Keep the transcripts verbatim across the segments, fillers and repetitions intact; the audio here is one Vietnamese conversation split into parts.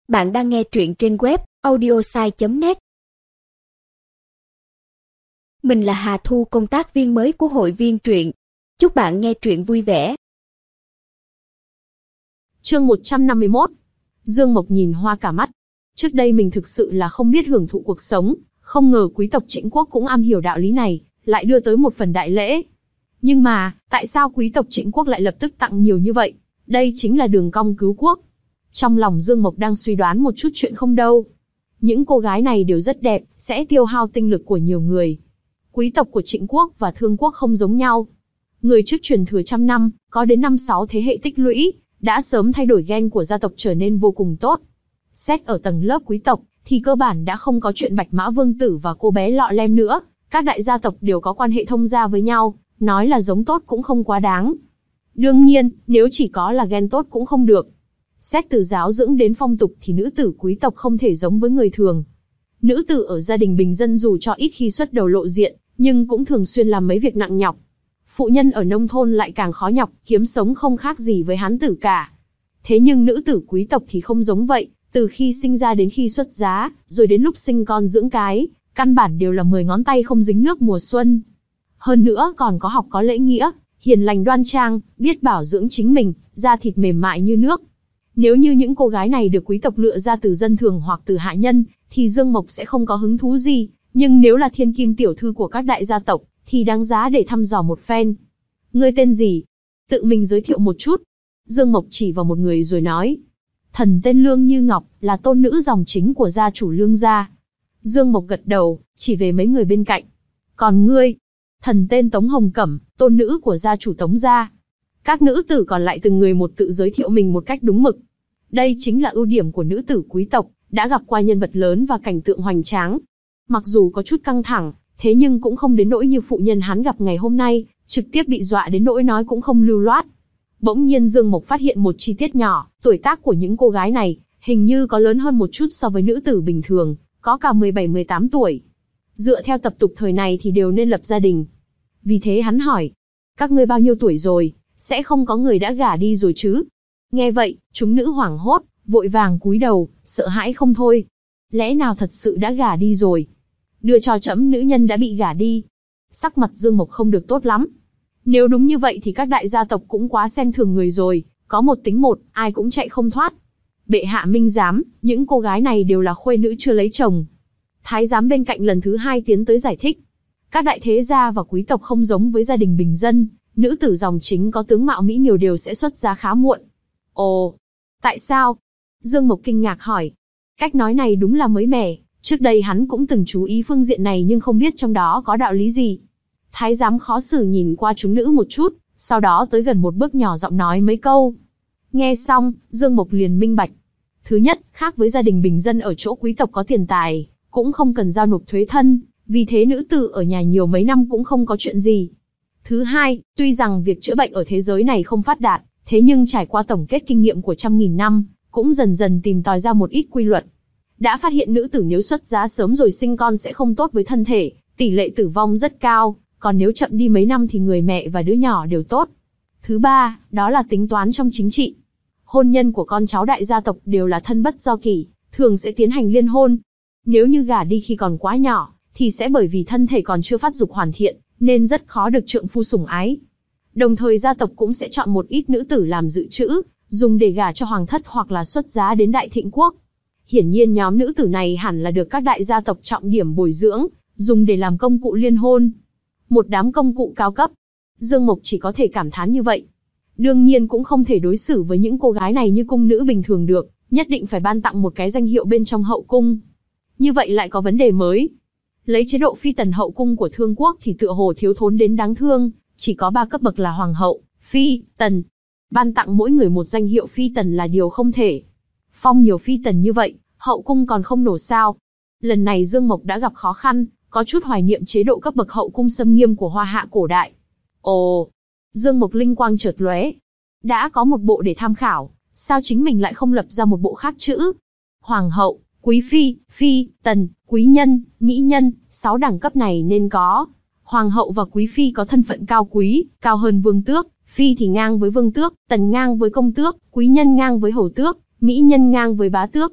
Bạn đang nghe truyện trên web audiosai chấm net. Mình là Hà Thu, công tác viên mới của hội viên truyện. Chúc bạn nghe truyện vui vẻ. Chương một trăm năm mươi mốt. Dương Mộc nhìn hoa cả mắt. Trước đây mình thực sự là không biết hưởng thụ cuộc sống, không ngờ quý tộc Trịnh Quốc cũng am hiểu đạo lý này, lại đưa tới một phần đại lễ. Nhưng mà, tại sao quý tộc Trịnh Quốc lại lập tức tặng nhiều như vậy? Đây chính là đường cong cứu quốc. Trong lòng Dương Mộc đang suy đoán một chút chuyện không đâu. Những cô gái này đều rất đẹp, sẽ tiêu hao tinh lực của nhiều người. Quý tộc của Trịnh Quốc và Thương Quốc không giống nhau. Người trước truyền thừa trăm năm, có đến năm sáu thế hệ tích lũy, đã sớm thay đổi gen của gia tộc trở nên vô cùng tốt. Xét ở tầng lớp quý tộc, thì cơ bản đã không có chuyện Bạch Mã Vương Tử và cô bé Lọ Lem nữa. Các đại gia tộc đều có quan hệ thông gia với nhau, nói là giống tốt cũng không quá đáng. Đương nhiên, nếu chỉ có là gen tốt cũng không được. Xét từ giáo dưỡng đến phong tục thì nữ tử quý tộc không thể giống với người thường. Nữ tử ở gia đình bình dân dù cho ít khi xuất đầu lộ diện, nhưng cũng thường xuyên làm mấy việc nặng nhọc. Phụ nhân ở nông thôn lại càng khó nhọc, kiếm sống không khác gì với hán tử cả. Thế nhưng nữ tử quý tộc thì không giống vậy, từ khi sinh ra đến khi xuất giá, rồi đến lúc sinh con dưỡng cái, căn bản đều là mười ngón tay không dính nước mùa xuân. Hơn nữa còn có học có lễ nghĩa, hiền lành đoan trang, biết bảo dưỡng chính mình, da thịt mềm mại như nước. Nếu như những cô gái này được quý tộc lựa ra từ dân thường hoặc từ hạ nhân, thì Dương Mộc sẽ không có hứng thú gì, nhưng nếu là thiên kim tiểu thư của các đại gia tộc, thì đáng giá để thăm dò một phen. Ngươi tên gì? Tự mình giới thiệu một chút. Dương Mộc chỉ vào một người rồi nói. Thần tên Lương Như Ngọc, là tôn nữ dòng chính của gia chủ Lương gia. Dương Mộc gật đầu, chỉ về mấy người bên cạnh. Còn ngươi? Thần tên Tống Hồng Cẩm, tôn nữ của gia chủ Tống gia. Các nữ tử còn lại từng người một tự giới thiệu mình một cách đúng mực. Đây chính là ưu điểm của nữ tử quý tộc, đã gặp qua nhân vật lớn và cảnh tượng hoành tráng. Mặc dù có chút căng thẳng, thế nhưng cũng không đến nỗi như phụ nhân hắn gặp ngày hôm nay, trực tiếp bị dọa đến nỗi nói cũng không lưu loát. Bỗng nhiên Dương Mộc phát hiện một chi tiết nhỏ, tuổi tác của những cô gái này, hình như có lớn hơn một chút so với nữ tử bình thường, có cả mười bảy mười tám tuổi. Dựa theo tập tục thời này thì đều nên lập gia đình. Vì thế hắn hỏi, các ngươi bao nhiêu tuổi rồi, sẽ không có người đã gả đi rồi chứ? Nghe vậy, chúng nữ hoảng hốt, vội vàng cúi đầu, sợ hãi không thôi. Lẽ nào thật sự đã gả đi rồi? Đưa cho trẫm nữ nhân đã bị gả đi. Sắc mặt Dương Mộc không được tốt lắm. Nếu đúng như vậy thì các đại gia tộc cũng quá xem thường người rồi, có một tính một, ai cũng chạy không thoát. Bệ hạ minh giám, những cô gái này đều là khuê nữ chưa lấy chồng. Thái giám bên cạnh lần thứ hai tiến tới giải thích. Các đại thế gia và quý tộc không giống với gia đình bình dân, nữ tử dòng chính có tướng mạo mỹ miều đều sẽ xuất gia khá muộn. Ồ, tại sao? Dương Mộc kinh ngạc hỏi. Cách nói này đúng là mới mẻ, trước đây hắn cũng từng chú ý phương diện này nhưng không biết trong đó có đạo lý gì. Thái giám khó xử nhìn qua chúng nữ một chút, sau đó tới gần một bước nhỏ giọng nói mấy câu. Nghe xong, Dương Mộc liền minh bạch. Thứ nhất, khác với gia đình bình dân ở chỗ quý tộc có tiền tài, cũng không cần giao nộp thuế thân, vì thế nữ tử ở nhà nhiều mấy năm cũng không có chuyện gì. Thứ hai, tuy rằng việc chữa bệnh ở thế giới này không phát đạt, thế nhưng trải qua tổng kết kinh nghiệm của trăm nghìn năm, cũng dần dần tìm tòi ra một ít quy luật. Đã phát hiện nữ tử nếu xuất giá sớm rồi sinh con sẽ không tốt với thân thể, tỷ lệ tử vong rất cao, còn nếu chậm đi mấy năm thì người mẹ và đứa nhỏ đều tốt. Thứ ba, đó là tính toán trong chính trị. Hôn nhân của con cháu đại gia tộc đều là thân bất do kỷ, thường sẽ tiến hành liên hôn. Nếu như gả đi khi còn quá nhỏ, thì sẽ bởi vì thân thể còn chưa phát dục hoàn thiện, nên rất khó được trượng phu sủng ái. Đồng thời gia tộc cũng sẽ chọn một ít nữ tử làm dự trữ, dùng để gả cho hoàng thất hoặc là xuất giá đến Đại Thịnh quốc. Hiển nhiên nhóm nữ tử này hẳn là được các đại gia tộc trọng điểm bồi dưỡng, dùng để làm công cụ liên hôn. Một đám công cụ cao cấp. Dương Mộc chỉ có thể cảm thán như vậy. Đương nhiên cũng không thể đối xử với những cô gái này như cung nữ bình thường được, nhất định phải ban tặng một cái danh hiệu bên trong hậu cung. Như vậy lại có vấn đề mới. Lấy chế độ phi tần hậu cung của Thương Quốc thì tựa hồ thiếu thốn đến đáng thương, chỉ có ba cấp bậc là hoàng hậu, phi, tần. Ban tặng mỗi người một danh hiệu phi tần là điều không thể. Phong nhiều phi tần như vậy, hậu cung còn không nổ sao. Lần này Dương Mộc đã gặp khó khăn, có chút hoài niệm chế độ cấp bậc hậu cung xâm nghiêm của Hoa Hạ cổ đại. Ồ, Dương Mộc linh quang chợt lóe. Đã có một bộ để tham khảo, sao chính mình lại không lập ra một bộ khác chữ? Hoàng hậu, quý phi, phi, tần, quý nhân, mỹ nhân, sáu đẳng cấp này nên có. Hoàng hậu và quý phi có thân phận cao quý, cao hơn vương tước, phi thì ngang với vương tước, tần ngang với công tước, quý nhân ngang với hầu tước, mỹ nhân ngang với bá tước.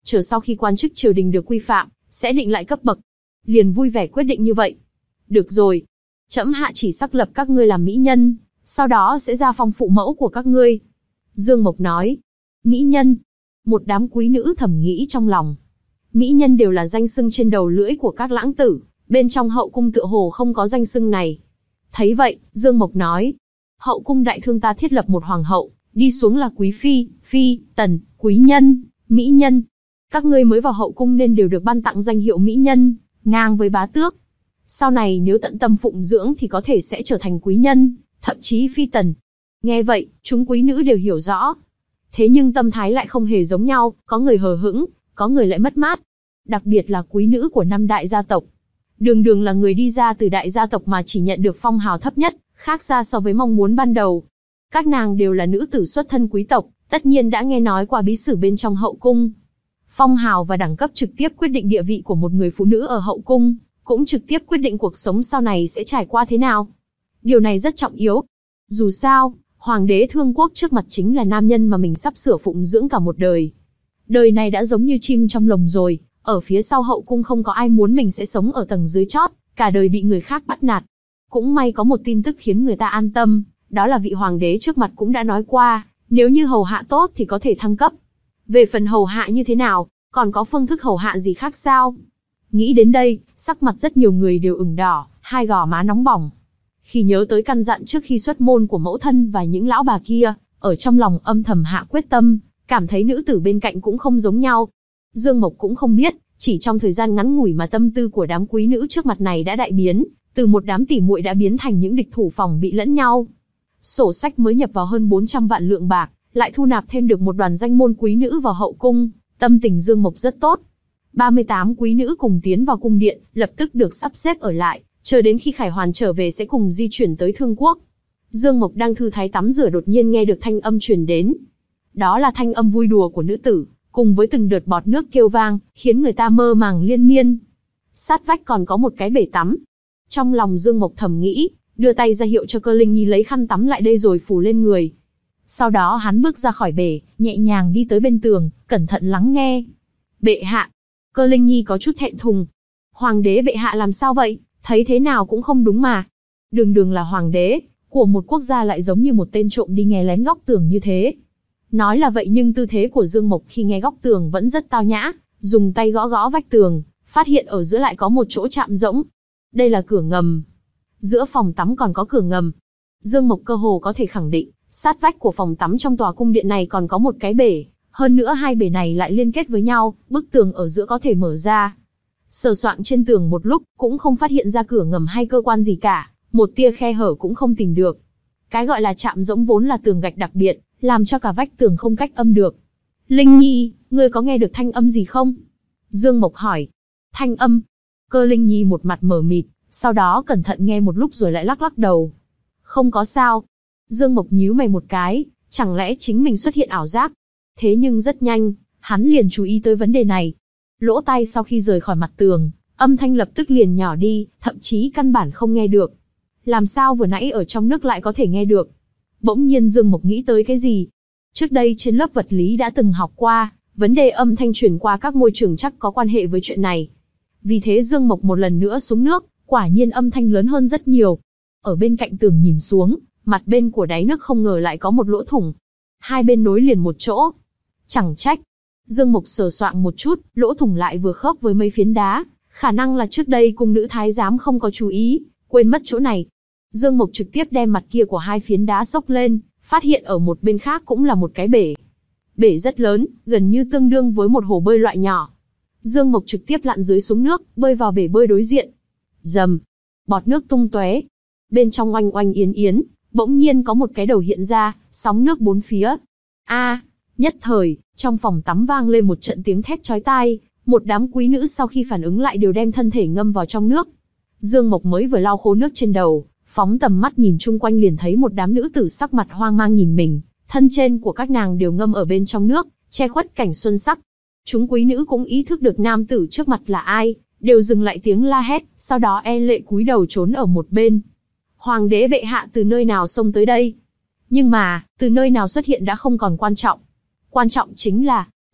chờ sau khi quan chức triều đình được quy phạm, sẽ định lại cấp bậc. Liền vui vẻ quyết định như vậy. Được rồi, trẫm hạ chỉ sắc lập các ngươi làm mỹ nhân, sau đó sẽ ra phong phụ mẫu của các ngươi. Dương Mộc nói. Mỹ nhân. Một đám quý nữ thầm nghĩ trong lòng. Mỹ nhân đều là danh xưng trên đầu lưỡi của các lãng tử, bên trong hậu cung tựa hồ không có danh xưng này. Thấy vậy, Dương Mộc nói. Hậu cung đại thương ta thiết lập một hoàng hậu, đi xuống là quý phi, phi, tần, quý nhân, mỹ nhân. Các ngươi mới vào hậu cung nên đều được ban tặng danh hiệu mỹ nhân, ngang với bá tước. Sau này nếu tận tâm phụng dưỡng thì có thể sẽ trở thành quý nhân, thậm chí phi tần. Nghe vậy, chúng quý nữ đều hiểu rõ. Thế nhưng tâm thái lại không hề giống nhau, có người hờ hững, có người lại mất mát. Đặc biệt là quý nữ của năm đại gia tộc. Đường đường là người đi ra từ đại gia tộc mà chỉ nhận được phong hào thấp nhất, khác xa so với mong muốn ban đầu. Các nàng đều là nữ tử xuất thân quý tộc, tất nhiên đã nghe nói qua bí sử bên trong hậu cung. Phong hào và đẳng cấp trực tiếp quyết định địa vị của một người phụ nữ ở hậu cung, cũng trực tiếp quyết định cuộc sống sau này sẽ trải qua thế nào. Điều này rất trọng yếu. Dù sao, hoàng đế thương quốc trước mặt chính là nam nhân mà mình sắp sửa phụng dưỡng cả một đời. Đời này đã giống như chim trong lồng rồi, ở phía sau hậu cung không có ai muốn mình sẽ sống ở tầng dưới chót, cả đời bị người khác bắt nạt. Cũng may có một tin tức khiến người ta an tâm, đó là vị hoàng đế trước mặt cũng đã nói qua, nếu như hầu hạ tốt thì có thể thăng cấp. Về phần hầu hạ như thế nào, còn có phương thức hầu hạ gì khác sao? Nghĩ đến đây, sắc mặt rất nhiều người đều ửng đỏ, hai gò má nóng bỏng. Khi nhớ tới căn dặn trước khi xuất môn của mẫu thân và những lão bà kia, ở trong lòng âm thầm hạ quyết tâm, cảm thấy nữ tử bên cạnh cũng không giống nhau. Dương Mộc cũng không biết, chỉ trong thời gian ngắn ngủi mà tâm tư của đám quý nữ trước mặt này đã đại biến, từ một đám tỉ muội đã biến thành những địch thủ phòng bị lẫn nhau. Sổ sách mới nhập vào hơn bốn trăm vạn lượng bạc, lại thu nạp thêm được một đoàn danh môn quý nữ vào hậu cung, tâm tình Dương Mộc rất tốt. ba mươi tám quý nữ cùng tiến vào cung điện, lập tức được sắp xếp ở lại, chờ đến khi Khải Hoàn trở về sẽ cùng di chuyển tới Thương Quốc. Dương Mộc đang thư thái tắm rửa đột nhiên nghe được thanh âm truyền đến. Đó là thanh âm vui đùa của nữ tử, cùng với từng đợt bọt nước kêu vang, khiến người ta mơ màng liên miên. Sát vách còn có một cái bể tắm. Trong lòng Dương Mộc thầm nghĩ, đưa tay ra hiệu cho Cơ Linh Nhi lấy khăn tắm lại đây rồi phủ lên người. Sau đó hắn bước ra khỏi bể, nhẹ nhàng đi tới bên tường, cẩn thận lắng nghe. Bệ hạ. Cơ Linh Nhi có chút thẹn thùng. Hoàng đế bệ hạ làm sao vậy? Thấy thế nào cũng không đúng mà. Đường đường là hoàng đế của một quốc gia lại giống như một tên trộm đi nghe lén góc tường như thế. Nói là vậy nhưng tư thế của Dương Mộc khi nghe góc tường vẫn rất tao nhã, dùng tay gõ gõ vách tường, phát hiện ở giữa lại có một chỗ chạm rỗng. Đây là cửa ngầm. Giữa phòng tắm còn có cửa ngầm. Dương Mộc cơ hồ có thể khẳng định, sát vách của phòng tắm trong tòa cung điện này còn có một cái bể. Hơn nữa hai bể này lại liên kết với nhau, bức tường ở giữa có thể mở ra. Sờ soạng trên tường một lúc, cũng không phát hiện ra cửa ngầm hay cơ quan gì cả, một tia khe hở cũng không tìm được. Cái gọi là chạm rỗng vốn là tường gạch đặc biệt, làm cho cả vách tường không cách âm được. Linh Nhi, ngươi có nghe được thanh âm gì không? Dương Mộc hỏi. Thanh âm? Cơ Linh Nhi một mặt mờ mịt, sau đó cẩn thận nghe một lúc rồi lại lắc lắc đầu. Không có sao. Dương Mộc nhíu mày một cái, chẳng lẽ chính mình xuất hiện ảo giác? Thế nhưng rất nhanh, hắn liền chú ý tới vấn đề này. Lỗ tai sau khi rời khỏi mặt tường, âm thanh lập tức liền nhỏ đi, thậm chí căn bản không nghe được. Làm sao vừa nãy ở trong nước lại có thể nghe được? Bỗng nhiên Dương Mộc nghĩ tới cái gì? Trước đây trên lớp vật lý đã từng học qua, vấn đề âm thanh truyền qua các môi trường chắc có quan hệ với chuyện này. Vì thế Dương Mộc một lần nữa xuống nước, quả nhiên âm thanh lớn hơn rất nhiều. Ở bên cạnh tường nhìn xuống, mặt bên của đáy nước không ngờ lại có một lỗ thủng. Hai bên nối liền một chỗ. Chẳng trách. Dương Mộc sờ soạng một chút, lỗ thủng lại vừa khớp với mấy phiến đá. Khả năng là trước đây cung nữ thái giám không có chú ý, quên mất chỗ này. Dương Mộc trực tiếp đem mặt kia của hai phiến đá xốc lên, phát hiện ở một bên khác cũng là một cái bể. Bể rất lớn, gần như tương đương với một hồ bơi loại nhỏ. Dương Mộc trực tiếp lặn dưới xuống nước, bơi vào bể bơi đối diện. Rầm, bọt nước tung tóe. Bên trong oanh oanh yến yến, bỗng nhiên có một cái đầu hiện ra, sóng nước bốn phía. A, nhất thời, trong phòng tắm vang lên một trận tiếng thét chói tai, một đám quý nữ sau khi phản ứng lại đều đem thân thể ngâm vào trong nước. Dương Mộc mới vừa lau khô nước trên đầu, phóng tầm mắt nhìn chung quanh liền thấy một đám nữ tử sắc mặt hoang mang nhìn mình, thân trên của các nàng đều ngâm ở bên trong nước, che khuất cảnh xuân sắc. Chúng quý nữ cũng ý thức được nam tử trước mặt là ai, đều dừng lại tiếng la hét, sau đó e lệ cúi đầu trốn ở một bên. Hoàng đế bệ hạ từ nơi nào xông tới đây? Nhưng mà, từ nơi nào xuất hiện đã không còn quan trọng. Quan trọng chính là,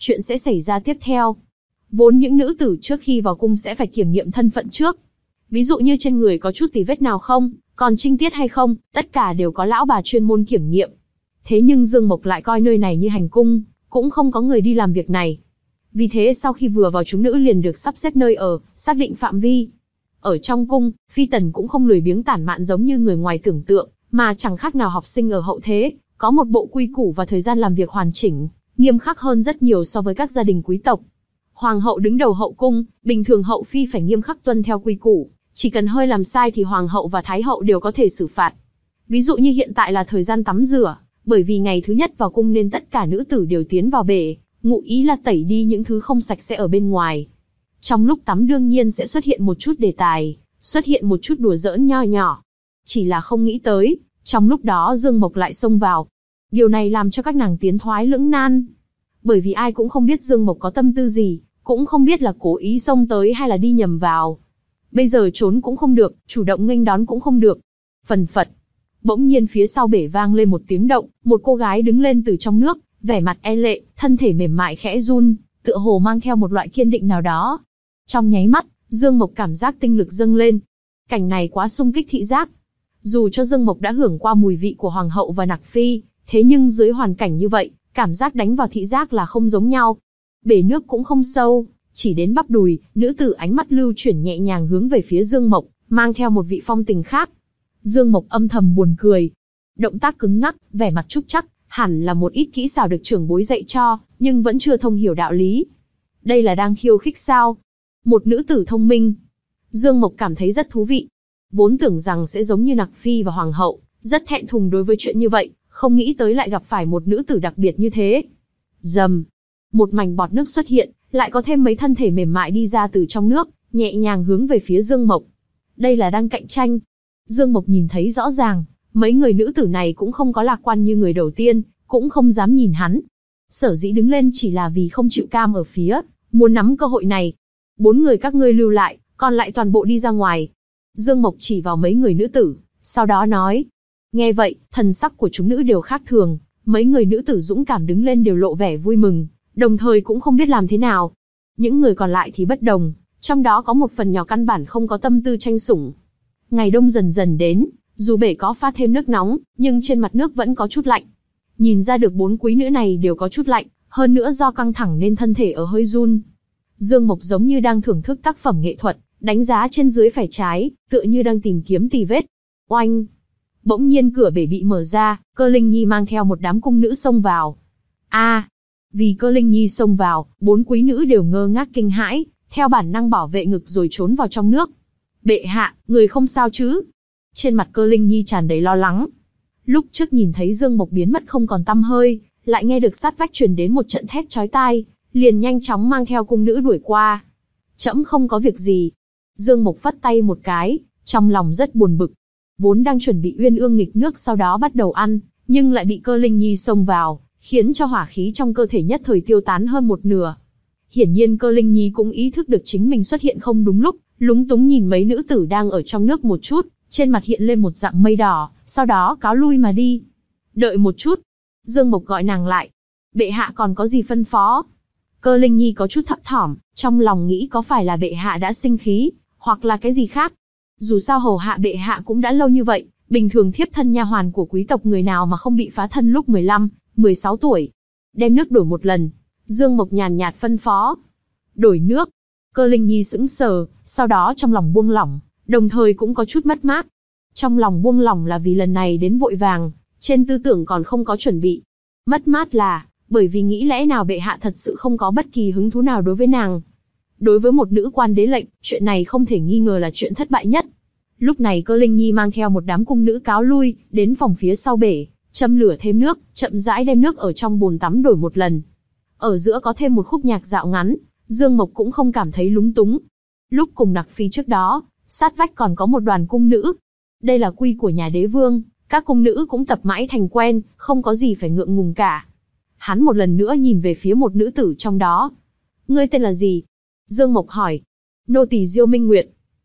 chuyện sẽ xảy ra tiếp theo. Vốn những nữ tử trước khi vào cung sẽ phải kiểm nghiệm thân phận trước. Ví dụ như trên người có chút tì vết nào không, còn trinh tiết hay không, tất cả đều có lão bà chuyên môn kiểm nghiệm. Thế nhưng Dương Mộc lại coi nơi này như hành cung, cũng không có người đi làm việc này. Vì thế sau khi vừa vào chúng nữ liền được sắp xếp nơi ở, xác định phạm vi. Ở trong cung, phi tần cũng không lười biếng tản mạn giống như người ngoài tưởng tượng, mà chẳng khác nào học sinh ở hậu thế, có một bộ quy củ và thời gian làm việc hoàn chỉnh, nghiêm khắc hơn rất nhiều so với các gia đình quý tộc. Hoàng hậu đứng đầu hậu cung, bình thường hậu phi phải nghiêm khắc tuân theo quy củ, chỉ cần hơi làm sai thì hoàng hậu và thái hậu đều có thể xử phạt. Ví dụ như hiện tại là thời gian tắm rửa, bởi vì ngày thứ nhất vào cung nên tất cả nữ tử đều tiến vào bể, ngụ ý là tẩy đi những thứ không sạch sẽ ở bên ngoài. Trong lúc tắm đương nhiên sẽ xuất hiện một chút đề tài, xuất hiện một chút đùa giỡn nho nhỏ. Chỉ là không nghĩ tới, trong lúc đó Dương Mộc lại xông vào. Điều này làm cho các nàng tiến thoái lưỡng nan. Bởi vì ai cũng không biết Dương Mộc có tâm tư gì, cũng không biết là cố ý xông tới hay là đi nhầm vào. Bây giờ trốn cũng không được, chủ động nghênh đón cũng không được. Phần phật. Bỗng nhiên phía sau bể vang lên một tiếng động, một cô gái đứng lên từ trong nước, vẻ mặt e lệ, thân thể mềm mại khẽ run, tựa hồ mang theo một loại kiên định nào đó. Trong nháy mắt, Dương Mộc cảm giác tinh lực dâng lên. Cảnh này quá xung kích thị giác. Dù cho Dương Mộc đã hưởng qua mùi vị của hoàng hậu và nặc phi, thế nhưng dưới hoàn cảnh như vậy, cảm giác đánh vào thị giác là không giống nhau. Bể nước cũng không sâu, chỉ đến bắp đùi, nữ tử ánh mắt lưu chuyển nhẹ nhàng hướng về phía Dương Mộc, mang theo một vị phong tình khác. Dương Mộc âm thầm buồn cười. Động tác cứng ngắc, vẻ mặt trúc chắc, hẳn là một ít kỹ xảo được trưởng bối dạy cho, nhưng vẫn chưa thông hiểu đạo lý. Đây là đang khiêu khích sao? Một nữ tử thông minh. Dương Mộc cảm thấy rất thú vị. Vốn tưởng rằng sẽ giống như nặc phi và hoàng hậu, rất thẹn thùng đối với chuyện như vậy, không nghĩ tới lại gặp phải một nữ tử đặc biệt như thế. Rầm. Một mảnh bọt nước xuất hiện, lại có thêm mấy thân thể mềm mại đi ra từ trong nước, nhẹ nhàng hướng về phía Dương Mộc. Đây là đang cạnh tranh. Dương Mộc nhìn thấy rõ ràng, mấy người nữ tử này cũng không có lạc quan như người đầu tiên, cũng không dám nhìn hắn. Sở dĩ đứng lên chỉ là vì không chịu cam ở phía, muốn nắm cơ hội này. Bốn người các ngươi lưu lại, còn lại toàn bộ đi ra ngoài. Dương Mộc chỉ vào mấy người nữ tử, sau đó nói. Nghe vậy, thần sắc của chúng nữ đều khác thường, mấy người nữ tử dũng cảm đứng lên đều lộ vẻ vui mừng, đồng thời cũng không biết làm thế nào. Những người còn lại thì bất đồng, trong đó có một phần nhỏ căn bản không có tâm tư tranh sủng. Ngày đông dần dần đến, dù bể có pha thêm nước nóng, nhưng trên mặt nước vẫn có chút lạnh. Nhìn ra được bốn quý nữ này đều có chút lạnh, hơn nữa do căng thẳng nên thân thể ở hơi run. Dương Mộc giống như đang thưởng thức tác phẩm nghệ thuật, đánh giá trên dưới phải trái, tựa như đang tìm kiếm tì vết. Oanh! Bỗng nhiên cửa bể bị mở ra, Cơ Linh Nhi mang theo một đám cung nữ xông vào. A! À, vì Cơ Linh Nhi xông vào, bốn quý nữ đều ngơ ngác kinh hãi, theo bản năng bảo vệ ngực rồi trốn vào trong nước. Bệ hạ, người không sao chứ? Trên mặt Cơ Linh Nhi tràn đầy lo lắng. Lúc trước nhìn thấy Dương Mộc biến mất không còn tăm hơi, lại nghe được sát vách truyền đến một trận thét chói tai, liền nhanh chóng mang theo cung nữ đuổi qua. Trẫm không có việc gì. Dương Mộc phất tay một cái, trong lòng rất buồn bực. Vốn đang chuẩn bị uyên ương nghịch nước sau đó bắt đầu ăn, nhưng lại bị Cơ Linh Nhi xông vào, khiến cho hỏa khí trong cơ thể nhất thời tiêu tán hơn một nửa. Hiển nhiên Cơ Linh Nhi cũng ý thức được chính mình xuất hiện không đúng lúc, lúng túng nhìn mấy nữ tử đang ở trong nước một chút, trên mặt hiện lên một dạng mây đỏ, sau đó cáo lui mà đi. Đợi một chút. Dương Mộc gọi nàng lại. Bệ hạ còn có gì phân phó? Cơ Linh Nhi có chút thấp thỏm, trong lòng nghĩ có phải là bệ hạ đã sinh khí, hoặc là cái gì khác. Dù sao hầu hạ bệ hạ cũng đã lâu như vậy, bình thường thiếp thân nha hoàn của quý tộc người nào mà không bị phá thân lúc mười lăm, mười sáu tuổi. Đem nước đổi một lần. Dương Mộc nhàn nhạt phân phó. Đổi nước. Cơ Linh Nhi sững sờ, sau đó trong lòng buông lỏng, đồng thời cũng có chút mất mát. Trong lòng buông lỏng là vì lần này đến vội vàng, trên tư tưởng còn không có chuẩn bị. Mất mát là, bởi vì nghĩ lẽ nào bệ hạ thật sự không có bất kỳ hứng thú nào đối với nàng. Đối với một nữ quan đế lệnh, chuyện này không thể nghi ngờ là chuyện thất bại nhất. Lúc này Cơ Linh Nhi mang theo một đám cung nữ cáo lui, đến phòng phía sau bể, châm lửa thêm nước, chậm rãi đem nước ở trong bồn tắm đổi một lần. Ở giữa có thêm một khúc nhạc dạo ngắn, Dương Mộc cũng không cảm thấy lúng túng. Lúc cùng nặc phi trước đó, sát vách còn có một đoàn cung nữ. Đây là quy của nhà đế vương, các cung nữ cũng tập mãi thành quen, không có gì phải ngượng ngùng cả. Hắn một lần nữa nhìn về phía một nữ tử trong đó. Ngươi tên là gì? Dương Mộc hỏi. Nô tỳ Diêu Minh Nguyệt.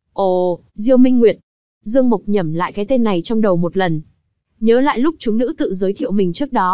Ồ, Diêu Minh Nguyệt. Dương Mộc nhẩm lại cái tên này trong đầu một lần. Nhớ lại lúc chúng nữ tự giới thiệu mình trước đó,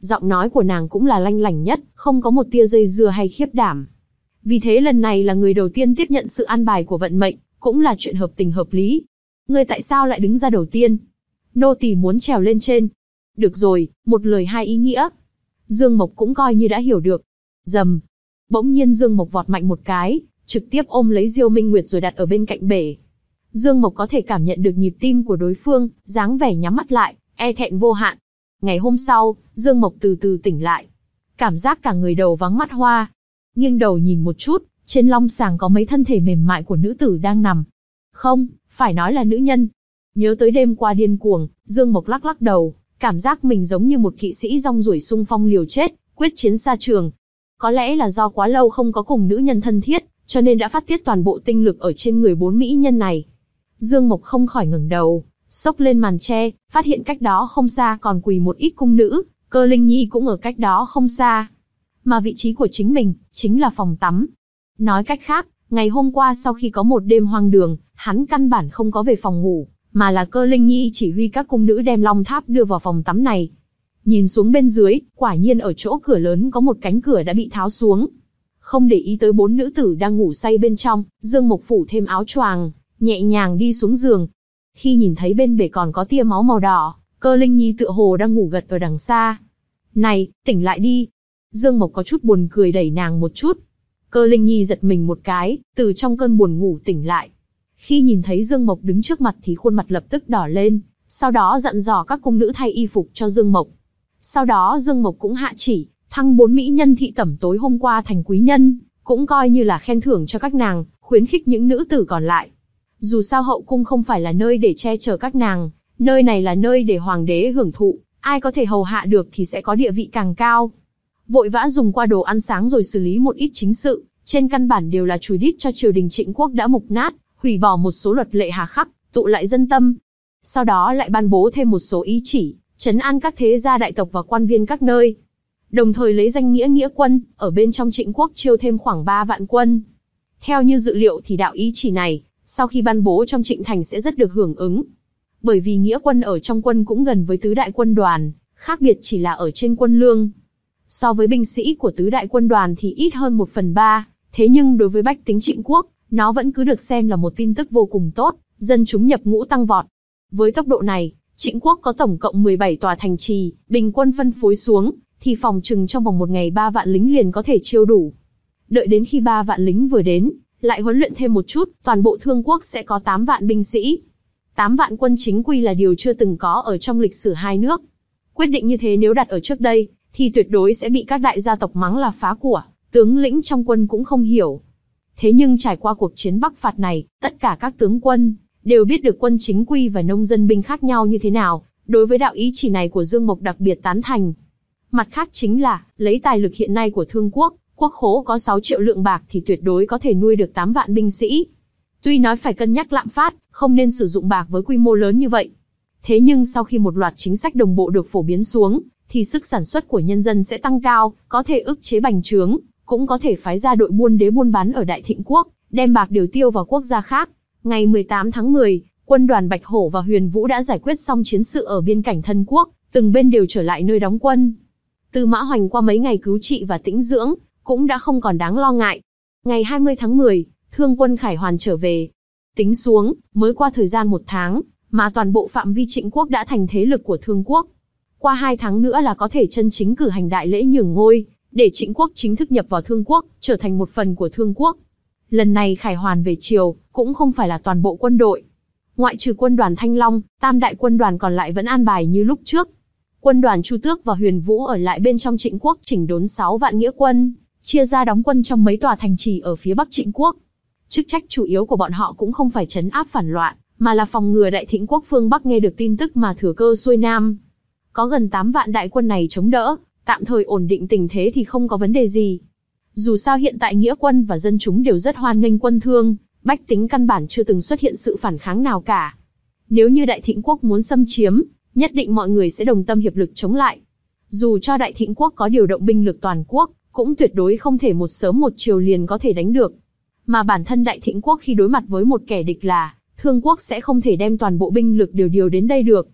giọng nói của nàng cũng là lanh lảnh nhất, không có một tia dây dưa hay khiếp đảm. Vì thế lần này là người đầu tiên tiếp nhận sự an bài của vận mệnh, cũng là chuyện hợp tình hợp lý. Ngươi tại sao lại đứng ra đầu tiên? Nô tỳ muốn trèo lên trên. Được rồi, một lời hai ý nghĩa. Dương Mộc cũng coi như đã hiểu được. Rầm. Bỗng nhiên Dương Mộc vọt mạnh một cái, trực tiếp ôm lấy Diêu Minh Nguyệt rồi đặt ở bên cạnh bể. Dương Mộc có thể cảm nhận được nhịp tim của đối phương, dáng vẻ nhắm mắt lại, e thẹn vô hạn. Ngày hôm sau, Dương Mộc từ từ tỉnh lại. Cảm giác cả người đầu vắng mắt hoa. Nghiêng đầu nhìn một chút, trên long sàng có mấy thân thể mềm mại của nữ tử đang nằm. Không, phải nói là nữ nhân. Nhớ tới đêm qua điên cuồng, Dương Mộc lắc lắc đầu, cảm giác mình giống như một kỵ sĩ rong ruổi xung phong liều chết, quyết chiến xa trường. Có lẽ là do quá lâu không có cùng nữ nhân thân thiết, cho nên đã phát tiết toàn bộ tinh lực ở trên người bốn mỹ nhân này. Dương Mộc không khỏi ngẩng đầu, xốc lên màn che, phát hiện cách đó không xa còn quỳ một ít cung nữ, Cơ Linh Nhi cũng ở cách đó không xa. Mà vị trí của chính mình, chính là phòng tắm. Nói cách khác, ngày hôm qua sau khi có một đêm hoang đường, hắn căn bản không có về phòng ngủ, mà là Cơ Linh Nhi chỉ huy các cung nữ đem long tháp đưa vào phòng tắm này. Nhìn xuống bên dưới, quả nhiên ở chỗ cửa lớn có một cánh cửa đã bị tháo xuống. Không để ý tới bốn nữ tử đang ngủ say bên trong, Dương Mộc phủ thêm áo choàng, nhẹ nhàng đi xuống giường. Khi nhìn thấy bên bể còn có tia máu màu đỏ, Cơ Linh Nhi tựa hồ đang ngủ gật ở đằng xa. Này, tỉnh lại đi. Dương Mộc có chút buồn cười đẩy nàng một chút. Cơ Linh Nhi giật mình một cái, từ trong cơn buồn ngủ tỉnh lại. Khi nhìn thấy Dương Mộc đứng trước mặt thì khuôn mặt lập tức đỏ lên, sau đó dặn dò các cung nữ thay y phục cho Dương Mộc. Sau đó Dương Mộc cũng hạ chỉ, thăng bốn mỹ nhân thị tẩm tối hôm qua thành quý nhân, cũng coi như là khen thưởng cho các nàng, khuyến khích những nữ tử còn lại. Dù sao hậu cung không phải là nơi để che chở các nàng, nơi này là nơi để hoàng đế hưởng thụ, ai có thể hầu hạ được thì sẽ có địa vị càng cao. Vội vã dùng qua đồ ăn sáng rồi xử lý một ít chính sự, trên căn bản đều là chùi đít cho triều đình Trịnh quốc đã mục nát, hủy bỏ một số luật lệ hà khắc, tụ lại dân tâm. Sau đó lại ban bố thêm một số ý chỉ, trấn an các thế gia đại tộc và quan viên các nơi. Đồng thời lấy danh nghĩa nghĩa quân, ở bên trong Trịnh quốc chiêu thêm khoảng ba vạn quân. Theo như dự liệu thì đạo ý chỉ này, sau khi ban bố trong Trịnh thành sẽ rất được hưởng ứng. Bởi vì nghĩa quân ở trong quân cũng gần với tứ đại quân đoàn, khác biệt chỉ là ở trên quân lương. So với binh sĩ của tứ đại quân đoàn thì ít hơn một phần ba, thế nhưng đối với bách tính Trịnh quốc, nó vẫn cứ được xem là một tin tức vô cùng tốt, dân chúng nhập ngũ tăng vọt. Với tốc độ này, Trịnh quốc có tổng cộng mười bảy tòa thành trì, bình quân phân phối xuống, thì phòng trừng trong vòng một ngày ba vạn lính liền có thể chiêu đủ. Đợi đến khi ba vạn lính vừa đến, lại huấn luyện thêm một chút, toàn bộ Thương quốc sẽ có tám vạn binh sĩ. tám vạn quân chính quy là điều chưa từng có ở trong lịch sử hai nước. Quyết định như thế nếu đặt ở trước đây, thì tuyệt đối sẽ bị các đại gia tộc mắng là phá của, tướng lĩnh trong quân cũng không hiểu. Thế nhưng trải qua cuộc chiến Bắc phạt này, tất cả các tướng quân đều biết được quân chính quy và nông dân binh khác nhau như thế nào, đối với đạo ý chỉ này của Dương Mộc đặc biệt tán thành. Mặt khác chính là, lấy tài lực hiện nay của Thương quốc, quốc khố có sáu triệu lượng bạc thì tuyệt đối có thể nuôi được tám vạn binh sĩ. Tuy nói phải cân nhắc lạm phát, không nên sử dụng bạc với quy mô lớn như vậy. Thế nhưng sau khi một loạt chính sách đồng bộ được phổ biến xuống, thì sức sản xuất của nhân dân sẽ tăng cao, có thể ức chế bành trướng, cũng có thể phái ra đội buôn đế buôn bán ở Đại Thịnh quốc, đem bạc điều tiêu vào quốc gia khác. Ngày mười tám tháng mười, quân đoàn Bạch Hổ và Huyền Vũ đã giải quyết xong chiến sự ở biên cảnh thân quốc, từng bên đều trở lại nơi đóng quân. Tư Mã Hoành qua mấy ngày cứu trị và tĩnh dưỡng, cũng đã không còn đáng lo ngại. Ngày hai mươi tháng mười, Thương quân Khải Hoàn trở về. Tính xuống, mới qua thời gian một tháng, mà toàn bộ phạm vi Trịnh quốc đã thành thế lực của Thương quốc. Qua hai tháng nữa là có thể chân chính cử hành đại lễ nhường ngôi, để Trịnh quốc chính thức nhập vào Thương quốc, trở thành một phần của Thương quốc. Lần này Khải Hoàn về triều, cũng không phải là toàn bộ quân đội. Ngoại trừ quân đoàn Thanh Long, tam đại quân đoàn còn lại vẫn an bài như lúc trước. Quân đoàn Chu Tước và Huyền Vũ ở lại bên trong Trịnh quốc chỉnh đốn sáu vạn nghĩa quân, chia ra đóng quân trong mấy tòa thành trì ở phía bắc Trịnh quốc. Chức trách chủ yếu của bọn họ cũng không phải trấn áp phản loạn, mà là phòng ngừa Đại Thịnh quốc phương Bắc nghe được tin tức mà thừa cơ xuôi nam. Có gần tám vạn đại quân này chống đỡ, tạm thời ổn định tình thế thì không có vấn đề gì. Dù sao hiện tại nghĩa quân và dân chúng đều rất hoan nghênh quân Thương, bách tính căn bản chưa từng xuất hiện sự phản kháng nào cả. Nếu như Đại Thịnh quốc muốn xâm chiếm, nhất định mọi người sẽ đồng tâm hiệp lực chống lại. Dù cho Đại Thịnh quốc có điều động binh lực toàn quốc, cũng tuyệt đối không thể một sớm một chiều liền có thể đánh được. Mà bản thân Đại Thịnh quốc khi đối mặt với một kẻ địch là Thương quốc sẽ không thể đem toàn bộ binh lực đều điều đến đây được.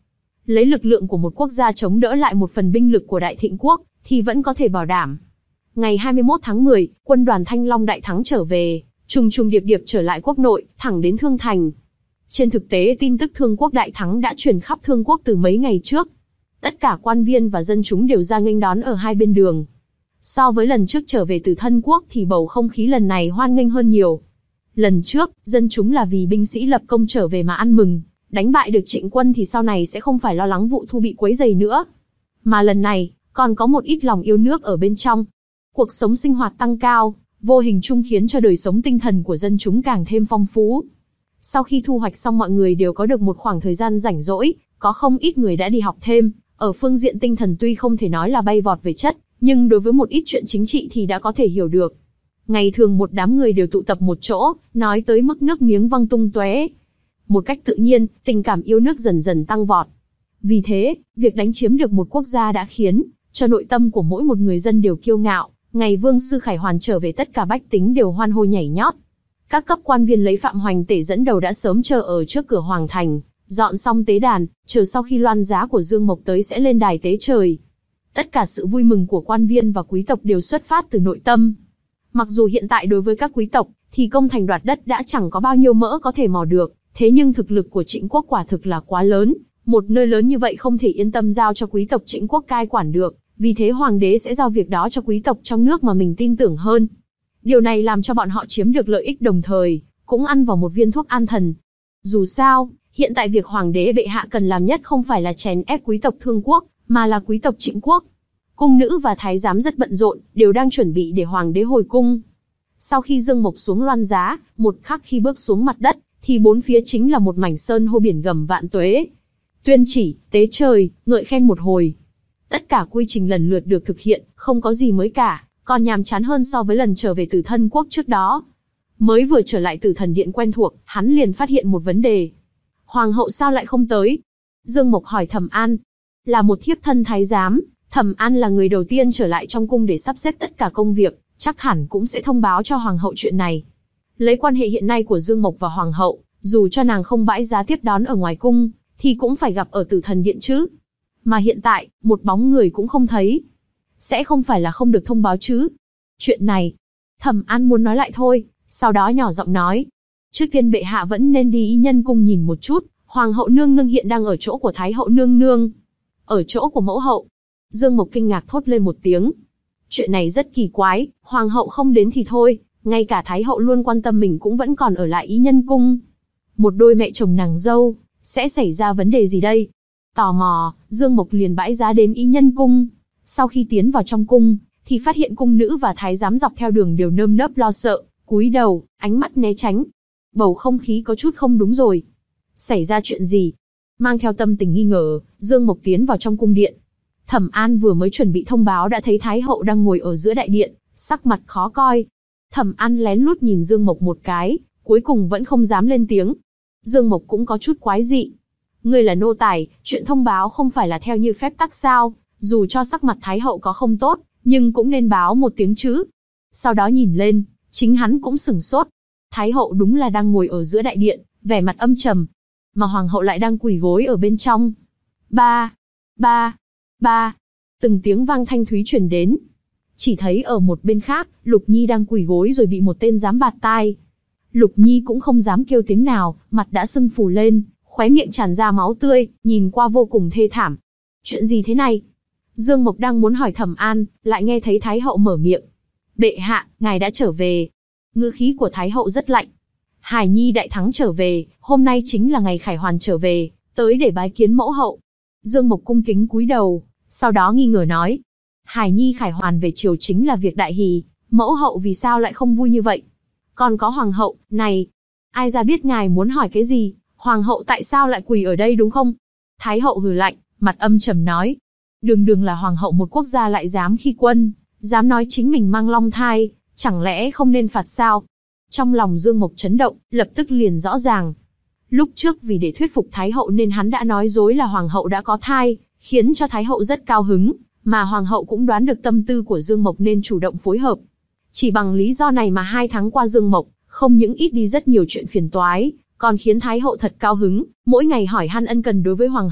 Lấy lực lượng của một quốc gia chống đỡ lại một phần binh lực của Đại Thịnh quốc, thì vẫn có thể bảo đảm. Ngày hai mươi mốt tháng mười, quân đoàn Thanh Long đại thắng trở về, trùng trùng điệp điệp trở lại quốc nội, thẳng đến Thương Thành. Trên thực tế tin tức Thương quốc đại thắng đã truyền khắp Thương quốc từ mấy ngày trước. Tất cả quan viên và dân chúng đều ra nghênh đón ở hai bên đường. So với lần trước trở về từ Thân quốc thì bầu không khí lần này hoan nghênh hơn nhiều. Lần trước, dân chúng là vì binh sĩ lập công trở về mà ăn mừng, đánh bại được Trịnh quân thì sau này sẽ không phải lo lắng vụ thu bị quấy rầy nữa. Mà lần này, còn có một ít lòng yêu nước ở bên trong. Cuộc sống sinh hoạt tăng cao, vô hình chung khiến cho đời sống tinh thần của dân chúng càng thêm phong phú. Sau khi thu hoạch xong mọi người đều có được một khoảng thời gian rảnh rỗi, có không ít người đã đi học thêm, ở phương diện tinh thần tuy không thể nói là bay vọt về chất, nhưng đối với một ít chuyện chính trị thì đã có thể hiểu được. Ngày thường một đám người đều tụ tập một chỗ, nói tới mức nước miếng văng tung tóe. Một cách tự nhiên, tình cảm yêu nước dần dần tăng vọt. Vì thế, việc đánh chiếm được một quốc gia đã khiến cho nội tâm của mỗi một người dân đều kiêu ngạo. Ngày Vương Sư Khải Hoàn trở về tất cả bách tính đều hoan hô nhảy nhót. Các cấp quan viên lấy Phạm Hoành Tể dẫn đầu đã sớm chờ ở trước cửa Hoàng Thành, dọn xong tế đàn, chờ sau khi loan giá của Dương Mộc tới sẽ lên đài tế trời. Tất cả sự vui mừng của quan viên và quý tộc đều xuất phát từ nội tâm. Mặc dù hiện tại đối với các quý tộc, thì công thành đoạt đất đã chẳng có bao nhiêu mỡ có thể mò được, thế nhưng thực lực của Trịnh quốc quả thực là quá lớn, một nơi lớn như vậy không thể yên tâm giao cho quý tộc Trịnh quốc cai quản được, vì thế hoàng đế sẽ giao việc đó cho quý tộc trong nước mà mình tin tưởng hơn. Điều này làm cho bọn họ chiếm được lợi ích đồng thời, cũng ăn vào một viên thuốc an thần. Dù sao, hiện tại việc hoàng đế bệ hạ cần làm nhất không phải là chèn ép quý tộc Thương quốc, mà là quý tộc Trịnh quốc. Cung nữ và thái giám rất bận rộn, đều đang chuẩn bị để hoàng đế hồi cung. Sau khi Dương Mộc xuống loan giá, một khắc khi bước xuống mặt đất, thì bốn phía chính là một mảnh sơn hô biển gầm vạn tuế. Tuyên chỉ, tế trời, ngợi khen một hồi. Tất cả quy trình lần lượt được thực hiện, không có gì mới cả, còn nhàm chán hơn so với lần trở về từ Thân quốc trước đó. Mới vừa trở lại từ Thần Điện quen thuộc, hắn liền phát hiện một vấn đề. Hoàng hậu sao lại không tới? Dương Mộc hỏi Thẩm An. Là một thiếp thân thái giám, Thẩm An là người đầu tiên trở lại trong cung để sắp xếp tất cả công việc, chắc hẳn cũng sẽ thông báo cho hoàng hậu chuyện này. Lấy quan hệ hiện nay của Dương Mộc và hoàng hậu, dù cho nàng không bãi giá tiếp đón ở ngoài cung, thì cũng phải gặp ở Tử Thần Điện chứ. Mà hiện tại, một bóng người cũng không thấy. Sẽ không phải là không được thông báo chứ? Chuyện này, Thẩm An muốn nói lại thôi, sau đó nhỏ giọng nói. Trước tiên bệ hạ vẫn nên đi Y Nhân cung nhìn một chút, hoàng hậu nương nương hiện đang ở chỗ của thái hậu nương nương. Ở chỗ của mẫu hậu. Dương Mộc kinh ngạc thốt lên một tiếng. Chuyện này rất kỳ quái, hoàng hậu không đến thì thôi, ngay cả thái hậu luôn quan tâm mình cũng vẫn còn ở lại Y Nhân cung. Một đôi mẹ chồng nàng dâu, sẽ xảy ra vấn đề gì đây? Tò mò, Dương Mộc liền bãi giá đến Y Nhân cung. Sau khi tiến vào trong cung, thì phát hiện cung nữ và thái giám dọc theo đường đều nơm nớp lo sợ, cúi đầu, ánh mắt né tránh. Bầu không khí có chút không đúng rồi. Xảy ra chuyện gì? Mang theo tâm tình nghi ngờ, Dương Mộc tiến vào trong cung điện. Thẩm An vừa mới chuẩn bị thông báo đã thấy thái hậu đang ngồi ở giữa đại điện, sắc mặt khó coi. Thẩm An lén lút nhìn Dương Mộc một cái, cuối cùng vẫn không dám lên tiếng. Dương Mộc cũng có chút quái dị. Ngươi là nô tài, chuyện thông báo không phải là theo như phép tắc sao? Dù cho sắc mặt thái hậu có không tốt, nhưng cũng nên báo một tiếng chứ. Sau đó nhìn lên, chính hắn cũng sửng sốt. Thái hậu đúng là đang ngồi ở giữa đại điện, vẻ mặt âm trầm, mà hoàng hậu lại đang quỳ gối ở bên trong. Ba, ba, ba, từng tiếng vang thanh thúy truyền đến. Chỉ thấy ở một bên khác, Lục Nhi đang quỳ gối rồi bị một tên giám bạt tai. Lục Nhi cũng không dám kêu tiếng nào, mặt đã sưng phù lên, khóe miệng tràn ra máu tươi, nhìn qua vô cùng thê thảm. Chuyện gì thế này? Dương Mộc đang muốn hỏi Thẩm An, lại nghe thấy thái hậu mở miệng. Bệ hạ, ngài đã trở về. Ngữ khí của thái hậu rất lạnh. Hải Nhi đại thắng trở về, hôm nay chính là ngày Khải Hoàn trở về, tới để bái kiến mẫu hậu. Dương Mộc cung kính cúi đầu, sau đó nghi ngờ nói. Hải Nhi Khải Hoàn về triều chính là việc đại hỷ, mẫu hậu vì sao lại không vui như vậy? Còn có hoàng hậu, này, ai ra biết ngài muốn hỏi cái gì, hoàng hậu tại sao lại quỳ ở đây đúng không? Thái hậu hừ lạnh, mặt âm trầm nói. Đường đường là hoàng hậu một quốc gia lại dám khi quân, dám nói chính mình mang long thai, chẳng lẽ không nên phạt sao? Trong lòng Dương Mộc chấn động, lập tức liền rõ ràng. Lúc trước vì để thuyết phục Thái hậu nên hắn đã nói dối là hoàng hậu đã có thai, khiến cho Thái hậu rất cao hứng, mà hoàng hậu cũng đoán được tâm tư của Dương Mộc nên chủ động phối hợp. Chỉ bằng lý do này mà hai tháng qua Dương Mộc không những ít đi rất nhiều chuyện phiền toái, còn khiến Thái hậu thật cao hứng, mỗi ngày hỏi han ân cần đối với hoàng hậu,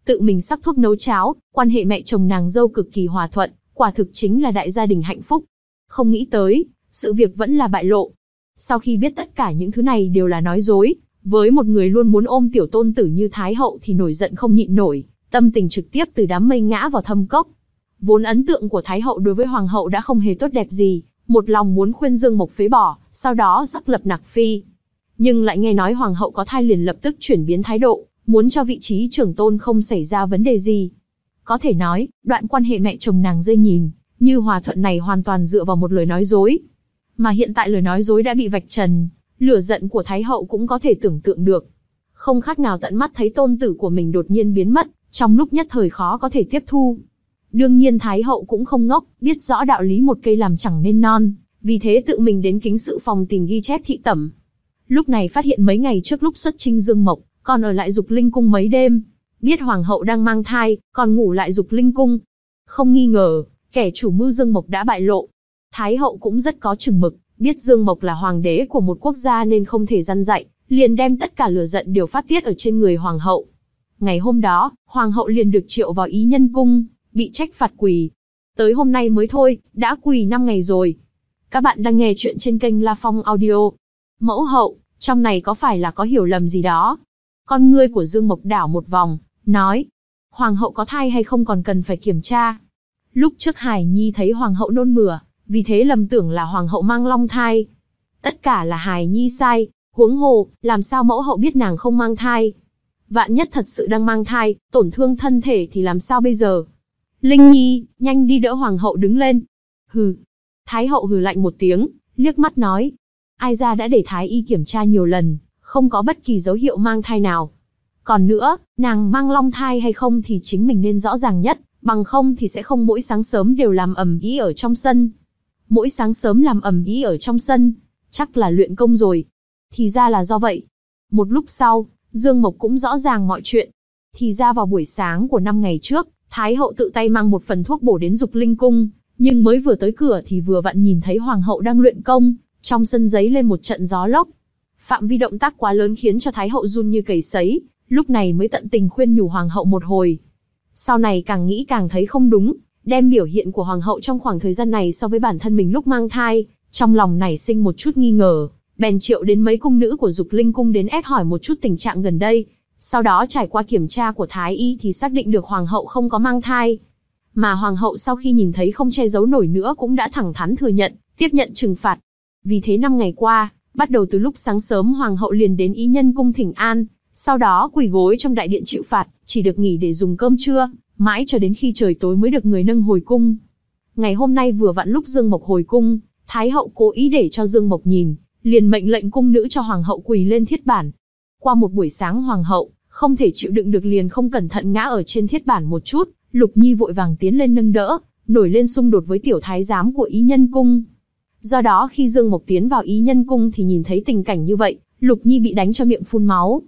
tự mình sắc thuốc nấu cháo, quan hệ mẹ chồng nàng dâu cực kỳ hòa thuận, quả thực chính là đại gia đình hạnh phúc. Không nghĩ tới, sự việc vẫn là bại lộ. Sau khi biết tất cả những thứ này đều là nói dối, với một người luôn muốn ôm tiểu tôn tử như Thái hậu thì nổi giận không nhịn nổi, tâm tình trực tiếp từ đám mây ngã vào thâm cốc. Vốn ấn tượng của Thái hậu đối với hoàng hậu đã không hề tốt đẹp gì, một lòng muốn khuyên Dương Mộc phế bỏ, sau đó xác lập Nặc Phi. Nhưng lại nghe nói hoàng hậu có thai liền lập tức chuyển biến thái độ, muốn cho vị trí trưởng tôn không xảy ra vấn đề gì. Có thể nói, đoạn quan hệ mẹ chồng nàng dây nhìn, như hòa thuận này hoàn toàn dựa vào một lời nói dối. Mà hiện tại lời nói dối đã bị vạch trần, lửa giận của Thái hậu cũng có thể tưởng tượng được. Không khác nào tận mắt thấy tôn tử của mình đột nhiên biến mất, trong lúc nhất thời khó có thể tiếp thu. Đương nhiên Thái hậu cũng không ngốc, biết rõ đạo lý một cây làm chẳng nên non, vì thế tự mình đến kính sự phòng tìm ghi chép thị tẩm. Lúc này phát hiện mấy ngày trước lúc xuất chinh Dương Mộc, còn ở lại Dục Linh Cung mấy đêm. Biết hoàng hậu đang mang thai, còn ngủ lại Dục Linh Cung. Không nghi ngờ, kẻ chủ mưu Dương Mộc đã bại lộ. Thái hậu cũng rất có chừng mực, biết Dương Mộc là hoàng đế của một quốc gia nên không thể răn dạy, liền đem tất cả lửa giận đều phát tiết ở trên người hoàng hậu. Ngày hôm đó, hoàng hậu liền được triệu vào Ý Nhân Cung, bị trách phạt quỳ. Tới hôm nay mới thôi, đã quỳ năm ngày rồi. Các bạn đang nghe chuyện trên kênh La Phong Audio. Mẫu hậu, trong này có phải là có hiểu lầm gì đó? Con ngươi của Dương Mộc đảo một vòng, nói. Hoàng hậu có thai hay không còn cần phải kiểm tra. Lúc trước Hải Nhi thấy hoàng hậu nôn mửa, vì thế lầm tưởng là hoàng hậu mang long thai. Tất cả là Hải Nhi sai, huống hồ, làm sao mẫu hậu biết nàng không mang thai? Vạn nhất thật sự đang mang thai, tổn thương thân thể thì làm sao bây giờ? Linh Nhi, nhanh đi đỡ hoàng hậu đứng lên. Hừ. Thái hậu hừ lạnh một tiếng, liếc mắt nói. Ai ra đã để Thái y kiểm tra nhiều lần, không có bất kỳ dấu hiệu mang thai nào. Còn nữa, nàng mang long thai hay không thì chính mình nên rõ ràng nhất, bằng không thì sẽ không mỗi sáng sớm đều làm ầm ĩ ở trong sân. Mỗi sáng sớm làm ầm ĩ ở trong sân, chắc là luyện công rồi. Thì ra là do vậy. Một lúc sau, Dương Mộc cũng rõ ràng mọi chuyện. Thì ra vào buổi sáng của năm ngày trước, Thái hậu tự tay mang một phần thuốc bổ đến Dục Linh Cung, nhưng mới vừa tới cửa thì vừa vặn nhìn thấy hoàng hậu đang luyện công, trong sân giấy lên một trận gió lốc. Phạm vi động tác quá lớn khiến cho Thái hậu run như cầy sấy, lúc này mới tận tình khuyên nhủ hoàng hậu một hồi. Sau này càng nghĩ càng thấy không đúng, đem biểu hiện của hoàng hậu trong khoảng thời gian này so với bản thân mình lúc mang thai, trong lòng nảy sinh một chút nghi ngờ, bèn triệu đến mấy cung nữ của Dục Linh Cung đến ép hỏi một chút tình trạng gần đây. Sau đó trải qua kiểm tra của Thái y thì xác định được hoàng hậu không có mang thai. Mà hoàng hậu sau khi nhìn thấy không che giấu nổi nữa cũng đã thẳng thắn thừa nhận, tiếp nhận trừng phạt. Vì thế năm ngày qua, bắt đầu từ lúc sáng sớm hoàng hậu liền đến Ý Nhân Cung thỉnh an, sau đó quỳ gối trong đại điện chịu phạt, chỉ được nghỉ để dùng cơm trưa, mãi cho đến khi trời tối mới được người nâng hồi cung. Ngày hôm nay vừa vặn lúc Dương Mộc hồi cung, Thái hậu cố ý để cho Dương Mộc nhìn, liền mệnh lệnh cung nữ cho hoàng hậu quỳ lên thiết bản. Qua một buổi sáng hoàng hậu không thể chịu đựng được liền không cẩn thận ngã ở trên thiết bản một chút, Lục Nhi vội vàng tiến lên nâng đỡ, nổi lên xung đột với tiểu thái giám của Ý Nhân Cung. Do đó khi Dương Mộc tiến vào Ý Nhân Cung thì nhìn thấy tình cảnh như vậy, Lục Nhi bị đánh cho miệng phun máu.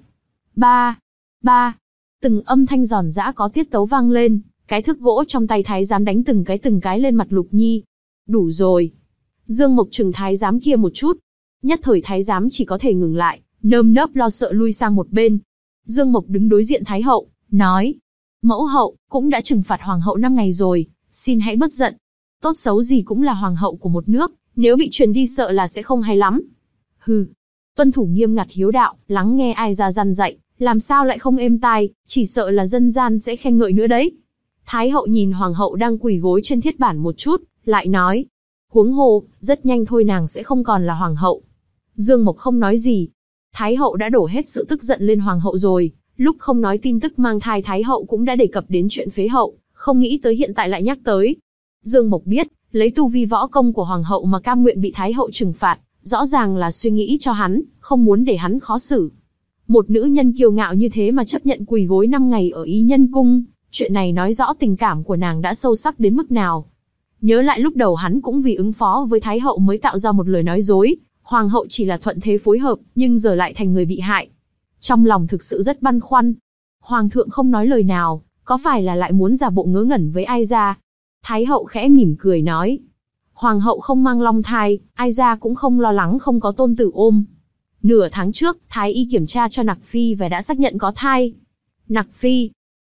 Ba, ba, từng âm thanh giòn giã có tiết tấu vang lên, cái thước gỗ trong tay thái giám đánh từng cái từng cái lên mặt Lục Nhi. Đủ rồi. Dương Mộc trừng thái giám kia một chút. Nhất thời thái giám chỉ có thể ngừng lại, nơm nớp lo sợ lui sang một bên. Dương Mộc đứng đối diện Thái hậu, nói. Mẫu hậu, cũng đã trừng phạt hoàng hậu năm ngày rồi, xin hãy bớt giận. Tốt xấu gì cũng là hoàng hậu của một nước, nếu bị truyền đi sợ là sẽ không hay lắm. Hừ, tuân thủ nghiêm ngặt hiếu đạo, lắng nghe ai ra răn dạy, làm sao lại không êm tai, chỉ sợ là dân gian sẽ khen ngợi nữa đấy. Thái hậu nhìn hoàng hậu đang quỳ gối trên thiết bản một chút, lại nói. Huống hồ, rất nhanh thôi nàng sẽ không còn là hoàng hậu. Dương Mộc không nói gì. Thái hậu đã đổ hết sự tức giận lên hoàng hậu rồi, lúc không nói tin tức mang thai Thái hậu cũng đã đề cập đến chuyện phế hậu, không nghĩ tới hiện tại lại nhắc tới. Dương Mộc biết, lấy tu vi võ công của hoàng hậu mà cam nguyện bị Thái hậu trừng phạt, rõ ràng là suy nghĩ cho hắn, không muốn để hắn khó xử. Một nữ nhân kiêu ngạo như thế mà chấp nhận quỳ gối năm ngày ở Ý Nhân Cung, chuyện này nói rõ tình cảm của nàng đã sâu sắc đến mức nào. Nhớ lại lúc đầu hắn cũng vì ứng phó với Thái hậu mới tạo ra một lời nói dối, hoàng hậu chỉ là thuận thế phối hợp, nhưng giờ lại thành người bị hại. Trong lòng thực sự rất băn khoăn. Hoàng thượng không nói lời nào, có phải là lại muốn giả bộ ngớ ngẩn với ai ra? Thái hậu khẽ mỉm cười nói. Hoàng hậu không mang long thai, ai ra cũng không lo lắng không có tôn tử ôm. Nửa tháng trước, Thái y kiểm tra cho Nặc Phi và đã xác nhận có thai. Nặc Phi.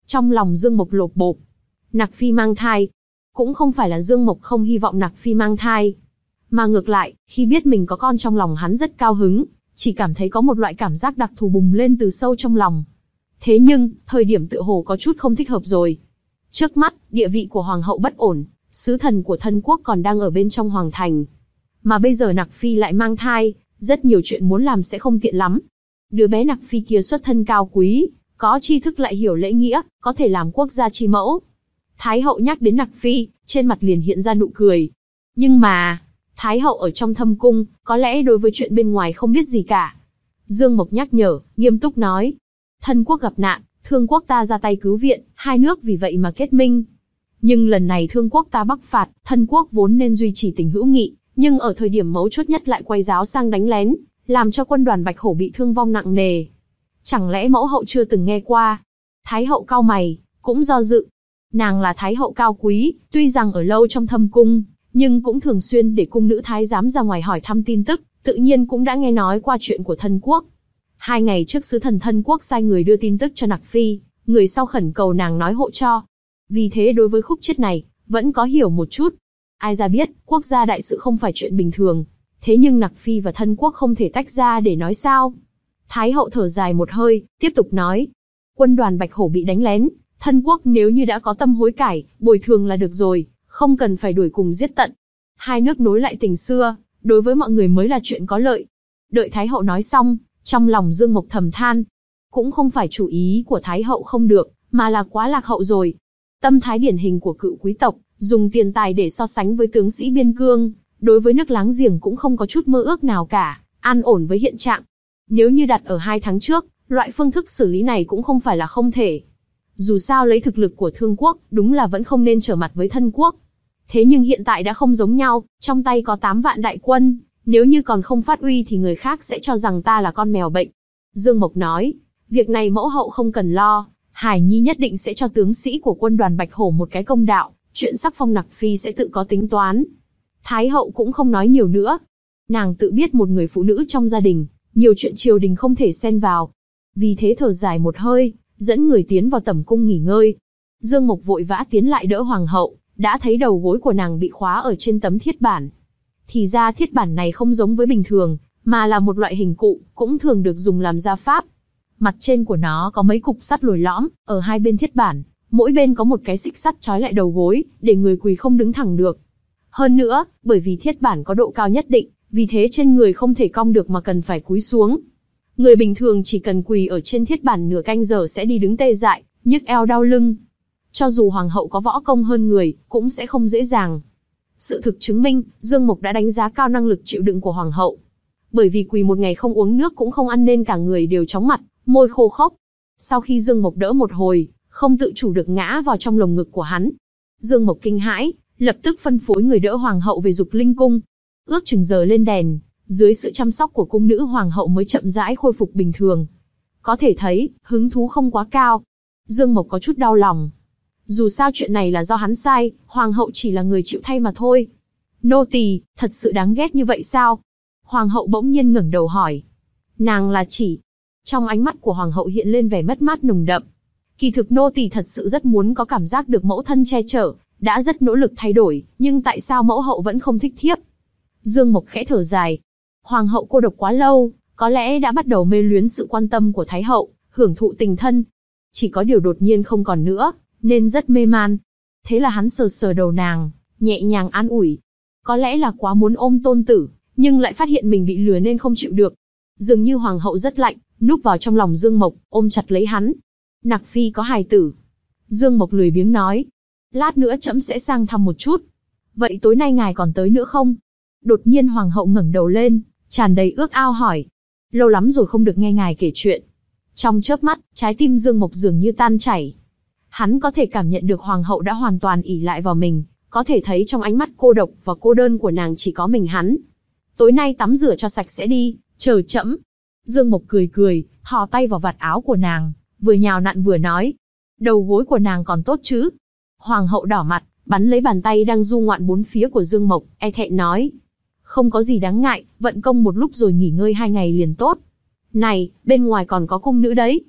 Trong lòng Dương Mộc lột bột. Nặc Phi mang thai. Cũng không phải là Dương Mộc không hy vọng Nặc Phi mang thai. Mà ngược lại, khi biết mình có con trong lòng hắn rất cao hứng, chỉ cảm thấy có một loại cảm giác đặc thù bùng lên từ sâu trong lòng. Thế nhưng, thời điểm tựa hồ có chút không thích hợp rồi. Trước mắt, địa vị của hoàng hậu bất ổn, sứ thần của thân quốc còn đang ở bên trong hoàng thành. Mà bây giờ Nặc Phi lại mang thai, rất nhiều chuyện muốn làm sẽ không tiện lắm. Đứa bé Nặc Phi kia xuất thân cao quý, có tri thức lại hiểu lễ nghĩa, có thể làm quốc gia chi mẫu. Thái hậu nhắc đến Nặc Phi, trên mặt liền hiện ra nụ cười. Nhưng mà, Thái hậu ở trong thâm cung, có lẽ đối với chuyện bên ngoài không biết gì cả. Dương Mộc nhắc nhở, nghiêm túc nói. Thân quốc gặp nạn, Thương quốc ta ra tay cứu viện, hai nước vì vậy mà kết minh. Nhưng lần này Thương quốc ta bắc phạt, Thân quốc vốn nên duy trì tình hữu nghị, nhưng ở thời điểm mấu chốt nhất lại quay giáo sang đánh lén, làm cho quân đoàn Bạch Hổ bị thương vong nặng nề. Chẳng lẽ mẫu hậu chưa từng nghe qua? Thái hậu cau mày, cũng do dự. Nàng là thái hậu cao quý, tuy rằng ở lâu trong thâm cung, nhưng cũng thường xuyên để cung nữ thái giám ra ngoài hỏi thăm tin tức, tự nhiên cũng đã nghe nói qua chuyện của Thân quốc. Hai ngày trước sứ thần Thân quốc sai người đưa tin tức cho Nặc Phi, người sau khẩn cầu nàng nói hộ cho. Vì thế đối với khúc chiết này, vẫn có hiểu một chút. Ai ra biết, quốc gia đại sự không phải chuyện bình thường. Thế nhưng Nặc Phi và Thân quốc không thể tách ra để nói sao. Thái hậu thở dài một hơi, tiếp tục nói. Quân đoàn Bạch Hổ bị đánh lén, Thân quốc nếu như đã có tâm hối cải, bồi thường là được rồi, không cần phải đuổi cùng giết tận. Hai nước nối lại tình xưa, đối với mọi người mới là chuyện có lợi. Đợi Thái hậu nói xong, trong lòng Dương Mộc thầm than. Cũng không phải chủ ý của Thái hậu không được, mà là quá lạc hậu rồi. Tâm thái điển hình của cựu quý tộc, dùng tiền tài để so sánh với tướng sĩ biên cương, đối với nước láng giềng cũng không có chút mơ ước nào cả, an ổn với hiện trạng. Nếu như đặt ở hai tháng trước, loại phương thức xử lý này cũng không phải là không thể. Dù sao lấy thực lực của Thương quốc, đúng là vẫn không nên trở mặt với Thân quốc. Thế nhưng hiện tại đã không giống nhau, trong tay có tám vạn đại quân, nếu như còn không phát uy thì người khác sẽ cho rằng ta là con mèo bệnh. Dương Mộc nói, việc này mẫu hậu không cần lo, Hải Nhi nhất định sẽ cho tướng sĩ của quân đoàn Bạch Hổ một cái công đạo, chuyện sắc phong Nặc Phi sẽ tự có tính toán. Thái hậu cũng không nói nhiều nữa. Nàng tự biết một người phụ nữ trong gia đình, nhiều chuyện triều đình không thể xen vào. Vì thế thở dài một hơi, dẫn người tiến vào tẩm cung nghỉ ngơi. Dương Mộc vội vã tiến lại đỡ hoàng hậu, đã thấy đầu gối của nàng bị khóa ở trên tấm thiết bản. Thì ra thiết bản này không giống với bình thường, mà là một loại hình cụ, cũng thường được dùng làm gia pháp. Mặt trên của nó có mấy cục sắt lồi lõm, ở hai bên thiết bản, mỗi bên có một cái xích sắt trói lại đầu gối, để người quỳ không đứng thẳng được. Hơn nữa, bởi vì thiết bản có độ cao nhất định, vì thế trên người không thể cong được mà cần phải cúi xuống. Người bình thường chỉ cần quỳ ở trên thiết bản nửa canh giờ sẽ đi đứng tê dại, nhức eo đau lưng. Cho dù hoàng hậu có võ công hơn người, cũng sẽ không dễ dàng. Sự thực chứng minh, Dương Mộc đã đánh giá cao năng lực chịu đựng của hoàng hậu. Bởi vì quỳ một ngày không uống nước cũng không ăn nên cả người đều chóng mặt, môi khô khốc. Sau khi Dương Mộc đỡ một hồi, không tự chủ được ngã vào trong lồng ngực của hắn. Dương Mộc kinh hãi, lập tức phân phối người đỡ hoàng hậu về Dục Linh cung. Ước chừng giờ lên đèn, dưới sự chăm sóc của cung nữ hoàng hậu mới chậm rãi khôi phục bình thường. Có thể thấy, hứng thú không quá cao. Dương Mộc có chút đau lòng. Dù sao chuyện này là do hắn sai, hoàng hậu chỉ là người chịu thay mà thôi. Nô tỳ, thật sự đáng ghét như vậy sao? Hoàng hậu bỗng nhiên ngẩng đầu hỏi. Nàng là chỉ. Trong ánh mắt của hoàng hậu hiện lên vẻ mất mát nồng đậm. Kỳ thực nô tỳ thật sự rất muốn có cảm giác được mẫu thân che chở, đã rất nỗ lực thay đổi, nhưng tại sao mẫu hậu vẫn không thích thiếp? Dương Mộc khẽ thở dài. Hoàng hậu cô độc quá lâu, có lẽ đã bắt đầu mê luyến sự quan tâm của thái hậu, hưởng thụ tình thân. Chỉ có điều đột nhiên không còn nữa, nên rất mê man. Thế là hắn sờ sờ đầu nàng, nhẹ nhàng an ủi. Có lẽ là quá muốn ôm tôn tử, nhưng lại phát hiện mình bị lừa nên không chịu được. Dường như hoàng hậu rất lạnh, núp vào trong lòng Dương Mộc, ôm chặt lấy hắn. Nặc Phi có hài tử. Dương Mộc lười biếng nói. Lát nữa trẫm sẽ sang thăm một chút. Vậy tối nay ngài còn tới nữa không? Đột nhiên hoàng hậu ngẩng đầu lên, tràn đầy ước ao hỏi. Lâu lắm rồi không được nghe ngài kể chuyện. Trong chớp mắt, trái tim Dương Mộc dường như tan chảy. Hắn có thể cảm nhận được hoàng hậu đã hoàn toàn ỷ lại vào mình, có thể thấy trong ánh mắt cô độc và cô đơn của nàng chỉ có mình hắn. Tối nay tắm rửa cho sạch sẽ đi, chờ trẫm. Dương Mộc cười cười, thò tay vào vạt áo của nàng, vừa nhào nặn vừa nói. Đầu gối của nàng còn tốt chứ? Hoàng hậu đỏ mặt, bắn lấy bàn tay đang du ngoạn bốn phía của Dương Mộc, e thẹn nói. Không có gì đáng ngại, vận công một lúc rồi nghỉ ngơi hai ngày liền tốt. Này, bên ngoài còn có cung nữ đấy.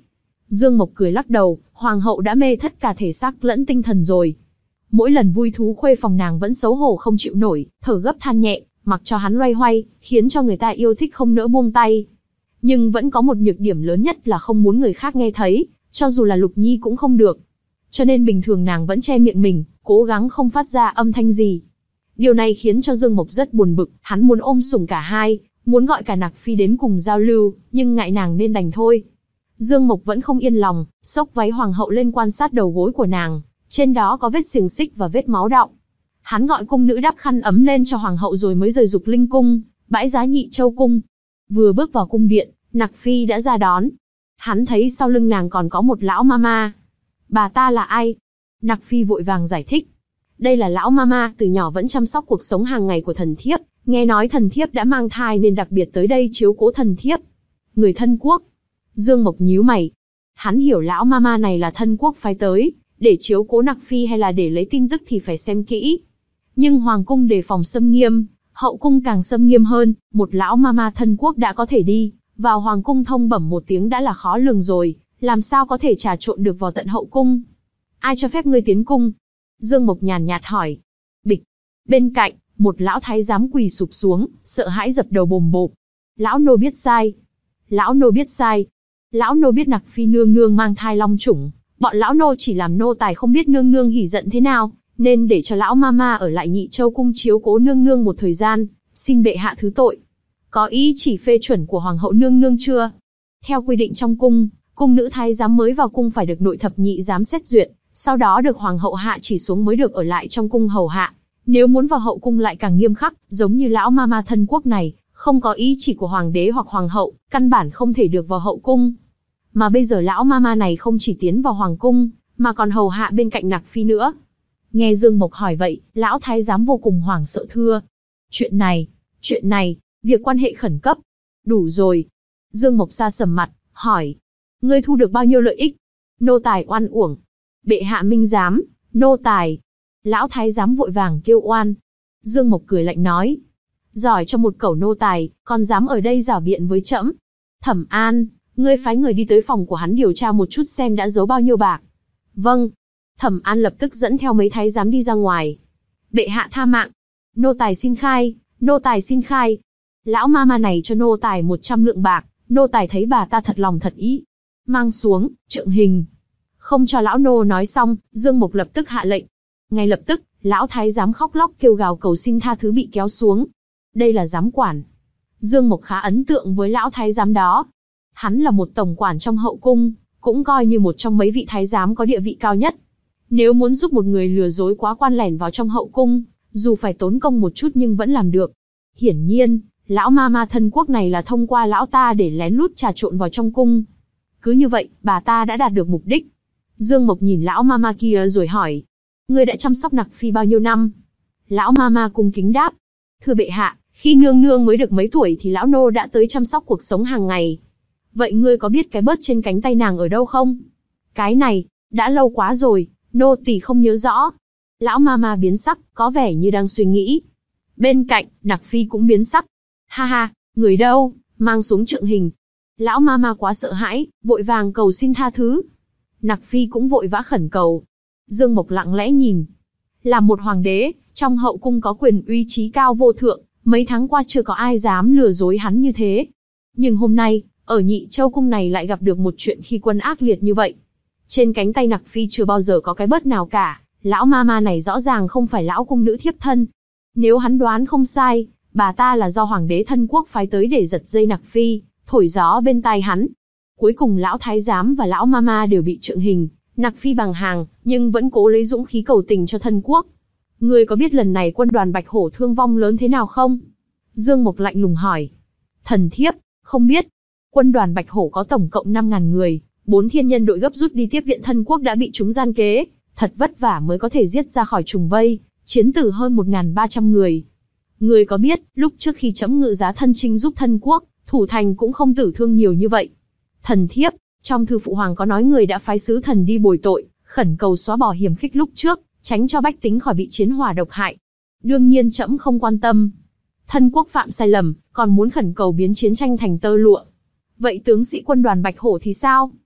Dương Mộc cười lắc đầu, hoàng hậu đã mê thất cả thể xác lẫn tinh thần rồi. Mỗi lần vui thú khuê phòng nàng vẫn xấu hổ không chịu nổi, thở gấp than nhẹ, mặc cho hắn loay hoay, khiến cho người ta yêu thích không nỡ buông tay. Nhưng vẫn có một nhược điểm lớn nhất là không muốn người khác nghe thấy, cho dù là Lục Nhi cũng không được. Cho nên bình thường nàng vẫn che miệng mình, cố gắng không phát ra âm thanh gì. Điều này khiến cho Dương Mộc rất buồn bực, hắn muốn ôm sủng cả hai, muốn gọi cả Nặc Phi đến cùng giao lưu, nhưng ngại nàng nên đành thôi. Dương Mộc vẫn không yên lòng, xốc váy hoàng hậu lên quan sát đầu gối của nàng, trên đó có vết xiềng xích và vết máu đọng. Hắn gọi cung nữ đắp khăn ấm lên cho hoàng hậu rồi mới rời Dục Linh cung, bãi giá Nhị Châu cung. Vừa bước vào cung điện, Nặc Phi đã ra đón. Hắn thấy sau lưng nàng còn có một lão mama. Bà ta là ai? Nặc Phi vội vàng giải thích. Đây là lão mama từ nhỏ vẫn chăm sóc cuộc sống hàng ngày của thần thiếp, nghe nói thần thiếp đã mang thai nên đặc biệt tới đây chiếu cố thần thiếp. Người thân quốc. Dương Mộc nhíu mày. Hắn hiểu lão mama này là thân quốc phái tới, để chiếu cố Nặc Phi hay là để lấy tin tức thì phải xem kỹ. Nhưng hoàng cung đề phòng xâm nghiêm, hậu cung càng xâm nghiêm hơn, một lão mama thân quốc đã có thể đi vào hoàng cung thông bẩm một tiếng đã là khó lường rồi, làm sao có thể trà trộn được vào tận hậu cung? Ai cho phép ngươi tiến cung? Dương Mộc nhàn nhạt hỏi. Bịch. Bên cạnh, một lão thái giám quỳ sụp xuống, sợ hãi dập đầu bồm bộp. Lão nô biết sai. Lão nô biết sai. Lão nô biết Nặc Phi nương nương mang thai long chủng, bọn lão nô chỉ làm nô tài không biết nương nương hỉ giận thế nào, nên để cho lão mama ở lại Nhị Châu cung chiếu cố nương nương một thời gian, xin bệ hạ thứ tội. Có ý chỉ phê chuẩn của hoàng hậu nương nương chưa? Theo quy định trong cung, cung nữ thái giám mới vào cung phải được nội thập nhị giám xét duyệt, sau đó được hoàng hậu hạ chỉ xuống mới được ở lại trong cung hầu hạ. Nếu muốn vào hậu cung lại càng nghiêm khắc, giống như lão mama thân quốc này, không có ý chỉ của hoàng đế hoặc hoàng hậu, căn bản không thể được vào hậu cung. Mà bây giờ lão mama này không chỉ tiến vào hoàng cung, mà còn hầu hạ bên cạnh Nặc Phi nữa. Nghe Dương Mộc hỏi vậy, lão thái giám vô cùng hoảng sợ thưa. Chuyện này, chuyện này, việc quan hệ khẩn cấp. Đủ rồi. Dương Mộc sa sầm mặt, hỏi. Ngươi thu được bao nhiêu lợi ích? Nô tài oan uổng. Bệ hạ minh giám, nô tài. Lão thái giám vội vàng kêu oan. Dương Mộc cười lạnh nói. Giỏi cho một cẩu nô tài, còn dám ở đây giảo biện với trẫm. Thẩm An, ngươi phái người đi tới phòng của hắn điều tra một chút xem đã giấu bao nhiêu bạc. Vâng. Thẩm An lập tức dẫn theo mấy thái giám đi ra ngoài. Bệ hạ tha mạng. Nô tài xin khai, nô tài xin khai. Lão mama này cho nô tài một trăm lượng bạc, nô tài thấy bà ta thật lòng thật ý. Mang xuống, trượng hình. Không cho lão nô nói xong, Dương Mộc lập tức hạ lệnh. Ngay lập tức, lão thái giám khóc lóc kêu gào cầu xin tha thứ bị kéo xuống. Đây là giám quản. Dương Mộc khá ấn tượng với lão thái giám đó. Hắn là một tổng quản trong hậu cung, cũng coi như một trong mấy vị thái giám có địa vị cao nhất. Nếu muốn giúp một người lừa dối quá quan lẻn vào trong hậu cung, dù phải tốn công một chút nhưng vẫn làm được. Hiển nhiên, lão mama thân quốc này là thông qua lão ta để lén lút trà trộn vào trong cung. Cứ như vậy, bà ta đã đạt được mục đích. Dương Mộc nhìn lão mama kia rồi hỏi. Ngươi đã chăm sóc Nặc Phi bao nhiêu năm? Lão mama cung kính đáp. Thưa bệ hạ, khi nương nương mới được mấy tuổi thì lão nô đã tới chăm sóc cuộc sống hàng ngày. Vậy ngươi có biết cái bớt trên cánh tay nàng ở đâu không? Cái này, đã lâu quá rồi, nô tỳ không nhớ rõ. Lão mama biến sắc, có vẻ như đang suy nghĩ. Bên cạnh, Nặc Phi cũng biến sắc. Ha ha, người đâu, mang xuống trượng hình. Lão mama quá sợ hãi, vội vàng cầu xin tha thứ. Nặc Phi cũng vội vã khẩn cầu. Dương Mộc lặng lẽ nhìn. Là một hoàng đế, trong hậu cung có quyền uy trí cao vô thượng, mấy tháng qua chưa có ai dám lừa dối hắn như thế. Nhưng hôm nay, ở Nhị Châu cung này lại gặp được một chuyện khi quân ác liệt như vậy. Trên cánh tay Nặc Phi chưa bao giờ có cái bớt nào cả, lão mama này rõ ràng không phải lão cung nữ thiếp thân. Nếu hắn đoán không sai, bà ta là do hoàng đế thân quốc phái tới để giật dây Nặc Phi, thổi gió bên tai hắn. Cuối cùng lão thái giám và lão mama đều bị trượng hình, Nặc Phi bằng hàng, nhưng vẫn cố lấy dũng khí cầu tình cho thân quốc. Ngươi có biết lần này quân đoàn Bạch Hổ thương vong lớn thế nào không? Dương Mộc lạnh lùng hỏi. Thần thiếp, không biết. Quân đoàn Bạch Hổ có tổng cộng năm ngàn người, bốn thiên nhân đội gấp rút đi tiếp viện thân quốc đã bị chúng gian kế, thật vất vả mới có thể giết ra khỏi trùng vây, chiến tử hơn một nghìn ba trăm người. Ngươi có biết, lúc trước khi trẫm ngự giá thân chinh giúp thân quốc, thủ thành cũng không tử thương nhiều như vậy. Thần thiếp, trong thư phụ hoàng có nói người đã phái sứ thần đi bồi tội, khẩn cầu xóa bỏ hiểm khích lúc trước, tránh cho bách tính khỏi bị chiến hỏa độc hại. Đương nhiên trẫm không quan tâm. Thân quốc phạm sai lầm, còn muốn khẩn cầu biến chiến tranh thành tơ lụa. Vậy tướng sĩ quân đoàn Bạch Hổ thì sao?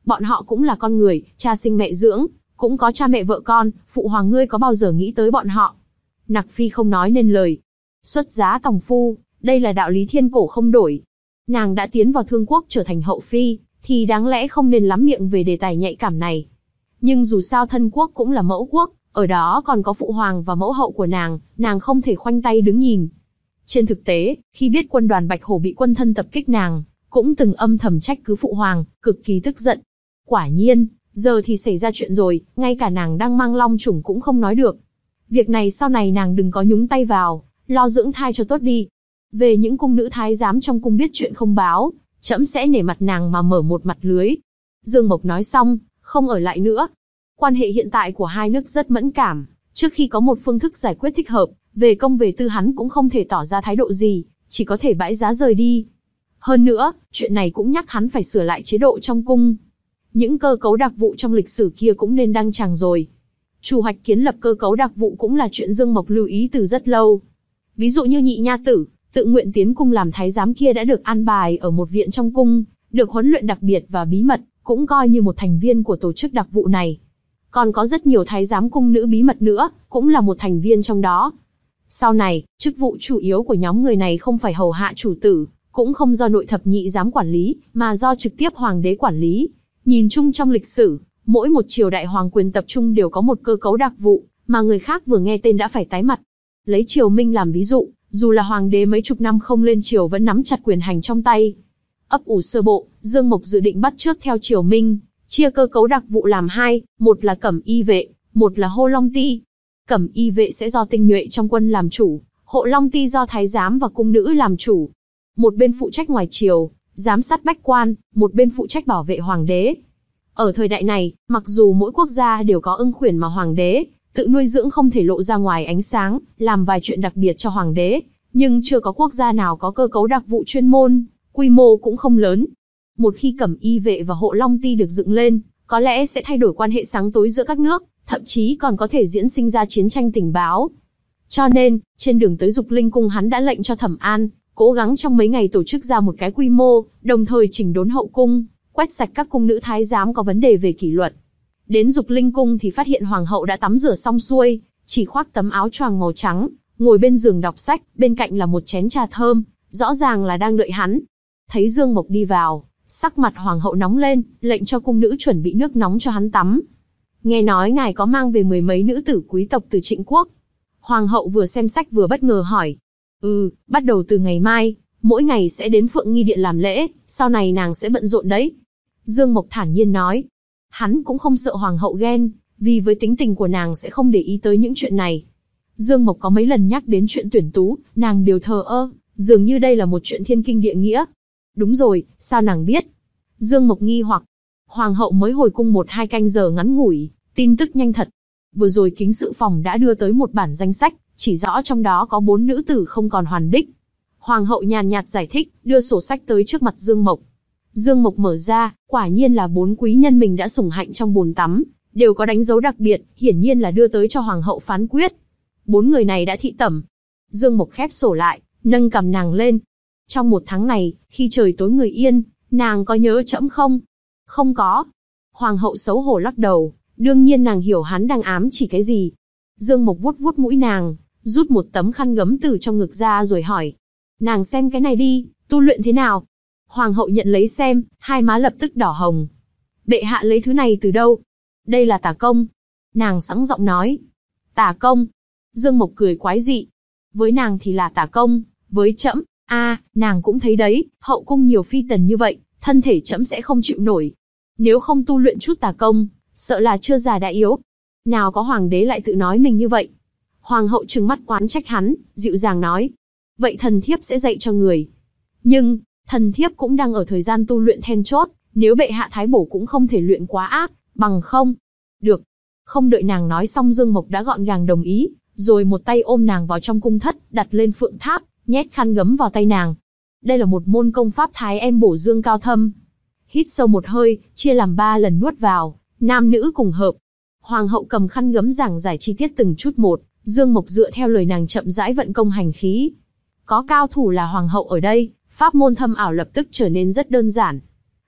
Bọn họ cũng là con người, cha sinh mẹ dưỡng, cũng có cha mẹ vợ con, phụ hoàng ngươi có bao giờ nghĩ tới bọn họ? Nặc Phi không nói nên lời. Xuất giá tòng phu, đây là đạo lý thiên cổ không đổi. Nàng đã tiến vào Thương Quốc trở thành hậu phi, thì đáng lẽ không nên lắm miệng về đề tài nhạy cảm này. Nhưng dù sao thân quốc cũng là mẫu quốc, ở đó còn có phụ hoàng và mẫu hậu của nàng, nàng không thể khoanh tay đứng nhìn. Trên thực tế, khi biết quân đoàn Bạch Hổ bị quân thân tập kích nàng, cũng từng âm thầm trách cứ phụ hoàng, cực kỳ tức giận. Quả nhiên, giờ thì xảy ra chuyện rồi, ngay cả nàng đang mang long chủng cũng không nói được. Việc này sau này nàng đừng có nhúng tay vào, lo dưỡng thai cho tốt đi. Về những cung nữ thái giám trong cung biết chuyện không báo, trẫm sẽ nể mặt nàng mà mở một mặt lưới. Dương Mộc nói xong, không ở lại nữa. Quan hệ hiện tại của hai nước rất mẫn cảm, trước khi có một phương thức giải quyết thích hợp, về công về tư hắn cũng không thể tỏ ra thái độ gì, chỉ có thể bãi giá rời đi. Hơn nữa, chuyện này cũng nhắc hắn phải sửa lại chế độ trong cung. Những cơ cấu đặc vụ trong lịch sử kia cũng nên đăng tràng rồi. Chủ hoạch kiến lập cơ cấu đặc vụ cũng là chuyện Dương Mộc lưu ý từ rất lâu. Ví dụ như nhị nha tử, tự nguyện tiến cung làm thái giám kia đã được an bài ở một viện trong cung, được huấn luyện đặc biệt và bí mật, cũng coi như một thành viên của tổ chức đặc vụ này. Còn có rất nhiều thái giám cung nữ bí mật nữa, cũng là một thành viên trong đó. Sau này, chức vụ chủ yếu của nhóm người này không phải hầu hạ chủ tử, cũng không do nội thập nhị giám quản lý, mà do trực tiếp hoàng đế quản lý. Nhìn chung trong lịch sử, mỗi một triều đại hoàng quyền tập trung đều có một cơ cấu đặc vụ, mà người khác vừa nghe tên đã phải tái mặt. Lấy triều Minh làm ví dụ, dù là hoàng đế mấy chục năm không lên triều vẫn nắm chặt quyền hành trong tay. Ấp ủ sơ bộ, Dương Mộc dự định bắt chước theo triều Minh, chia cơ cấu đặc vụ làm hai, một là cẩm y vệ, một là hô long ti. Cẩm y vệ sẽ do tinh nhuệ trong quân làm chủ, hộ long ti do thái giám và cung nữ làm chủ. Một bên phụ trách ngoài triều, giám sát bách quan, một bên phụ trách bảo vệ hoàng đế. Ở thời đại này, mặc dù mỗi quốc gia đều có ưng khuyển mà hoàng đế tự nuôi dưỡng không thể lộ ra ngoài ánh sáng, làm vài chuyện đặc biệt cho hoàng đế, nhưng chưa có quốc gia nào có cơ cấu đặc vụ chuyên môn, quy mô cũng không lớn. Một khi cẩm y vệ và hộ long ti được dựng lên, có lẽ sẽ thay đổi quan hệ sáng tối giữa các nước, thậm chí còn có thể diễn sinh ra chiến tranh tình báo. Cho nên, trên đường tới Dục Linh Cung hắn đã lệnh cho Thẩm An, cố gắng trong mấy ngày tổ chức ra một cái quy mô, đồng thời chỉnh đốn hậu cung, quét sạch các cung nữ thái giám có vấn đề về kỷ luật. Đến Dục Linh Cung thì phát hiện hoàng hậu đã tắm rửa xong xuôi, chỉ khoác tấm áo choàng màu trắng, ngồi bên giường đọc sách, bên cạnh là một chén trà thơm, rõ ràng là đang đợi hắn. Thấy Dương Mộc đi vào, sắc mặt hoàng hậu nóng lên, lệnh cho cung nữ chuẩn bị nước nóng cho hắn tắm. Nghe nói ngài có mang về mười mấy nữ tử quý tộc từ Trịnh Quốc. Hoàng hậu vừa xem sách vừa bất ngờ hỏi. Ừ, bắt đầu từ ngày mai, mỗi ngày sẽ đến Phượng Nghi Điện làm lễ, sau này nàng sẽ bận rộn đấy. Dương Mộc thản nhiên nói. Hắn cũng không sợ hoàng hậu ghen, vì với tính tình của nàng sẽ không để ý tới những chuyện này. Dương Mộc có mấy lần nhắc đến chuyện tuyển tú, nàng đều thờ ơ, dường như đây là một chuyện thiên kinh địa nghĩa. Đúng rồi, sao nàng biết? Dương Mộc nghi hoặc. Hoàng hậu mới hồi cung một hai canh giờ ngắn ngủi, tin tức nhanh thật. Vừa rồi kính sự phòng đã đưa tới một bản danh sách, chỉ rõ trong đó có bốn nữ tử không còn hoàn đích. Hoàng hậu nhàn nhạt giải thích, đưa sổ sách tới trước mặt Dương Mộc. Dương Mộc mở ra, quả nhiên là bốn quý nhân mình đã sủng hạnh trong bồn tắm, đều có đánh dấu đặc biệt, hiển nhiên là đưa tới cho hoàng hậu phán quyết. Bốn người này đã thị tẩm. Dương Mộc khép sổ lại, nâng cằm nàng lên. Trong một tháng này, khi trời tối người yên, nàng có nhớ trẫm không? Không có. Hoàng hậu xấu hổ lắc đầu, đương nhiên nàng hiểu hắn đang ám chỉ cái gì. Dương Mộc vuốt vuốt mũi nàng, rút một tấm khăn gấm từ trong ngực ra rồi hỏi. Nàng xem cái này đi, tu luyện thế nào? Hoàng hậu nhận lấy xem, hai má lập tức đỏ hồng. Bệ hạ lấy thứ này từ đâu? Đây là tà công. Nàng sẵn giọng nói. Tà công. Dương Mộc cười quái dị. Với nàng thì là tà công, với trẫm, a, à, nàng cũng thấy đấy, hậu cung nhiều phi tần như vậy, thân thể trẫm sẽ không chịu nổi. Nếu không tu luyện chút tà công, sợ là chưa già đã yếu. Nào có hoàng đế lại tự nói mình như vậy. Hoàng hậu trừng mắt oán trách hắn, dịu dàng nói. Vậy thần thiếp sẽ dạy cho người. Nhưng, thần thiếp cũng đang ở thời gian tu luyện then chốt, nếu bệ hạ thái bổ cũng không thể luyện quá ác, bằng không. Được. Không đợi nàng nói xong Dương Mộc đã gọn gàng đồng ý, rồi một tay ôm nàng vào trong cung thất, đặt lên phượng tháp, nhét khăn gấm vào tay nàng. Đây là một môn công pháp thái em bổ dương cao thâm. Hít sâu một hơi, chia làm ba lần nuốt vào, nam nữ cùng hợp. Hoàng hậu cầm khăn gấm giảng giải chi tiết từng chút một, Dương Mộc dựa theo lời nàng chậm rãi vận công hành khí. Có cao thủ là hoàng hậu ở đây, pháp môn thâm ảo lập tức trở nên rất đơn giản.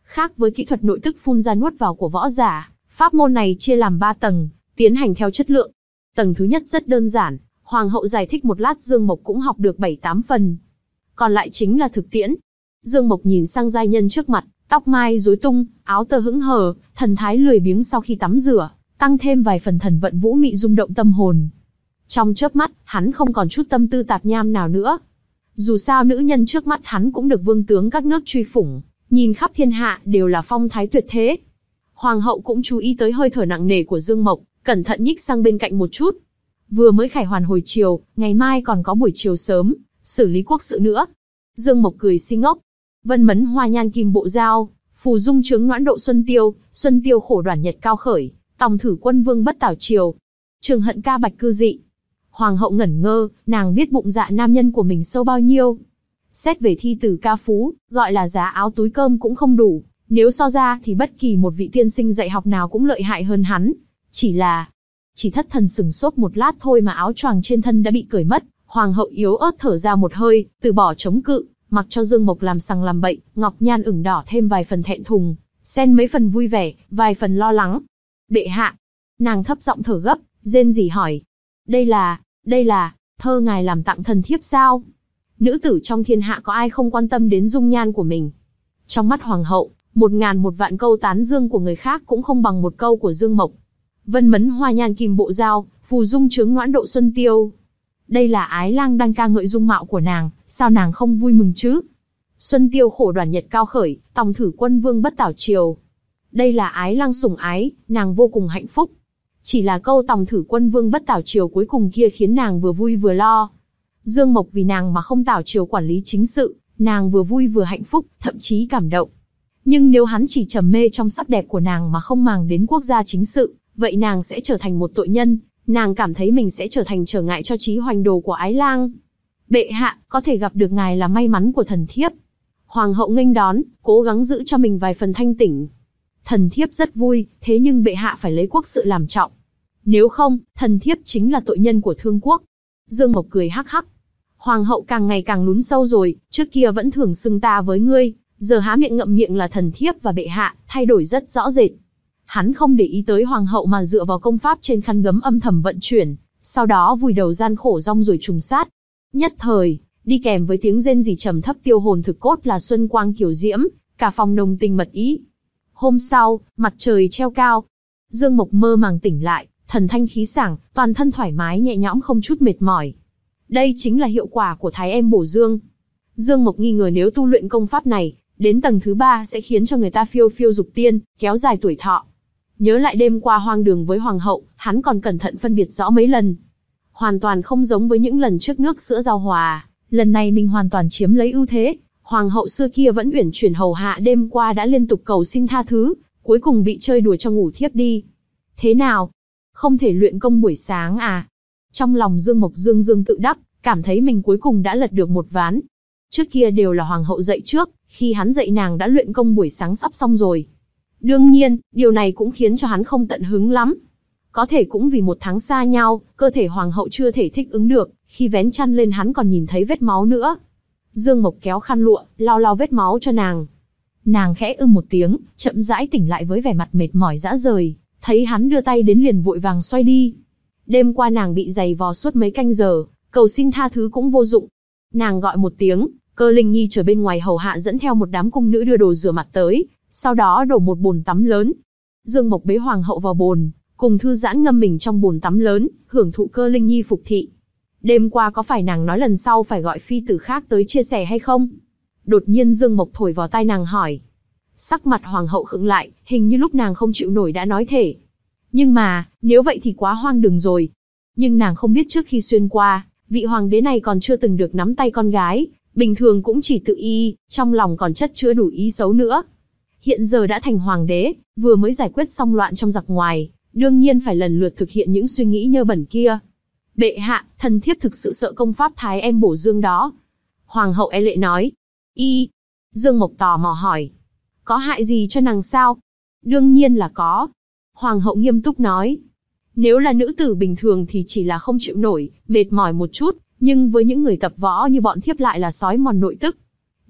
Khác với kỹ thuật nội tức phun ra nuốt vào của võ giả, pháp môn này chia làm ba tầng, tiến hành theo chất lượng. Tầng thứ nhất rất đơn giản, Hoàng hậu giải thích một lát Dương Mộc cũng học được bảy tám phần. Còn lại chính là thực tiễn. Dương Mộc nhìn sang giai nhân trước mặt, tóc mai rối tung, áo tơ hững hờ, thần thái lười biếng sau khi tắm rửa, tăng thêm vài phần thần vận vũ mị rung động tâm hồn. Trong chớp mắt, hắn không còn chút tâm tư tạp nham nào nữa. Dù sao nữ nhân trước mắt hắn cũng được vương tướng các nước truy phủng, nhìn khắp thiên hạ đều là phong thái tuyệt thế. Hoàng hậu cũng chú ý tới hơi thở nặng nề của Dương Mộc, cẩn thận nhích sang bên cạnh một chút. Vừa mới khải hoàn hồi chiều, ngày mai còn có buổi chiều sớm, xử lý quốc sự nữa. Dương Mộc cười si ngốc. Vân mấn hoa nhan kim bộ dao, phù dung trướng noãn độ xuân tiêu, xuân tiêu khổ đoản nhật cao khởi, tòng thử quân vương bất tảo triều. Trường hận ca bạch cư dị. Hoàng hậu ngẩn ngơ, nàng biết bụng dạ nam nhân của mình sâu bao nhiêu. Xét về thi tử ca phú, gọi là giá áo túi cơm cũng không đủ, nếu so ra thì bất kỳ một vị tiên sinh dạy học nào cũng lợi hại hơn hắn. Chỉ là, chỉ thất thần sừng sốt một lát thôi mà áo choàng trên thân đã bị cởi mất. Hoàng hậu yếu ớt thở ra một hơi, từ bỏ chống cự, mặc cho Dương Mộc làm sằng làm bậy, ngọc nhan ửng đỏ thêm vài phần thẹn thùng, xen mấy phần vui vẻ, vài phần lo lắng. Bệ hạ, nàng thấp giọng thở gấp, rên rỉ hỏi, đây là, đây là thơ ngài làm tặng thần thiếp sao? Nữ tử trong thiên hạ có ai không quan tâm đến dung nhan của mình? Trong mắt hoàng hậu, một ngàn một vạn câu tán dương của người khác cũng không bằng một câu của Dương Mộc. Vân mấn hoa nhan kim bộ dao, phù dung trướng noãn độ xuân tiêu. Đây là ái lang đang ca ngợi dung mạo của nàng, sao nàng không vui mừng chứ? Xuân tiêu khổ đoản nhật cao khởi, tòng thử quân vương bất tảo triều. Đây là ái lang sủng ái, nàng vô cùng hạnh phúc. Chỉ là câu tòng thử quân vương bất tảo triều cuối cùng kia khiến nàng vừa vui vừa lo. Dương Mộc vì nàng mà không tảo triều quản lý chính sự, nàng vừa vui vừa hạnh phúc, thậm chí cảm động. Nhưng nếu hắn chỉ trầm mê trong sắc đẹp của nàng mà không màng đến quốc gia chính sự, vậy nàng sẽ trở thành một tội nhân, nàng cảm thấy mình sẽ trở thành trở ngại cho chí hoành đồ của ái lang. Bệ hạ, có thể gặp được ngài là may mắn của thần thiếp. Hoàng hậu nghênh đón, cố gắng giữ cho mình vài phần thanh tỉnh. Thần thiếp rất vui, thế nhưng bệ hạ phải lấy quốc sự làm trọng. Nếu không, thần thiếp chính là tội nhân của thương quốc. Dương Mộc cười hắc hắc. Hoàng hậu càng ngày càng lún sâu rồi, trước kia vẫn thường xưng ta với ngươi, giờ há miệng ngậm miệng là thần thiếp và bệ hạ, thay đổi rất rõ rệt. Hắn không để ý tới hoàng hậu mà dựa vào công pháp trên khăn gấm âm thầm vận chuyển, sau đó vùi đầu gian khổ rong rồi trùng sát. Nhất thời, đi kèm với tiếng rên rỉ trầm thấp tiêu hồn thực cốt là xuân quang kiều diễm, cả phòng nồng tình mật ý. Hôm sau, mặt trời treo cao, Dương Mộc mơ màng tỉnh lại, thần thanh khí sảng, toàn thân thoải mái nhẹ nhõm không chút mệt mỏi. Đây chính là hiệu quả của Thái Em Bổ Dương. Dương Mộc nghi ngờ nếu tu luyện công pháp này, đến tầng thứ ba sẽ khiến cho người ta phiêu phiêu dục tiên, kéo dài tuổi thọ. Nhớ lại đêm qua hoang đường với hoàng hậu, hắn còn cẩn thận phân biệt rõ mấy lần. Hoàn toàn không giống với những lần trước nước sữa giao hòa, lần này mình hoàn toàn chiếm lấy ưu thế. Hoàng hậu xưa kia vẫn uyển chuyển hầu hạ, đêm qua đã liên tục cầu xin tha thứ, cuối cùng bị chơi đùa cho ngủ thiếp đi. Thế nào? Không thể luyện công buổi sáng à? Trong lòng Dương Mộc dương dương tự đắc, cảm thấy mình cuối cùng đã lật được một ván. Trước kia đều là hoàng hậu dạy trước, khi hắn dạy nàng đã luyện công buổi sáng sắp xong rồi. Đương nhiên, điều này cũng khiến cho hắn không tận hứng lắm. Có thể cũng vì một tháng xa nhau, cơ thể hoàng hậu chưa thể thích ứng được, khi vén chăn lên hắn còn nhìn thấy vết máu nữa. Dương Mộc kéo khăn lụa, lau lau vết máu cho nàng. Nàng khẽ ưm một tiếng, chậm rãi tỉnh lại với vẻ mặt mệt mỏi rã rời, thấy hắn đưa tay đến liền vội vàng xoay đi. Đêm qua nàng bị giày vò suốt mấy canh giờ, cầu xin tha thứ cũng vô dụng. Nàng gọi một tiếng, Cơ Linh Nhi trở bên ngoài hầu hạ dẫn theo một đám cung nữ đưa đồ rửa mặt tới, sau đó đổ một bồn tắm lớn. Dương Mộc bế hoàng hậu vào bồn, cùng thư giãn ngâm mình trong bồn tắm lớn, hưởng thụ Cơ Linh Nhi phục thị. Đêm qua có phải nàng nói lần sau phải gọi phi tử khác tới chia sẻ hay không? Đột nhiên Dương Mộc thổi vào tai nàng hỏi. Sắc mặt hoàng hậu khựng lại, hình như lúc nàng không chịu nổi đã nói thể. Nhưng mà, nếu vậy thì quá hoang đường rồi. Nhưng nàng không biết trước khi xuyên qua, vị hoàng đế này còn chưa từng được nắm tay con gái, bình thường cũng chỉ tự y, trong lòng còn chất chứa đủ ý xấu nữa. Hiện giờ đã thành hoàng đế, vừa mới giải quyết xong loạn trong giặc ngoài, đương nhiên phải lần lượt thực hiện những suy nghĩ nhơ bẩn kia. Bệ hạ, thần thiếp thực sự sợ công pháp Thái Em Bổ Dương đó. Hoàng hậu e lệ nói. Y. Dương Mộc tò mò hỏi. Có hại gì cho nàng sao? Đương nhiên là có. Hoàng hậu nghiêm túc nói. Nếu là nữ tử bình thường thì chỉ là không chịu nổi, mệt mỏi một chút, nhưng với những người tập võ như bọn thiếp lại là sói mòn nội tức.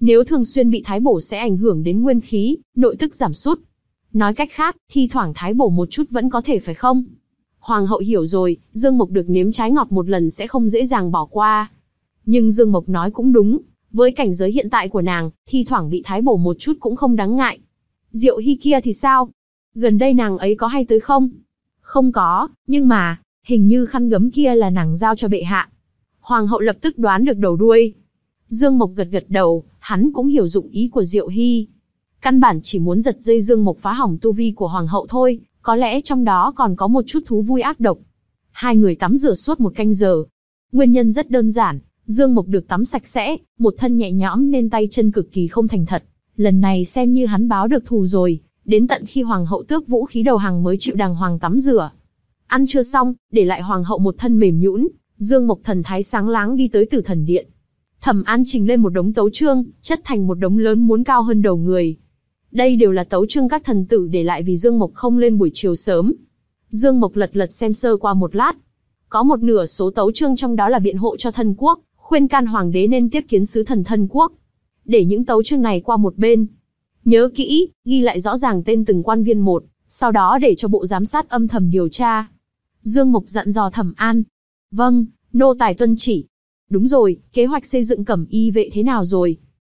Nếu thường xuyên bị thái bổ sẽ ảnh hưởng đến nguyên khí, nội tức giảm sút. Nói cách khác, thi thoảng thái bổ một chút vẫn có thể phải không? Hoàng hậu hiểu rồi, Dương Mộc được nếm trái ngọt một lần sẽ không dễ dàng bỏ qua. Nhưng Dương Mộc nói cũng đúng, với cảnh giới hiện tại của nàng, thi thoảng bị thái bổ một chút cũng không đáng ngại. Diệu Hy kia thì sao? Gần đây nàng ấy có hay tới không? Không có, nhưng mà, hình như khăn gấm kia là nàng giao cho bệ hạ. Hoàng hậu lập tức đoán được đầu đuôi. Dương Mộc gật gật đầu, hắn cũng hiểu dụng ý của Diệu Hy. Căn bản chỉ muốn giật dây Dương Mộc phá hỏng tu vi của hoàng hậu thôi, có lẽ trong đó còn có một chút thú vui ác độc. Hai người tắm rửa suốt một canh giờ. Nguyên nhân rất đơn giản, Dương Mộc được tắm sạch sẽ, một thân nhẹ nhõm nên tay chân cực kỳ không thành thật. Lần này xem như hắn báo được thù rồi, đến tận khi hoàng hậu tước vũ khí đầu hàng mới chịu đàng hoàng tắm rửa. Ăn chưa xong, để lại hoàng hậu một thân mềm nhũn, Dương Mộc thần thái sáng láng đi tới Tử Thần Điện. Thẩm An trình lên một đống tấu chương, chất thành một đống lớn muốn cao hơn đầu người. Đây đều là tấu chương các thần tử để lại vì Dương Mộc không lên buổi chiều sớm. Dương Mộc lật lật xem sơ qua một lát. Có một nửa số tấu chương trong đó là biện hộ cho thân quốc, khuyên can hoàng đế nên tiếp kiến sứ thần thân quốc. Để những tấu chương này qua một bên. Nhớ kỹ, ghi lại rõ ràng tên từng quan viên một, sau đó để cho bộ giám sát âm thầm điều tra. Dương Mộc dặn dò Thẩm An. Vâng, nô tài tuân chỉ. Đúng rồi, kế hoạch xây dựng Cẩm Y vệ thế nào rồi?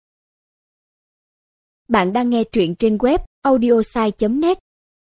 Bạn đang nghe truyện trên web audiosai chấm net.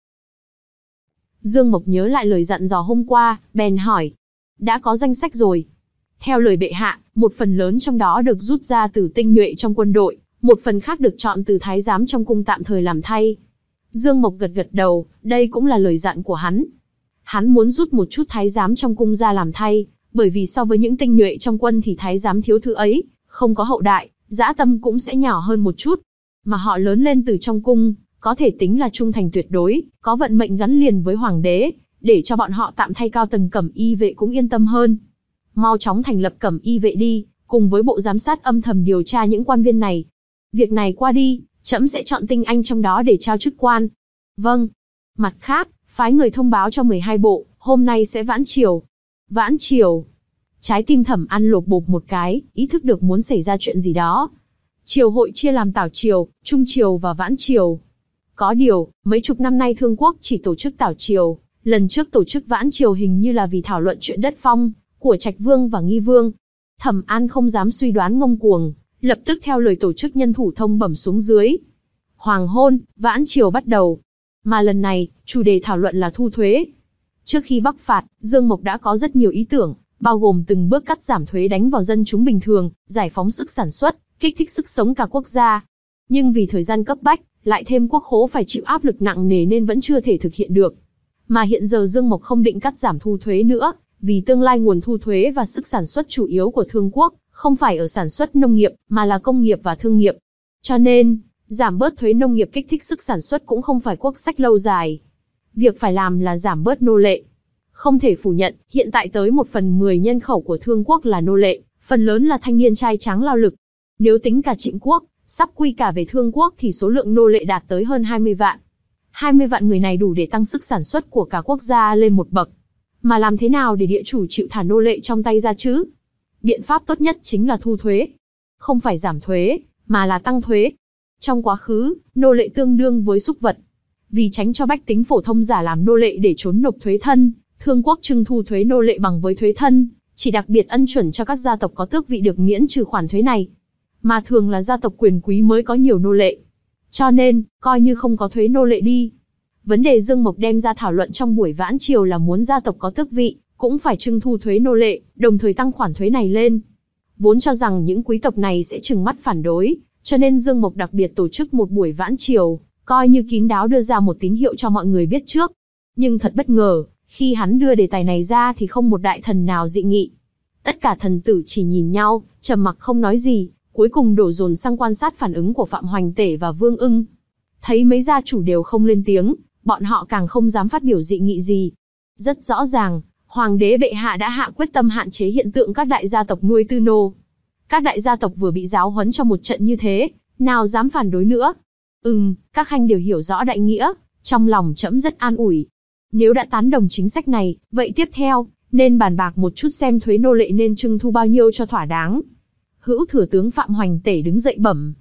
Dương Mộc nhớ lại lời dặn dò hôm qua, bèn hỏi. Đã có danh sách rồi. Theo lời bệ hạ, một phần lớn trong đó được rút ra từ tinh nhuệ trong quân đội, một phần khác được chọn từ thái giám trong cung tạm thời làm thay. Dương Mộc gật gật đầu, đây cũng là lời dặn của hắn. Hắn muốn rút một chút thái giám trong cung ra làm thay, bởi vì so với những tinh nhuệ trong quân thì thái giám thiếu thứ ấy, không có hậu đại, dã tâm cũng sẽ nhỏ hơn một chút. Mà họ lớn lên từ trong cung, có thể tính là trung thành tuyệt đối, có vận mệnh gắn liền với hoàng đế, để cho bọn họ tạm thay cao tầng Cẩm Y vệ cũng yên tâm hơn. Mau chóng thành lập Cẩm Y vệ đi, cùng với bộ giám sát âm thầm điều tra những quan viên này. Việc này qua đi, trẫm sẽ chọn tinh anh trong đó để trao chức quan. Vâng. Mặt khác, phái người thông báo cho mười hai bộ, hôm nay sẽ vãn triều. Vãn triều. Trái tim Thẩm An lột bột một cái, ý thức được muốn xảy ra chuyện gì đó. Triều hội chia làm tảo triều, trung triều và vãn triều. Có điều, mấy chục năm nay Thương Quốc chỉ tổ chức tảo triều, lần trước tổ chức vãn triều hình như là vì thảo luận chuyện đất phong của Trạch Vương và Nghi Vương. Thẩm An không dám suy đoán ngông cuồng, lập tức theo lời tổ chức nhân thủ thông bẩm xuống dưới. Hoàng hôn, vãn triều bắt đầu. Mà lần này, chủ đề thảo luận là thu thuế. Trước khi bắc phạt, Dương Mộc đã có rất nhiều ý tưởng, bao gồm từng bước cắt giảm thuế đánh vào dân chúng bình thường, giải phóng sức sản xuất, kích thích sức sống cả quốc gia. Nhưng vì thời gian cấp bách, lại thêm quốc khố phải chịu áp lực nặng nề nên vẫn chưa thể thực hiện được. Mà hiện giờ Dương Mộc không định cắt giảm thu thuế nữa, vì tương lai nguồn thu thuế và sức sản xuất chủ yếu của Thương Quốc, không phải ở sản xuất nông nghiệp, mà là công nghiệp và thương nghiệp. Cho nên, giảm bớt thuế nông nghiệp kích thích sức sản xuất cũng không phải quốc sách lâu dài. Việc phải làm là giảm bớt nô lệ. Không thể phủ nhận, hiện tại tới một phần mười nhân khẩu của Thương Quốc là nô lệ, phần lớn là thanh niên trai tráng lao lực. Nếu tính cả Trịnh Quốc, sắp quy cả về Thương Quốc thì số lượng nô lệ đạt tới hơn hai mươi vạn. hai mươi vạn người này đủ để tăng sức sản xuất của cả quốc gia lên một bậc. Mà làm thế nào để địa chủ chịu thả nô lệ trong tay ra chứ? Biện pháp tốt nhất chính là thu thuế. Không phải giảm thuế, mà là tăng thuế. Trong quá khứ, nô lệ tương đương với súc vật. Vì tránh cho bách tính phổ thông giả làm nô lệ để trốn nộp thuế thân, Thương Quốc trưng thu thuế nô lệ bằng với thuế thân, chỉ đặc biệt ân chuẩn cho các gia tộc có tước vị được miễn trừ khoản thuế này. Mà thường là gia tộc quyền quý mới có nhiều nô lệ. Cho nên, coi như không có thuế nô lệ đi. Vấn đề Dương Mộc đem ra thảo luận trong buổi vãn triều là muốn gia tộc có tước vị, cũng phải trưng thu thuế nô lệ, đồng thời tăng khoản thuế này lên. Vốn cho rằng những quý tộc này sẽ trừng mắt phản đối, cho nên Dương Mộc đặc biệt tổ chức một buổi vãn triều, coi như kín đáo đưa ra một tín hiệu cho mọi người biết trước. Nhưng thật bất ngờ, khi hắn đưa đề tài này ra thì không một đại thần nào dị nghị. Tất cả thần tử chỉ nhìn nhau, trầm mặc không nói gì, cuối cùng đổ dồn sang quan sát phản ứng của Phạm Hoành Tể và Vương Ưng. Thấy mấy gia chủ đều không lên tiếng, bọn họ càng không dám phát biểu dị nghị gì. Rất rõ ràng, Hoàng đế bệ hạ đã hạ quyết tâm hạn chế hiện tượng các đại gia tộc nuôi tư nô. Các đại gia tộc vừa bị giáo huấn cho một trận như thế, nào dám phản đối nữa. Ừm, các khanh đều hiểu rõ đại nghĩa, trong lòng trẫm rất an ủi. Nếu đã tán đồng chính sách này, vậy tiếp theo, nên bàn bạc một chút xem thuế nô lệ nên trưng thu bao nhiêu cho thỏa đáng. Hữu thừa tướng Phạm Hoành Tể đứng dậy bẩm.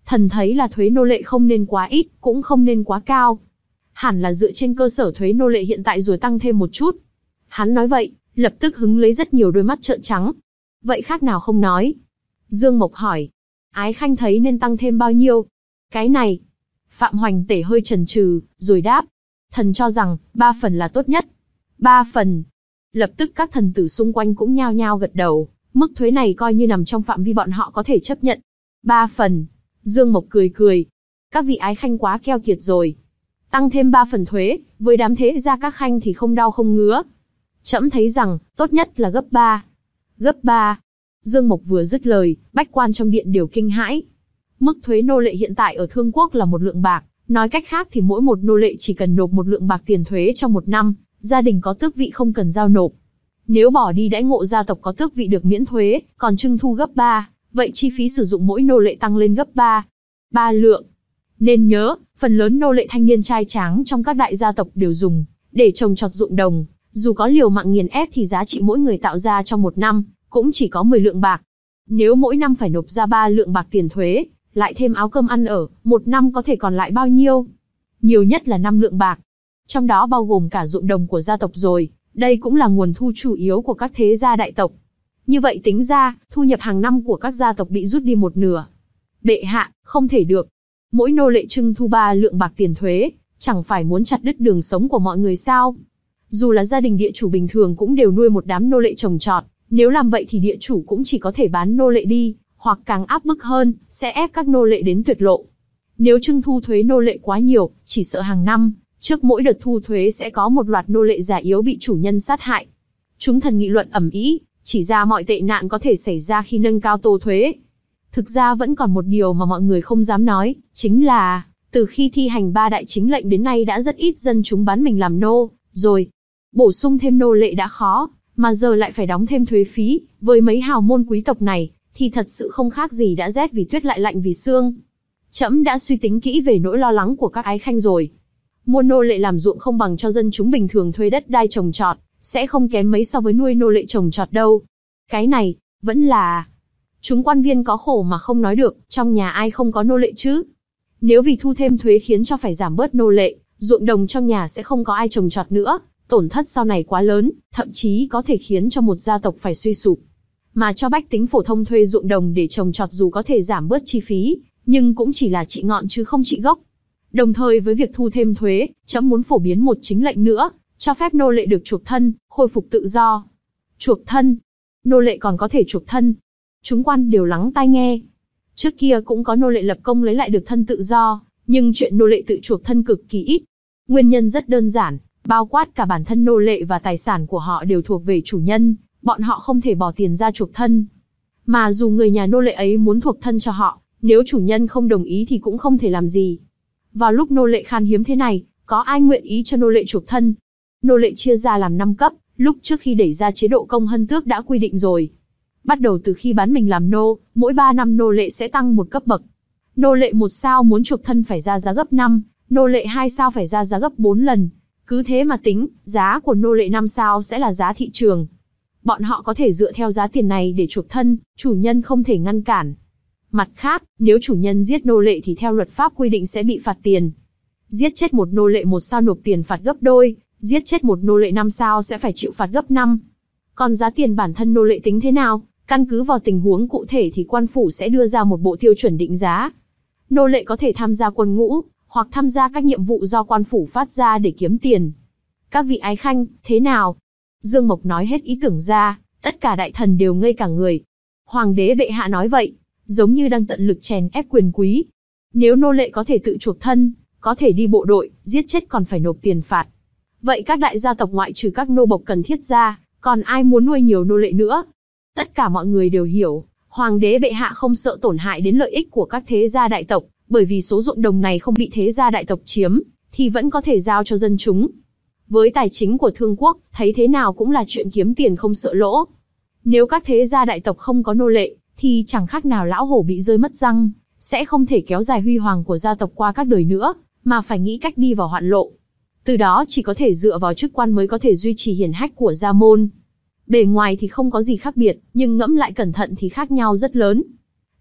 Thần thấy là thuế nô lệ không nên quá ít, cũng không nên quá cao. Hẳn là dựa trên cơ sở thuế nô lệ hiện tại rồi tăng thêm một chút. Hắn nói vậy, lập tức hứng lấy rất nhiều đôi mắt trợn trắng. Vậy khác nào không nói? Dương Mộc hỏi. Ái Khanh thấy nên tăng thêm bao nhiêu? Cái này. Phạm Hoành Tể hơi chần chừ, rồi đáp. Thần cho rằng, ba phần là tốt nhất. Ba phần. Lập tức các thần tử xung quanh cũng nhao nhao gật đầu, mức thuế này coi như nằm trong phạm vi bọn họ có thể chấp nhận. Ba phần. Dương Mộc cười cười. Các vị ái khanh quá keo kiệt rồi. Tăng thêm ba phần thuế, với đám thế gia các khanh thì không đau không ngứa. Trẫm thấy rằng, tốt nhất là gấp ba. Gấp ba. Dương Mộc vừa dứt lời, bách quan trong điện đều kinh hãi. Mức thuế nô lệ hiện tại ở Thương Quốc là một lượng bạc, nói cách khác thì mỗi một nô lệ chỉ cần nộp một lượng bạc tiền thuế trong một năm, gia đình có tước vị không cần giao nộp. Nếu bỏ đi đãi ngộ gia tộc có tước vị được miễn thuế, còn trưng thu gấp ba, vậy chi phí sử dụng mỗi nô lệ tăng lên gấp ba. Ba lượng. Nên nhớ, phần lớn nô lệ thanh niên trai tráng trong các đại gia tộc đều dùng để trồng trọt ruộng đồng, dù có liều mạng nghiền ép thì giá trị mỗi người tạo ra trong một năm cũng chỉ có mười lượng bạc. Nếu mỗi năm phải nộp ra ba lượng bạc tiền thuế, lại thêm áo cơm ăn ở, một năm có thể còn lại bao nhiêu? Nhiều nhất là năm lượng bạc. Trong đó bao gồm cả ruộng đồng của gia tộc rồi, đây cũng là nguồn thu chủ yếu của các thế gia đại tộc. Như vậy tính ra, thu nhập hàng năm của các gia tộc bị rút đi một nửa. Bệ hạ, không thể được. Mỗi nô lệ trưng thu ba lượng bạc tiền thuế, chẳng phải muốn chặt đứt đường sống của mọi người sao? Dù là gia đình địa chủ bình thường cũng đều nuôi một đám nô lệ trồng trọt, nếu làm vậy thì địa chủ cũng chỉ có thể bán nô lệ đi, hoặc càng áp bức hơn, sẽ ép các nô lệ đến tuyệt lộ. Nếu trưng thu thuế nô lệ quá nhiều, chỉ sợ hàng năm, trước mỗi đợt thu thuế sẽ có một loạt nô lệ già yếu bị chủ nhân sát hại. Chúng thần nghị luận ầm ĩ, chỉ ra mọi tệ nạn có thể xảy ra khi nâng cao tô thuế. Thực ra vẫn còn một điều mà mọi người không dám nói, chính là, từ khi thi hành ba đại chính lệnh đến nay đã rất ít dân chúng bán mình làm nô, rồi. Bổ sung thêm nô lệ đã khó, mà giờ lại phải đóng thêm thuế phí, với mấy hào môn quý tộc này, thì thật sự không khác gì đã rét vì tuyết lại lạnh vì sương. Trẫm đã suy tính kỹ về nỗi lo lắng của các ái khanh rồi. Mua nô lệ làm ruộng không bằng cho dân chúng bình thường thuê đất đai trồng trọt, sẽ không kém mấy so với nuôi nô lệ trồng trọt đâu. Cái này, vẫn là... Chúng quan viên có khổ mà không nói được, trong nhà ai không có nô lệ chứ? Nếu vì thu thêm thuế khiến cho phải giảm bớt nô lệ, ruộng đồng trong nhà sẽ không có ai trồng trọt nữa, tổn thất sau này quá lớn, thậm chí có thể khiến cho một gia tộc phải suy sụp. Mà cho bách tính phổ thông thuê ruộng đồng để trồng trọt dù có thể giảm bớt chi phí, nhưng cũng chỉ là trị ngọn chứ không trị gốc. Đồng thời với việc thu thêm thuế, trẫm muốn phổ biến một chính lệnh nữa, cho phép nô lệ được chuộc thân, khôi phục tự do. Chuộc thân? Nô lệ còn có thể chuộc thân? Chúng quan đều lắng tai nghe. Trước kia cũng có nô lệ lập công lấy lại được thân tự do, nhưng chuyện nô lệ tự chuộc thân cực kỳ ít. Nguyên nhân rất đơn giản, bao quát cả bản thân nô lệ và tài sản của họ đều thuộc về chủ nhân, bọn họ không thể bỏ tiền ra chuộc thân. Mà dù người nhà nô lệ ấy muốn thuộc thân cho họ, nếu chủ nhân không đồng ý thì cũng không thể làm gì. Vào lúc nô lệ khan hiếm thế này, có ai nguyện ý cho nô lệ chuộc thân? Nô lệ chia ra làm năm cấp, lúc trước khi đẩy ra chế độ công hân tước đã quy định rồi. Bắt đầu từ khi bán mình làm nô, mỗi ba năm nô lệ sẽ tăng một cấp bậc. Nô lệ một sao muốn chuộc thân phải ra giá gấp năm, nô lệ hai sao phải ra giá gấp bốn lần. Cứ thế mà tính, giá của nô lệ năm sao sẽ là giá thị trường. Bọn họ có thể dựa theo giá tiền này để chuộc thân, chủ nhân không thể ngăn cản. Mặt khác, nếu chủ nhân giết nô lệ thì theo luật pháp quy định sẽ bị phạt tiền. Giết chết một nô lệ một sao nộp tiền phạt gấp đôi, giết chết một nô lệ năm sao sẽ phải chịu phạt gấp năm. Còn giá tiền bản thân nô lệ tính thế nào? Căn cứ vào tình huống cụ thể thì quan phủ sẽ đưa ra một bộ tiêu chuẩn định giá. Nô lệ có thể tham gia quân ngũ, hoặc tham gia các nhiệm vụ do quan phủ phát ra để kiếm tiền. Các vị ái khanh, thế nào? Dương Mộc nói hết ý tưởng ra, tất cả đại thần đều ngây cả người. Hoàng đế bệ hạ nói vậy, giống như đang tận lực chèn ép quyền quý. Nếu nô lệ có thể tự chuộc thân, có thể đi bộ đội, giết chết còn phải nộp tiền phạt. Vậy các đại gia tộc ngoại trừ các nô bộc cần thiết ra, còn ai muốn nuôi nhiều nô lệ nữa? Tất cả mọi người đều hiểu, Hoàng đế bệ hạ không sợ tổn hại đến lợi ích của các thế gia đại tộc, bởi vì số ruộng đồng này không bị thế gia đại tộc chiếm, thì vẫn có thể giao cho dân chúng. Với tài chính của Thương Quốc, thấy thế nào cũng là chuyện kiếm tiền không sợ lỗ. Nếu các thế gia đại tộc không có nô lệ, thì chẳng khác nào lão hổ bị rơi mất răng, sẽ không thể kéo dài huy hoàng của gia tộc qua các đời nữa, mà phải nghĩ cách đi vào hoạn lộ. Từ đó chỉ có thể dựa vào chức quan mới có thể duy trì hiển hách của gia môn. Bề ngoài thì không có gì khác biệt, nhưng ngẫm lại cẩn thận thì khác nhau rất lớn.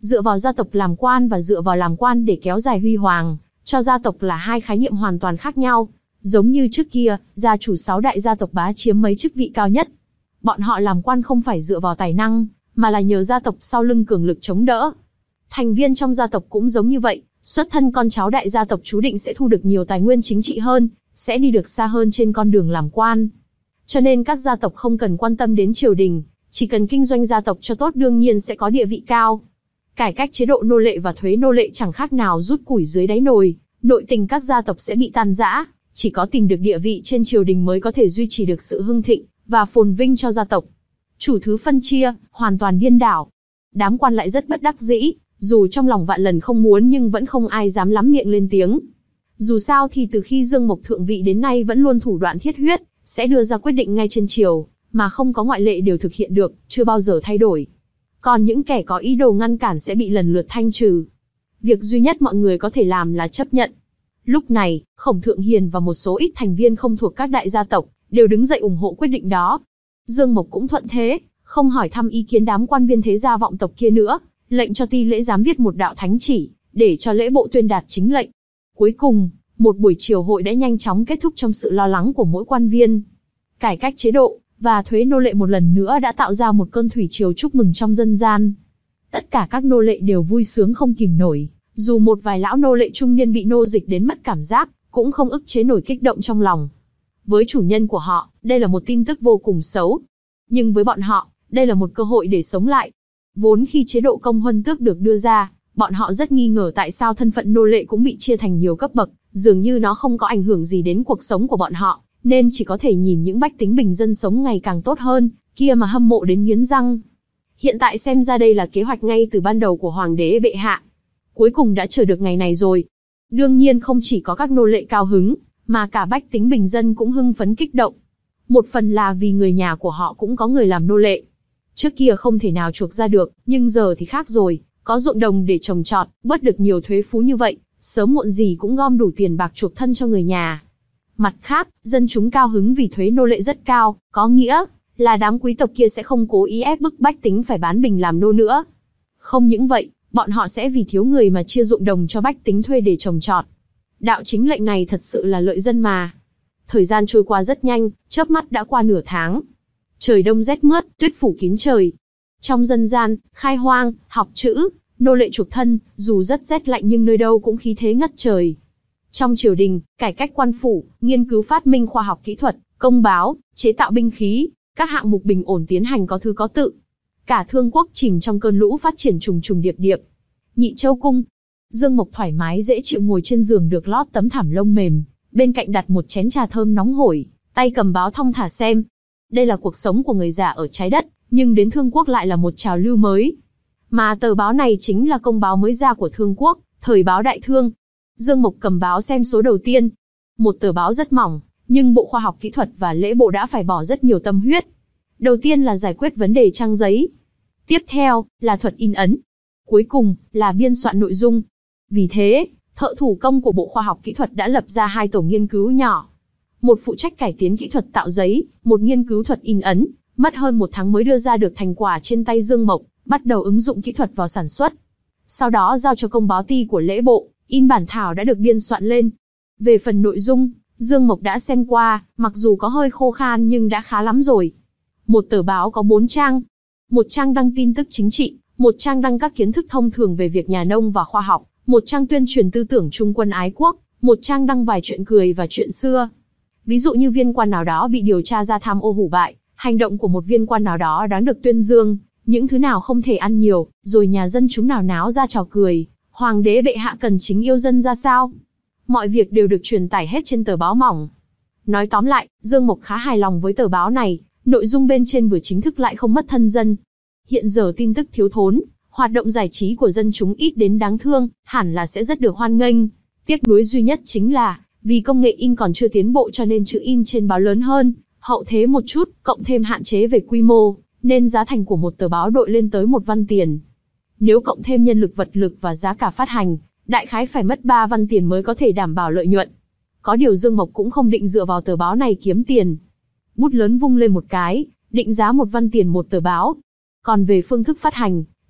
dựa vào gia tộc làm quan và dựa vào làm quan để kéo dài huy hoàng, cho gia tộc là hai khái niệm hoàn toàn khác nhau. Giống như trước kia, gia chủ sáu đại gia tộc bá chiếm mấy chức vị cao nhất. Bọn họ làm quan không phải dựa vào tài năng, mà là nhờ gia tộc sau lưng cường lực chống đỡ. Thành viên trong gia tộc cũng giống như vậy, xuất thân con cháu đại gia tộc chú định sẽ thu được nhiều tài nguyên chính trị hơn, sẽ đi được xa hơn trên con đường làm quan. Cho nên các gia tộc không cần quan tâm đến triều đình, chỉ cần kinh doanh gia tộc cho tốt đương nhiên sẽ có địa vị cao. Cải cách chế độ nô lệ và thuế nô lệ chẳng khác nào rút củi dưới đáy nồi, nội tình các gia tộc sẽ bị tan rã, chỉ có tìm được địa vị trên triều đình mới có thể duy trì được sự hưng thịnh và phồn vinh cho gia tộc. Chủ thứ phân chia, hoàn toàn điên đảo. Đám quan lại rất bất đắc dĩ, dù trong lòng vạn lần không muốn nhưng vẫn không ai dám lắm miệng lên tiếng. Dù sao thì từ khi Dương Mộc thượng vị đến nay vẫn luôn thủ đoạn thiết huyết, sẽ đưa ra quyết định ngay trên triều, mà không có ngoại lệ đều thực hiện được, chưa bao giờ thay đổi. Còn những kẻ có ý đồ ngăn cản sẽ bị lần lượt thanh trừ. Việc duy nhất mọi người có thể làm là chấp nhận. Lúc này, Khổng Thượng Hiền và một số ít thành viên không thuộc các đại gia tộc, đều đứng dậy ủng hộ quyết định đó. Dương Mộc cũng thuận thế, không hỏi thăm ý kiến đám quan viên thế gia vọng tộc kia nữa, lệnh cho Ti Lễ giám viết một đạo thánh chỉ, để cho lễ bộ tuyên đạt chính lệnh. Cuối cùng, một buổi triều hội đã nhanh chóng kết thúc trong sự lo lắng của mỗi quan viên. Cải cách chế độ và thuế nô lệ một lần nữa đã tạo ra một cơn thủy triều chúc mừng trong dân gian. Tất cả các nô lệ đều vui sướng không kìm nổi, dù một vài lão nô lệ trung niên bị nô dịch đến mất cảm giác, cũng không ức chế nổi kích động trong lòng. Với chủ nhân của họ, đây là một tin tức vô cùng xấu. Nhưng với bọn họ, đây là một cơ hội để sống lại. Vốn khi chế độ công huân tước được đưa ra, bọn họ rất nghi ngờ tại sao thân phận nô lệ cũng bị chia thành nhiều cấp bậc, dường như nó không có ảnh hưởng gì đến cuộc sống của bọn họ, nên chỉ có thể nhìn những bách tính bình dân sống ngày càng tốt hơn, kia mà hâm mộ đến nghiến răng. Hiện tại xem ra đây là kế hoạch ngay từ ban đầu của Hoàng đế bệ hạ. Cuối cùng đã chờ được ngày này rồi. Đương nhiên không chỉ có các nô lệ cao hứng, mà cả bách tính bình dân cũng hưng phấn kích động. Một phần là vì người nhà của họ cũng có người làm nô lệ. Trước kia không thể nào chuộc ra được, nhưng giờ thì khác rồi, có ruộng đồng để trồng trọt, bớt được nhiều thuế phú như vậy, sớm muộn gì cũng gom đủ tiền bạc chuộc thân cho người nhà. Mặt khác, dân chúng cao hứng vì thuế nô lệ rất cao, có nghĩa là đám quý tộc kia sẽ không cố ý ép bức bách tính phải bán mình làm nô nữa. Không những vậy, bọn họ sẽ vì thiếu người mà chia ruộng đồng cho bách tính thuê để trồng trọt. Đạo chính lệnh này thật sự là lợi dân mà. Thời gian trôi qua rất nhanh, chớp mắt đã qua nửa tháng. Trời đông rét mướt, tuyết phủ kín trời. Trong dân gian, khai hoang, học chữ, nô lệ chuộc thân, dù rất rét lạnh nhưng nơi đâu cũng khí thế ngất trời. Trong triều đình, cải cách quan phủ, nghiên cứu phát minh khoa học kỹ thuật, công báo, chế tạo binh khí, các hạng mục bình ổn tiến hành có thứ có tự. Cả thương quốc chìm trong cơn lũ phát triển trùng trùng điệp điệp. Nhị Châu cung, Dương Mộc thoải mái dễ chịu ngồi trên giường được lót tấm thảm lông mềm, bên cạnh đặt một chén trà thơm nóng hổi, tay cầm báo thong thả xem. Đây là cuộc sống của người già ở trái đất, nhưng đến Thương quốc lại là một trào lưu mới. Mà tờ báo này chính là công báo mới ra của Thương quốc, thời báo Đại Thương. Dương Mộc cầm báo xem số đầu tiên. Một tờ báo rất mỏng, nhưng Bộ Khoa học Kỹ thuật và Lễ bộ đã phải bỏ rất nhiều tâm huyết. Đầu tiên là giải quyết vấn đề trang giấy. Tiếp theo, là thuật in ấn. Cuối cùng, là biên soạn nội dung. Vì thế, thợ thủ công của Bộ Khoa học Kỹ thuật đã lập ra hai tổ nghiên cứu nhỏ. Một phụ trách cải tiến kỹ thuật tạo giấy, một nghiên cứu thuật in ấn, mất hơn một tháng mới đưa ra được thành quả trên tay Dương Mộc, bắt đầu ứng dụng kỹ thuật vào sản xuất. Sau đó giao cho công báo ty của Lễ bộ, in bản thảo đã được biên soạn lên. Về phần nội dung, Dương Mộc đã xem qua, mặc dù có hơi khô khan nhưng đã khá lắm rồi. Một tờ báo có bốn trang. Một trang đăng tin tức chính trị, một trang đăng các kiến thức thông thường về việc nhà nông và khoa học, một trang tuyên truyền tư tưởng trung quân ái quốc, một trang đăng vài chuyện cười và chuyện xưa. Ví dụ như viên quan nào đó bị điều tra ra tham ô hủ bại, hành động của một viên quan nào đó đáng được tuyên dương, những thứ nào không thể ăn nhiều, rồi nhà dân chúng nào náo ra trò cười, Hoàng đế bệ hạ cần chính yêu dân ra sao. Mọi việc đều được truyền tải hết trên tờ báo mỏng. Nói tóm lại, Dương Mộc khá hài lòng với tờ báo này, nội dung bên trên vừa chính thức lại không mất thân dân. Hiện giờ tin tức thiếu thốn, hoạt động giải trí của dân chúng ít đến đáng thương, hẳn là sẽ rất được hoan nghênh. Tiếc nuối duy nhất chính là, vì công nghệ in còn chưa tiến bộ cho nên chữ in trên báo lớn hơn, hậu thế một chút, cộng thêm hạn chế về quy mô, nên giá thành của một tờ báo đội lên tới một văn tiền. Nếu cộng thêm nhân lực vật lực và giá cả phát hành, đại khái phải mất ba văn tiền mới có thể đảm bảo lợi nhuận. Có điều Dương Mộc cũng không định dựa vào tờ báo này kiếm tiền. Bút lớn vung lên một cái, định giá một văn tiền một tờ báo. Còn về phương thức phát hành,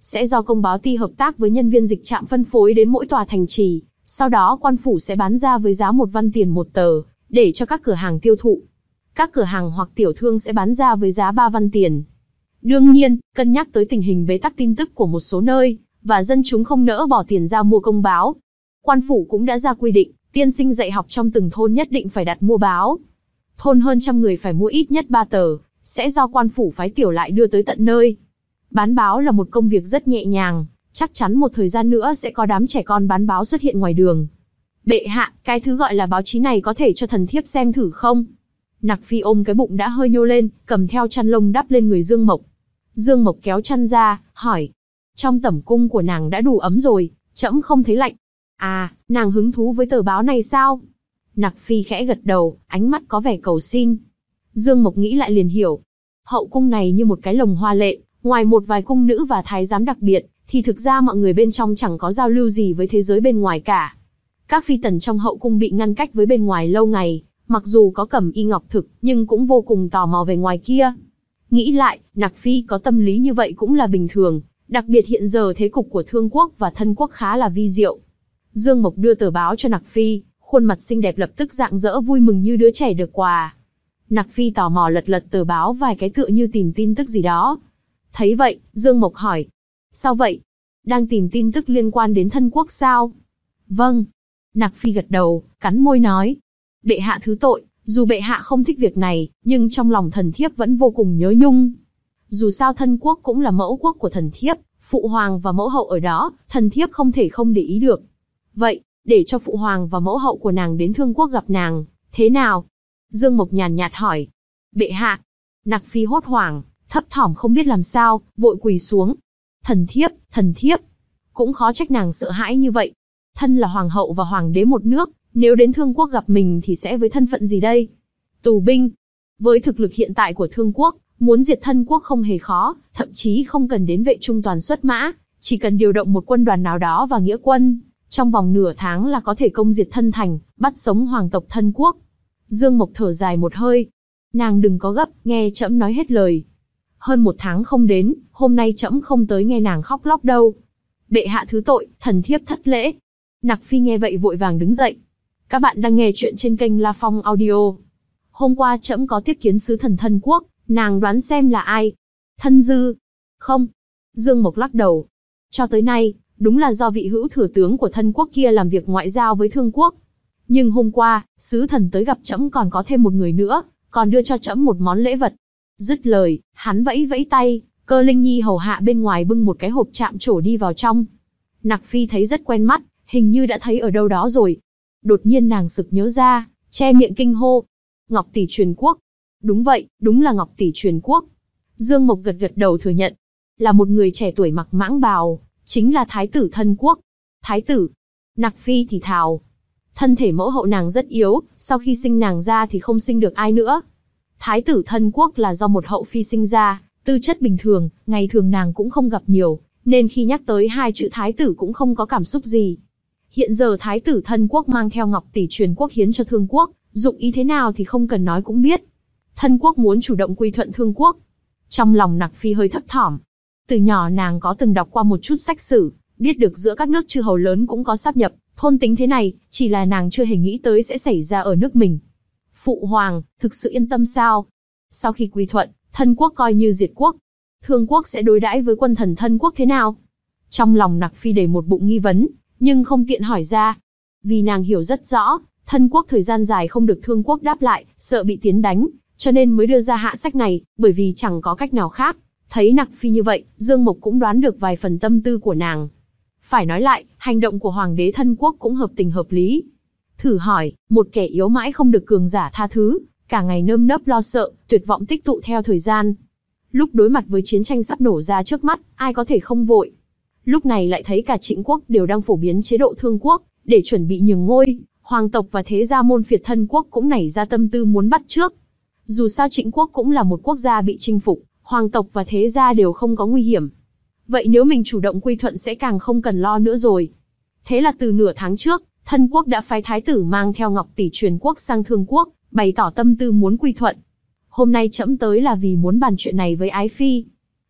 sẽ do công báo ty hợp tác với nhân viên dịch trạm phân phối đến mỗi tòa thành trì, sau đó quan phủ sẽ bán ra với giá một văn tiền một tờ, để cho các cửa hàng tiêu thụ. Các cửa hàng hoặc tiểu thương sẽ bán ra với giá ba văn tiền. Đương nhiên, cân nhắc tới tình hình bế tắc tin tức của một số nơi, và dân chúng không nỡ bỏ tiền ra mua công báo. Quan phủ cũng đã ra quy định, tiên sinh dạy học trong từng thôn nhất định phải đặt mua báo. Thôn hơn trăm người phải mua ít nhất ba tờ, sẽ do quan phủ phái tiểu lại đưa tới tận nơi. Bán báo là một công việc rất nhẹ nhàng, chắc chắn một thời gian nữa sẽ có đám trẻ con bán báo xuất hiện ngoài đường. Bệ hạ, cái thứ gọi là báo chí này có thể cho thần thiếp xem thử không? Nặc Phi ôm cái bụng đã hơi nhô lên, cầm theo chăn lông đắp lên người Dương Mộc. Dương Mộc kéo chăn ra, hỏi. Trong tẩm cung của nàng đã đủ ấm rồi, trẫm không thấy lạnh. À, nàng hứng thú với tờ báo này sao? Nặc Phi khẽ gật đầu, ánh mắt có vẻ cầu xin. Dương Mộc nghĩ lại liền hiểu. Hậu cung này như một cái lồng hoa lệ, ngoài một vài cung nữ và thái giám đặc biệt, thì thực ra mọi người bên trong chẳng có giao lưu gì với thế giới bên ngoài cả. Các phi tần trong hậu cung bị ngăn cách với bên ngoài lâu ngày, mặc dù có cẩm y ngọc thực, nhưng cũng vô cùng tò mò về ngoài kia. Nghĩ lại, Nặc Phi có tâm lý như vậy cũng là bình thường, đặc biệt hiện giờ thế cục của Thương quốc và Thân quốc khá là vi diệu. Dương Mộc đưa tờ báo cho Nặc Phi, khuôn mặt xinh đẹp lập tức rạng rỡ vui mừng như đứa trẻ được quà. Nặc Phi tò mò lật lật tờ báo vài cái tựa như tìm tin tức gì đó. Thấy vậy, Dương Mộc hỏi. Sao vậy? Đang tìm tin tức liên quan đến Thân quốc sao? Vâng. Nặc Phi gật đầu, cắn môi nói. Bệ hạ thứ tội, dù bệ hạ không thích việc này, nhưng trong lòng thần thiếp vẫn vô cùng nhớ nhung. Dù sao Thân quốc cũng là mẫu quốc của thần thiếp, phụ hoàng và mẫu hậu ở đó, thần thiếp không thể không để ý được. Vậy, để cho phụ hoàng và mẫu hậu của nàng đến Thương quốc gặp nàng, thế nào? Dương Mộc nhàn nhạt hỏi. Bệ hạ. Nặc Phi hốt hoảng, thấp thỏm không biết làm sao, vội quỳ xuống. Thần thiếp, thần thiếp. Cũng khó trách nàng sợ hãi như vậy. Thân là hoàng hậu và hoàng đế một nước, nếu đến Thương quốc gặp mình thì sẽ với thân phận gì đây? Tù binh. Với thực lực hiện tại của Thương quốc, muốn diệt Thân quốc không hề khó, thậm chí không cần đến vệ trung toàn xuất mã, chỉ cần điều động một quân đoàn nào đó và nghĩa quân, trong vòng nửa tháng là có thể công diệt Thân thành, bắt sống hoàng tộc Thân quốc. Dương Mộc thở dài một hơi. Nàng đừng có gấp, nghe trẫm nói hết lời. Hơn một tháng không đến, hôm nay trẫm không tới nghe nàng khóc lóc đâu. Bệ hạ thứ tội, thần thiếp thất lễ. Nặc Phi nghe vậy vội vàng đứng dậy. Các bạn đang nghe chuyện trên kênh La Phong Audio. Hôm qua trẫm có tiếp kiến sứ thần Thân quốc, nàng đoán xem là ai? Thân Dư. Không. Dương Mộc lắc đầu. Cho tới nay, đúng là do vị hữu thừa tướng của Thân quốc kia làm việc ngoại giao với Thương quốc. Nhưng hôm qua, sứ thần tới gặp trẫm còn có thêm một người nữa, còn đưa cho trẫm một món lễ vật. Dứt lời, hắn vẫy vẫy tay, Cơ Linh Nhi hầu hạ bên ngoài bưng một cái hộp chạm trổ đi vào trong. Nặc Phi thấy rất quen mắt, hình như đã thấy ở đâu đó rồi. Đột nhiên nàng sực nhớ ra, che miệng kinh hô. Ngọc tỷ truyền quốc. Đúng vậy, đúng là Ngọc tỷ truyền quốc. Dương Mộc gật gật đầu thừa nhận. Là một người trẻ tuổi mặc mãng bào, chính là thái tử Thân quốc. Thái tử. Nặc Phi thì thào. Thân thể mẫu hậu nàng rất yếu, sau khi sinh nàng ra thì không sinh được ai nữa. Thái tử Thân quốc là do một hậu phi sinh ra, tư chất bình thường, ngày thường nàng cũng không gặp nhiều, nên khi nhắc tới hai chữ thái tử cũng không có cảm xúc gì. Hiện giờ thái tử Thân quốc mang theo Ngọc tỷ truyền quốc hiến cho Thương quốc, dụng ý thế nào thì không cần nói cũng biết. Thân quốc muốn chủ động quy thuận Thương quốc. Trong lòng Nặc Phi hơi thấp thỏm. Từ nhỏ nàng có từng đọc qua một chút sách sử, biết được giữa các nước chư hầu lớn cũng có sáp nhập, thôn tính thế này, chỉ là nàng chưa hề nghĩ tới sẽ xảy ra ở nước mình. Phụ hoàng, thực sự yên tâm sao? Sau khi quy thuận, Thân quốc coi như diệt quốc. Thương quốc sẽ đối đãi với quân thần Thân quốc thế nào? Trong lòng Nặc Phi đầy một bụng nghi vấn, nhưng không tiện hỏi ra. Vì nàng hiểu rất rõ, Thân quốc thời gian dài không được Thương quốc đáp lại, sợ bị tiến đánh, cho nên mới đưa ra hạ sách này, bởi vì chẳng có cách nào khác. Thấy Nặc Phi như vậy, Dương Mộc cũng đoán được vài phần tâm tư của nàng. Phải nói lại, hành động của hoàng đế Thân quốc cũng hợp tình hợp lý. Thử hỏi, một kẻ yếu mãi không được cường giả tha thứ, cả ngày nơm nớp lo sợ, tuyệt vọng tích tụ theo thời gian. Lúc đối mặt với chiến tranh sắp nổ ra trước mắt, ai có thể không vội. Lúc này lại thấy cả Trịnh quốc đều đang phổ biến chế độ Thương quốc, để chuẩn bị nhường ngôi, hoàng tộc và thế gia môn phiệt Thân quốc cũng nảy ra tâm tư muốn bắt trước. Dù sao Trịnh quốc cũng là một quốc gia bị chinh phục, hoàng tộc và thế gia đều không có nguy hiểm. Vậy nếu mình chủ động quy thuận sẽ càng không cần lo nữa rồi. Thế là từ nửa tháng trước, Thân quốc đã phái thái tử mang theo Ngọc tỷ truyền quốc sang Thương quốc, bày tỏ tâm tư muốn quy thuận. Hôm nay trẫm tới là vì muốn bàn chuyện này với Ái Phi.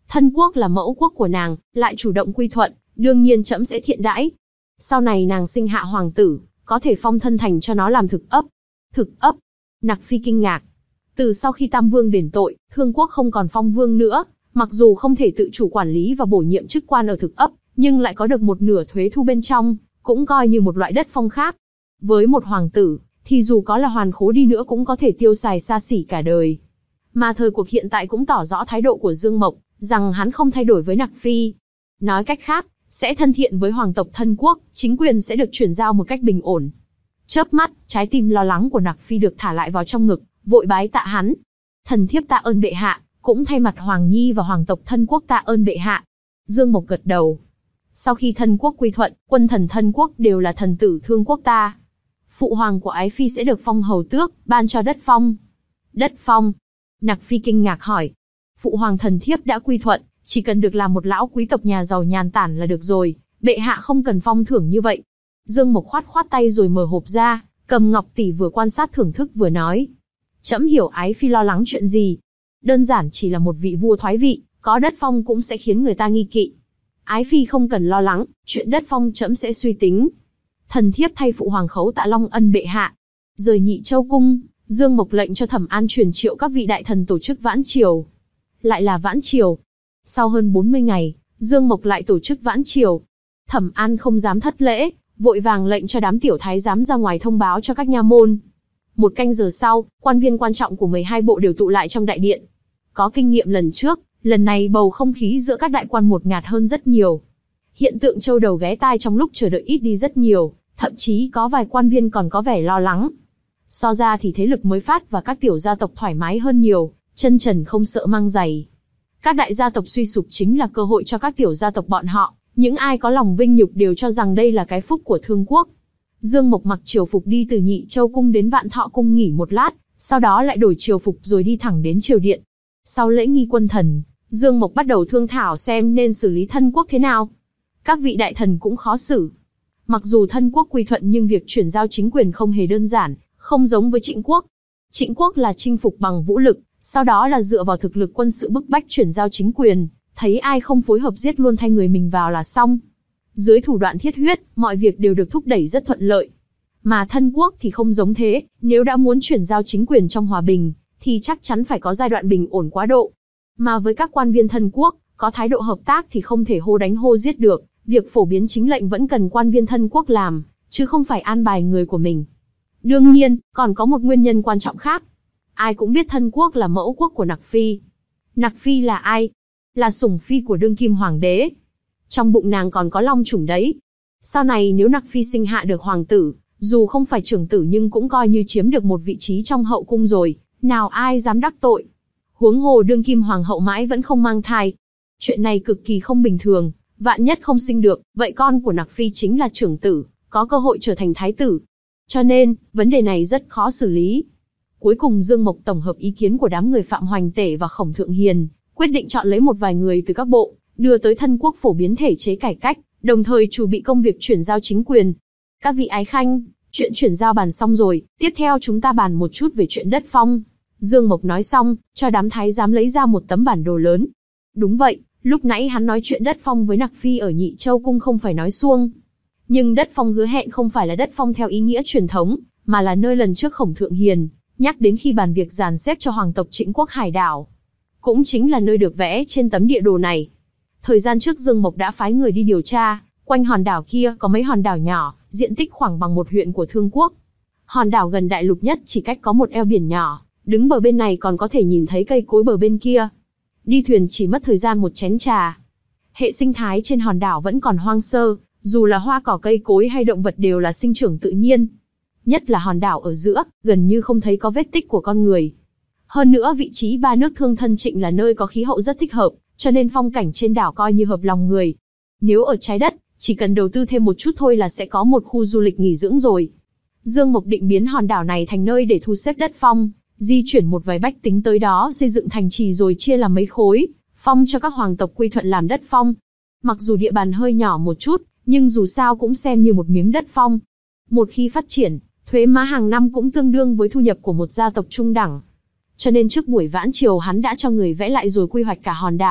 Thân quốc là mẫu quốc của nàng, lại chủ động quy thuận, đương nhiên trẫm sẽ thiện đãi. Sau này nàng sinh hạ hoàng tử, có thể phong thân thành cho nó làm thực ấp. Thực ấp? Nặc Phi kinh ngạc. Từ sau khi Tam Vương đền tội, Thương quốc không còn phong vương nữa, mặc dù không thể tự chủ quản lý và bổ nhiệm chức quan ở thực ấp, nhưng lại có được một nửa thuế thu bên trong, cũng coi như một loại đất phong khác. Với một hoàng tử, thì dù có là hoàn khố đi nữa cũng có thể tiêu xài xa xỉ cả đời. Mà thời cuộc hiện tại cũng tỏ rõ thái độ của Dương Mộc, rằng hắn không thay đổi với Nặc Phi. Nói cách khác, sẽ thân thiện với hoàng tộc thân quốc, chính quyền sẽ được chuyển giao một cách bình ổn. Chớp mắt, trái tim lo lắng của Nặc Phi được thả lại vào trong ngực, vội bái tạ hắn. Thần thiếp tạ ơn bệ hạ, cũng thay mặt Hoàng Nhi và hoàng tộc thân quốc tạ ơn bệ hạ. Dương Mộc gật đầu. Sau khi thân quốc quy thuận, quân thần thân quốc đều là thần tử Thương quốc ta. Phụ hoàng của Ái Phi sẽ được phong hầu tước, ban cho đất phong. Đất phong? Nặc Phi kinh ngạc hỏi. Phụ hoàng thần thiếp đã quy thuận, chỉ cần được làm một lão quý tộc nhà giàu nhàn tản là được rồi, bệ hạ không cần phong thưởng như vậy. Dương Mộc khoát khoát tay rồi mở hộp ra, cầm ngọc tỷ vừa quan sát thưởng thức vừa nói. Trẫm hiểu Ái Phi lo lắng chuyện gì. Đơn giản chỉ là một vị vua thoái vị, có đất phong cũng sẽ khiến người ta nghi kỵ. Ái Phi không cần lo lắng, chuyện đất phong trẫm sẽ suy tính. Thần thiếp thay phụ hoàng khấu tạ long ân bệ hạ. Rời Nhị Châu cung, Dương Mộc lệnh cho Thẩm An truyền triệu các vị đại thần tổ chức vãn triều. Lại là vãn triều. Sau hơn bốn mươi ngày, Dương Mộc lại tổ chức vãn triều. Thẩm An không dám thất lễ, vội vàng lệnh cho đám tiểu thái giám ra ngoài thông báo cho các nha môn. Một canh giờ sau, quan viên quan trọng của mười hai bộ đều tụ lại trong đại điện. Có kinh nghiệm lần trước, lần này bầu không khí giữa các đại quan một ngạt hơn rất nhiều. Hiện tượng trâu đầu ghé tai trong lúc chờ đợi ít đi rất nhiều, thậm chí có vài quan viên còn có vẻ lo lắng. So ra thì thế lực mới phát và các tiểu gia tộc thoải mái hơn nhiều, chân trần không sợ mang giày. Các đại gia tộc suy sụp chính là cơ hội cho các tiểu gia tộc bọn họ, những ai có lòng vinh nhục đều cho rằng đây là cái phúc của Thương quốc. Dương Mộc mặc triều phục đi từ Nhị Châu cung đến Vạn Thọ cung nghỉ một lát, sau đó lại đổi triều phục rồi đi thẳng đến triều điện. Sau lễ nghi quân thần, Dương Mộc bắt đầu thương thảo xem nên xử lý thân quốc thế nào. Các vị đại thần cũng khó xử. Mặc dù thân quốc quy thuận nhưng việc chuyển giao chính quyền không hề đơn giản, không giống với Trịnh quốc. Trịnh quốc là chinh phục bằng vũ lực, sau đó là dựa vào thực lực quân sự bức bách chuyển giao chính quyền, thấy ai không phối hợp giết luôn thay người mình vào là xong. Dưới thủ đoạn thiết huyết, mọi việc đều được thúc đẩy rất thuận lợi. Mà thân quốc thì không giống thế, nếu đã muốn chuyển giao chính quyền trong hòa bình, thì chắc chắn phải có giai đoạn bình ổn quá độ. Mà với các quan viên thân quốc, có thái độ hợp tác thì không thể hô đánh hô giết được, việc phổ biến chính lệnh vẫn cần quan viên thân quốc làm, chứ không phải an bài người của mình. Đương nhiên, còn có một nguyên nhân quan trọng khác. Ai cũng biết thân quốc là mẫu quốc của Nặc Phi. Nặc Phi là ai? Là sủng phi của đương kim hoàng đế. Trong bụng nàng còn có long chủng đấy. Sau này nếu Nặc Phi sinh hạ được hoàng tử, dù không phải trưởng tử nhưng cũng coi như chiếm được một vị trí trong hậu cung rồi, nào ai dám đắc tội. Huống hồ đương kim hoàng hậu mãi vẫn không mang thai. Chuyện này cực kỳ không bình thường, vạn nhất không sinh được, vậy con của Nặc Phi chính là trưởng tử, có cơ hội trở thành thái tử. Cho nên, vấn đề này rất khó xử lý. Cuối cùng Dương Mộc tổng hợp ý kiến của đám người Phạm Hoành Tể và Khổng Thượng Hiền, quyết định chọn lấy một vài người từ các bộ, đưa tới thân quốc phổ biến thể chế cải cách, đồng thời chuẩn bị công việc chuyển giao chính quyền. Các vị ái khanh, chuyện chuyển giao bàn xong rồi, tiếp theo chúng ta bàn một chút về chuyện đất phong. Dương Mộc nói xong, cho đám thái giám lấy ra một tấm bản đồ lớn. Đúng vậy, lúc nãy hắn nói chuyện đất phong với Nặc Phi ở Nhị Châu cung không phải nói suông. Nhưng đất phong hứa hẹn không phải là đất phong theo ý nghĩa truyền thống, mà là nơi lần trước Khổng Thượng Hiền nhắc đến khi bàn việc dàn xếp cho hoàng tộc Trịnh quốc hải đảo. Cũng chính là nơi được vẽ trên tấm địa đồ này. Thời gian trước Dương Mộc đã phái người đi điều tra, quanh hòn đảo kia có mấy hòn đảo nhỏ, diện tích khoảng bằng một huyện của Thương quốc. Hòn đảo gần đại lục nhất chỉ cách có một eo biển nhỏ, đứng bờ bên này còn có thể nhìn thấy cây cối bờ bên kia. Đi thuyền chỉ mất thời gian một chén trà. Hệ sinh thái trên hòn đảo vẫn còn hoang sơ, dù là hoa cỏ cây cối hay động vật đều là sinh trưởng tự nhiên. Nhất là hòn đảo ở giữa, gần như không thấy có vết tích của con người. Hơn nữa vị trí ba nước Thương thân Trịnh là nơi có khí hậu rất thích hợp, cho nên phong cảnh trên đảo coi như hợp lòng người. Nếu ở trái đất, chỉ cần đầu tư thêm một chút thôi là sẽ có một khu du lịch nghỉ dưỡng rồi. Dương Mộc định biến hòn đảo này thành nơi để thu xếp đất phong, di chuyển một vài bách tính tới đó xây dựng thành trì rồi chia làm mấy khối, phong cho các hoàng tộc quy thuận làm đất phong. Mặc dù địa bàn hơi nhỏ một chút, nhưng dù sao cũng xem như một miếng đất phong. Một khi phát triển, thuế má hàng năm cũng tương đương với thu nhập của một gia tộc trung đẳng. Cho nên trước buổi vãn triều hắn đã cho người vẽ lại rồi quy hoạch cả hòn đảo,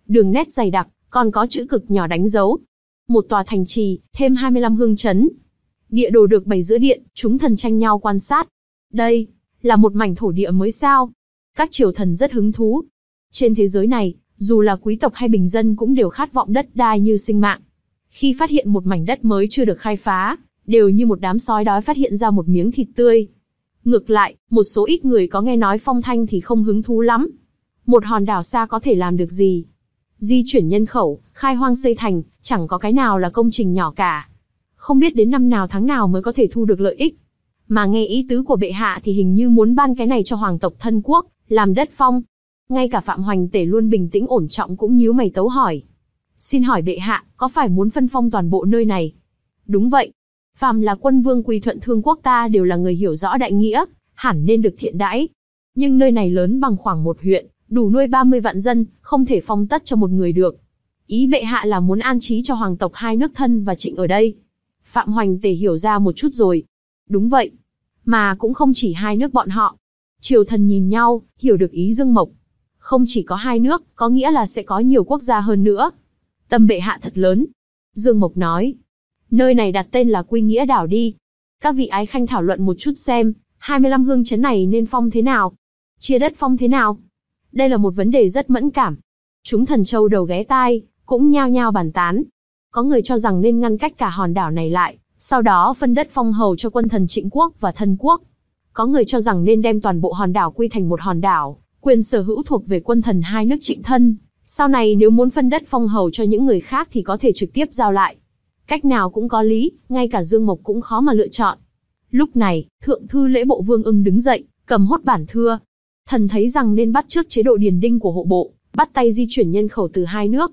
đường nét dày đặc, còn có chữ cực nhỏ đánh dấu. Một tòa thành trì, thêm hai mươi lăm hương trấn. Địa đồ được bày giữa điện, chúng thần tranh nhau quan sát. Đây, là một mảnh thổ địa mới sao? Các triều thần rất hứng thú. Trên thế giới này, dù là quý tộc hay bình dân cũng đều khát vọng đất đai như sinh mạng. Khi phát hiện một mảnh đất mới chưa được khai phá, đều như một đám sói đói phát hiện ra một miếng thịt tươi. Ngược lại, một số ít người có nghe nói phong thanh thì không hứng thú lắm. Một hòn đảo xa có thể làm được gì? Di chuyển nhân khẩu, khai hoang xây thành, chẳng có cái nào là công trình nhỏ cả. Không biết đến năm nào tháng nào mới có thể thu được lợi ích. Mà nghe ý tứ của bệ hạ thì hình như muốn ban cái này cho hoàng tộc thân quốc, làm đất phong. Ngay cả Phạm Hoành Tể luôn bình tĩnh ổn trọng cũng nhíu mày tấu hỏi. Xin hỏi bệ hạ, có phải muốn phân phong toàn bộ nơi này? Đúng vậy. Phàm là quân vương quy thuận thương quốc ta đều là người hiểu rõ đại nghĩa, hẳn nên được thiện đãi. Nhưng nơi này lớn bằng khoảng một huyện, đủ nuôi ba mươi vạn dân, không thể phong tất cho một người được. Ý bệ hạ là muốn an trí cho hoàng tộc hai nước Thân và Trịnh ở đây. Phạm Hoành Tể hiểu ra một chút rồi. Đúng vậy. Mà cũng không chỉ hai nước bọn họ. Triều thần nhìn nhau, hiểu được ý Dương Mộc. Không chỉ có hai nước, có nghĩa là sẽ có nhiều quốc gia hơn nữa. Tâm bệ hạ thật lớn. Dương Mộc nói. Nơi này đặt tên là Quy Nghĩa Đảo đi. Các vị ái khanh thảo luận một chút xem, hai mươi lăm hương trấn này nên phong thế nào? Chia đất phong thế nào? Đây là một vấn đề rất mẫn cảm. Chúng thần châu đầu ghé tai, cũng nhao nhao bàn tán. Có người cho rằng nên ngăn cách cả hòn đảo này lại, sau đó phân đất phong hầu cho quân thần Trịnh quốc và Thân quốc. Có người cho rằng nên đem toàn bộ hòn đảo quy thành một hòn đảo, quyền sở hữu thuộc về quân thần hai nước Trịnh Thân. Sau này nếu muốn phân đất phong hầu cho những người khác thì có thể trực tiếp giao lại. Cách nào cũng có lý, ngay cả Dương Mộc cũng khó mà lựa chọn. Lúc này, Thượng thư Lễ Bộ Vương Ưng đứng dậy, cầm hốt bản thưa. Thần thấy rằng nên bắt chước chế độ điền đinh của hộ bộ, bắt tay di chuyển nhân khẩu từ hai nước.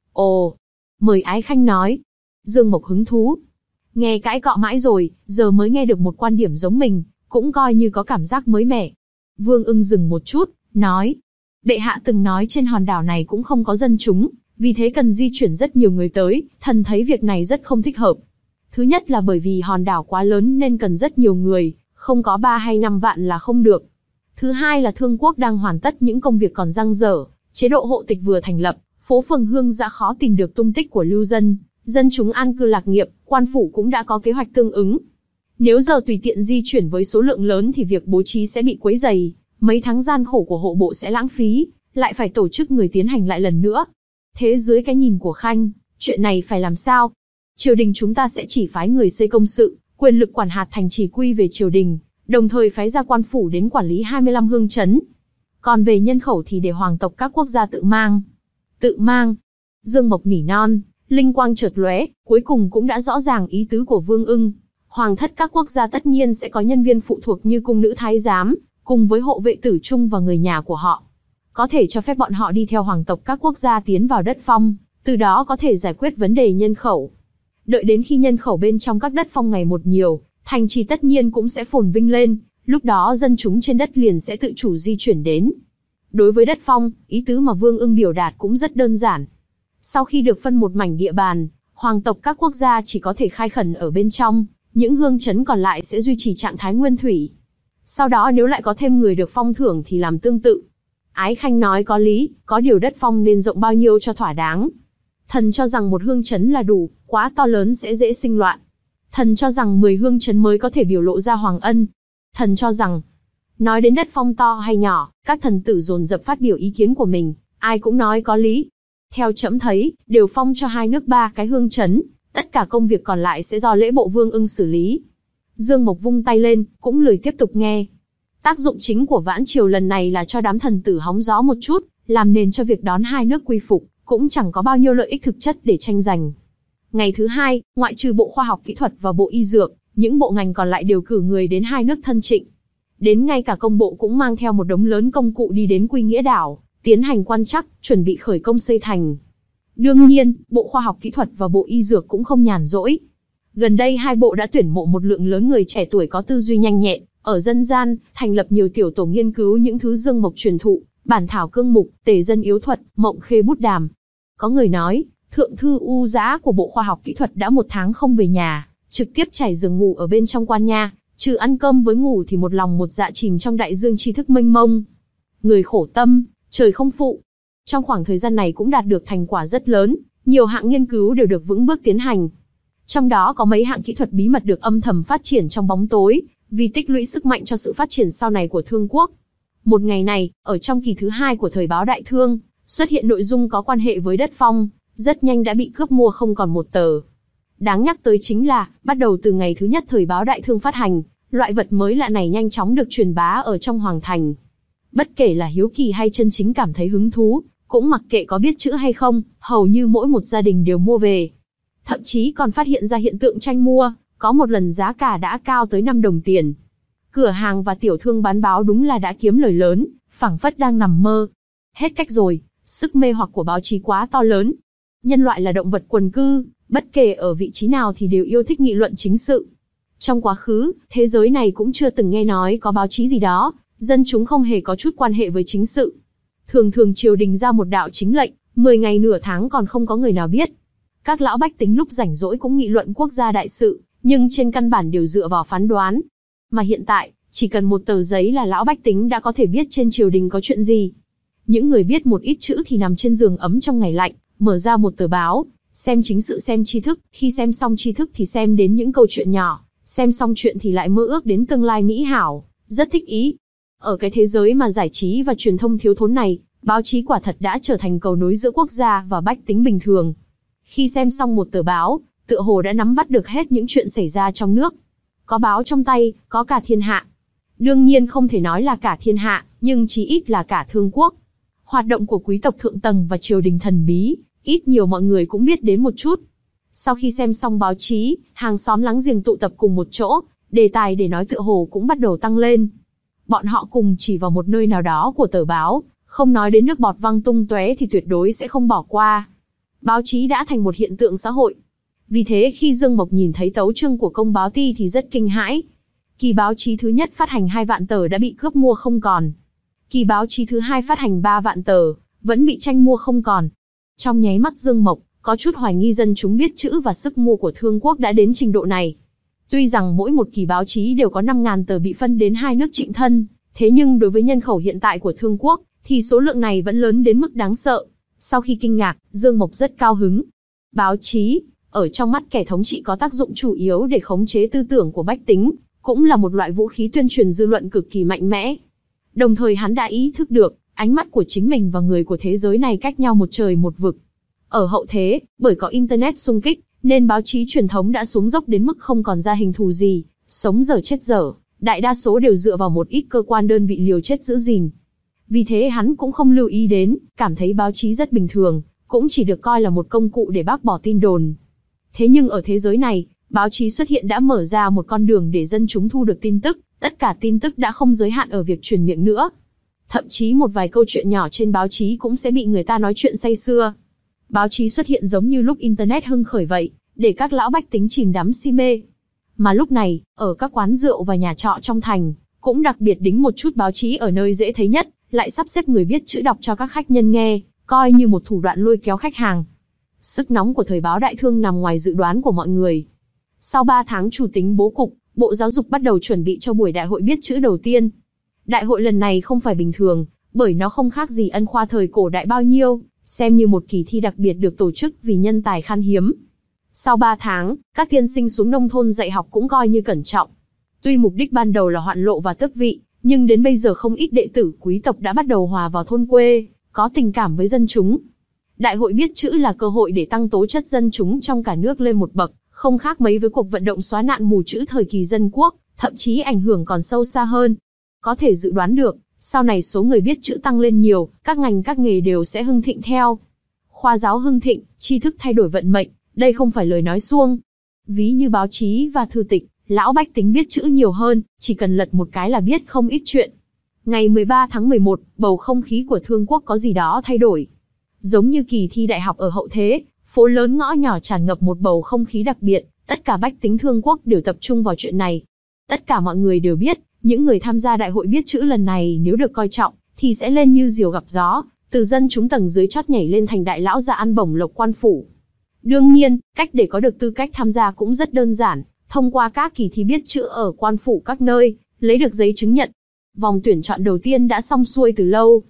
Ồ, mời ái khanh nói. Dương Mộc hứng thú. Nghe cãi cọ mãi rồi, giờ mới nghe được một quan điểm giống mình, cũng coi như có cảm giác mới mẻ. Vương Ưng dừng một chút, nói. Bệ hạ từng nói trên hòn đảo này cũng không có dân chúng, vì thế cần di chuyển rất nhiều người tới, thần thấy việc này rất không thích hợp. Thứ nhất là bởi vì hòn đảo quá lớn nên cần rất nhiều người, không có ba hay năm vạn là không được. Thứ hai là Thương quốc đang hoàn tất những công việc còn dang dở, chế độ hộ tịch vừa thành lập, phố phường hương dã khó tìm được tung tích của lưu dân, dân chúng an cư lạc nghiệp, quan phủ cũng đã có kế hoạch tương ứng. Nếu giờ tùy tiện di chuyển với số lượng lớn thì việc bố trí sẽ bị quấy rầy, mấy tháng gian khổ của hộ bộ sẽ lãng phí, lại phải tổ chức người tiến hành lại lần nữa. Thế dưới cái nhìn của Khanh, chuyện này phải làm sao? Triều đình chúng ta sẽ chỉ phái người xây công sự, quyền lực quản hạt thành trì quy về triều đình, đồng thời phái ra quan phủ đến quản lý hai mươi lăm hương trấn. Còn về nhân khẩu thì để hoàng tộc các quốc gia tự mang. Tự mang. Dương Mộc nỉ non, linh quang chợt lóe, cuối cùng cũng đã rõ ràng ý tứ của Vương Ưng. Hoàng thất các quốc gia tất nhiên sẽ có nhân viên phụ thuộc như cung nữ thái giám, cùng với hộ vệ tử trung và người nhà của họ. Có thể cho phép bọn họ đi theo hoàng tộc các quốc gia tiến vào đất phong, từ đó có thể giải quyết vấn đề nhân khẩu. Đợi đến khi nhân khẩu bên trong các đất phong ngày một nhiều, thành trì tất nhiên cũng sẽ phồn vinh lên, lúc đó dân chúng trên đất liền sẽ tự chủ di chuyển đến. Đối với đất phong, ý tứ mà Vương Ưng biểu đạt cũng rất đơn giản. Sau khi được phân một mảnh địa bàn, hoàng tộc các quốc gia chỉ có thể khai khẩn ở bên trong, những hương trấn còn lại sẽ duy trì trạng thái nguyên thủy. Sau đó nếu lại có thêm người được phong thưởng thì làm tương tự. Ái khanh nói có lý, có điều đất phong nên rộng bao nhiêu cho thỏa đáng. Thần cho rằng một hương trấn là đủ, quá to lớn sẽ dễ sinh loạn. Thần cho rằng mười hương trấn mới có thể biểu lộ ra hoàng ân. Thần cho rằng, nói đến đất phong to hay nhỏ, các thần tử dồn dập phát biểu ý kiến của mình, ai cũng nói có lý. Theo trẫm thấy, đều phong cho hai nước ba cái hương trấn, tất cả công việc còn lại sẽ do Lễ Bộ Vương Ưng xử lý. Dương Mộc vung tay lên, cũng lười tiếp tục nghe. Tác dụng chính của Vãn Triều lần này là cho đám thần tử hóng gió một chút, làm nền cho việc đón hai nước quy phục, cũng chẳng có bao nhiêu lợi ích thực chất để tranh giành. Ngày thứ hai, ngoại trừ Bộ Khoa học Kỹ thuật và Bộ Y Dược, những bộ ngành còn lại đều cử người đến hai nước thân Trịnh. Đến ngay cả công bộ cũng mang theo một đống lớn công cụ đi đến Quy Nghĩa Đảo, tiến hành quan trắc, chuẩn bị khởi công xây thành. Đương nhiên, Bộ Khoa học Kỹ thuật và Bộ Y Dược cũng không nhàn rỗi. Gần đây hai bộ đã tuyển mộ một lượng lớn người trẻ tuổi có tư duy nhanh nhẹn, ở dân gian, thành lập nhiều tiểu tổ nghiên cứu những thứ Dương Mộc truyền thụ, bản thảo cương mục, tề dân yếu thuật, mộng khê bút đàm. Có người nói, thượng thư U Dã của Bộ Khoa học Kỹ thuật đã một tháng không về nhà, trực tiếp trải giường ngủ ở bên trong quan nha, trừ ăn cơm với ngủ thì một lòng một dạ chìm trong đại dương tri thức mênh mông. Người khổ tâm, trời không phụ. Trong khoảng thời gian này cũng đạt được thành quả rất lớn, nhiều hạng nghiên cứu đều được vững bước tiến hành. Trong đó có mấy hạng kỹ thuật bí mật được âm thầm phát triển trong bóng tối, vì tích lũy sức mạnh cho sự phát triển sau này của Thương quốc. Một ngày này, ở trong kỳ thứ hai của thời báo Đại Thương, xuất hiện nội dung có quan hệ với đất phong, rất nhanh đã bị cướp mua không còn một tờ. Đáng nhắc tới chính là, bắt đầu từ ngày thứ nhất thời báo Đại Thương phát hành, loại vật mới lạ này nhanh chóng được truyền bá ở trong hoàng thành. Bất kể là hiếu kỳ hay chân chính cảm thấy hứng thú, cũng mặc kệ có biết chữ hay không, hầu như mỗi một gia đình đều mua về. Thậm chí còn phát hiện ra hiện tượng tranh mua, có một lần giá cả đã cao tới năm đồng tiền. Cửa hàng và tiểu thương bán báo đúng là đã kiếm lời lớn, phảng phất đang nằm mơ. Hết cách rồi, sức mê hoặc của báo chí quá to lớn. Nhân loại là động vật quần cư, bất kể ở vị trí nào thì đều yêu thích nghị luận chính sự. Trong quá khứ, thế giới này cũng chưa từng nghe nói có báo chí gì đó, dân chúng không hề có chút quan hệ với chính sự. Thường thường triều đình ra một đạo chính lệnh, mười ngày nửa tháng còn không có người nào biết. Các lão bách tính lúc rảnh rỗi cũng nghị luận quốc gia đại sự, nhưng trên căn bản đều dựa vào phán đoán. Mà hiện tại, chỉ cần một tờ giấy là lão bách tính đã có thể biết trên triều đình có chuyện gì. Những người biết một ít chữ thì nằm trên giường ấm trong ngày lạnh, mở ra một tờ báo, xem chính sự xem tri thức, khi xem xong tri thức thì xem đến những câu chuyện nhỏ, xem xong chuyện thì lại mơ ước đến tương lai mỹ hảo, rất thích ý. Ở cái thế giới mà giải trí và truyền thông thiếu thốn này, báo chí quả thật đã trở thành cầu nối giữa quốc gia và bách tính bình thường. Khi xem xong một tờ báo, tựa hồ đã nắm bắt được hết những chuyện xảy ra trong nước. Có báo trong tay, có cả thiên hạ. Đương nhiên không thể nói là cả thiên hạ, nhưng chí ít là cả Thương quốc. Hoạt động của quý tộc thượng tầng và triều đình thần bí, ít nhiều mọi người cũng biết đến một chút. Sau khi xem xong báo chí, hàng xóm láng giềng tụ tập cùng một chỗ, đề tài để nói tựa hồ cũng bắt đầu tăng lên. Bọn họ cùng chỉ vào một nơi nào đó của tờ báo, không nói đến nước bọt văng tung tóe thì tuyệt đối sẽ không bỏ qua. Báo chí đã thành một hiện tượng xã hội. Vì thế khi Dương Mộc nhìn thấy tấu chương của công báo ty thì rất kinh hãi. Kỳ báo chí thứ nhất phát hành hai vạn tờ đã bị cướp mua không còn. Kỳ báo chí thứ hai phát hành ba vạn tờ, vẫn bị tranh mua không còn. Trong nháy mắt Dương Mộc, có chút hoài nghi dân chúng biết chữ và sức mua của Thương quốc đã đến trình độ này. Tuy rằng mỗi một kỳ báo chí đều có năm nghìn tờ bị phân đến hai nước trịnh thân, thế nhưng đối với nhân khẩu hiện tại của Thương quốc, thì số lượng này vẫn lớn đến mức đáng sợ. Sau khi kinh ngạc, Dương Mộc rất cao hứng. Báo chí, ở trong mắt kẻ thống trị có tác dụng chủ yếu để khống chế tư tưởng của bách tính, cũng là một loại vũ khí tuyên truyền dư luận cực kỳ mạnh mẽ. Đồng thời hắn đã ý thức được, ánh mắt của chính mình và người của thế giới này cách nhau một trời một vực. Ở hậu thế, bởi có Internet xung kích, nên báo chí truyền thống đã xuống dốc đến mức không còn ra hình thù gì, sống dở chết dở, đại đa số đều dựa vào một ít cơ quan đơn vị liều chết giữ gìn. Vì thế hắn cũng không lưu ý đến, cảm thấy báo chí rất bình thường, cũng chỉ được coi là một công cụ để bác bỏ tin đồn. Thế nhưng ở thế giới này, báo chí xuất hiện đã mở ra một con đường để dân chúng thu được tin tức, tất cả tin tức đã không giới hạn ở việc truyền miệng nữa. Thậm chí một vài câu chuyện nhỏ trên báo chí cũng sẽ bị người ta nói chuyện say sưa. Báo chí xuất hiện giống như lúc Internet hưng khởi vậy, để các lão bách tính chìm đắm si mê. Mà lúc này, ở các quán rượu và nhà trọ trong thành, cũng đặc biệt đính một chút báo chí ở nơi dễ thấy nhất, lại sắp xếp người biết chữ đọc cho các khách nhân nghe, coi như một thủ đoạn lôi kéo khách hàng. Sức nóng của thời báo Đại Thương nằm ngoài dự đoán của mọi người. Sau ba tháng chủ tính bố cục, Bộ Giáo dục bắt đầu chuẩn bị cho buổi đại hội biết chữ đầu tiên. Đại hội lần này không phải bình thường, bởi nó không khác gì ân khoa thời cổ đại bao nhiêu, xem như một kỳ thi đặc biệt được tổ chức vì nhân tài khan hiếm. Sau ba tháng, các tiên sinh xuống nông thôn dạy học cũng coi như cẩn trọng. Tuy mục đích ban đầu là hoạn lộ và tước vị, nhưng đến bây giờ không ít đệ tử quý tộc đã bắt đầu hòa vào thôn quê, có tình cảm với dân chúng. Đại hội biết chữ là cơ hội để tăng tố chất dân chúng trong cả nước lên một bậc, không khác mấy với cuộc vận động xóa nạn mù chữ thời kỳ dân quốc, thậm chí ảnh hưởng còn sâu xa hơn. Có thể dự đoán được, sau này số người biết chữ tăng lên nhiều, các ngành các nghề đều sẽ hưng thịnh theo. Khoa giáo hưng thịnh, tri thức thay đổi vận mệnh, đây không phải lời nói suông. Ví như báo chí và thư tịch, lão bách tính biết chữ nhiều hơn, chỉ cần lật một cái là biết không ít chuyện. Ngày mười ba tháng mười một, bầu không khí của Thương quốc có gì đó thay đổi. Giống như kỳ thi đại học ở hậu thế, phố lớn ngõ nhỏ tràn ngập một bầu không khí đặc biệt, tất cả bách tính Thương quốc đều tập trung vào chuyện này. Tất cả mọi người đều biết, những người tham gia đại hội biết chữ lần này nếu được coi trọng, thì sẽ lên như diều gặp gió, từ dân chúng tầng dưới chót nhảy lên thành đại lão ra ăn bổng lộc quan phủ. Đương nhiên, cách để có được tư cách tham gia cũng rất đơn giản, thông qua các kỳ thi biết chữ ở quan phủ các nơi, lấy được giấy chứng nhận. Vòng tuyển chọn đầu tiên đã xong xuôi từ lâu.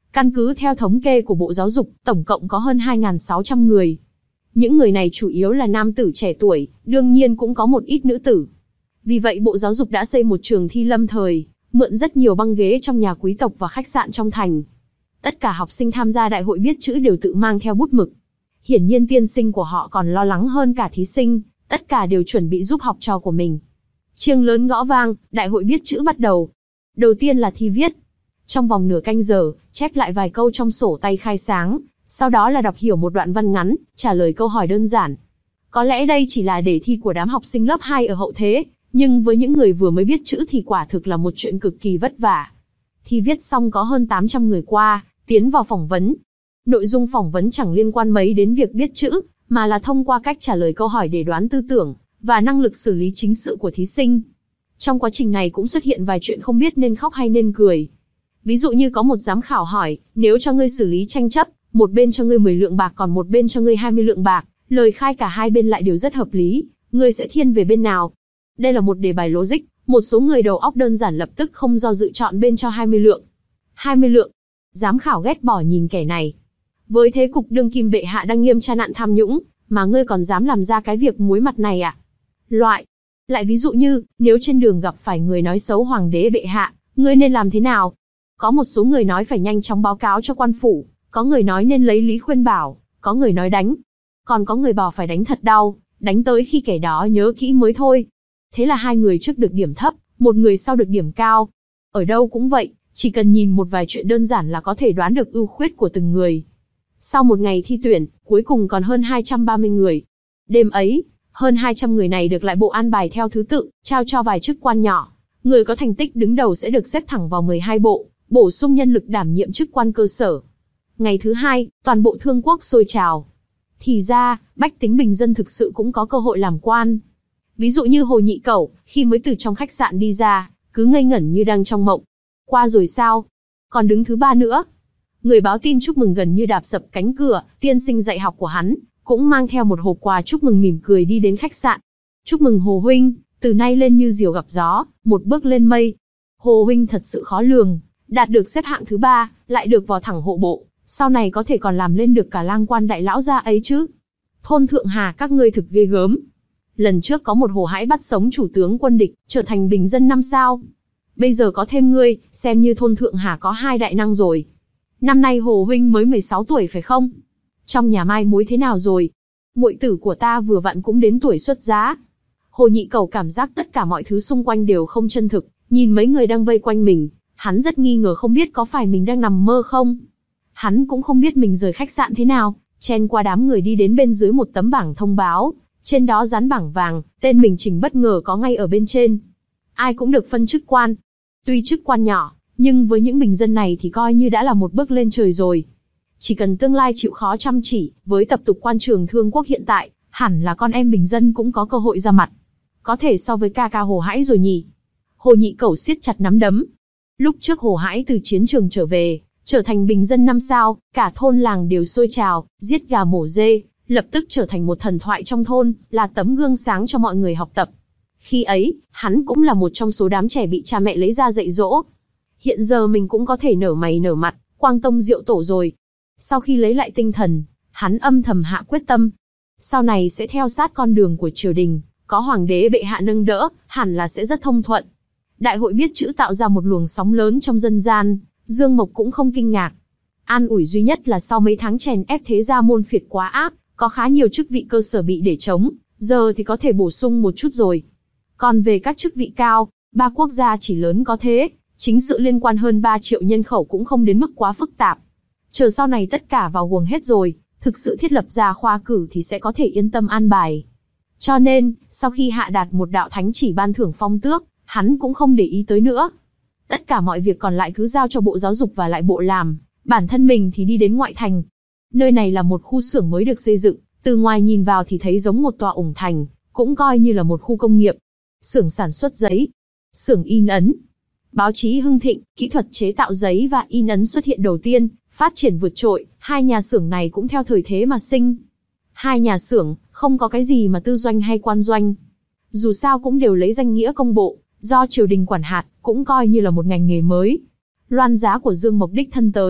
Căn cứ theo thống kê của Bộ Giáo dục, tổng cộng có hơn hai nghìn sáu trăm người. Những người này chủ yếu là nam tử trẻ tuổi, đương nhiên cũng có một ít nữ tử. Vì vậy Bộ Giáo dục đã xây một trường thi lâm thời, mượn rất nhiều băng ghế trong nhà quý tộc và khách sạn trong thành. Tất cả học sinh tham gia đại hội biết chữ đều tự mang theo bút mực. Hiển nhiên tiên sinh của họ còn lo lắng hơn cả thí sinh, tất cả đều chuẩn bị giúp học trò của mình. Chiêng lớn gõ vang, đại hội biết chữ bắt đầu. Đầu tiên là thi viết. Trong vòng nửa canh giờ, chép lại vài câu trong sổ tay khai sáng, sau đó là đọc hiểu một đoạn văn ngắn, trả lời câu hỏi đơn giản. Có lẽ đây chỉ là đề thi của đám học sinh lớp hai ở hậu thế, nhưng với những người vừa mới biết chữ thì quả thực là một chuyện cực kỳ vất vả. Thi viết xong có hơn tám trăm người qua, tiến vào phỏng vấn. Nội dung phỏng vấn chẳng liên quan mấy đến việc biết chữ, mà là thông qua cách trả lời câu hỏi để đoán tư tưởng và năng lực xử lý chính sự của thí sinh. Trong quá trình này cũng xuất hiện vài chuyện không biết nên khóc hay nên cười. Ví dụ như có một giám khảo hỏi, nếu cho ngươi xử lý tranh chấp, một bên cho ngươi mười lượng bạc còn một bên cho ngươi hai mươi lượng bạc, lời khai cả hai bên lại đều rất hợp lý, ngươi sẽ thiên về bên nào? Đây là một đề bài logic, một số người đầu óc đơn giản lập tức không do dự chọn bên cho hai mươi lượng. hai mươi lượng. Giám khảo ghét bỏ nhìn kẻ này. Với thế cục đương kim bệ hạ đang nghiêm tra nạn tham nhũng, mà ngươi còn dám làm ra cái việc muối mặt này à? Loại. Lại ví dụ như, nếu trên đường gặp phải người nói xấu hoàng đế bệ hạ, ngươi nên làm thế nào? Có một số người nói phải nhanh chóng báo cáo cho quan phủ, có người nói nên lấy lý khuyên bảo, có người nói đánh. Còn có người bảo phải đánh thật đau, đánh tới khi kẻ đó nhớ kỹ mới thôi. Thế là hai người trước được điểm thấp, một người sau được điểm cao. Ở đâu cũng vậy, chỉ cần nhìn một vài chuyện đơn giản là có thể đoán được ưu khuyết của từng người. Sau một ngày thi tuyển, cuối cùng còn hơn hai trăm ba mươi người. Đêm ấy, hơn hai trăm người này được lại bộ an bài theo thứ tự, trao cho vài chức quan nhỏ. Người có thành tích đứng đầu sẽ được xếp thẳng vào mười hai bộ, bổ sung nhân lực đảm nhiệm chức quan cơ sở. Ngày thứ hai, toàn bộ thương quốc sôi trào. Thì ra, bách tính bình dân thực sự cũng có cơ hội làm quan. Ví dụ như Hồ Nhị Cẩu, khi mới từ trong khách sạn đi ra, cứ ngây ngẩn như đang trong mộng. Qua rồi sao? Còn đứng thứ ba nữa. Người báo tin chúc mừng gần như đạp sập cánh cửa, tiên sinh dạy học của hắn, cũng mang theo một hộp quà chúc mừng mỉm cười đi đến khách sạn. Chúc mừng Hồ huynh, từ nay lên như diều gặp gió, một bước lên mây. Hồ huynh thật sự khó lường, đạt được xếp hạng thứ ba, lại được vào thẳng hộ bộ, sau này có thể còn làm lên được cả lang quan đại lão gia ấy chứ. Thôn Thượng Hà các ngươi thực ghê gớm. Lần trước có một Hồ Hãi bắt sống chủ tướng quân địch, trở thành bình dân năm sao. Bây giờ có thêm ngươi, xem như thôn Thượng Hà có hai đại năng rồi. Năm nay Hồ huynh mới mười sáu tuổi phải không? Trong nhà mai mối thế nào rồi? Muội tử của ta vừa vặn cũng đến tuổi xuất giá. Hồ Nhị Cẩu cảm giác tất cả mọi thứ xung quanh đều không chân thực, nhìn mấy người đang vây quanh mình, hắn rất nghi ngờ không biết có phải mình đang nằm mơ không. Hắn cũng không biết mình rời khách sạn thế nào, chen qua đám người đi đến bên dưới một tấm bảng thông báo, trên đó dán bảng vàng, tên mình Trình bất ngờ có ngay ở bên trên. Ai cũng được phân chức quan. Tuy chức quan nhỏ, nhưng với những bình dân này thì coi như đã là một bước lên trời rồi. Chỉ cần tương lai chịu khó chăm chỉ, với tập tục quan trường thương quốc hiện tại, hẳn là con em bình dân cũng có cơ hội ra mặt. Có thể so với ca ca Hồ Hãi rồi nhỉ. Hồ Nhị Cẩu siết chặt nắm đấm. Lúc trước Hồ Hãi từ chiến trường trở về, trở thành bình dân năm sao, cả thôn làng đều sôi trào, giết gà mổ dê, lập tức trở thành một thần thoại trong thôn, là tấm gương sáng cho mọi người học tập. Khi ấy, hắn cũng là một trong số đám trẻ bị cha mẹ lấy ra dạy dỗ. Hiện giờ mình cũng có thể nở mày nở mặt, quang tông diệu tổ rồi. Sau khi lấy lại tinh thần, hắn âm thầm hạ quyết tâm. Sau này sẽ theo sát con đường của triều đình, có hoàng đế bệ hạ nâng đỡ, hẳn là sẽ rất thông thuận. Đại hội biết chữ tạo ra một luồng sóng lớn trong dân gian, Dương Mộc cũng không kinh ngạc. An ủi duy nhất là sau mấy tháng chèn ép thế gia môn phiệt quá ác, có khá nhiều chức vị cơ sở bị để trống, giờ thì có thể bổ sung một chút rồi. Còn về các chức vị cao, ba quốc gia chỉ lớn có thế, chính sự liên quan hơn ba triệu nhân khẩu cũng không đến mức quá phức tạp. Chờ sau này tất cả vào guồng hết rồi, thực sự thiết lập ra khoa cử thì sẽ có thể yên tâm an bài. Cho nên, sau khi hạ đạt một đạo thánh chỉ ban thưởng phong tước, hắn cũng không để ý tới nữa. Tất cả mọi việc còn lại cứ giao cho Bộ Giáo dục và lại bộ làm, bản thân mình thì đi đến ngoại thành. Nơi này là một khu xưởng mới được xây dựng, từ ngoài nhìn vào thì thấy giống một tòa ủng thành, cũng coi như là một khu công nghiệp. Xưởng sản xuất giấy, xưởng in ấn, báo chí hưng thịnh, kỹ thuật chế tạo giấy và in ấn xuất hiện đầu tiên, phát triển vượt trội, hai nhà xưởng này cũng theo thời thế mà sinh. Hai nhà xưởng, không có cái gì mà tư doanh hay quan doanh. Dù sao cũng đều lấy danh nghĩa công bộ, do triều đình quản hạt, cũng coi như là một ngành nghề mới. Loan giá của Dương Mộc đích thân tới,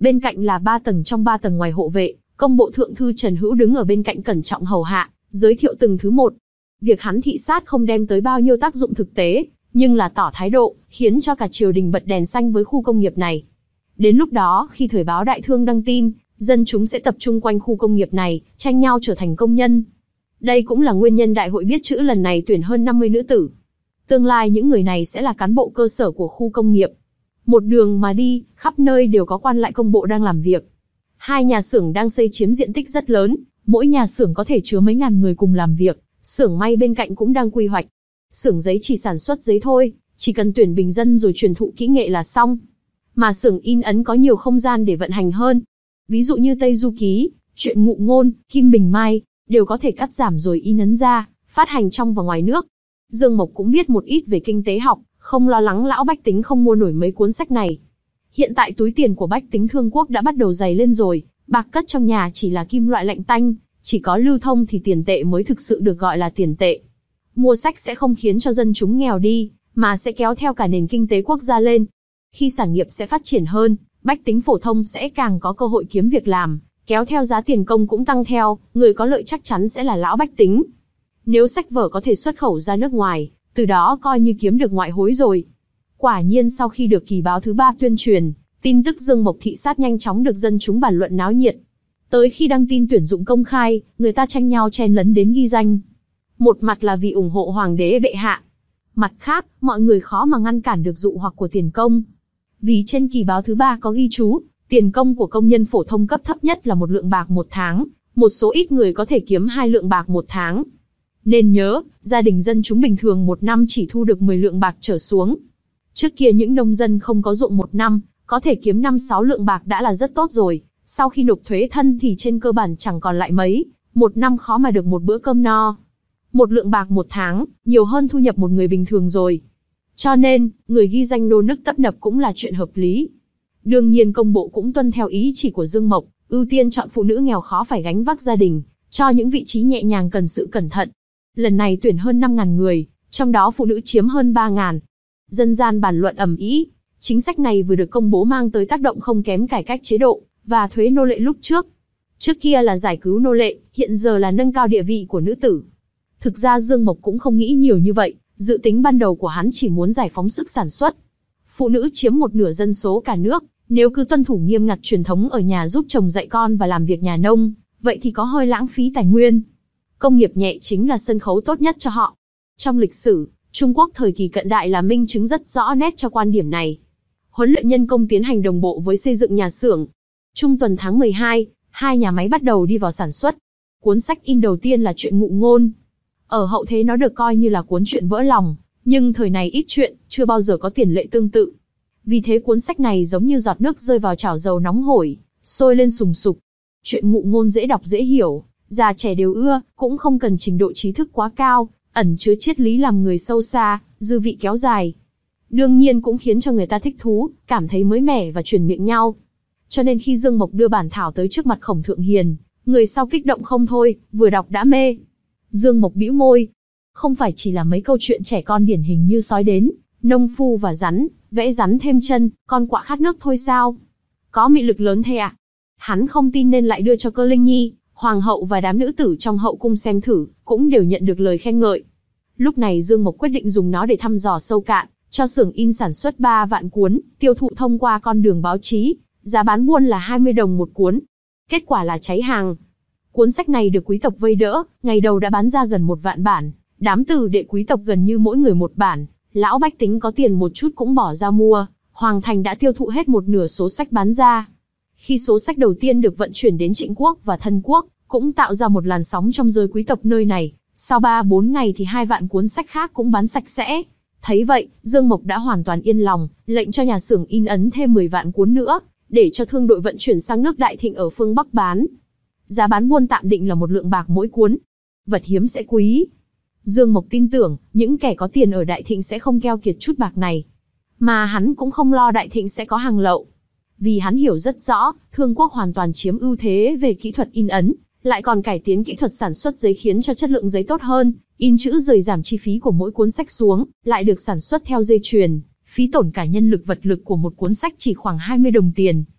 Bên cạnh là ba tầng trong ba tầng ngoài hộ vệ, công bộ thượng thư Trần Hữu đứng ở bên cạnh cẩn trọng hầu hạ, giới thiệu từng thứ một. Việc hắn thị sát không đem tới bao nhiêu tác dụng thực tế, nhưng là tỏ thái độ, khiến cho cả triều đình bật đèn xanh với khu công nghiệp này. Đến lúc đó, khi thời báo đại thương đăng tin, dân chúng sẽ tập trung quanh khu công nghiệp này, tranh nhau trở thành công nhân. Đây cũng là nguyên nhân đại hội biết chữ lần này tuyển hơn năm mươi nữ tử. Tương lai những người này sẽ là cán bộ cơ sở của khu công nghiệp. Một đường mà đi, khắp nơi đều có quan lại công bộ đang làm việc. Hai nhà xưởng đang xây chiếm diện tích rất lớn, mỗi nhà xưởng có thể chứa mấy ngàn người cùng làm việc. Xưởng may bên cạnh cũng đang quy hoạch. Xưởng giấy chỉ sản xuất giấy thôi, chỉ cần tuyển bình dân rồi truyền thụ kỹ nghệ là xong. Mà xưởng in ấn có nhiều không gian để vận hành hơn. Ví dụ như Tây Du Ký, Truyện Ngụ Ngôn, Kim Bình Mai, đều có thể cắt giảm rồi in ấn ra, phát hành trong và ngoài nước. Dương Mộc cũng biết một ít về kinh tế học, không lo lắng lão bách tính không mua nổi mấy cuốn sách này. Hiện tại túi tiền của bách tính thương quốc đã bắt đầu dày lên rồi, bạc cất trong nhà chỉ là kim loại lạnh tanh, chỉ có lưu thông thì tiền tệ mới thực sự được gọi là tiền tệ. Mua sách sẽ không khiến cho dân chúng nghèo đi, mà sẽ kéo theo cả nền kinh tế quốc gia lên. Khi sản nghiệp sẽ phát triển hơn, bách tính phổ thông sẽ càng có cơ hội kiếm việc làm, kéo theo giá tiền công cũng tăng theo, người có lợi chắc chắn sẽ là lão bách tính. Nếu sách vở có thể xuất khẩu ra nước ngoài, từ đó coi như kiếm được ngoại hối rồi. Quả nhiên sau khi được kỳ báo thứ ba tuyên truyền, tin tức Dương Mộc thị sát nhanh chóng được dân chúng bàn luận náo nhiệt. Tới khi đăng tin tuyển dụng công khai, người ta tranh nhau chen lấn đến ghi danh. Một mặt là vì ủng hộ hoàng đế bệ hạ. Mặt khác, mọi người khó mà ngăn cản được dụ hoặc của tiền công. Vì trên kỳ báo thứ ba có ghi chú, tiền công của công nhân phổ thông cấp thấp nhất là một lượng bạc một tháng, một số ít người có thể kiếm hai lượng bạc một tháng. Nên nhớ, gia đình dân chúng bình thường một năm chỉ thu được mười lượng bạc trở xuống. Trước kia những nông dân không có ruộng một năm, có thể kiếm năm sáu lượng bạc đã là rất tốt rồi. Sau khi nộp thuế thân thì trên cơ bản chẳng còn lại mấy, một năm khó mà được một bữa cơm no. Một lượng bạc một tháng, nhiều hơn thu nhập một người bình thường rồi. Cho nên, người ghi danh nô nức tấp nập cũng là chuyện hợp lý. Đương nhiên công bộ cũng tuân theo ý chỉ của Dương Mộc, ưu tiên chọn phụ nữ nghèo khó phải gánh vác gia đình, cho những vị trí nhẹ nhàng cần sự cẩn thận. Lần này tuyển hơn năm nghìn người, trong đó phụ nữ chiếm hơn ba nghìn. Dân gian bàn luận ầm ĩ, chính sách này vừa được công bố mang tới tác động không kém cải cách chế độ và thuế nô lệ lúc trước. Trước kia là giải cứu nô lệ, hiện giờ là nâng cao địa vị của nữ tử. Thực ra Dương Mộc cũng không nghĩ nhiều như vậy, dự tính ban đầu của hắn chỉ muốn giải phóng sức sản xuất. Phụ nữ chiếm một nửa dân số cả nước, nếu cứ tuân thủ nghiêm ngặt truyền thống ở nhà giúp chồng dạy con và làm việc nhà nông, vậy thì có hơi lãng phí tài nguyên. Công nghiệp nhẹ chính là sân khấu tốt nhất cho họ. Trong lịch sử, Trung Quốc thời kỳ cận đại là minh chứng rất rõ nét cho quan điểm này. Huấn luyện nhân công tiến hành đồng bộ với xây dựng nhà xưởng. Trung tuần tháng mười hai, hai nhà máy bắt đầu đi vào sản xuất. Cuốn sách in đầu tiên là Truyện Ngụ Ngôn. Ở hậu thế nó được coi như là cuốn truyện vỡ lòng, nhưng thời này ít chuyện, chưa bao giờ có tiền lệ tương tự. Vì thế cuốn sách này giống như giọt nước rơi vào chảo dầu nóng hổi, sôi lên sùng sục. Truyện Ngụ Ngôn dễ đọc dễ hiểu, già trẻ đều ưa, cũng không cần trình độ trí thức quá cao, ẩn chứa triết lý làm người sâu xa, dư vị kéo dài. Đương nhiên cũng khiến cho người ta thích thú, cảm thấy mới mẻ và truyền miệng nhau. Cho nên khi Dương Mộc đưa bản thảo tới trước mặt Khổng Thượng Hiền, người sau kích động không thôi, vừa đọc đã mê. Dương Mộc bĩu môi. Không phải chỉ là mấy câu chuyện trẻ con điển hình như sói đến, nông phu và rắn, vẽ rắn thêm chân, con quạ khát nước thôi sao? Có mị lực lớn thế ạ? À? Hắn không tin nên lại đưa cho Cơ Linh Nhi, hoàng hậu và đám nữ tử trong hậu cung xem thử, cũng đều nhận được lời khen ngợi. Lúc này Dương Mộc quyết định dùng nó để thăm dò sâu cạn, cho xưởng in sản xuất ba vạn cuốn, tiêu thụ thông qua con đường báo chí, giá bán buôn là hai mươi đồng một cuốn. Kết quả là cháy hàng. Cuốn sách này được quý tộc vây đỡ, ngày đầu đã bán ra gần một vạn bản, đám tử đệ quý tộc gần như mỗi người một bản, lão bách tính có tiền một chút cũng bỏ ra mua, Hoàng thành đã tiêu thụ hết một nửa số sách bán ra. Khi số sách đầu tiên được vận chuyển đến Trịnh quốc và Thân quốc, cũng tạo ra một làn sóng trong giới quý tộc nơi này, sau ba bốn ngày thì hai vạn cuốn sách khác cũng bán sạch sẽ. Thấy vậy, Dương Mộc đã hoàn toàn yên lòng, lệnh cho nhà xưởng in ấn thêm mười vạn cuốn nữa, để cho thương đội vận chuyển sang nước Đại Thịnh ở phương Bắc bán. Giá bán buôn tạm định là một lượng bạc mỗi cuốn. Vật hiếm sẽ quý. Dương Mộc tin tưởng, những kẻ có tiền ở Đại Thịnh sẽ không keo kiệt chút bạc này. Mà hắn cũng không lo Đại Thịnh sẽ có hàng lậu. Vì hắn hiểu rất rõ, Thương quốc hoàn toàn chiếm ưu thế về kỹ thuật in ấn, lại còn cải tiến kỹ thuật sản xuất giấy khiến cho chất lượng giấy tốt hơn, in chữ rời giảm chi phí của mỗi cuốn sách xuống, lại được sản xuất theo dây chuyền, phí tổn cả nhân lực vật lực của một cuốn sách chỉ khoảng hai mươi đồng tiền.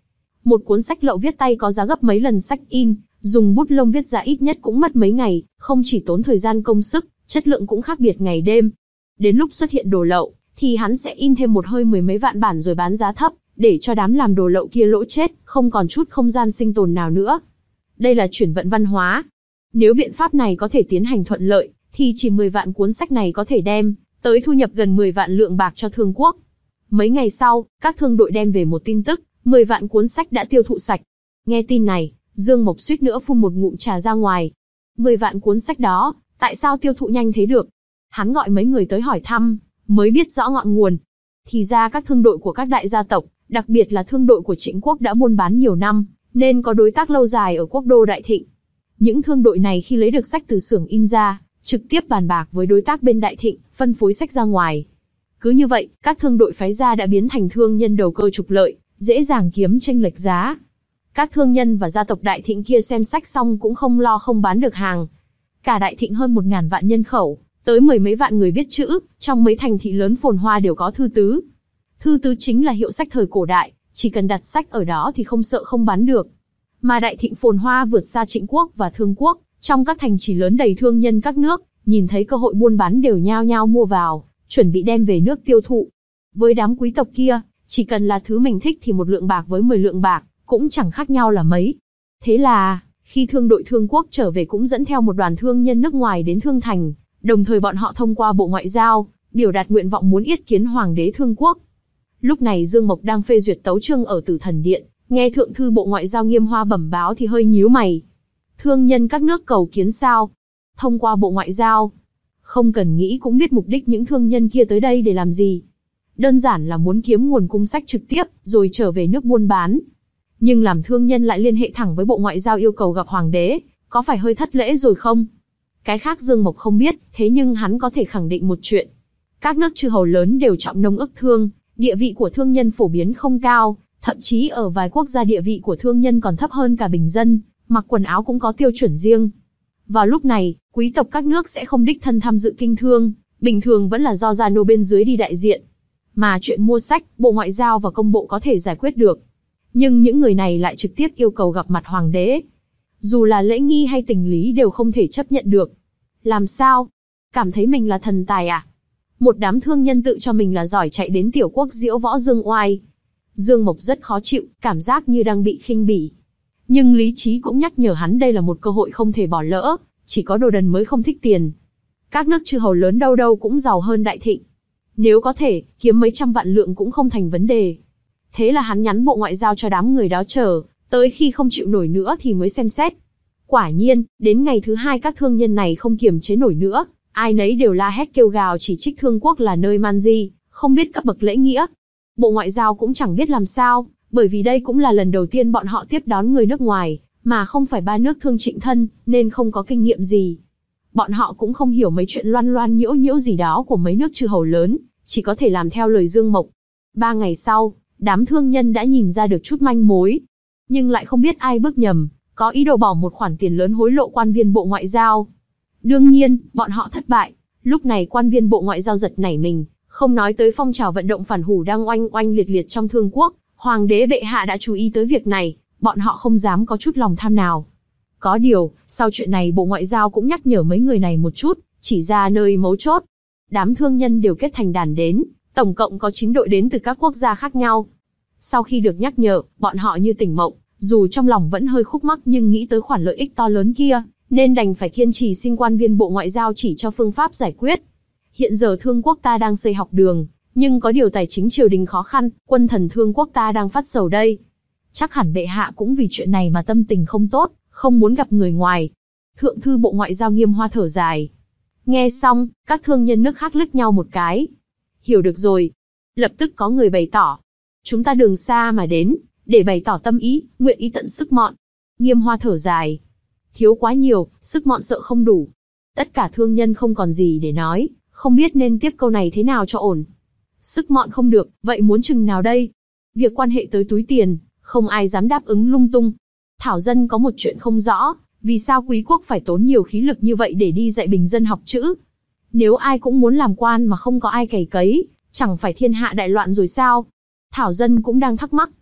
Một cuốn sách lậu viết tay có giá gấp mấy lần sách in, dùng bút lông viết ra ít nhất cũng mất mấy ngày, không chỉ tốn thời gian công sức, chất lượng cũng khác biệt ngày đêm. Đến lúc xuất hiện đồ lậu, thì hắn sẽ in thêm một hơi mười mấy vạn bản rồi bán giá thấp, để cho đám làm đồ lậu kia lỗ chết, không còn chút không gian sinh tồn nào nữa. Đây là chuyển vận văn hóa. Nếu biện pháp này có thể tiến hành thuận lợi, thì chỉ mười vạn cuốn sách này có thể đem tới thu nhập gần mười vạn lượng bạc cho thương quốc. Mấy ngày sau, các thương đội đem về một tin tức, mười vạn cuốn sách đã tiêu thụ sạch. Nghe tin này, Dương Mộc suýt nữa phun một ngụm trà ra ngoài. mười vạn cuốn sách đó, tại sao tiêu thụ nhanh thế được? Hắn gọi mấy người tới hỏi thăm, mới biết rõ ngọn nguồn. Thì ra các thương đội của các đại gia tộc, đặc biệt là thương đội của Trịnh quốc đã buôn bán nhiều năm, nên có đối tác lâu dài ở quốc đô Đại Thịnh. Những thương đội này khi lấy được sách từ xưởng in ra, trực tiếp bàn bạc với đối tác bên Đại Thịnh, phân phối sách ra ngoài. Cứ như vậy, các thương đội phái ra đã biến thành thương nhân đầu cơ trục lợi, dễ dàng kiếm chênh lệch giá. Các thương nhân và gia tộc Đại Thịnh kia xem sách xong cũng không lo không bán được hàng. Cả Đại Thịnh hơn một ngàn vạn nhân khẩu, tới mười mấy vạn người biết chữ, trong mấy thành thị lớn phồn hoa đều có thư tứ. Thư tứ chính là hiệu sách thời cổ đại, chỉ cần đặt sách ở đó thì không sợ không bán được. Mà Đại Thịnh phồn hoa vượt xa Trịnh quốc và Thương quốc, trong các thành trì lớn đầy thương nhân các nước, nhìn thấy cơ hội buôn bán đều nhao nhao mua vào, chuẩn bị đem về nước tiêu thụ. Với đám quý tộc kia, chỉ cần là thứ mình thích thì một lượng bạc với mười lượng bạc, cũng chẳng khác nhau là mấy. Thế là, khi thương đội Thương quốc trở về cũng dẫn theo một đoàn thương nhân nước ngoài đến Thương thành, đồng thời bọn họ thông qua Bộ Ngoại giao, biểu đạt nguyện vọng muốn yết kiến Hoàng đế Thương quốc. Lúc này Dương Mộc đang phê duyệt tấu chương ở Tử Thần Điện, nghe thượng thư Bộ Ngoại giao Nghiêm Hoa bẩm báo thì hơi nhíu mày. Thương nhân các nước cầu kiến sao? Thông qua Bộ Ngoại giao. Không cần nghĩ cũng biết mục đích những thương nhân kia tới đây để làm gì. Đơn giản là muốn kiếm nguồn cung sách trực tiếp, rồi trở về nước buôn bán. Nhưng làm thương nhân lại liên hệ thẳng với Bộ Ngoại giao yêu cầu gặp Hoàng đế, có phải hơi thất lễ rồi không? Cái khác Dương Mộc không biết, thế nhưng hắn có thể khẳng định một chuyện. Các nước chư hầu lớn đều trọng nông ức thương, địa vị của thương nhân phổ biến không cao, thậm chí ở vài quốc gia địa vị của thương nhân còn thấp hơn cả bình dân, mặc quần áo cũng có tiêu chuẩn riêng. Vào lúc này, quý tộc các nước sẽ không đích thân tham dự kinh thương, bình thường vẫn là do gia nô bên dưới đi đại diện. Mà chuyện mua sách, Bộ Ngoại giao và công bộ có thể giải quyết được. Nhưng những người này lại trực tiếp yêu cầu gặp mặt Hoàng đế. Dù là lễ nghi hay tình lý đều không thể chấp nhận được. Làm sao? Cảm thấy mình là thần tài à? Một đám thương nhân tự cho mình là giỏi chạy đến tiểu quốc diễu võ dương oai. Dương Mộc rất khó chịu, cảm giác như đang bị khinh bỉ. Nhưng lý trí cũng nhắc nhở hắn đây là một cơ hội không thể bỏ lỡ, chỉ có đồ đần mới không thích tiền. Các nước chư hầu lớn đâu đâu cũng giàu hơn Đại Thịnh. Nếu có thể, kiếm mấy trăm vạn lượng cũng không thành vấn đề. Thế là hắn nhắn Bộ Ngoại giao cho đám người đó chờ, tới khi không chịu nổi nữa thì mới xem xét. Quả nhiên, đến ngày thứ hai các thương nhân này không kiềm chế nổi nữa, ai nấy đều la hét kêu gào chỉ trích Thương quốc là nơi man di, không biết cấp bậc lễ nghĩa. Bộ Ngoại giao cũng chẳng biết làm sao, bởi vì đây cũng là lần đầu tiên bọn họ tiếp đón người nước ngoài, mà không phải ba nước Thương Trịnh thân, nên không có kinh nghiệm gì. Bọn họ cũng không hiểu mấy chuyện loan loan nhiễu nhiễu gì đó của mấy nước chư hầu lớn, chỉ có thể làm theo lời Dương Mộc. Ba ngày sau, đám thương nhân đã nhìn ra được chút manh mối, nhưng lại không biết ai bước nhầm, có ý đồ bỏ một khoản tiền lớn hối lộ quan viên Bộ Ngoại giao. Đương nhiên, bọn họ thất bại. Lúc này quan viên Bộ Ngoại giao giật nảy mình, không nói tới phong trào vận động phản hủ đang oanh oanh liệt liệt trong Thương quốc, Hoàng đế bệ hạ đã chú ý tới việc này, bọn họ không dám có chút lòng tham nào. Có điều, sau chuyện này Bộ Ngoại giao cũng nhắc nhở mấy người này một chút, chỉ ra nơi mấu chốt. Đám thương nhân đều kết thành đàn đến, tổng cộng có chín đội đến từ các quốc gia khác nhau. Sau khi được nhắc nhở, bọn họ như tỉnh mộng, dù trong lòng vẫn hơi khúc mắc nhưng nghĩ tới khoản lợi ích to lớn kia, nên đành phải kiên trì xin quan viên Bộ Ngoại giao chỉ cho phương pháp giải quyết. Hiện giờ Thương quốc ta đang xây học đường, nhưng có điều tài chính triều đình khó khăn, quân thần Thương quốc ta đang phát sầu đây. Chắc hẳn bệ hạ cũng vì chuyện này mà tâm tình không tốt, không muốn gặp người ngoài. Thượng thư Bộ Ngoại giao Nghiêm Hoa thở dài. Nghe xong, các thương nhân nước khác liếc nhau một cái. Hiểu được rồi. Lập tức có người bày tỏ. Chúng ta đường xa mà đến, để bày tỏ tâm ý, nguyện ý tận sức mọn. Nghiêm Hoa thở dài. Thiếu quá nhiều, sức mọn sợ không đủ. Tất cả thương nhân không còn gì để nói, không biết nên tiếp câu này thế nào cho ổn. Sức mọn không được, vậy muốn chừng nào đây? Việc quan hệ tới túi tiền, không ai dám đáp ứng lung tung. Thảo dân có một chuyện không rõ, vì sao quý quốc phải tốn nhiều khí lực như vậy để đi dạy bình dân học chữ? Nếu ai cũng muốn làm quan mà không có ai cày cấy, chẳng phải thiên hạ đại loạn rồi sao? Thảo dân cũng đang thắc mắc.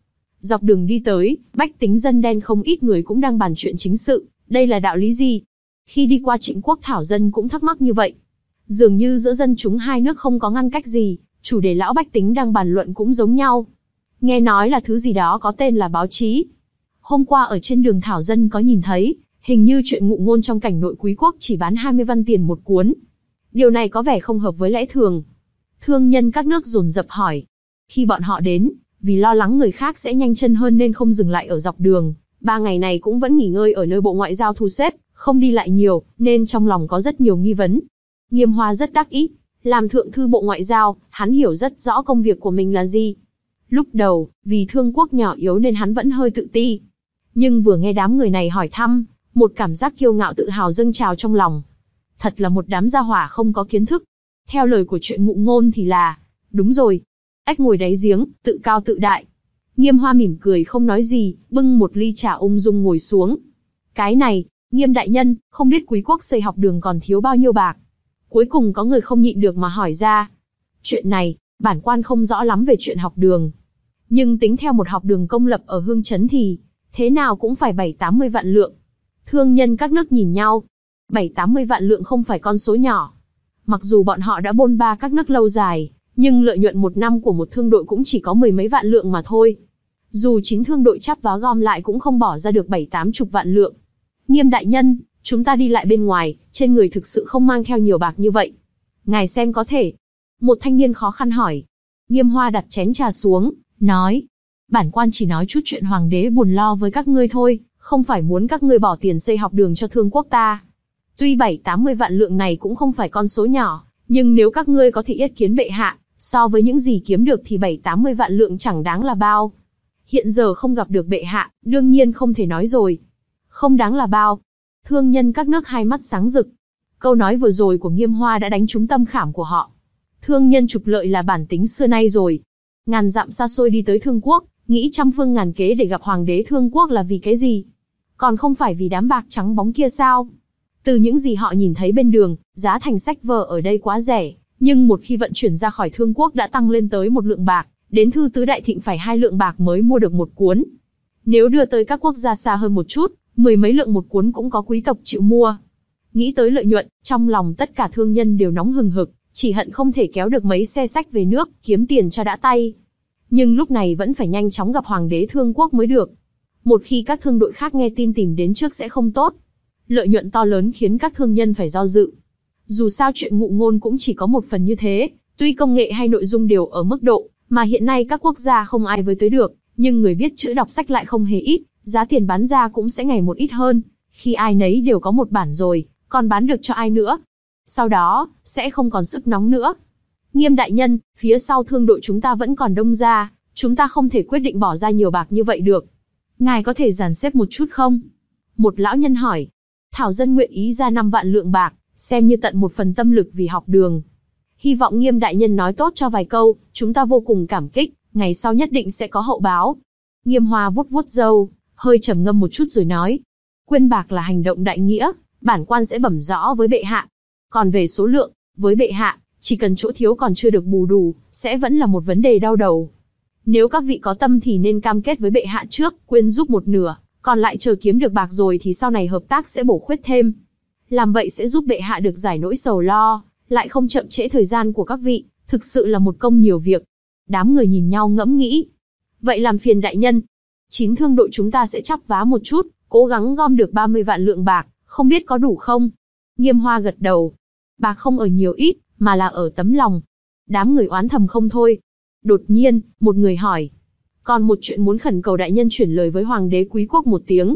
Dọc đường đi tới, bách tính dân đen không ít người cũng đang bàn chuyện chính sự, đây là đạo lý gì? Khi đi qua Trịnh quốc thảo dân cũng thắc mắc như vậy. Dường như giữa dân chúng hai nước không có ngăn cách gì, chủ đề lão bách tính đang bàn luận cũng giống nhau. Nghe nói là thứ gì đó có tên là báo chí. Hôm qua ở trên đường thảo dân có nhìn thấy, hình như chuyện ngụ ngôn trong cảnh nội quý quốc chỉ bán hai mươi văn tiền một cuốn. Điều này có vẻ không hợp với lẽ thường. Thương nhân các nước dồn dập hỏi. Khi bọn họ đến, vì lo lắng người khác sẽ nhanh chân hơn nên không dừng lại ở dọc đường, ba ngày này cũng vẫn nghỉ ngơi ở nơi Bộ Ngoại giao thu xếp, không đi lại nhiều, nên trong lòng có rất nhiều nghi vấn. Nghiêm Hoa rất đắc ý, làm thượng thư Bộ Ngoại giao, hắn hiểu rất rõ công việc của mình là gì. Lúc đầu, vì thương quốc nhỏ yếu nên hắn vẫn hơi tự ti. Nhưng vừa nghe đám người này hỏi thăm, một cảm giác kiêu ngạo tự hào dâng trào trong lòng. Thật là một đám gia hỏa không có kiến thức. Theo lời của chuyện ngụ ngôn thì là, đúng rồi, ếch ngồi đáy giếng, tự cao tự đại. Nghiêm Hoa mỉm cười không nói gì, bưng một ly trà ung dung ngồi xuống. Cái này, Nghiêm đại nhân, không biết quý quốc xây học đường còn thiếu bao nhiêu bạc. Cuối cùng có người không nhịn được mà hỏi ra. Chuyện này, bản quan không rõ lắm về chuyện học đường. Nhưng tính theo một học đường công lập ở Hương Trấn thì, thế nào cũng phải bảy tám mươi vạn lượng. Thương nhân các nước nhìn nhau. bảy tám mươi vạn lượng không phải con số nhỏ. Mặc dù bọn họ đã bôn ba các nước lâu dài, nhưng lợi nhuận một năm của một thương đội cũng chỉ có mười mấy vạn lượng mà thôi. Dù chín thương đội chắp vá gom lại cũng không bỏ ra được bảy tám chục vạn lượng. Nghiêm đại nhân, chúng ta đi lại bên ngoài, trên người thực sự không mang theo nhiều bạc như vậy. Ngài xem có thể. Một thanh niên khó khăn hỏi. Nghiêm Hoa đặt chén trà xuống, nói. Bản quan chỉ nói chút chuyện hoàng đế buồn lo với các ngươi thôi, không phải muốn các ngươi bỏ tiền xây học đường cho thương quốc ta. Tuy bảy tám mươi vạn lượng này cũng không phải con số nhỏ, nhưng nếu các ngươi có thể yết kiến bệ hạ, so với những gì kiếm được thì bảy tám mươi vạn lượng chẳng đáng là bao. Hiện giờ không gặp được bệ hạ, đương nhiên không thể nói rồi. Không đáng là bao. Thương nhân các nước hai mắt sáng rực. Câu nói vừa rồi của Nghiêm Hoa đã đánh trúng tâm khảm của họ. Thương nhân trục lợi là bản tính xưa nay rồi. Ngàn dặm xa xôi đi tới Thương quốc, nghĩ trăm phương ngàn kế để gặp hoàng đế Thương quốc là vì cái gì? Còn không phải vì đám bạc trắng bóng kia sao? Từ những gì họ nhìn thấy bên đường, giá thành sách vở ở đây quá rẻ, nhưng một khi vận chuyển ra khỏi Thương quốc đã tăng lên tới một lượng bạc, đến Thư Tứ Đại Thịnh phải hai lượng bạc mới mua được một cuốn. Nếu đưa tới các quốc gia xa hơn một chút, mười mấy lượng một cuốn cũng có quý tộc chịu mua. Nghĩ tới lợi nhuận, trong lòng tất cả thương nhân đều nóng hừng hực, chỉ hận không thể kéo được mấy xe sách về nước, kiếm tiền cho đã tay. Nhưng lúc này vẫn phải nhanh chóng gặp hoàng đế Thương quốc mới được. Một khi các thương đội khác nghe tin tìm đến trước sẽ không tốt. Lợi nhuận to lớn khiến các thương nhân phải do dự. Dù sao chuyện ngụ ngôn cũng chỉ có một phần như thế, tuy công nghệ hay nội dung đều ở mức độ mà hiện nay các quốc gia không ai với tới được, nhưng người biết chữ đọc sách lại không hề ít, giá tiền bán ra cũng sẽ ngày một ít hơn. Khi ai nấy đều có một bản rồi, còn bán được cho ai nữa? Sau đó, sẽ không còn sức nóng nữa. Nghiêm đại nhân, phía sau thương đội chúng ta vẫn còn đông ra, chúng ta không thể quyết định bỏ ra nhiều bạc như vậy được. Ngài có thể dàn xếp một chút không? Một lão nhân hỏi. Thảo dân nguyện ý ra năm vạn lượng bạc, xem như tận một phần tâm lực vì học đường. Hy vọng Nghiêm đại nhân nói tốt cho vài câu, chúng ta vô cùng cảm kích, ngày sau nhất định sẽ có hậu báo. Nghiêm Hoa vuốt vuốt râu, hơi trầm ngâm một chút rồi nói. Quyên bạc là hành động đại nghĩa, bản quan sẽ bẩm rõ với bệ hạ. Còn về số lượng, với bệ hạ, chỉ cần chỗ thiếu còn chưa được bù đủ, sẽ vẫn là một vấn đề đau đầu. Nếu các vị có tâm thì nên cam kết với bệ hạ trước, quyên giúp một nửa, còn lại chờ kiếm được bạc rồi thì sau này hợp tác sẽ bổ khuyết thêm. Làm vậy sẽ giúp bệ hạ được giải nỗi sầu lo, lại không chậm trễ thời gian của các vị, thực sự là một công nhiều việc. Đám người nhìn nhau ngẫm nghĩ. Vậy làm phiền đại nhân. Chín thương đội chúng ta sẽ chắp vá một chút, cố gắng gom được ba mươi vạn lượng bạc, không biết có đủ không? Nghiêm Hoa gật đầu. Bạc không ở nhiều ít, mà là ở tấm lòng. Đám người oán thầm không thôi. Đột nhiên, một người hỏi. Còn một chuyện muốn khẩn cầu đại nhân chuyển lời với hoàng đế quý quốc một tiếng.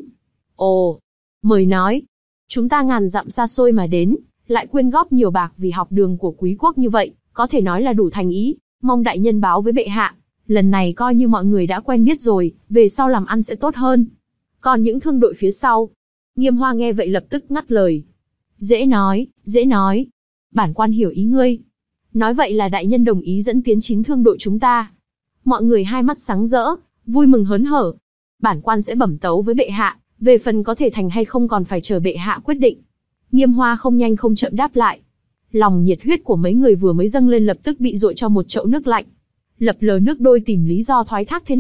Ồ, mời nói. Chúng ta ngàn dặm xa xôi mà đến, lại quyên góp nhiều bạc vì học đường của quý quốc như vậy, có thể nói là đủ thành ý, mong đại nhân báo với bệ hạ. Lần này coi như mọi người đã quen biết rồi, về sau làm ăn sẽ tốt hơn. Còn những thương đội phía sau. Nghiêm Hoa nghe vậy lập tức ngắt lời. Dễ nói, dễ nói. Bản quan hiểu ý ngươi. Nói vậy là đại nhân đồng ý dẫn tiến chín thương đội chúng ta. Mọi người hai mắt sáng rỡ, vui mừng hớn hở. Bản quan sẽ bẩm tấu với bệ hạ, về phần có thể thành hay không còn phải chờ bệ hạ quyết định. Nghiêm Hoa không nhanh không chậm đáp lại. Lòng nhiệt huyết của mấy người vừa mới dâng lên lập tức bị dội cho một chậu nước lạnh. Lập lờ nước đôi tìm lý do thoái thác thế này,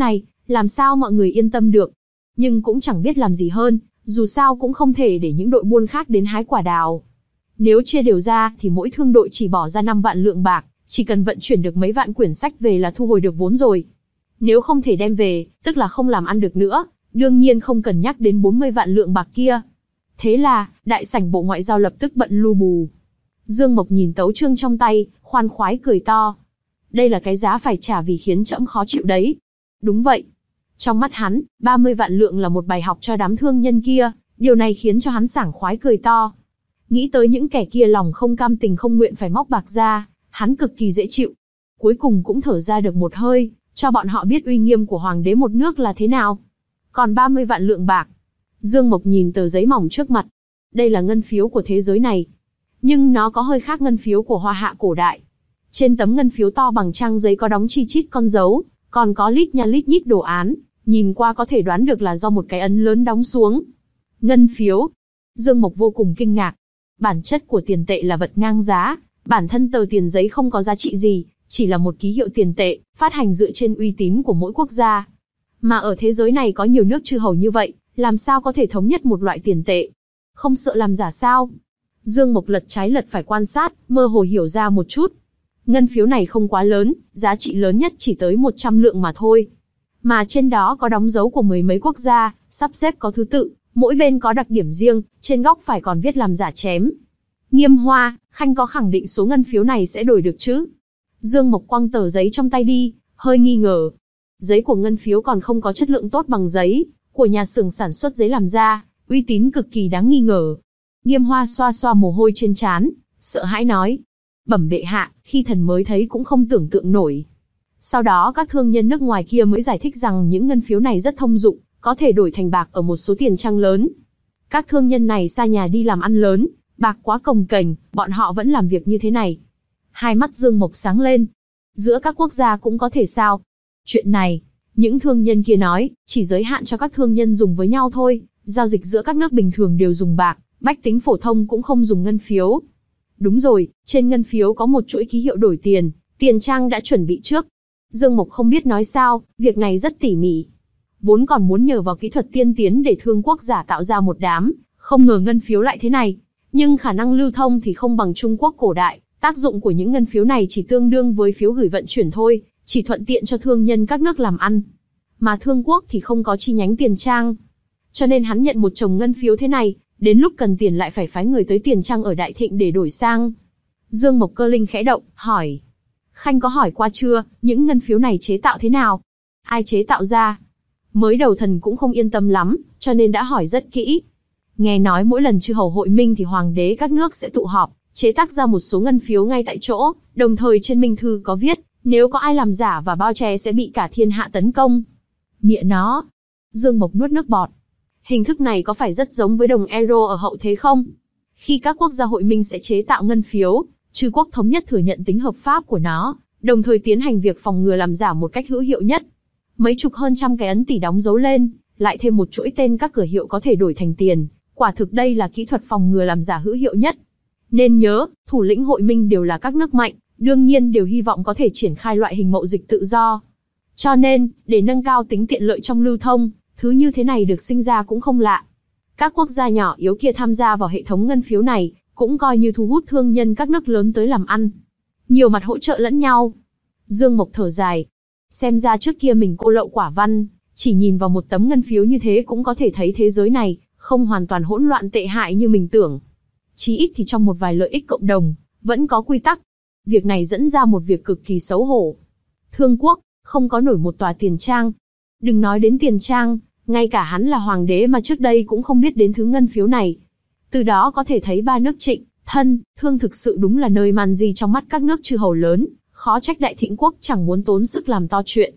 làm sao mọi người yên tâm được. Nhưng cũng chẳng biết làm gì hơn, dù sao cũng không thể để những đội buôn khác đến hái quả đào. Nếu chia đều ra thì mỗi thương đội chỉ bỏ ra năm vạn lượng bạc, chỉ cần vận chuyển được mấy vạn quyển sách về là thu hồi được vốn rồi. Nếu không thể đem về, tức là không làm ăn được nữa, đương nhiên không cần nhắc đến bốn mươi vạn lượng bạc kia. Thế là, đại sảnh Bộ Ngoại giao lập tức bận lu bù. Dương Mộc nhìn tấu chương trong tay, khoan khoái cười to. Đây là cái giá phải trả vì khiến trẫm khó chịu đấy. Đúng vậy. Trong mắt hắn, ba mươi vạn lượng là một bài học cho đám thương nhân kia, điều này khiến cho hắn sảng khoái cười to. Nghĩ tới những kẻ kia lòng không cam tình không nguyện phải móc bạc ra, hắn cực kỳ dễ chịu. Cuối cùng cũng thở ra được một hơi, cho bọn họ biết uy nghiêm của hoàng đế một nước là thế nào. Còn ba mươi vạn lượng bạc. Dương Mộc nhìn tờ giấy mỏng trước mặt. Đây là ngân phiếu của thế giới này. Nhưng nó có hơi khác ngân phiếu của Hoa Hạ cổ đại. Trên tấm ngân phiếu to bằng trang giấy có đóng chi chít con dấu, còn có lít nha lít nhít đồ án, nhìn qua có thể đoán được là do một cái ấn lớn đóng xuống. Ngân phiếu. Dương Mộc vô cùng kinh ngạc. Bản chất của tiền tệ là vật ngang giá, bản thân tờ tiền giấy không có giá trị gì, chỉ là một ký hiệu tiền tệ, phát hành dựa trên uy tín của mỗi quốc gia. Mà ở thế giới này có nhiều nước chư hầu như vậy, làm sao có thể thống nhất một loại tiền tệ? Không sợ làm giả sao? Dương Mộc lật trái lật phải quan sát, mơ hồ hiểu ra một chút. Ngân phiếu này không quá lớn, giá trị lớn nhất chỉ tới một trăm lượng mà thôi. Mà trên đó có đóng dấu của mười mấy quốc gia, sắp xếp có thứ tự, mỗi bên có đặc điểm riêng, trên góc phải còn viết làm giả chém. Nghiêm Hoa, Khanh có khẳng định số ngân phiếu này sẽ đổi được chứ? Dương Mộc quăng tờ giấy trong tay đi, hơi nghi ngờ. Giấy của ngân phiếu còn không có chất lượng tốt bằng giấy của nhà xưởng sản xuất giấy làm ra, uy tín cực kỳ đáng nghi ngờ. Nghiêm Hoa xoa xoa mồ hôi trên trán, sợ hãi nói. Bẩm bệ hạ, khi thần mới thấy cũng không tưởng tượng nổi. Sau đó các thương nhân nước ngoài kia mới giải thích rằng những ngân phiếu này rất thông dụng, có thể đổi thành bạc ở một số tiền trang lớn. Các thương nhân này xa nhà đi làm ăn lớn, bạc quá cồng kềnh, bọn họ vẫn làm việc như thế này. Hai mắt Dương Mộc sáng lên. Giữa các quốc gia cũng có thể sao? Chuyện này, những thương nhân kia nói, chỉ giới hạn cho các thương nhân dùng với nhau thôi, giao dịch giữa các nước bình thường đều dùng bạc, bách tính phổ thông cũng không dùng ngân phiếu. Đúng rồi, trên ngân phiếu có một chuỗi ký hiệu đổi tiền, tiền trang đã chuẩn bị trước. Dương Mộc không biết nói sao, việc này rất tỉ mỉ. Vốn còn muốn nhờ vào kỹ thuật tiên tiến để thương quốc giả tạo ra một đám, không ngờ ngân phiếu lại thế này. Nhưng khả năng lưu thông thì không bằng Trung Quốc cổ đại, tác dụng của những ngân phiếu này chỉ tương đương với phiếu gửi vận chuyển thôi, chỉ thuận tiện cho thương nhân các nước làm ăn. Mà thương quốc thì không có chi nhánh tiền trang. Cho nên hắn nhận một chồng ngân phiếu thế này, đến lúc cần tiền lại phải phái người tới tiền trang ở Đại Thịnh để đổi sang. Dương Mộc cơ linh khẽ động, hỏi. Khanh có hỏi qua chưa, những ngân phiếu này chế tạo thế nào? Ai chế tạo ra? Mới đầu thần cũng không yên tâm lắm, cho nên đã hỏi rất kỹ. Nghe nói mỗi lần chư hầu hội minh thì hoàng đế các nước sẽ tụ họp, chế tác ra một số ngân phiếu ngay tại chỗ, đồng thời trên minh thư có viết, nếu có ai làm giả và bao che sẽ bị cả thiên hạ tấn công. Mịa nó. Dương Mộc nuốt nước bọt. Hình thức này có phải rất giống với đồng euro ở hậu thế không? Khi các quốc gia hội minh sẽ chế tạo ngân phiếu, chư quốc thống nhất thừa nhận tính hợp pháp của nó, đồng thời tiến hành việc phòng ngừa làm giả một cách hữu hiệu nhất. Mấy chục hơn trăm cái ấn tỷ đóng dấu lên, lại thêm một chuỗi tên các cửa hiệu có thể đổi thành tiền. Quả thực đây là kỹ thuật phòng ngừa làm giả hữu hiệu nhất. Nên nhớ, thủ lĩnh hội minh đều là các nước mạnh, đương nhiên đều hy vọng có thể triển khai loại hình mậu dịch tự do. Cho nên, để nâng cao tính tiện lợi trong lưu thông, thứ như thế này được sinh ra cũng không lạ. Các quốc gia nhỏ yếu kia tham gia vào hệ thống ngân phiếu này, cũng coi như thu hút thương nhân các nước lớn tới làm ăn. Nhiều mặt hỗ trợ lẫn nhau. Dương Mộc thở dài. Xem ra trước kia mình cô lậu quả văn, chỉ nhìn vào một tấm ngân phiếu như thế cũng có thể thấy thế giới này không hoàn toàn hỗn loạn tệ hại như mình tưởng. Chí ít thì trong một vài lợi ích cộng đồng, vẫn có quy tắc. Việc này dẫn ra một việc cực kỳ xấu hổ. Thương quốc, không có nổi một tòa tiền trang. Đừng nói đến tiền trang, ngay cả hắn là hoàng đế mà trước đây cũng không biết đến thứ ngân phiếu này. Từ đó có thể thấy ba nước Trịnh, Thân, Thương thực sự đúng là nơi màn gì trong mắt các nước chư hầu lớn, khó trách Đại Thịnh quốc chẳng muốn tốn sức làm to chuyện.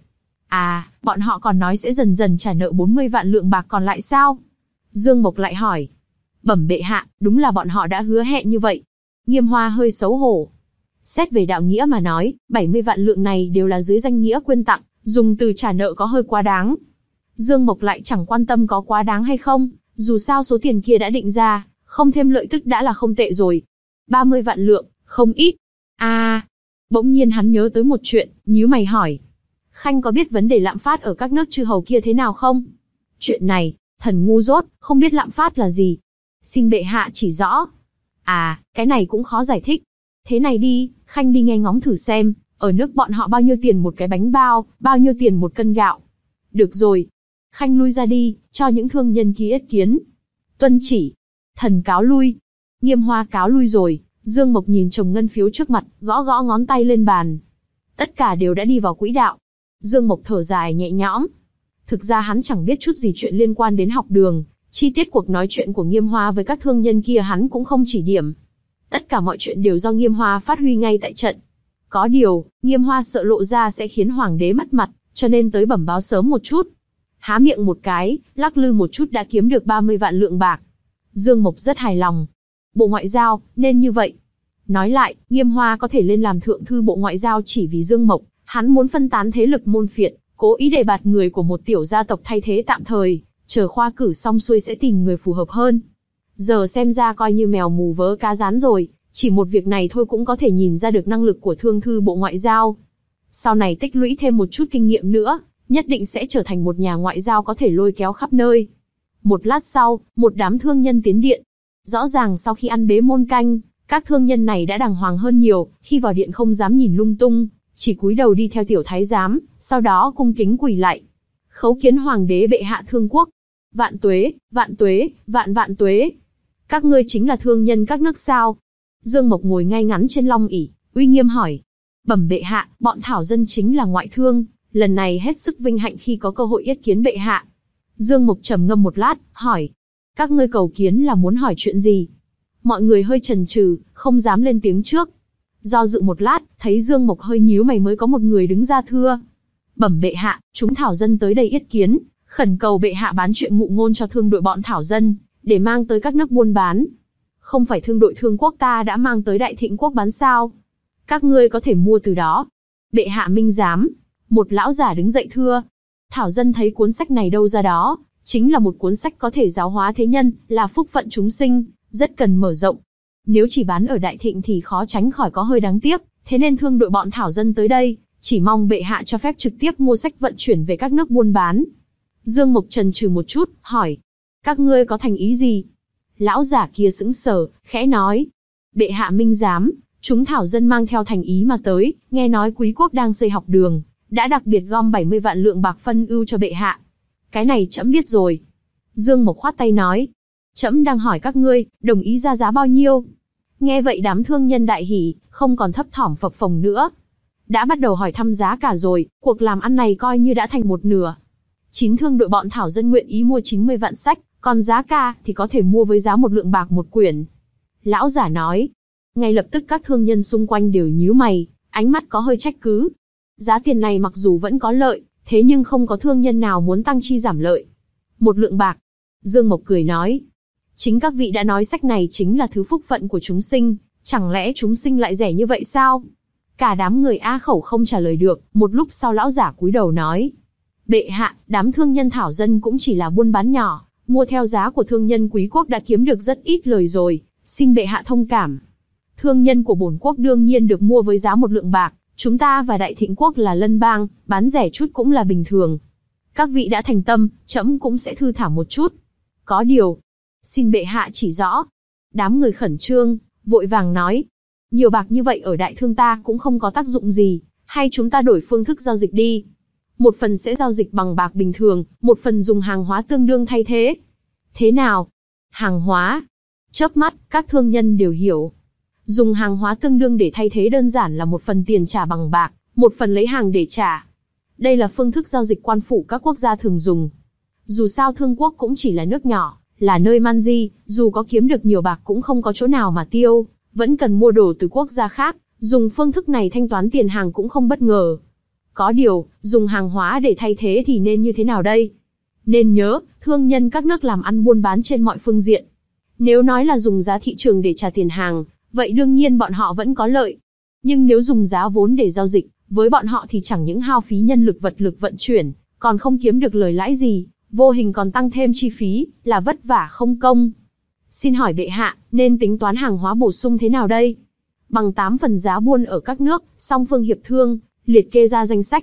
À, bọn họ còn nói sẽ dần dần trả nợ bốn mươi vạn lượng bạc còn lại sao? Dương Mộc lại hỏi. Bẩm bệ hạ, đúng là bọn họ đã hứa hẹn như vậy. Nghiêm Hoa hơi xấu hổ. Xét về đạo nghĩa mà nói, bảy mươi vạn lượng này đều là dưới danh nghĩa quyên tặng, dùng từ trả nợ có hơi quá đáng. Dương Mộc lại chẳng quan tâm có quá đáng hay không, dù sao số tiền kia đã định ra, không thêm lợi tức đã là không tệ rồi. ba mươi vạn lượng, không ít. À, bỗng nhiên hắn nhớ tới một chuyện, nhíu mày hỏi. Khanh có biết vấn đề lạm phát ở các nước chư hầu kia thế nào không? Chuyện này, thần ngu dốt, không biết lạm phát là gì. Xin bệ hạ chỉ rõ. À, cái này cũng khó giải thích. Thế này đi, Khanh đi nghe ngóng thử xem, ở nước bọn họ bao nhiêu tiền một cái bánh bao, bao nhiêu tiền một cân gạo. Được rồi. Khanh lui ra đi, cho những thương nhân kia yết kiến. Tuân chỉ. Thần cáo lui. Nghiêm Hoa cáo lui rồi. Dương Mộc nhìn chồng ngân phiếu trước mặt, gõ gõ ngón tay lên bàn. Tất cả đều đã đi vào quỹ đạo. Dương Mộc thở dài nhẹ nhõm. Thực ra hắn chẳng biết chút gì chuyện liên quan đến học đường, chi tiết cuộc nói chuyện của Nghiêm Hoa với các thương nhân kia hắn cũng không chỉ điểm. Tất cả mọi chuyện đều do Nghiêm Hoa phát huy ngay tại trận. Có điều, Nghiêm Hoa sợ lộ ra sẽ khiến hoàng đế mất mặt, cho nên tới bẩm báo sớm một chút. Há miệng một cái, lắc lư một chút đã kiếm được ba mươi vạn lượng bạc. Dương Mộc rất hài lòng. Bộ Ngoại giao, nên như vậy. Nói lại, Nghiêm Hoa có thể lên làm thượng thư Bộ Ngoại giao chỉ vì Dương Mộc, hắn muốn phân tán thế lực môn phiệt, cố ý đề bạt người của một tiểu gia tộc thay thế tạm thời, chờ khoa cử xong xuôi sẽ tìm người phù hợp hơn. Giờ xem ra coi như mèo mù vớ cá rán rồi, chỉ một việc này thôi cũng có thể nhìn ra được năng lực của thương thư Bộ Ngoại giao. Sau này tích lũy thêm một chút kinh nghiệm nữa, nhất định sẽ trở thành một nhà ngoại giao có thể lôi kéo khắp nơi. Một lát sau, một đám thương nhân tiến điện. Rõ ràng sau khi ăn bế môn canh, các thương nhân này đã đàng hoàng hơn nhiều, khi vào điện không dám nhìn lung tung, chỉ cúi đầu đi theo tiểu thái giám, sau đó cung kính quỳ lạy. Khấu kiến hoàng đế bệ hạ thương quốc. Vạn tuế, vạn tuế, vạn vạn tuế. Các ngươi chính là thương nhân các nước sao? Dương Mộc ngồi ngay ngắn trên long ỷ, uy nghiêm hỏi. Bẩm bệ hạ, bọn thảo dân chính là ngoại thương, lần này hết sức vinh hạnh khi có cơ hội yết kiến bệ hạ. Dương Mộc trầm ngâm một lát, hỏi. Các ngươi cầu kiến là muốn hỏi chuyện gì? Mọi người hơi chần chừ, không dám lên tiếng trước. Do dự một lát, thấy Dương Mộc hơi nhíu mày mới có một người đứng ra thưa. Bẩm bệ hạ, chúng thảo dân tới đây yết kiến, khẩn cầu bệ hạ bán chuyện ngụ ngôn cho thương đội bọn thảo dân, để mang tới các nước buôn bán. Không phải thương đội Thương quốc ta đã mang tới Đại Thịnh quốc bán sao? Các ngươi có thể mua từ đó. Bệ hạ minh giám. Một lão giả đứng dậy thưa. Thảo dân thấy cuốn sách này đâu ra đó, chính là một cuốn sách có thể giáo hóa thế nhân, là phúc phận chúng sinh, rất cần mở rộng. Nếu chỉ bán ở Đại Thịnh thì khó tránh khỏi có hơi đáng tiếc, thế nên thương đội bọn thảo dân tới đây, chỉ mong bệ hạ cho phép trực tiếp mua sách vận chuyển về các nước buôn bán. Dương Mộc chần chừ một chút, hỏi. Các ngươi có thành ý gì? Lão giả kia sững sờ, khẽ nói. Bệ hạ minh giám, chúng thảo dân mang theo thành ý mà tới, nghe nói quý quốc đang xây học đường, đã đặc biệt gom bảy mươi vạn lượng bạc phân ưu cho bệ hạ. Cái này trẫm biết rồi. Dương Mộc khoát tay nói. Trẫm đang hỏi các ngươi, đồng ý ra giá bao nhiêu? Nghe vậy đám thương nhân đại hỉ, không còn thấp thỏm phập phồng nữa. Đã bắt đầu hỏi thăm giá cả rồi, cuộc làm ăn này coi như đã thành một nửa. Chín thương đội bọn thảo dân nguyện ý mua chín mươi vạn sách, còn giá ca thì có thể mua với giá một lượng bạc một quyển. Lão giả nói. Ngay lập tức các thương nhân xung quanh đều nhíu mày, ánh mắt có hơi trách cứ. Giá tiền này mặc dù vẫn có lợi, thế nhưng không có thương nhân nào muốn tăng chi giảm lợi. Một lượng bạc. Dương Mộc cười nói. Chính các vị đã nói sách này chính là thứ phúc phận của chúng sinh, chẳng lẽ chúng sinh lại rẻ như vậy sao? Cả đám người á khẩu không trả lời được, một lúc sau lão giả cúi đầu nói. Bệ hạ, đám thương nhân thảo dân cũng chỉ là buôn bán nhỏ, mua theo giá của thương nhân quý quốc đã kiếm được rất ít lời rồi, xin bệ hạ thông cảm. Thương nhân của bổn quốc đương nhiên được mua với giá một lượng bạc, chúng ta và Đại Thịnh quốc là lân bang, bán rẻ chút cũng là bình thường. Các vị đã thành tâm, trẫm cũng sẽ thư thả một chút. Có điều, xin bệ hạ chỉ rõ. Đám người khẩn trương, vội vàng nói. Nhiều bạc như vậy ở đại thương ta cũng không có tác dụng gì, hay chúng ta đổi phương thức giao dịch đi. Một phần sẽ giao dịch bằng bạc bình thường, một phần dùng hàng hóa tương đương thay thế. Thế nào? Hàng hóa? Chớp mắt, các thương nhân đều hiểu. Dùng hàng hóa tương đương để thay thế đơn giản là một phần tiền trả bằng bạc, một phần lấy hàng để trả. Đây là phương thức giao dịch quan phủ các quốc gia thường dùng. Dù sao Thương quốc cũng chỉ là nước nhỏ, là nơi man di, dù có kiếm được nhiều bạc cũng không có chỗ nào mà tiêu, vẫn cần mua đồ từ quốc gia khác, dùng phương thức này thanh toán tiền hàng cũng không bất ngờ. Có điều, dùng hàng hóa để thay thế thì nên như thế nào đây? Nên nhớ, thương nhân các nước làm ăn buôn bán trên mọi phương diện. Nếu nói là dùng giá thị trường để trả tiền hàng, vậy đương nhiên bọn họ vẫn có lợi. Nhưng nếu dùng giá vốn để giao dịch, với bọn họ thì chẳng những hao phí nhân lực vật lực vận chuyển, còn không kiếm được lời lãi gì, vô hình còn tăng thêm chi phí, là vất vả không công. Xin hỏi bệ hạ, nên tính toán hàng hóa bổ sung thế nào đây? Bằng tám phần giá buôn ở các nước, song phương hiệp thương, liệt kê ra danh sách.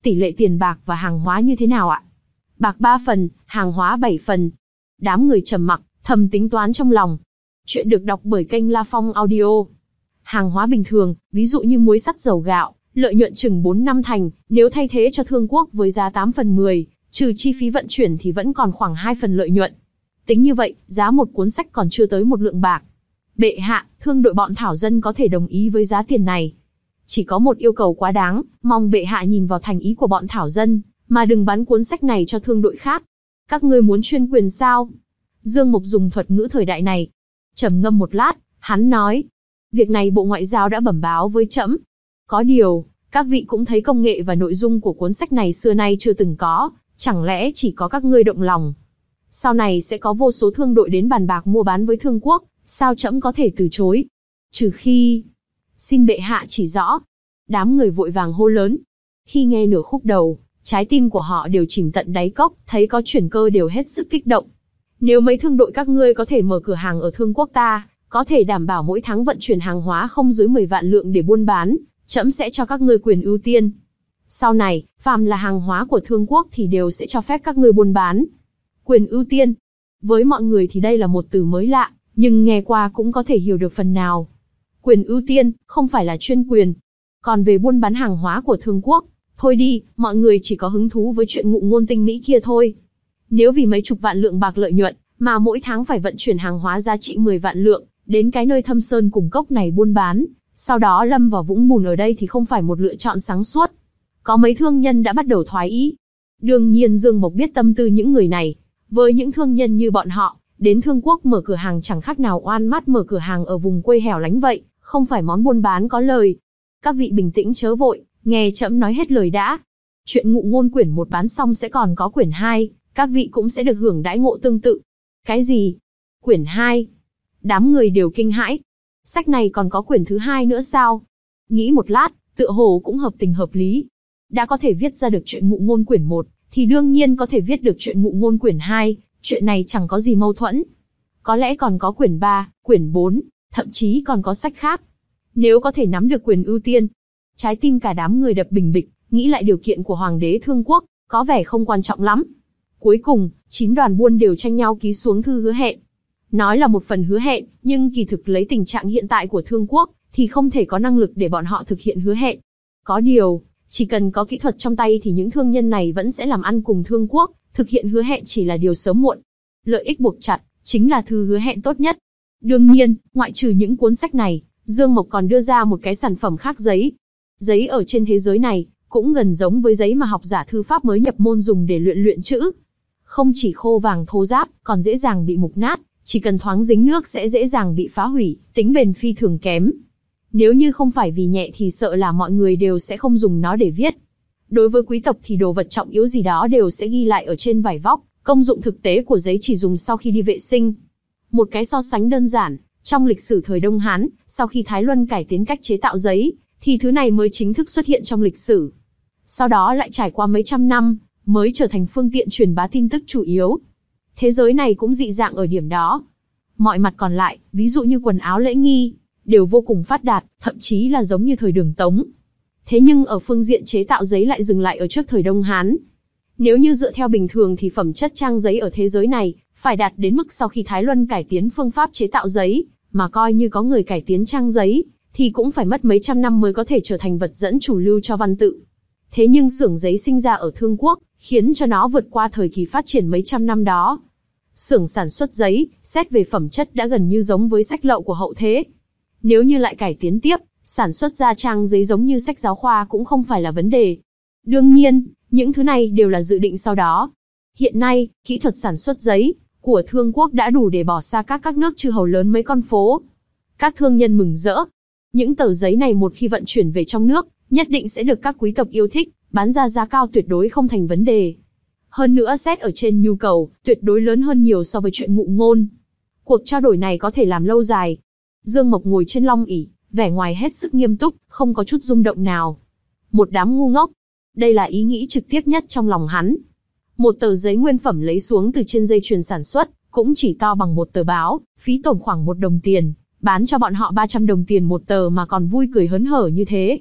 Tỷ lệ tiền bạc và hàng hóa như thế nào ạ? Bạc ba phần, hàng hóa bảy phần. Đám người trầm mặc, thầm tính toán trong lòng. Chuyện được đọc bởi kênh La Phong Audio. Hàng hóa bình thường, ví dụ như muối sắt dầu gạo, lợi nhuận chừng bốn năm thành, nếu thay thế cho Thương Quốc với giá tám phần mười, trừ chi phí vận chuyển thì vẫn còn khoảng hai phần lợi nhuận. Tính như vậy, giá một cuốn sách còn chưa tới một lượng bạc. Bệ hạ, thương đội bọn thảo dân có thể đồng ý với giá tiền này. Chỉ có một yêu cầu quá đáng, mong bệ hạ nhìn vào thành ý của bọn thảo dân, mà đừng bán cuốn sách này cho thương đội khác. Các ngươi muốn chuyên quyền sao? Dương Mộc dùng thuật ngữ thời đại này. Trầm ngâm một lát, hắn nói. Việc này Bộ Ngoại giao đã bẩm báo với trẫm. Có điều, các vị cũng thấy công nghệ và nội dung của cuốn sách này xưa nay chưa từng có, chẳng lẽ chỉ có các ngươi động lòng. Sau này sẽ có vô số thương đội đến bàn bạc mua bán với Thương Quốc, sao trẫm có thể từ chối? Trừ khi... Xin bệ hạ chỉ rõ. Đám người vội vàng hô lớn. Khi nghe nửa khúc đầu, trái tim của họ đều chìm tận đáy cốc, thấy có chuyển cơ đều hết sức kích động. Nếu mấy thương đội các ngươi có thể mở cửa hàng ở Thương Quốc ta, có thể đảm bảo mỗi tháng vận chuyển hàng hóa không dưới mười vạn lượng để buôn bán, trẫm sẽ cho các ngươi quyền ưu tiên. Sau này, phàm là hàng hóa của Thương Quốc thì đều sẽ cho phép các ngươi buôn bán. Quyền ưu tiên. Với mọi người thì đây là một từ mới lạ, nhưng nghe qua cũng có thể hiểu được phần nào. Quyền ưu tiên, không phải là chuyên quyền. Còn về buôn bán hàng hóa của Thương Quốc, thôi đi, mọi người chỉ có hứng thú với chuyện ngụ ngôn tinh mỹ kia thôi. Nếu vì mấy chục vạn lượng bạc lợi nhuận, mà mỗi tháng phải vận chuyển hàng hóa giá trị mười vạn lượng, đến cái nơi thâm sơn cùng cốc này buôn bán, sau đó lâm vào vũng bùn ở đây thì không phải một lựa chọn sáng suốt. Có mấy thương nhân đã bắt đầu thoái ý. Đương nhiên Dương Mộc biết tâm tư những người này. Với những thương nhân như bọn họ, đến Thương Quốc mở cửa hàng chẳng khác nào oan mắt mở cửa hàng ở vùng quê hẻo lánh vậy, không phải món buôn bán có lời. Các vị bình tĩnh chớ vội, nghe trẫm nói hết lời đã. Chuyện ngụ ngôn quyển một bán xong sẽ còn có quyển hai, các vị cũng sẽ được hưởng đãi ngộ tương tự. Cái gì? Quyển hai? Đám người đều kinh hãi. Sách này còn có quyển thứ hai nữa sao? Nghĩ một lát, tựa hồ cũng hợp tình hợp lý. Đã có thể viết ra được chuyện ngụ ngôn quyển một, thì đương nhiên có thể viết được chuyện ngụ ngôn quyển hai, chuyện này chẳng có gì mâu thuẫn. Có lẽ còn có quyển ba, quyển bốn, thậm chí còn có sách khác. Nếu có thể nắm được quyền ưu tiên, trái tim cả đám người đập bình bịch, nghĩ lại điều kiện của Hoàng đế Thương Quốc, có vẻ không quan trọng lắm. Cuối cùng, chín đoàn buôn đều tranh nhau ký xuống thư hứa hẹn. Nói là một phần hứa hẹn, nhưng kỳ thực lấy tình trạng hiện tại của Thương Quốc, thì không thể có năng lực để bọn họ thực hiện hứa hẹn. Có điều, chỉ cần có kỹ thuật trong tay thì những thương nhân này vẫn sẽ làm ăn cùng Thương Quốc, thực hiện hứa hẹn chỉ là điều sớm muộn. Lợi ích buộc chặt, chính là thư hứa hẹn tốt nhất. Đương nhiên, ngoại trừ những cuốn sách này, Dương Mộc còn đưa ra một cái sản phẩm khác giấy. Giấy ở trên thế giới này, cũng gần giống với giấy mà học giả thư pháp mới nhập môn dùng để luyện luyện chữ. Không chỉ khô vàng thô ráp, còn dễ dàng bị mục nát, chỉ cần thoáng dính nước sẽ dễ dàng bị phá hủy, tính bền phi thường kém. Nếu như không phải vì nhẹ thì sợ là mọi người đều sẽ không dùng nó để viết. Đối với quý tộc thì đồ vật trọng yếu gì đó đều sẽ ghi lại ở trên vải vóc, công dụng thực tế của giấy chỉ dùng sau khi đi vệ sinh. Một cái so sánh đơn giản, trong lịch sử thời Đông Hán, sau khi Thái Luân cải tiến cách chế tạo giấy, thì thứ này mới chính thức xuất hiện trong lịch sử. Sau đó lại trải qua mấy trăm năm, mới trở thành phương tiện truyền bá tin tức chủ yếu. Thế giới này cũng dị dạng ở điểm đó. Mọi mặt còn lại, ví dụ như quần áo lễ nghi, đều vô cùng phát đạt, thậm chí là giống như thời Đường Tống. Thế nhưng ở phương diện chế tạo giấy lại dừng lại ở trước thời Đông Hán. Nếu như dựa theo bình thường thì phẩm chất trang giấy ở thế giới này phải đạt đến mức sau khi Thái Luân cải tiến phương pháp chế tạo giấy, mà coi như có người cải tiến trang giấy, thì cũng phải mất mấy trăm năm mới có thể trở thành vật dẫn chủ lưu cho văn tự. Thế nhưng xưởng giấy sinh ra ở Thương Quốc, khiến cho nó vượt qua thời kỳ phát triển mấy trăm năm đó. Xưởng sản xuất giấy, xét về phẩm chất đã gần như giống với sách lậu của hậu thế. Nếu như lại cải tiến tiếp, sản xuất ra trang giấy giống như sách giáo khoa cũng không phải là vấn đề. Đương nhiên, những thứ này đều là dự định sau đó. Hiện nay, kỹ thuật sản xuất giấy của Thương Quốc đã đủ để bỏ xa các các nước chư hầu lớn mấy con phố. Các thương nhân mừng rỡ. Những tờ giấy này một khi vận chuyển về trong nước, nhất định sẽ được các quý tộc yêu thích, bán ra giá cao tuyệt đối không thành vấn đề. Hơn nữa xét ở trên nhu cầu, tuyệt đối lớn hơn nhiều so với chuyện ngụ ngôn. Cuộc trao đổi này có thể làm lâu dài. Dương Mộc ngồi trên long ỷ, vẻ ngoài hết sức nghiêm túc, không có chút rung động nào. Một đám ngu ngốc. Đây là ý nghĩ trực tiếp nhất trong lòng hắn. Một tờ giấy nguyên phẩm lấy xuống từ trên dây chuyền sản xuất, cũng chỉ to bằng một tờ báo, phí tổn khoảng một đồng tiền, bán cho bọn họ ba trăm đồng tiền một tờ mà còn vui cười hớn hở như thế.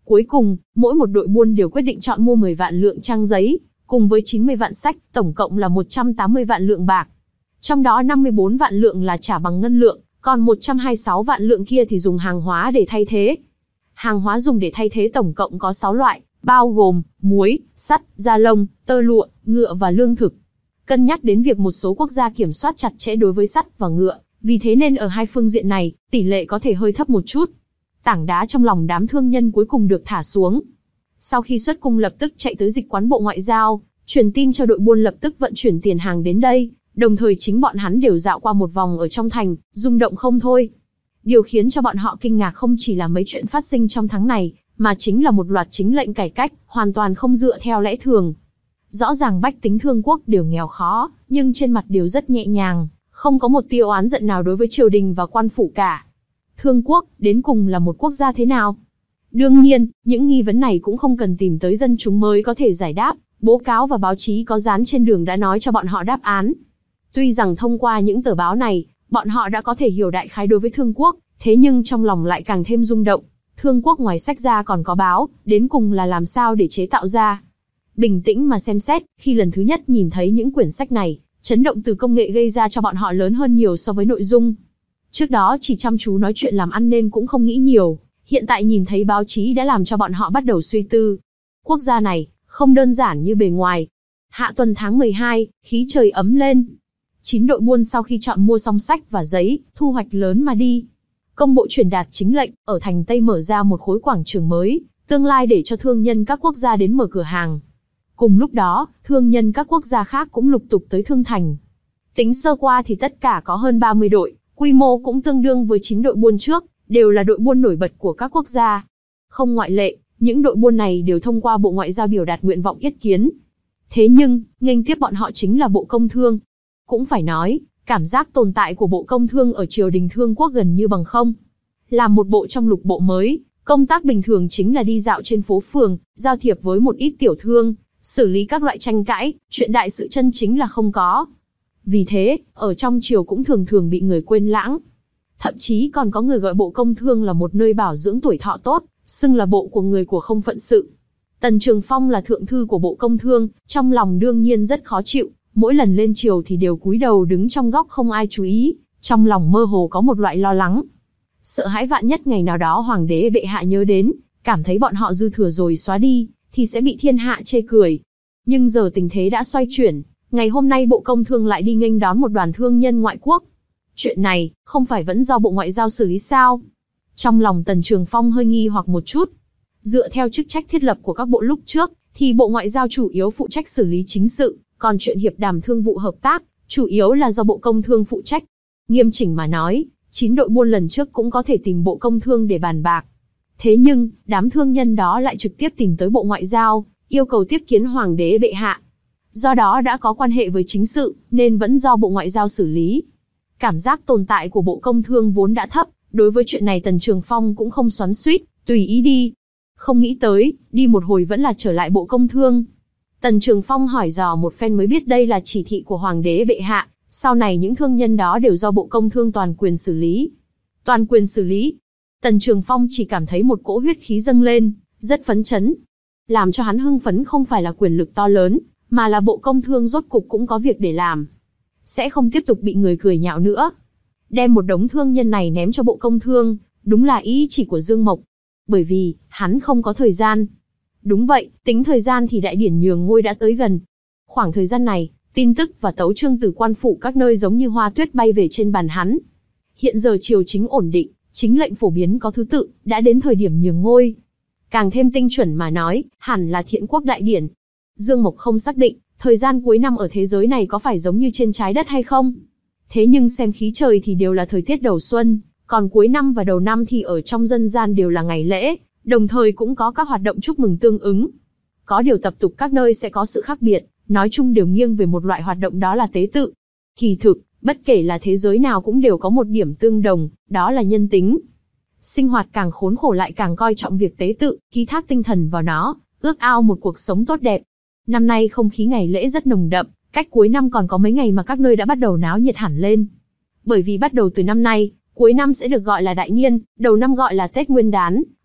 Cuối cùng, mỗi một đội buôn đều quyết định chọn mua mười vạn lượng trang giấy, cùng với chín mươi vạn sách, tổng cộng là một trăm tám mươi vạn lượng bạc. Trong đó năm mươi bốn vạn lượng là trả bằng ngân lượng, còn một trăm hai mươi sáu vạn lượng kia thì dùng hàng hóa để thay thế. Hàng hóa dùng để thay thế tổng cộng có sáu loại, bao gồm muối, sắt, da lông, tơ lụa, ngựa và lương thực. Cân nhắc đến việc một số quốc gia kiểm soát chặt chẽ đối với sắt và ngựa, vì thế nên ở hai phương diện này, tỷ lệ có thể hơi thấp một chút. Tảng đá trong lòng đám thương nhân cuối cùng được thả xuống. Sau khi xuất cung lập tức chạy tới dịch quán Bộ Ngoại giao, truyền tin cho đội buôn lập tức vận chuyển tiền hàng đến đây, đồng thời chính bọn hắn đều dạo qua một vòng ở trong thành, rung động không thôi. Điều khiến cho bọn họ kinh ngạc không chỉ là mấy chuyện phát sinh trong tháng này, mà chính là một loạt chính lệnh cải cách, hoàn toàn không dựa theo lẽ thường. Rõ ràng bách tính Thương Quốc đều nghèo khó, nhưng trên mặt đều rất nhẹ nhàng, không có một tia oán giận nào đối với triều đình và quan phủ cả. Thương Quốc, đến cùng là một quốc gia thế nào? Đương nhiên, những nghi vấn này cũng không cần tìm tới dân chúng mới có thể giải đáp, báo cáo và báo chí có dán trên đường đã nói cho bọn họ đáp án. Tuy rằng thông qua những tờ báo này, bọn họ đã có thể hiểu đại khái đối với Thương Quốc, thế nhưng trong lòng lại càng thêm rung động. Thương Quốc ngoài sách ra còn có báo, đến cùng là làm sao để chế tạo ra? Bình tĩnh mà xem xét, khi lần thứ nhất nhìn thấy những quyển sách này, chấn động từ công nghệ gây ra cho bọn họ lớn hơn nhiều so với nội dung. Trước đó chỉ chăm chú nói chuyện làm ăn nên cũng không nghĩ nhiều, hiện tại nhìn thấy báo chí đã làm cho bọn họ bắt đầu suy tư. Quốc gia này, không đơn giản như bề ngoài. Hạ tuần tháng mười hai, khí trời ấm lên. Chín đội buôn sau khi chọn mua xong sách và giấy, thu hoạch lớn mà đi. Công bộ truyền đạt chính lệnh, ở thành Tây mở ra một khối quảng trường mới, tương lai để cho thương nhân các quốc gia đến mở cửa hàng. Cùng lúc đó, thương nhân các quốc gia khác cũng lục tục tới Thương Thành. Tính sơ qua thì tất cả có hơn ba mươi đội, quy mô cũng tương đương với chín đội buôn trước, đều là đội buôn nổi bật của các quốc gia. Không ngoại lệ, những đội buôn này đều thông qua Bộ Ngoại giao biểu đạt nguyện vọng yết kiến. Thế nhưng, nghênh tiếp bọn họ chính là Bộ Công Thương. Cũng phải nói, cảm giác tồn tại của Bộ Công Thương ở triều đình Thương Quốc gần như bằng không. Làm một bộ trong lục bộ mới, công tác bình thường chính là đi dạo trên phố phường, giao thiệp với một ít tiểu thương, xử lý các loại tranh cãi, chuyện đại sự chân chính là không có. Vì thế, ở trong triều cũng thường thường bị người quên lãng. Thậm chí còn có người gọi Bộ Công Thương là một nơi bảo dưỡng tuổi thọ tốt, xưng là bộ của người của không phận sự. Tần Trường Phong là thượng thư của Bộ Công Thương, trong lòng đương nhiên rất khó chịu, mỗi lần lên triều thì đều cúi đầu đứng trong góc không ai chú ý, trong lòng mơ hồ có một loại lo lắng. Sợ hãi vạn nhất ngày nào đó hoàng đế bệ hạ nhớ đến, cảm thấy bọn họ dư thừa rồi xóa đi, thì sẽ bị thiên hạ chê cười. Nhưng giờ tình thế đã xoay chuyển, ngày hôm nay Bộ Công Thương lại đi nghênh đón một đoàn thương nhân ngoại quốc. Chuyện này, không phải vẫn do Bộ Ngoại giao xử lý sao? Trong lòng Tần Trường Phong hơi nghi hoặc một chút. Dựa theo chức trách thiết lập của các bộ lúc trước, thì Bộ Ngoại giao chủ yếu phụ trách xử lý chính sự, còn chuyện hiệp đàm thương vụ hợp tác, chủ yếu là do Bộ Công Thương phụ trách. Nghiêm chỉnh mà nói, chín đội buôn lần trước cũng có thể tìm Bộ Công Thương để bàn bạc. Thế nhưng, đám thương nhân đó lại trực tiếp tìm tới Bộ Ngoại giao, yêu cầu tiếp kiến Hoàng đế bệ hạ. Do đó đã có quan hệ với chính sự, nên vẫn do Bộ Ngoại giao xử lý. Cảm giác tồn tại của Bộ Công Thương vốn đã thấp, đối với chuyện này Tần Trường Phong cũng không xoắn xuýt, tùy ý đi. Không nghĩ tới, đi một hồi vẫn là trở lại Bộ Công Thương. Tần Trường Phong hỏi dò một phen mới biết đây là chỉ thị của Hoàng đế bệ hạ, sau này những thương nhân đó đều do Bộ Công Thương toàn quyền xử lý. Toàn quyền xử lý. Tần Trường Phong chỉ cảm thấy một cỗ huyết khí dâng lên, rất phấn chấn. Làm cho hắn hưng phấn không phải là quyền lực to lớn, mà là Bộ Công Thương rốt cục cũng có việc để làm. Sẽ không tiếp tục bị người cười nhạo nữa. Đem một đống thương nhân này ném cho Bộ Công Thương, đúng là ý chỉ của Dương Mộc. Bởi vì, hắn không có thời gian. Đúng vậy, tính thời gian thì đại điển nhường ngôi đã tới gần. Khoảng thời gian này, tin tức và tấu chương từ quan phủ các nơi giống như hoa tuyết bay về trên bàn hắn. Hiện giờ triều chính ổn định, chính lệnh phổ biến có thứ tự, đã đến thời điểm nhường ngôi. Càng thêm tinh chuẩn mà nói, hẳn là Thiện Quốc đại điển. Dương Mộc không xác định, thời gian cuối năm ở thế giới này có phải giống như trên trái đất hay không. Thế nhưng xem khí trời thì đều là thời tiết đầu xuân, còn cuối năm và đầu năm thì ở trong dân gian đều là ngày lễ, đồng thời cũng có các hoạt động chúc mừng tương ứng. Có điều tập tục các nơi sẽ có sự khác biệt, nói chung đều nghiêng về một loại hoạt động đó là tế tự. Kỳ thực, bất kể là thế giới nào cũng đều có một điểm tương đồng, đó là nhân tính. Sinh hoạt càng khốn khổ lại càng coi trọng việc tế tự, ký thác tinh thần vào nó, ước ao một cuộc sống tốt đẹp. Năm nay không khí ngày lễ rất nồng đậm, cách cuối năm còn có mấy ngày mà các nơi đã bắt đầu náo nhiệt hẳn lên. Bởi vì bắt đầu từ năm nay, cuối năm sẽ được gọi là đại niên, đầu năm gọi là Tết Nguyên đán,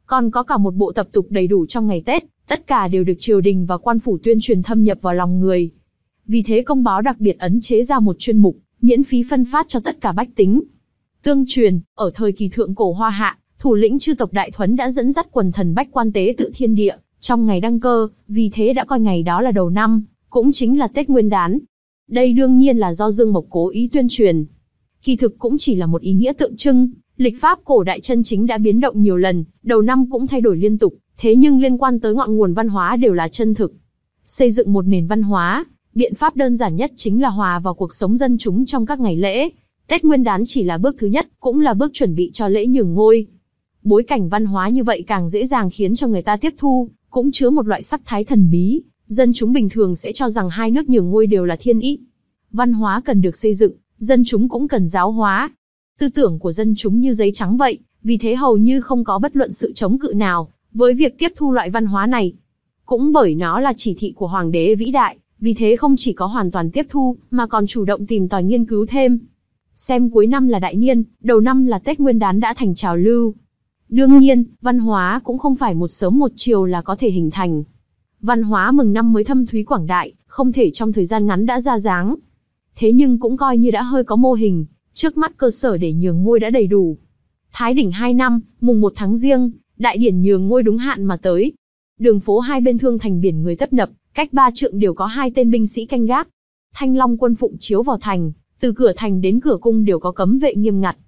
còn có cả một bộ tập tục đầy đủ trong ngày Tết, tất cả đều được triều đình và quan phủ tuyên truyền thâm nhập vào lòng người. Vì thế công báo đặc biệt ấn chế ra một chuyên mục, miễn phí phân phát cho tất cả bách tính. Tương truyền, ở thời kỳ thượng cổ Hoa Hạ, thủ lĩnh chư tộc Đại Thuấn đã dẫn dắt quần thần bách quan tế tự thiên địa, trong ngày đăng cơ, vì thế đã coi ngày đó là đầu năm, cũng chính là Tết Nguyên Đán. Đây đương nhiên là do Dương Mộc cố ý tuyên truyền. Kỳ thực cũng chỉ là một ý nghĩa tượng trưng, lịch pháp cổ đại chân chính đã biến động nhiều lần, đầu năm cũng thay đổi liên tục, thế nhưng liên quan tới ngọn nguồn văn hóa đều là chân thực. Xây dựng một nền văn hóa, biện pháp đơn giản nhất chính là hòa vào cuộc sống dân chúng trong các ngày lễ. Tết Nguyên Đán chỉ là bước thứ nhất, cũng là bước chuẩn bị cho lễ nhường ngôi. Bối cảnh văn hóa như vậy càng dễ dàng khiến cho người ta tiếp thu, cũng chứa một loại sắc thái thần bí. Dân chúng bình thường sẽ cho rằng hai nước nhường ngôi đều là thiên ý. Văn hóa cần được xây dựng, dân chúng cũng cần giáo hóa. Tư tưởng của dân chúng như giấy trắng vậy, vì thế hầu như không có bất luận sự chống cự nào với việc tiếp thu loại văn hóa này. Cũng bởi nó là chỉ thị của Hoàng đế vĩ đại, vì thế không chỉ có hoàn toàn tiếp thu, mà còn chủ động tìm tòi nghiên cứu thêm. Xem cuối năm là đại niên, đầu năm là Tết Nguyên Đán đã thành trào lưu. Đương nhiên, văn hóa cũng không phải một sớm một chiều là có thể hình thành. Văn hóa mừng năm mới thâm thúy quảng đại, không thể trong thời gian ngắn đã ra dáng. Thế nhưng cũng coi như đã hơi có mô hình, trước mắt cơ sở để nhường ngôi đã đầy đủ. Thái Đỉnh hai năm, mùng một tháng Giêng, đại điển nhường ngôi đúng hạn mà tới. Đường phố hai bên Thương Thành biển người tấp nập, cách ba trượng đều có hai tên binh sĩ canh gác. Thanh Long quân phụng chiếu vào thành, từ cửa thành đến cửa cung đều có cấm vệ nghiêm ngặt.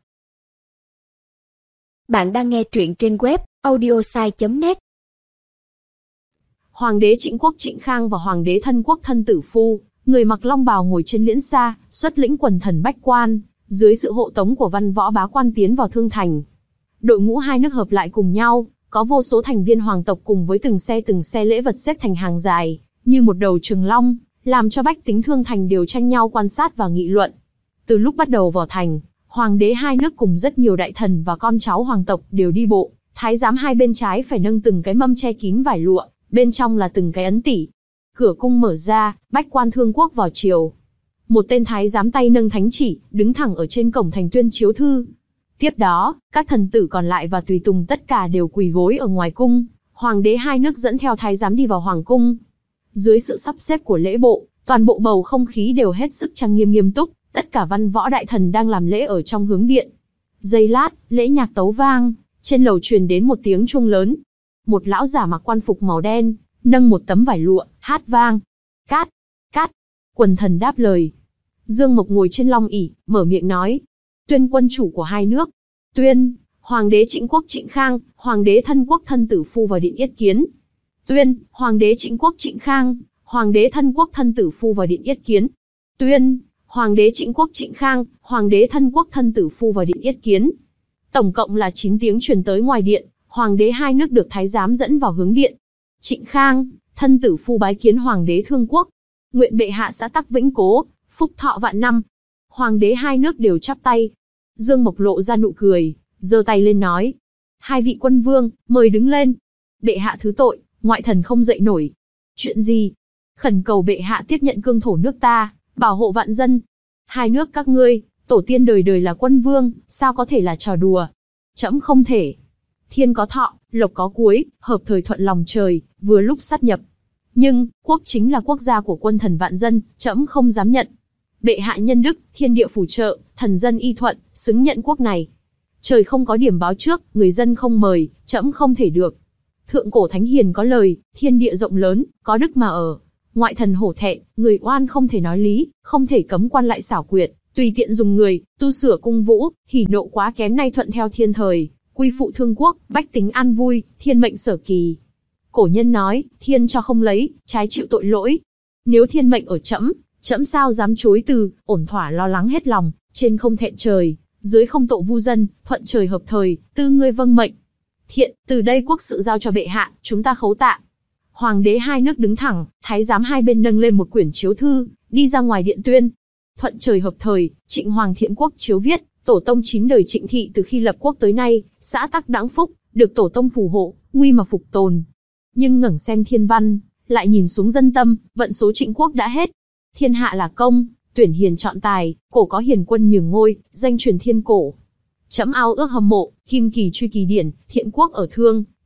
Bạn đang nghe truyện trên web audiosai chấm net. Hoàng đế Trịnh Quốc Trịnh Khang và Hoàng đế Thân Quốc Thân Tử Phu, người mặc long bào ngồi trên liễn xa, xuất lĩnh quần thần bách quan, dưới sự hộ tống của văn võ bá quan tiến vào Thương Thành. Đội ngũ hai nước hợp lại cùng nhau, có vô số thành viên hoàng tộc cùng với từng xe từng xe lễ vật xếp thành hàng dài, như một đầu trường long, làm cho bách tính Thương Thành đều tranh nhau quan sát và nghị luận. Từ lúc bắt đầu vào thành, hoàng đế hai nước cùng rất nhiều đại thần và con cháu hoàng tộc đều đi bộ, thái giám hai bên trái phải nâng từng cái mâm che kín vải lụa, bên trong là từng cái ấn tỷ. Cửa cung mở ra, bách quan Thương Quốc vào triều. Một tên thái giám tay nâng thánh chỉ, đứng thẳng ở trên cổng thành tuyên chiếu thư. Tiếp đó, các thần tử còn lại và tùy tùng tất cả đều quỳ gối ở ngoài cung. Hoàng đế hai nước dẫn theo thái giám đi vào hoàng cung. Dưới sự sắp xếp của lễ bộ, toàn bộ bầu không khí đều hết sức trang nghiêm nghiêm túc. Tất cả văn võ đại thần đang làm lễ ở trong hướng điện. Giây lát, lễ nhạc tấu vang, trên lầu truyền đến một tiếng chuông lớn. Một lão giả mặc quan phục màu đen, nâng một tấm vải lụa, hát vang. Cát, cát, quần thần đáp lời. Dương Mộc ngồi trên long ỷ, mở miệng nói. Tuyên quân chủ của hai nước. Tuyên, Hoàng đế Trịnh Quốc Trịnh Khang, Hoàng đế Thân Quốc Thân Tử Phu vào điện yết kiến. Tuyên, Hoàng đế Trịnh Quốc Trịnh Khang, Hoàng đế Thân Quốc Thân Tử Phu vào điện yết kiến. Tuyên, Hoàng đế Trịnh Quốc Trịnh Khang, Hoàng đế Thân Quốc Thân Tử Phu vào điện yết kiến. Tổng cộng là chín tiếng truyền tới ngoài điện, Hoàng đế hai nước được thái giám dẫn vào hướng điện. Trịnh Khang, Thân Tử Phu bái kiến Hoàng đế Thương Quốc. Nguyện bệ hạ xã tắc vĩnh cố, phúc thọ vạn năm. Hoàng đế hai nước đều chắp tay. Dương Mộc lộ ra nụ cười, giơ tay lên nói. Hai vị quân vương, mời đứng lên. Bệ hạ thứ tội, ngoại thần không dậy nổi. Chuyện gì? Khẩn cầu bệ hạ tiếp nhận cương thổ nước ta, bảo hộ vạn dân. Hai nước các ngươi, tổ tiên đời đời là quân vương, sao có thể là trò đùa? Trẫm không thể. Thiên có thọ, lộc có cuối, hợp thời thuận lòng trời, vừa lúc sát nhập. Nhưng, quốc chính là quốc gia của quân thần vạn dân, trẫm không dám nhận. Bệ hạ nhân đức, thiên địa phù trợ, thần dân y thuận, xứng nhận quốc này. Trời không có điểm báo trước, người dân không mời, trẫm không thể được. Thượng cổ thánh hiền có lời, thiên địa rộng lớn, có đức mà ở. Ngoại thần hổ thẹn, người oan không thể nói lý, không thể cấm quan lại xảo quyệt, tùy tiện dùng người, tu sửa cung vũ, hỉ nộ quá kém nay thuận theo thiên thời, quy phụ Thương Quốc, bách tính an vui, thiên mệnh sở kỳ. Cổ nhân nói, thiên cho không lấy, trái chịu tội lỗi. Nếu thiên mệnh ở trẫm, trẫm sao dám chối từ, ổn thỏa lo lắng hết lòng, trên không thẹn trời, dưới không tộ vu dân, thuận trời hợp thời, tư ngươi vâng mệnh. Thiện, từ đây quốc sự giao cho bệ hạ, chúng ta khấu tạ. Hoàng đế hai nước đứng thẳng, thái giám hai bên nâng lên một quyển chiếu thư, đi ra ngoài điện tuyên. Thuận trời hợp thời, Trịnh Hoàng Thiện Quốc chiếu viết, tổ tông chín đời Trịnh thị từ khi lập quốc tới nay, xã tắc đãng phúc, được tổ tông phù hộ, nguy mà phục tồn. Nhưng ngẩng xem thiên văn, lại nhìn xuống dân tâm, vận số Trịnh quốc đã hết. Thiên hạ là công, tuyển hiền chọn tài, cổ có hiền quân nhường ngôi, danh truyền thiên cổ. Trẫm ao ước hâm mộ, kim kỳ truy kỳ điển, Thiện Quốc ở Thương,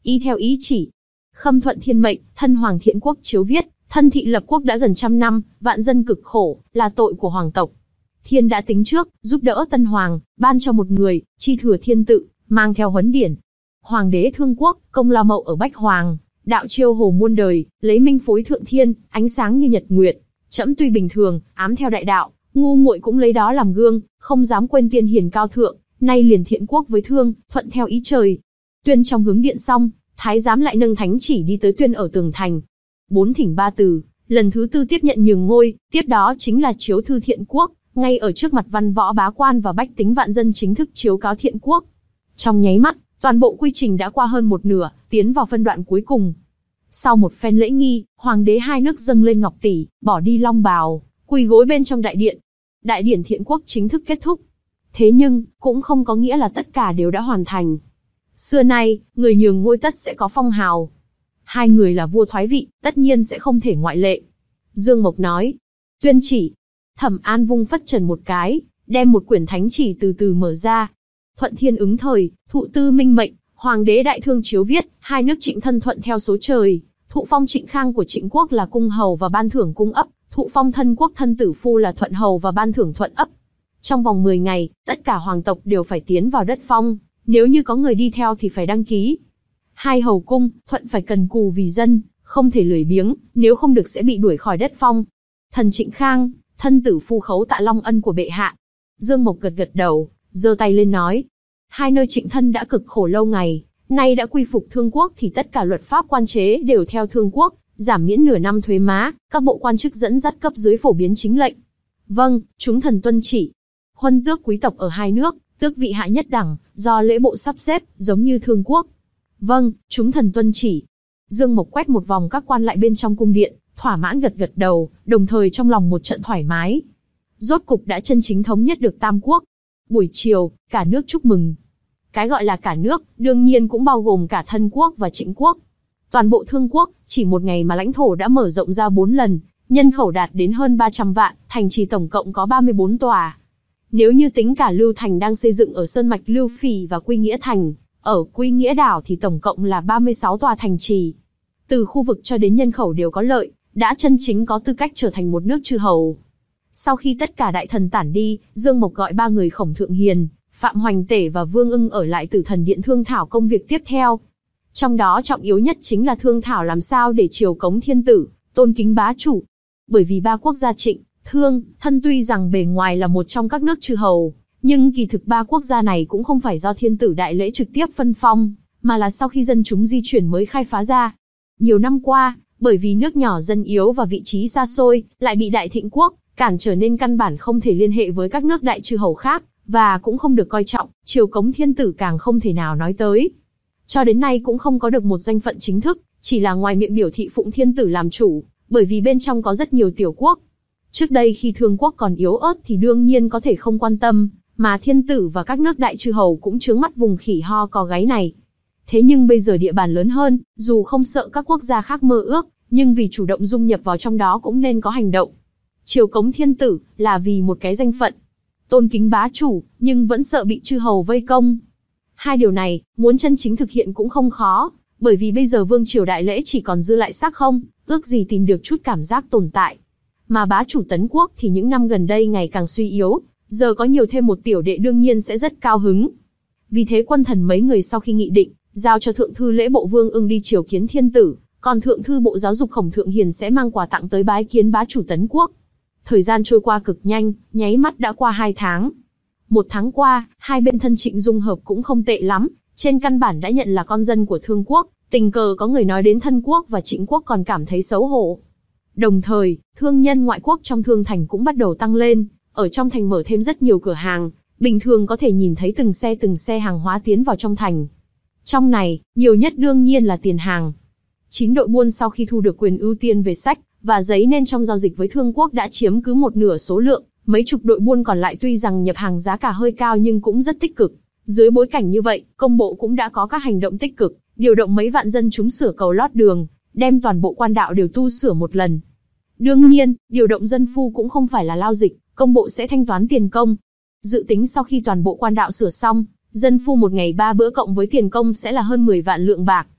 Y theo ý chỉ, Khâm thuận thiên mệnh, thân hoàng thiện quốc chiếu viết, thân thị lập quốc đã gần trăm năm, vạn dân cực khổ, là tội của hoàng tộc. Thiên đã tính trước, giúp đỡ tân hoàng, ban cho một người, chi thừa thiên tự, mang theo huấn điển. Hoàng đế thương quốc, công lao mậu ở Bách Hoàng, đạo chiêu hồ muôn đời, lấy minh phối thượng thiên, ánh sáng như nhật nguyệt. Trẫm tuy bình thường, ám theo đại đạo, ngu muội cũng lấy đó làm gương, không dám quên tiên hiền cao thượng, nay liền thiện quốc với thương, thuận theo ý trời. Tuyên trong hướng điện xong, thái giám lại nâng thánh chỉ đi tới tuyên ở tường thành. Bốn thỉnh ba từ, lần thứ tư tiếp nhận nhường ngôi, tiếp đó chính là chiếu thư thiện quốc, ngay ở trước mặt văn võ bá quan và bách tính vạn dân chính thức chiếu cáo thiện quốc. Trong nháy mắt, toàn bộ quy trình đã qua hơn một nửa, tiến vào phân đoạn cuối cùng. Sau một phen lễ nghi, hoàng đế hai nước dâng lên ngọc tỷ, bỏ đi long bào, quỳ gối bên trong đại điện. Đại điển thiện quốc chính thức kết thúc. Thế nhưng, cũng không có nghĩa là tất cả đều đã hoàn thành. Xưa nay, người nhường ngôi tất sẽ có phong hào. Hai người là vua thoái vị, tất nhiên sẽ không thể ngoại lệ. Dương Mộc nói, tuyên chỉ. Thẩm An vung phất trần một cái, đem một quyển thánh chỉ từ từ mở ra. Thuận thiên ứng thời, thụ tư minh mệnh, hoàng đế đại thương chiếu viết, hai nước Trịnh thân thuận theo số trời, thụ phong Trịnh Khang của Trịnh quốc là cung hầu và ban thưởng cung ấp, thụ phong thân quốc thân tử phu là thuận hầu và ban thưởng thuận ấp. Trong vòng mười ngày, tất cả hoàng tộc đều phải tiến vào đất phong, nếu như có người đi theo thì phải đăng ký. Hai hầu cung, thuận phải cần cù vì dân, không thể lười biếng, nếu không được sẽ bị đuổi khỏi đất phong. Thần Trịnh Khang, thân tử phu khấu tạ long ân của bệ hạ. Dương Mộc gật gật đầu, giơ tay lên nói. Hai nơi Trịnh thân đã cực khổ lâu ngày, nay đã quy phục thương quốc thì tất cả luật pháp quan chế đều theo thương quốc, giảm miễn nửa năm thuế má, các bộ quan chức dẫn dắt cấp dưới phổ biến chính lệnh. Vâng, chúng thần tuân chỉ. Huân tước quý tộc ở hai nước, tước vị hạ nhất đẳng, do lễ bộ sắp xếp, giống như thương quốc. Vâng, chúng thần tuân chỉ. Dương Mộc quét một vòng các quan lại bên trong cung điện, thỏa mãn gật gật đầu, đồng thời trong lòng một trận thoải mái. Rốt cục đã chân chính thống nhất được Tam Quốc. Buổi chiều, cả nước chúc mừng. Cái gọi là cả nước, đương nhiên cũng bao gồm cả Thân quốc và Trịnh quốc. Toàn bộ Thương quốc, chỉ một ngày mà lãnh thổ đã mở rộng ra bốn lần, nhân khẩu đạt đến hơn ba trăm vạn, thành trì tổng cộng có ba mươi bốn tòa. Nếu như tính cả Lưu Thành đang xây dựng ở Sơn Mạch Lưu Phì và Quy Nghĩa Thành, ở Quy Nghĩa Đảo thì tổng cộng là ba mươi sáu tòa thành trì. Từ khu vực cho đến nhân khẩu đều có lợi, đã chân chính có tư cách trở thành một nước chư hầu. Sau khi tất cả đại thần tản đi, Dương Mộc gọi ba người Khổng Thượng Hiền, Phạm Hoành Tể và Vương Ưng ở lại Tử Thần Điện thương thảo công việc tiếp theo. Trong đó trọng yếu nhất chính là thương thảo làm sao để chiều cống thiên tử, tôn kính bá chủ. Bởi vì ba quốc gia Trịnh, Thương, Thân tuy rằng bề ngoài là một trong các nước chư hầu, nhưng kỳ thực ba quốc gia này cũng không phải do thiên tử đại lễ trực tiếp phân phong, mà là sau khi dân chúng di chuyển mới khai phá ra. Nhiều năm qua, bởi vì nước nhỏ dân yếu và vị trí xa xôi, lại bị Đại Thịnh quốc cản trở nên căn bản không thể liên hệ với các nước đại chư hầu khác, và cũng không được coi trọng, triều cống thiên tử càng không thể nào nói tới. Cho đến nay cũng không có được một danh phận chính thức, chỉ là ngoài miệng biểu thị phụng thiên tử làm chủ, bởi vì bên trong có rất nhiều tiểu quốc. Trước đây khi Thương quốc còn yếu ớt thì đương nhiên có thể không quan tâm, mà thiên tử và các nước đại chư hầu cũng chướng mắt vùng khỉ ho có gáy này. Thế nhưng bây giờ địa bàn lớn hơn, dù không sợ các quốc gia khác mơ ước, nhưng vì chủ động dung nhập vào trong đó cũng nên có hành động. Triều cống thiên tử là vì một cái danh phận, tôn kính bá chủ, nhưng vẫn sợ bị chư hầu vây công. Hai điều này, muốn chân chính thực hiện cũng không khó, bởi vì bây giờ vương triều đại lễ chỉ còn dư lại xác không, ước gì tìm được chút cảm giác tồn tại. Mà bá chủ Tấn quốc thì những năm gần đây ngày càng suy yếu, giờ có nhiều thêm một tiểu đệ đương nhiên sẽ rất cao hứng. Vì thế quân thần mấy người sau khi nghị định, giao cho thượng thư lễ bộ Vương Ưng đi triều kiến thiên tử, còn thượng thư bộ giáo dục Khổng Thượng Hiền sẽ mang quà tặng tới bái kiến bá chủ Tấn quốc. Thời gian trôi qua cực nhanh, nháy mắt đã qua hai tháng. Một tháng qua, hai bên thân Trịnh dung hợp cũng không tệ lắm, trên căn bản đã nhận là con dân của Thương quốc, tình cờ có người nói đến Thân quốc và Trịnh quốc còn cảm thấy xấu hổ. Đồng thời, thương nhân ngoại quốc trong Thương thành cũng bắt đầu tăng lên, ở trong thành mở thêm rất nhiều cửa hàng, bình thường có thể nhìn thấy từng xe từng xe hàng hóa tiến vào trong thành. Trong này, nhiều nhất đương nhiên là tiền hàng. Chín đội buôn sau khi thu được quyền ưu tiên về sách và giấy nên trong giao dịch với Thương quốc đã chiếm cứ một nửa số lượng, mấy chục đội buôn còn lại tuy rằng nhập hàng giá cả hơi cao nhưng cũng rất tích cực. Dưới bối cảnh như vậy, công bộ cũng đã có các hành động tích cực, điều động mấy vạn dân chúng sửa cầu lót đường, đem toàn bộ quan đạo đều tu sửa một lần. Đương nhiên, điều động dân phu cũng không phải là lao dịch, công bộ sẽ thanh toán tiền công. Dự tính sau khi toàn bộ quan đạo sửa xong, dân phu một ngày ba bữa cộng với tiền công sẽ là hơn mười vạn lượng bạc.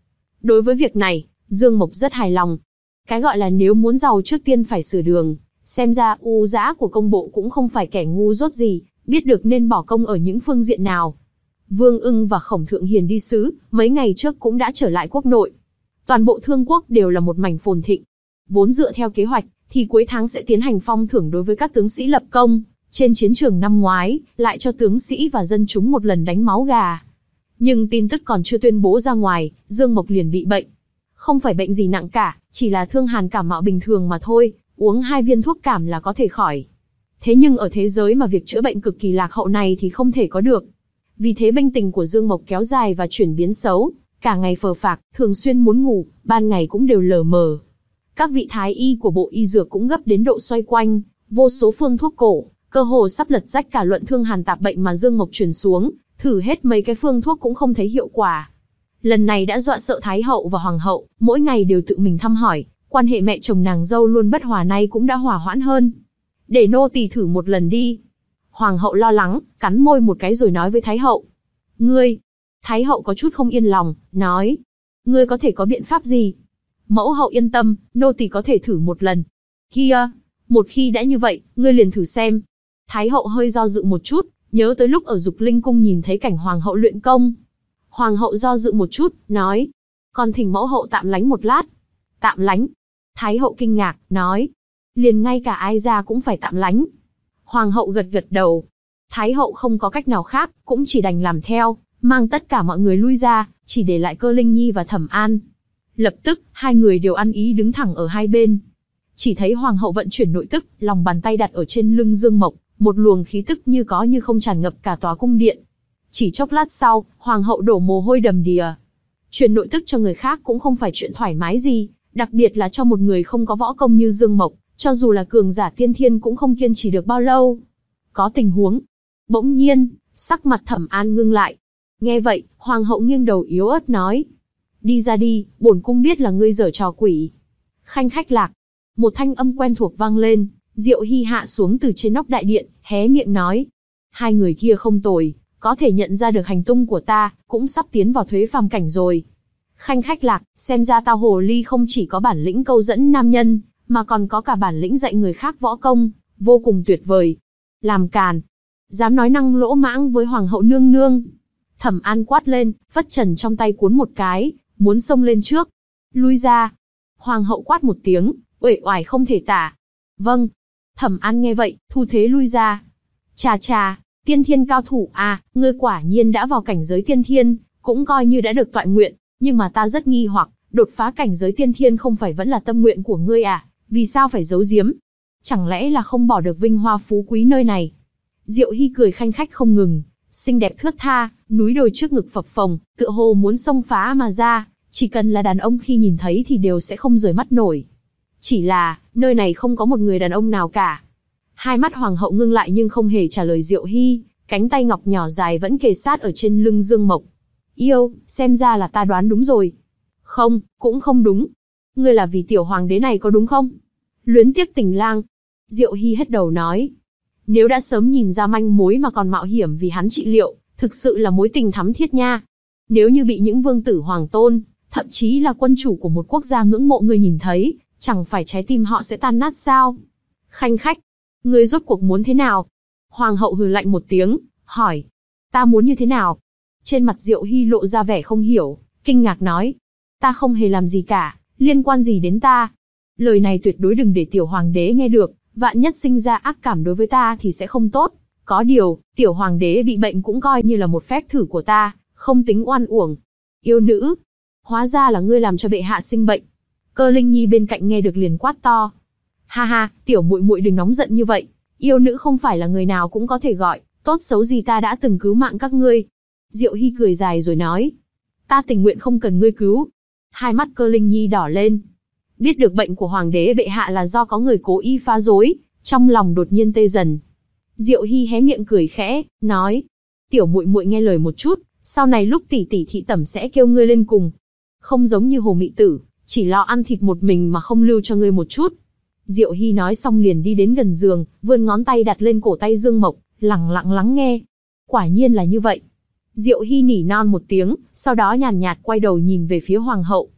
Đối với việc này, Dương Mộc rất hài lòng. Cái gọi là nếu muốn giàu trước tiên phải sửa đường, xem ra U Dã của công bộ cũng không phải kẻ ngu dốt gì, biết được nên bỏ công ở những phương diện nào. Vương Ưng và Khổng Thượng Hiền đi sứ, mấy ngày trước cũng đã trở lại quốc nội. Toàn bộ Thương quốc đều là một mảnh phồn thịnh. Vốn dựa theo kế hoạch, thì cuối tháng sẽ tiến hành phong thưởng đối với các tướng sĩ lập công. Trên chiến trường năm ngoái, lại cho tướng sĩ và dân chúng một lần đánh máu gà. Nhưng tin tức còn chưa tuyên bố ra ngoài, Dương Mộc liền bị bệnh. Không phải bệnh gì nặng cả, chỉ là thương hàn cảm mạo bình thường mà thôi, uống hai viên thuốc cảm là có thể khỏi. Thế nhưng ở thế giới mà việc chữa bệnh cực kỳ lạc hậu này thì không thể có được. Vì thế bệnh tình của Dương Mộc kéo dài và chuyển biến xấu, cả ngày phờ phạc, thường xuyên muốn ngủ, ban ngày cũng đều lờ mờ. Các vị thái y của bộ y dược cũng gấp đến độ xoay quanh, vô số phương thuốc cổ, cơ hồ sắp lật rách cả luận thương hàn tạp bệnh mà Dương Mộc truyền xuống, thử hết mấy cái phương thuốc cũng không thấy hiệu quả. Lần này đã dọa sợ Thái hậu và Hoàng hậu, mỗi ngày đều tự mình thăm hỏi, quan hệ mẹ chồng nàng dâu luôn bất hòa nay cũng đã hòa hoãn hơn. Để nô tỳ thử một lần đi. Hoàng hậu lo lắng, cắn môi một cái rồi nói với Thái hậu. Ngươi, Thái hậu có chút không yên lòng, nói. Ngươi có thể có biện pháp gì? Mẫu hậu yên tâm, nô tỳ có thể thử một lần. Kia, một khi đã như vậy, ngươi liền thử xem. Thái hậu hơi do dự một chút, nhớ tới lúc ở Dục Linh cung nhìn thấy cảnh hoàng hậu luyện công. Hoàng hậu do dự một chút, nói. Còn thỉnh mẫu hậu tạm lánh một lát. Tạm lánh. Thái hậu kinh ngạc, nói. Liền ngay cả ai ra cũng phải tạm lánh. Hoàng hậu gật gật đầu. Thái hậu không có cách nào khác, cũng chỉ đành làm theo, mang tất cả mọi người lui ra, chỉ để lại Cơ Linh Nhi và Thẩm An. Lập tức, hai người đều ăn ý đứng thẳng ở hai bên. Chỉ thấy Hoàng hậu vận chuyển nội tức, lòng bàn tay đặt ở trên lưng Dương Mộc, một luồng khí tức như có như không tràn ngập cả tòa cung điện. Chỉ chốc lát sau, Hoàng hậu đổ mồ hôi đầm đìa. Truyền nội tức cho người khác cũng không phải chuyện thoải mái gì, đặc biệt là cho một người không có võ công như Dương Mộc, cho dù là cường giả tiên thiên cũng không kiên trì được bao lâu. Có tình huống. Bỗng nhiên, sắc mặt Thẩm An ngưng lại. Nghe vậy, Hoàng hậu nghiêng đầu yếu ớt nói. Đi ra đi, bổn cung biết là ngươi giở trò quỷ. Khanh khách lạc. Một thanh âm quen thuộc vang lên, Diệu Hy hạ xuống từ trên nóc đại điện, hé miệng nói. Hai người kia không tồi, có thể nhận ra được hành tung của ta, cũng sắp tiến vào thuế phàm cảnh rồi. Khanh khách lạc, xem ra tao hồ ly không chỉ có bản lĩnh câu dẫn nam nhân, mà còn có cả bản lĩnh dạy người khác võ công, vô cùng tuyệt vời. Làm càn, dám nói năng lỗ mãng với Hoàng hậu nương nương. Thẩm An quát lên, phất trần trong tay cuốn một cái, muốn xông lên trước. Lui ra. Hoàng hậu quát một tiếng, uể oải không thể tả. Vâng. Thẩm An nghe vậy, thu thế lui ra. Chà chà, tiên thiên cao thủ à, ngươi quả nhiên đã vào cảnh giới tiên thiên, cũng coi như đã được toại nguyện, nhưng mà ta rất nghi hoặc, đột phá cảnh giới tiên thiên không phải vẫn là tâm nguyện của ngươi à, vì sao phải giấu giếm? Chẳng lẽ là không bỏ được vinh hoa phú quý nơi này? Diệu Hy cười khanh khách không ngừng, xinh đẹp thướt tha, núi đồi trước ngực phập phồng, tựa hồ muốn xông phá mà ra, chỉ cần là đàn ông khi nhìn thấy thì đều sẽ không rời mắt nổi. Chỉ là, nơi này không có một người đàn ông nào cả. Hai mắt Hoàng hậu ngưng lại nhưng không hề trả lời Diệu Hy, cánh tay ngọc nhỏ dài vẫn kề sát ở trên lưng Dương Mộc. Yêu, xem ra là ta đoán đúng rồi. Không, cũng không đúng. Ngươi là vì tiểu hoàng đế này có đúng không? Luyến tiếc tình lang. Diệu Hy hết đầu nói. Nếu đã sớm nhìn ra manh mối mà còn mạo hiểm vì hắn trị liệu, thực sự là mối tình thắm thiết nha. Nếu như bị những vương tử hoàng tôn, thậm chí là quân chủ của một quốc gia ngưỡng mộ người nhìn thấy, chẳng phải trái tim họ sẽ tan nát sao? Khanh khách, ngươi rốt cuộc muốn thế nào? Hoàng hậu hừ lạnh một tiếng, hỏi. Ta muốn như thế nào? Trên mặt Diệu Hy lộ ra vẻ không hiểu, kinh ngạc nói. Ta không hề làm gì cả, liên quan gì đến ta? Lời này tuyệt đối đừng để tiểu hoàng đế nghe được, vạn nhất sinh ra ác cảm đối với ta thì sẽ không tốt. Có điều, tiểu hoàng đế bị bệnh cũng coi như là một phép thử của ta, không tính oan uổng. Yêu nữ, hóa ra là ngươi làm cho bệ hạ sinh bệnh. Cơ Linh Nhi bên cạnh nghe được liền quát to. Ha ha, tiểu muội muội đừng nóng giận như vậy. Yêu nữ không phải là người nào cũng có thể gọi, tốt xấu gì ta đã từng cứu mạng các ngươi. Diệu Hy cười dài rồi nói. Ta tình nguyện không cần ngươi cứu. Hai mắt Cơ Linh Nhi đỏ lên. Biết được bệnh của hoàng đế bệ hạ là do có người cố ý phá rối, trong lòng đột nhiên tê dần. Diệu Hy hé miệng cười khẽ, nói. Tiểu muội muội nghe lời một chút, sau này lúc tỷ tỷ thị tẩm sẽ kêu ngươi lên cùng. Không giống như Hồ Mị Tử, chỉ lo ăn thịt một mình mà không lưu cho ngươi một chút. Diệu Hy nói xong liền đi đến gần giường, vươn ngón tay đặt lên cổ tay Dương Mộc, lẳng lặng lắng nghe. Quả nhiên là như vậy. Diệu Hy nỉ non một tiếng, sau đó nhàn nhạt quay đầu nhìn về phía Hoàng hậu.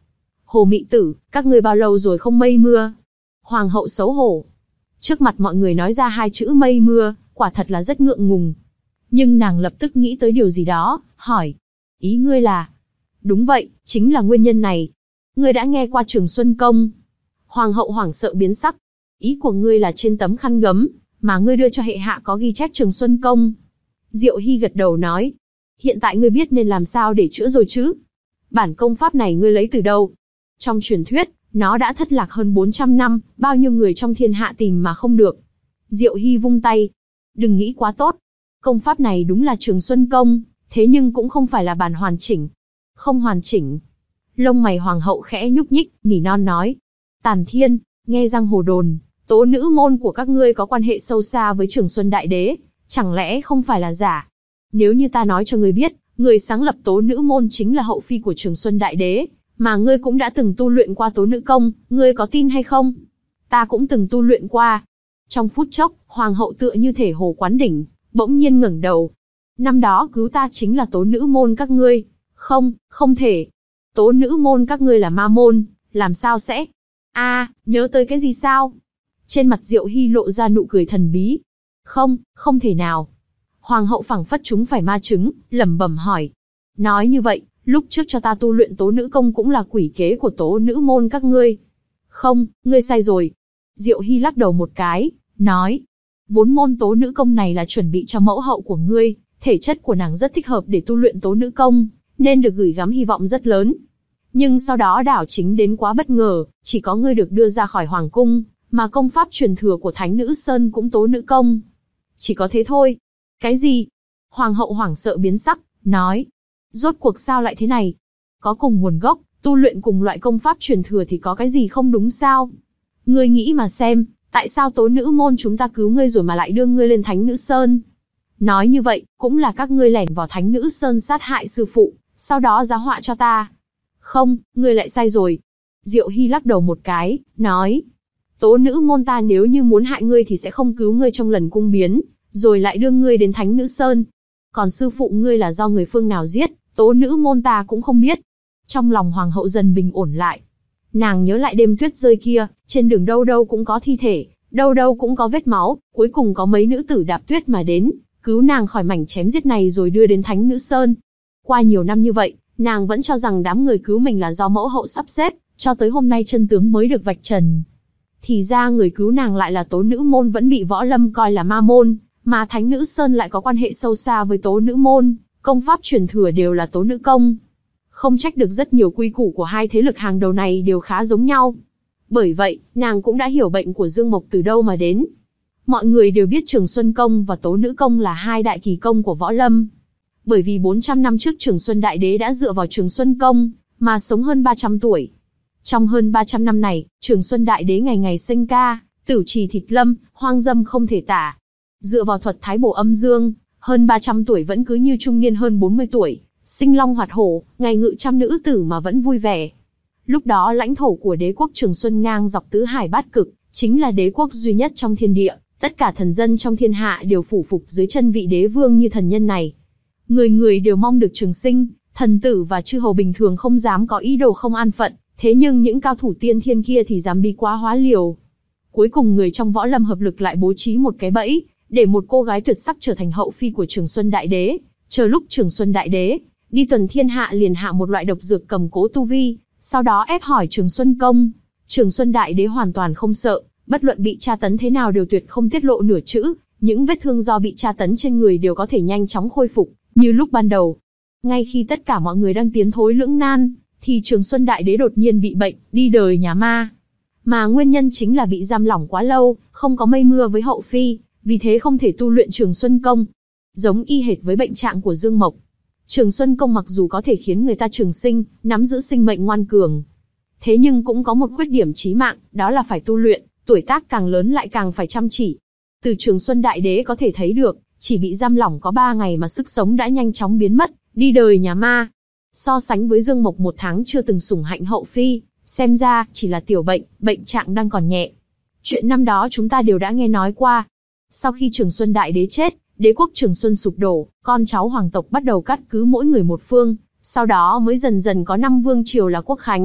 Hồ Mị Tử, các ngươi bao lâu rồi không mây mưa? Hoàng hậu xấu hổ. Trước mặt mọi người nói ra hai chữ mây mưa, quả thật là rất ngượng ngùng. Nhưng nàng lập tức nghĩ tới điều gì đó, hỏi. Ý ngươi là? Đúng vậy, chính là nguyên nhân này. Ngươi đã nghe qua Trường Xuân Công? Hoàng hậu hoảng sợ biến sắc. Ý của ngươi là trên tấm khăn gấm, mà ngươi đưa cho hệ hạ có ghi chép Trường Xuân Công. Diệu Hy gật đầu nói. Hiện tại ngươi biết nên làm sao để chữa rồi chứ? Bản công pháp này ngươi lấy từ đâu? Trong truyền thuyết, nó đã thất lạc hơn bốn trăm năm, bao nhiêu người trong thiên hạ tìm mà không được. Diệu Hy vung tay. Đừng nghĩ quá tốt. Công pháp này đúng là Trường Xuân Công, thế nhưng cũng không phải là bản hoàn chỉnh. Không hoàn chỉnh. Lông mày hoàng hậu khẽ nhúc nhích, nỉ non nói. Tàn Thiên, nghe giang hồ đồn, tố nữ môn của các ngươi có quan hệ sâu xa với Trường Xuân Đại Đế, chẳng lẽ không phải là giả? Nếu như ta nói cho ngươi biết, người sáng lập tố nữ môn chính là hậu phi của Trường Xuân Đại Đế, mà ngươi cũng đã từng tu luyện qua tố nữ công, ngươi có tin hay không? Ta cũng từng tu luyện qua. Trong phút chốc, hoàng hậu tựa như thể hồ quán đỉnh, bỗng nhiên ngẩng đầu. Năm đó cứu ta chính là tố nữ môn các ngươi. Không, không thể. Tố nữ môn các ngươi là ma môn, làm sao sẽ? A, à, nhớ tới cái gì sao? Trên mặt Diệu Hy lộ ra nụ cười thần bí. Không, không thể nào. Hoàng hậu phảng phất chúng phải ma chứng, lẩm bẩm hỏi. Nói như vậy, lúc trước cho ta tu luyện tố nữ công cũng là quỷ kế của tố nữ môn các ngươi. Không, ngươi sai rồi. Diệu Hy lắc đầu một cái, nói. Vốn môn tố nữ công này là chuẩn bị cho mẫu hậu của ngươi, thể chất của nàng rất thích hợp để tu luyện tố nữ công, nên được gửi gắm hy vọng rất lớn. Nhưng sau đó đảo chính đến quá bất ngờ, chỉ có ngươi được đưa ra khỏi hoàng cung, mà công pháp truyền thừa của Thánh Nữ Sơn cũng tố nữ công. Chỉ có thế thôi. Cái gì? Hoàng hậu hoảng sợ biến sắc, nói. Rốt cuộc sao lại thế này? Có cùng nguồn gốc, tu luyện cùng loại công pháp truyền thừa thì có cái gì không đúng sao? Ngươi nghĩ mà xem, tại sao tố nữ môn chúng ta cứu ngươi rồi mà lại đưa ngươi lên Thánh Nữ Sơn? Nói như vậy, cũng là các ngươi lẻn vào Thánh Nữ Sơn sát hại sư phụ, sau đó giá họa cho ta. Không, ngươi lại sai rồi. Diệu Hy lắc đầu một cái, nói. Tố nữ môn ta nếu như muốn hại ngươi thì sẽ không cứu ngươi trong lần cung biến, rồi lại đưa ngươi đến Thánh Nữ Sơn. Còn sư phụ ngươi là do người phương nào giết, tố nữ môn ta cũng không biết. Trong lòng hoàng hậu dần bình ổn lại. Nàng nhớ lại đêm tuyết rơi kia, trên đường đâu đâu cũng có thi thể, đâu đâu cũng có vết máu, cuối cùng có mấy nữ tử đạp tuyết mà đến, cứu nàng khỏi mảnh chém giết này rồi đưa đến Thánh Nữ Sơn. Qua nhiều năm như vậy, nàng vẫn cho rằng đám người cứu mình là do mẫu hậu sắp xếp, cho tới hôm nay chân tướng mới được vạch trần. Thì ra người cứu nàng lại là tố nữ môn vẫn bị võ lâm coi là ma môn, mà Thánh Nữ Sơn lại có quan hệ sâu xa với tố nữ môn, công pháp truyền thừa đều là tố nữ công. Không trách được rất nhiều quy củ của hai thế lực hàng đầu này đều khá giống nhau. Bởi vậy, nàng cũng đã hiểu bệnh của Dương Mộc từ đâu mà đến. Mọi người đều biết Trường Xuân Công và Tố Nữ Công là hai đại kỳ công của võ lâm. Bởi vì bốn trăm năm trước Trường Xuân Đại Đế đã dựa vào Trường Xuân Công, mà sống hơn ba trăm tuổi. Trong hơn ba trăm năm này, Trường Xuân Đại Đế ngày ngày sinh ca, tửu trì thịt lâm, hoang dâm không thể tả. Dựa vào thuật thái bổ âm dương, hơn ba trăm tuổi vẫn cứ như trung niên hơn bốn mươi tuổi, sinh long hoạt hổ, ngày ngự trăm nữ tử mà vẫn vui vẻ. Lúc đó lãnh thổ của đế quốc Trường Xuân ngang dọc tứ hải bát cực, chính là đế quốc duy nhất trong thiên địa, tất cả thần dân trong thiên hạ đều phủ phục dưới chân vị đế vương như thần nhân này. Người người đều mong được trường sinh, thần tử và chư hầu bình thường không dám có ý đồ không an phận, thế nhưng những cao thủ tiên thiên kia thì dám bi quá hóa liều. Cuối cùng người trong võ lâm hợp lực lại bố trí một cái bẫy, để một cô gái tuyệt sắc trở thành hậu phi của Trường Xuân Đại Đế. Chờ lúc Trường Xuân Đại Đế đi tuần thiên hạ liền hạ một loại độc dược cầm cố tu vi, sau đó ép hỏi Trường Xuân Công. Trường Xuân Đại Đế hoàn toàn không sợ, bất luận bị tra tấn thế nào đều tuyệt không tiết lộ nửa chữ, những vết thương do bị tra tấn trên người đều có thể nhanh chóng khôi phục, như lúc ban đầu. Ngay khi tất cả mọi người đang tiến thối lưỡng nan, thì Trường Xuân Đại Đế đột nhiên bị bệnh, đi đời nhà ma. Mà nguyên nhân chính là bị giam lỏng quá lâu, không có mây mưa với hậu phi, vì thế không thể tu luyện Trường Xuân Công. Giống y hệt với bệnh trạng của Dương Mộc. Trường Xuân Công mặc dù có thể khiến người ta trường sinh, nắm giữ sinh mệnh ngoan cường, thế nhưng cũng có một khuyết điểm chí mạng, đó là phải tu luyện, tuổi tác càng lớn lại càng phải chăm chỉ. Từ Trường Xuân Đại Đế có thể thấy được, chỉ bị giam lỏng có ba ngày mà sức sống đã nhanh chóng biến mất, đi đời nhà ma. So sánh với Dương Mộc một tháng chưa từng sủng hạnh hậu phi, xem ra chỉ là tiểu bệnh, bệnh trạng đang còn nhẹ. Chuyện năm đó chúng ta đều đã nghe nói qua. Sau khi Trường Xuân Đại Đế chết, đế quốc Trường Xuân sụp đổ, con cháu hoàng tộc bắt đầu cắt cứ mỗi người một phương, sau đó mới dần dần có năm vương triều là Quốc Khánh,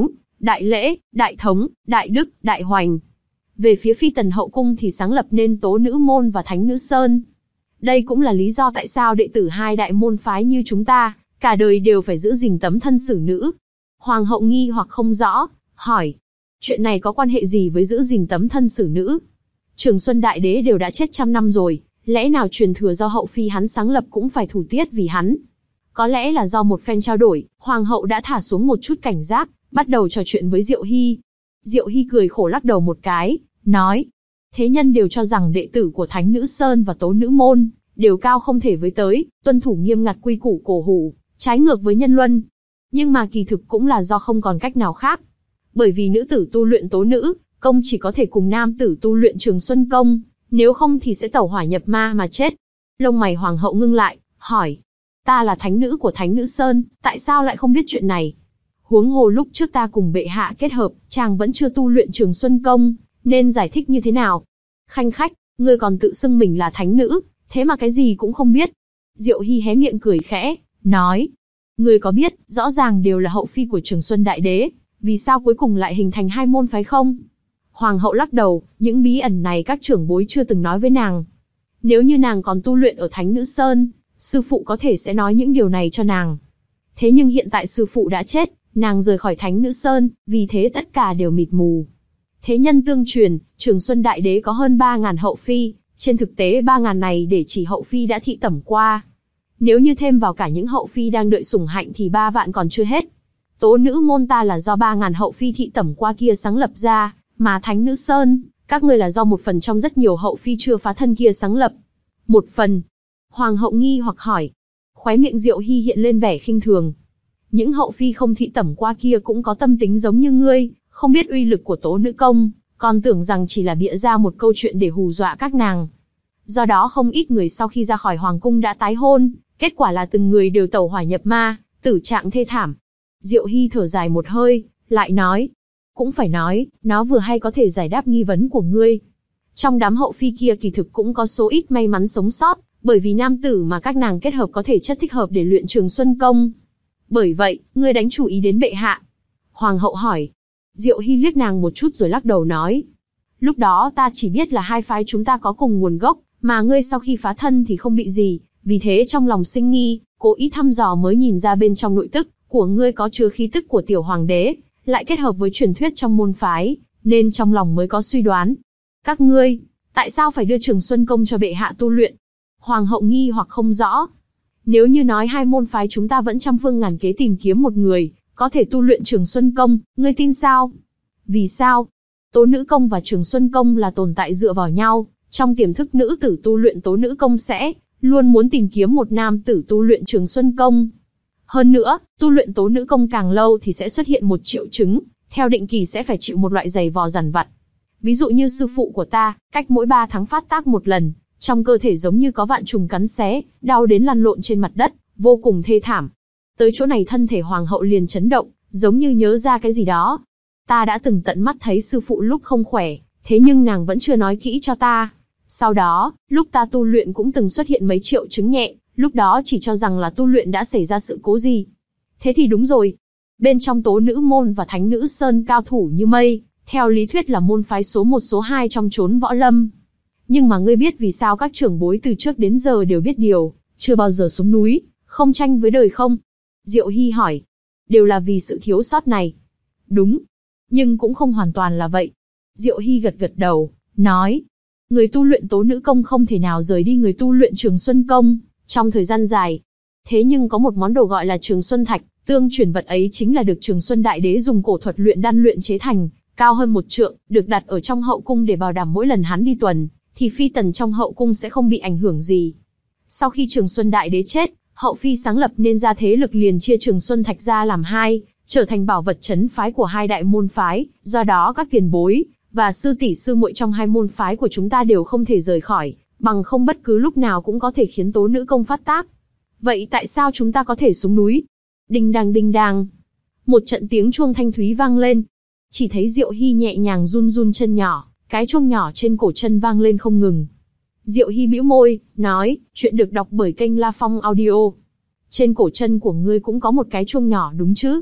Đại Lễ, Đại Thống, Đại Đức, Đại Hoành. Về phía Phi Tần hậu cung thì sáng lập nên Tố Nữ Môn và Thánh Nữ Sơn. Đây cũng là lý do tại sao đệ tử hai đại môn phái như chúng ta, cả đời đều phải giữ gìn tấm thân xử nữ. Hoàng hậu nghi hoặc không rõ, hỏi. Chuyện này có quan hệ gì với giữ gìn tấm thân xử nữ? Trường Xuân Đại Đế đều đã chết trăm năm rồi, lẽ nào truyền thừa do hậu phi hắn sáng lập cũng phải thủ tiết vì hắn? Có lẽ là do một phen trao đổi, Hoàng hậu đã thả xuống một chút cảnh giác, bắt đầu trò chuyện với Diệu Hy. Diệu Hy cười khổ lắc đầu một cái, nói. Thế nhân đều cho rằng đệ tử của Thánh Nữ Sơn và Tố Nữ Môn đều cao không thể với tới, tuân thủ nghiêm ngặt quy củ cổ hủ, trái ngược với nhân luân. Nhưng mà kỳ thực cũng là do không còn cách nào khác. Bởi vì nữ tử tu luyện Tố Nữ Công chỉ có thể cùng nam tử tu luyện Trường Xuân Công, nếu không thì sẽ tẩu hỏa nhập ma mà chết. Lông mày Hoàng hậu ngưng lại, hỏi. Ta là thánh nữ của Thánh Nữ Sơn, tại sao lại không biết chuyện này? Huống hồ lúc trước ta cùng bệ hạ kết hợp, chàng vẫn chưa tu luyện Trường Xuân Công, nên giải thích như thế nào? Khanh khách, ngươi còn tự xưng mình là thánh nữ, thế mà cái gì cũng không biết. Diệu Hy hé miệng cười khẽ, nói. Ngươi có biết, rõ ràng đều là hậu phi của Trường Xuân Đại Đế, vì sao cuối cùng lại hình thành hai môn phái không? Hoàng hậu lắc đầu, những bí ẩn này các trưởng bối chưa từng nói với nàng. Nếu như nàng còn tu luyện ở Thánh Nữ Sơn, sư phụ có thể sẽ nói những điều này cho nàng. Thế nhưng hiện tại sư phụ đã chết, nàng rời khỏi Thánh Nữ Sơn, vì thế tất cả đều mịt mù. Thế nhân tương truyền, Trường Xuân Đại Đế có hơn ba ngàn hậu phi, trên thực tế ba ngàn này để chỉ hậu phi đã thị tẩm qua. Nếu như thêm vào cả những hậu phi đang đợi sủng hạnh thì ba vạn còn chưa hết. Tố Nữ Môn ta là do ba ngàn hậu phi thị tẩm qua kia sáng lập ra, mà Thánh Nữ Sơn, các ngươi là do một phần trong rất nhiều hậu phi chưa phá thân kia sáng lập. Một phần. Hoàng hậu nghi hoặc hỏi. Khóe miệng Diệu Hy hiện lên vẻ khinh thường. Những hậu phi không thị tẩm qua kia cũng có tâm tính giống như ngươi, không biết uy lực của Tố Nữ Công, còn tưởng rằng chỉ là bịa ra một câu chuyện để hù dọa các nàng. Do đó không ít người sau khi ra khỏi hoàng cung đã tái hôn, kết quả là từng người đều tẩu hỏa nhập ma, tử trạng thê thảm. Diệu Hy thở dài một hơi, lại nói. Cũng phải nói, nó vừa hay có thể giải đáp nghi vấn của ngươi. Trong đám hậu phi kia kỳ thực cũng có số ít may mắn sống sót, bởi vì nam tử mà các nàng kết hợp có thể chất thích hợp để luyện Trường Xuân Công. Bởi vậy, ngươi đánh chủ ý đến bệ hạ. Hoàng hậu hỏi. Diệu Hy liếc nàng một chút rồi lắc đầu nói. Lúc đó ta chỉ biết là hai phái chúng ta có cùng nguồn gốc, mà ngươi sau khi phá thân thì không bị gì, vì thế trong lòng sinh nghi, cố ý thăm dò mới nhìn ra bên trong nội tức của ngươi có chứa khí tức của tiểu hoàng đế, lại kết hợp với truyền thuyết trong môn phái, nên trong lòng mới có suy đoán. Các ngươi, tại sao phải đưa Trường Xuân Công cho bệ hạ tu luyện? Hoàng hậu nghi hoặc không rõ. Nếu như nói hai môn phái chúng ta vẫn trăm phương ngàn kế tìm kiếm một người, có thể tu luyện Trường Xuân Công, ngươi tin sao? Vì sao? Tố Nữ Công và Trường Xuân Công là tồn tại dựa vào nhau, trong tiềm thức nữ tử tu luyện Tố Nữ Công sẽ luôn muốn tìm kiếm một nam tử tu luyện Trường Xuân Công. Hơn nữa, tu luyện Tố Nữ Công càng lâu thì sẽ xuất hiện một triệu chứng, theo định kỳ sẽ phải chịu một loại giày vò dằn vặt. Ví dụ như sư phụ của ta, cách mỗi ba tháng phát tác một lần, trong cơ thể giống như có vạn trùng cắn xé, đau đến lăn lộn trên mặt đất, vô cùng thê thảm. Tới chỗ này thân thể hoàng hậu liền chấn động, giống như nhớ ra cái gì đó. Ta đã từng tận mắt thấy sư phụ lúc không khỏe, thế nhưng nàng vẫn chưa nói kỹ cho ta. Sau đó, lúc ta tu luyện cũng từng xuất hiện mấy triệu chứng nhẹ, lúc đó chỉ cho rằng là tu luyện đã xảy ra sự cố gì. Thế thì đúng rồi. Bên trong Tố Nữ Môn và Thánh Nữ Sơn cao thủ như mây, theo lý thuyết là môn phái số một số hai trong chốn võ lâm. Nhưng mà ngươi biết vì sao các trưởng bối từ trước đến giờ đều biết điều, chưa bao giờ xuống núi, không tranh với đời không? Diệu Hy hỏi. Đều là vì sự thiếu sót này. Đúng. Nhưng cũng không hoàn toàn là vậy. Diệu Hy gật gật đầu, nói. Người tu luyện Tố Nữ Công không thể nào rời đi người tu luyện Trường Xuân Công trong thời gian dài. Thế nhưng có một món đồ gọi là Trường Xuân Thạch, tương truyền vật ấy chính là được Trường Xuân Đại Đế dùng cổ thuật luyện đan luyện chế thành, cao hơn một trượng, được đặt ở trong hậu cung để bảo đảm mỗi lần hắn đi tuần, thì phi tần trong hậu cung sẽ không bị ảnh hưởng gì. Sau khi Trường Xuân Đại Đế chết, hậu phi sáng lập nên ra thế lực liền chia Trường Xuân Thạch ra làm hai, trở thành bảo vật trấn phái của hai đại môn phái, do đó các tiền bối và sư tỷ sư muội trong hai môn phái của chúng ta đều không thể rời khỏi, bằng không bất cứ lúc nào cũng có thể khiến Tố Nữ Công phát tác. Vậy tại sao chúng ta có thể xuống núi? Đinh đang đinh đang. Một trận tiếng chuông thanh thúy vang lên. Chỉ thấy Diệu Hy nhẹ nhàng run run chân nhỏ, cái chuông nhỏ trên cổ chân vang lên không ngừng. Diệu Hy bĩu môi, nói, chuyện được đọc bởi kênh La Phong Audio. Trên cổ chân của ngươi cũng có một cái chuông nhỏ đúng chứ?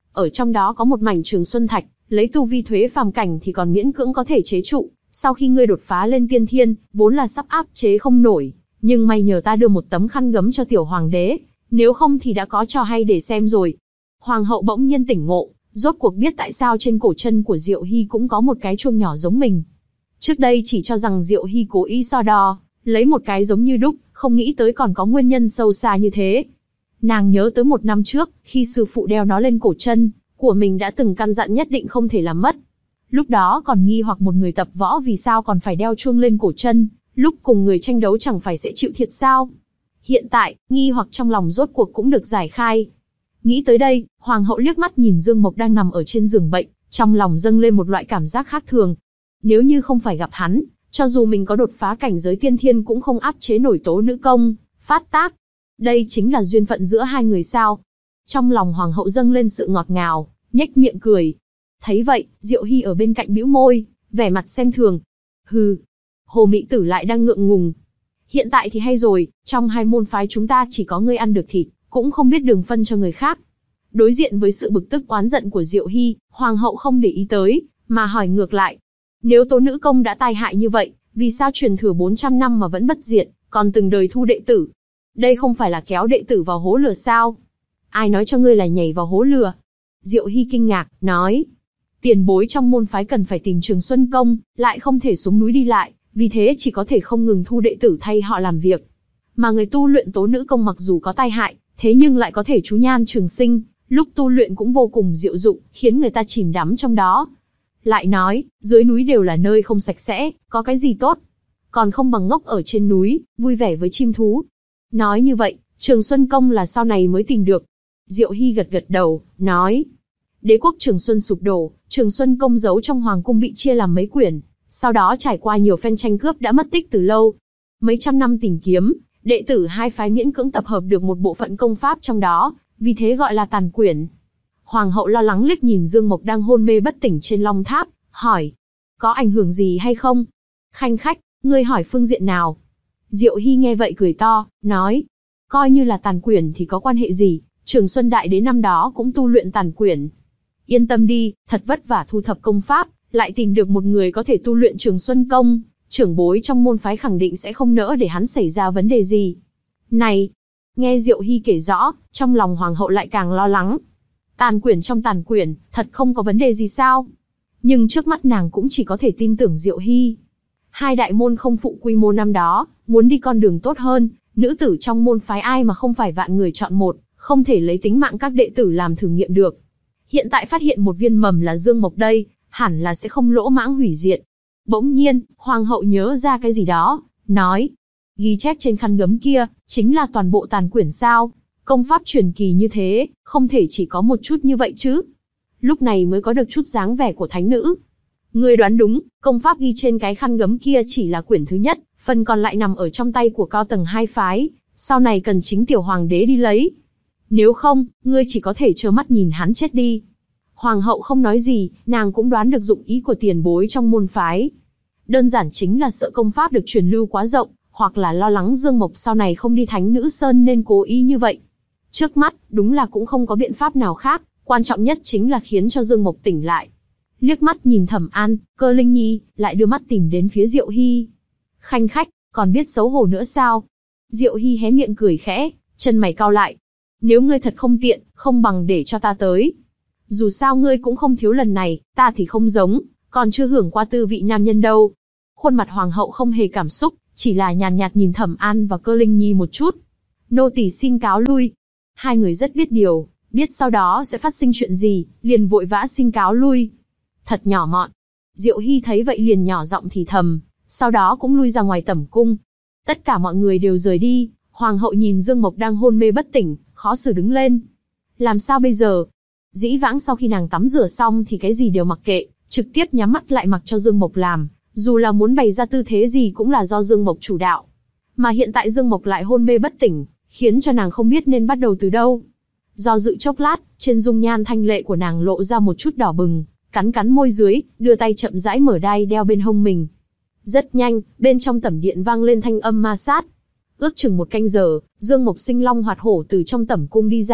Ở trong đó có một mảnh Trường Xuân Thạch, lấy tu vi thuế phàm cảnh thì còn miễn cưỡng có thể chế trụ, sau khi ngươi đột phá lên tiên thiên, vốn là sắp áp chế không nổi, nhưng may nhờ ta đưa một tấm khăn gấm cho tiểu hoàng đế, nếu không thì đã có trò hay để xem rồi. Hoàng hậu bỗng nhiên tỉnh ngộ, rốt cuộc biết tại sao trên cổ chân của Diệu Hy cũng có một cái chuông nhỏ giống mình. Trước đây chỉ cho rằng Diệu Hy cố ý so đo, lấy một cái giống như đúc, không nghĩ tới còn có nguyên nhân sâu xa như thế. Nàng nhớ tới một năm trước, khi sư phụ đeo nó lên cổ chân của mình đã từng căn dặn nhất định không thể làm mất. Lúc đó còn nghi hoặc một người tập võ vì sao còn phải đeo chuông lên cổ chân, lúc cùng người tranh đấu chẳng phải sẽ chịu thiệt sao? Hiện tại, nghi hoặc trong lòng rốt cuộc cũng được giải khai. Nghĩ tới đây, hoàng hậu liếc mắt nhìn Dương Mộc đang nằm ở trên giường bệnh, trong lòng dâng lên một loại cảm giác khác thường. Nếu như không phải gặp hắn, cho dù mình có đột phá cảnh giới tiên thiên cũng không áp chế nổi Tố Nữ Công phát tác. Đây chính là duyên phận giữa hai người sao? Trong lòng hoàng hậu dâng lên sự ngọt ngào, nhếch miệng cười. Thấy vậy, Diệu Hy ở bên cạnh bĩu môi, vẻ mặt xem thường. Hừ, Hồ Mỹ Tử lại đang ngượng ngùng. Hiện tại thì hay rồi, trong hai môn phái chúng ta chỉ có ngươi ăn được thịt, cũng không biết đường phân cho người khác. Đối diện với sự bực tức oán giận của Diệu Hy, hoàng hậu không để ý tới, mà hỏi ngược lại. Nếu Tố Nữ Công đã tai hại như vậy, vì sao truyền thừa bốn trăm năm mà vẫn bất diệt, còn từng đời thu đệ tử? Đây không phải là kéo đệ tử vào hố lửa sao? Ai nói cho ngươi là nhảy vào hố lửa? Diệu Hy kinh ngạc, nói. Tiền bối trong môn phái cần phải tìm Trường Xuân Công, lại không thể xuống núi đi lại, vì thế chỉ có thể không ngừng thu đệ tử thay họ làm việc. Mà người tu luyện Tố Nữ Công mặc dù có tai hại, thế nhưng lại có thể chú nhan trường sinh, lúc tu luyện cũng vô cùng diệu dụng, khiến người ta chìm đắm trong đó. Lại nói, dưới núi đều là nơi không sạch sẽ, có cái gì tốt? Còn không bằng ngốc ở trên núi, vui vẻ với chim thú. Nói như vậy, Trường Xuân Công là sau này mới tìm được. Diệu Hy gật gật đầu, nói. Đế quốc Trường Xuân sụp đổ, Trường Xuân Công giấu trong hoàng cung bị chia làm mấy quyển, sau đó trải qua nhiều phen tranh cướp đã mất tích từ lâu. Mấy trăm năm tìm kiếm, đệ tử hai phái miễn cưỡng tập hợp được một bộ phận công pháp trong đó, vì thế gọi là tàn quyển. Hoàng hậu lo lắng liếc nhìn Dương Mộc đang hôn mê bất tỉnh trên long tháp, hỏi. Có ảnh hưởng gì hay không? Khanh khách, ngươi hỏi phương diện nào? Diệu Hy nghe vậy cười to, nói. Coi như là tàn quyển thì có quan hệ gì, Trường Xuân Đại Đế năm đó cũng tu luyện tàn quyển. Yên tâm đi, thật vất vả thu thập công pháp, lại tìm được một người có thể tu luyện Trường Xuân Công, trưởng bối trong môn phái khẳng định sẽ không nỡ để hắn xảy ra vấn đề gì. Này, nghe Diệu Hy kể rõ, trong lòng hoàng hậu lại càng lo lắng. Tàn quyển trong tàn quyển, thật không có vấn đề gì sao? Nhưng trước mắt nàng cũng chỉ có thể tin tưởng Diệu Hy. Hai đại môn không phụ quy mô năm đó, muốn đi con đường tốt hơn, nữ tử trong môn phái ai mà không phải vạn người chọn một, không thể lấy tính mạng các đệ tử làm thử nghiệm được. Hiện tại phát hiện một viên mầm là Dương Mộc đây, hẳn là sẽ không lỗ mãng hủy diệt. Bỗng nhiên, hoàng hậu nhớ ra cái gì đó, nói. Ghi chép trên khăn gấm kia, chính là toàn bộ tàn quyển sao? Công pháp truyền kỳ như thế, không thể chỉ có một chút như vậy chứ. Lúc này mới có được chút dáng vẻ của thánh nữ. Người đoán đúng, công pháp ghi trên cái khăn gấm kia chỉ là quyển thứ nhất, phần còn lại nằm ở trong tay của cao tầng hai phái, sau này cần chính tiểu hoàng đế đi lấy. Nếu không, ngươi chỉ có thể trơ mắt nhìn hắn chết đi. Hoàng hậu không nói gì, nàng cũng đoán được dụng ý của tiền bối trong môn phái. Đơn giản chính là sợ công pháp được truyền lưu quá rộng, hoặc là lo lắng Dương Mộc sau này không đi Thánh Nữ Sơn nên cố ý như vậy. Trước mắt, đúng là cũng không có biện pháp nào khác, quan trọng nhất chính là khiến cho Dương Mộc tỉnh lại. Liếc mắt nhìn Thẩm An, Cơ Linh Nhi, lại đưa mắt tìm đến phía Diệu Hy. Khanh khách, còn biết xấu hổ nữa sao? Diệu Hy hé miệng cười khẽ, chân mày cau lại. Nếu ngươi thật không tiện, không bằng để cho ta tới. Dù sao ngươi cũng không thiếu lần này, ta thì không giống, còn chưa hưởng qua tư vị nam nhân đâu. Khuôn mặt hoàng hậu không hề cảm xúc, chỉ là nhàn nhạt, nhạt nhìn Thẩm An và Cơ Linh Nhi một chút. Nô tỳ xin cáo lui. Hai người rất biết điều, biết sau đó sẽ phát sinh chuyện gì, liền vội vã xin cáo lui. Thật nhỏ mọn. Diệu Hy thấy vậy liền nhỏ giọng thì thầm, sau đó cũng lui ra ngoài tẩm cung. Tất cả mọi người đều rời đi, hoàng hậu nhìn Dương Mộc đang hôn mê bất tỉnh, khó xử đứng lên. Làm sao bây giờ? Dĩ vãng sau khi nàng tắm rửa xong thì cái gì đều mặc kệ, trực tiếp nhắm mắt lại mặc cho Dương Mộc làm, dù là muốn bày ra tư thế gì cũng là do Dương Mộc chủ đạo. Mà hiện tại Dương Mộc lại hôn mê bất tỉnh, khiến cho nàng không biết nên bắt đầu từ đâu. Do dự chốc lát, trên dung nhan thanh lệ của nàng lộ ra một chút đỏ bừng, cắn cắn môi dưới, đưa tay chậm rãi mở đai đeo bên hông mình. Rất nhanh, bên trong tẩm điện vang lên thanh âm ma sát. Ước chừng một canh giờ, Dương Mộc sinh long hoạt hổ từ trong tẩm cung đi ra,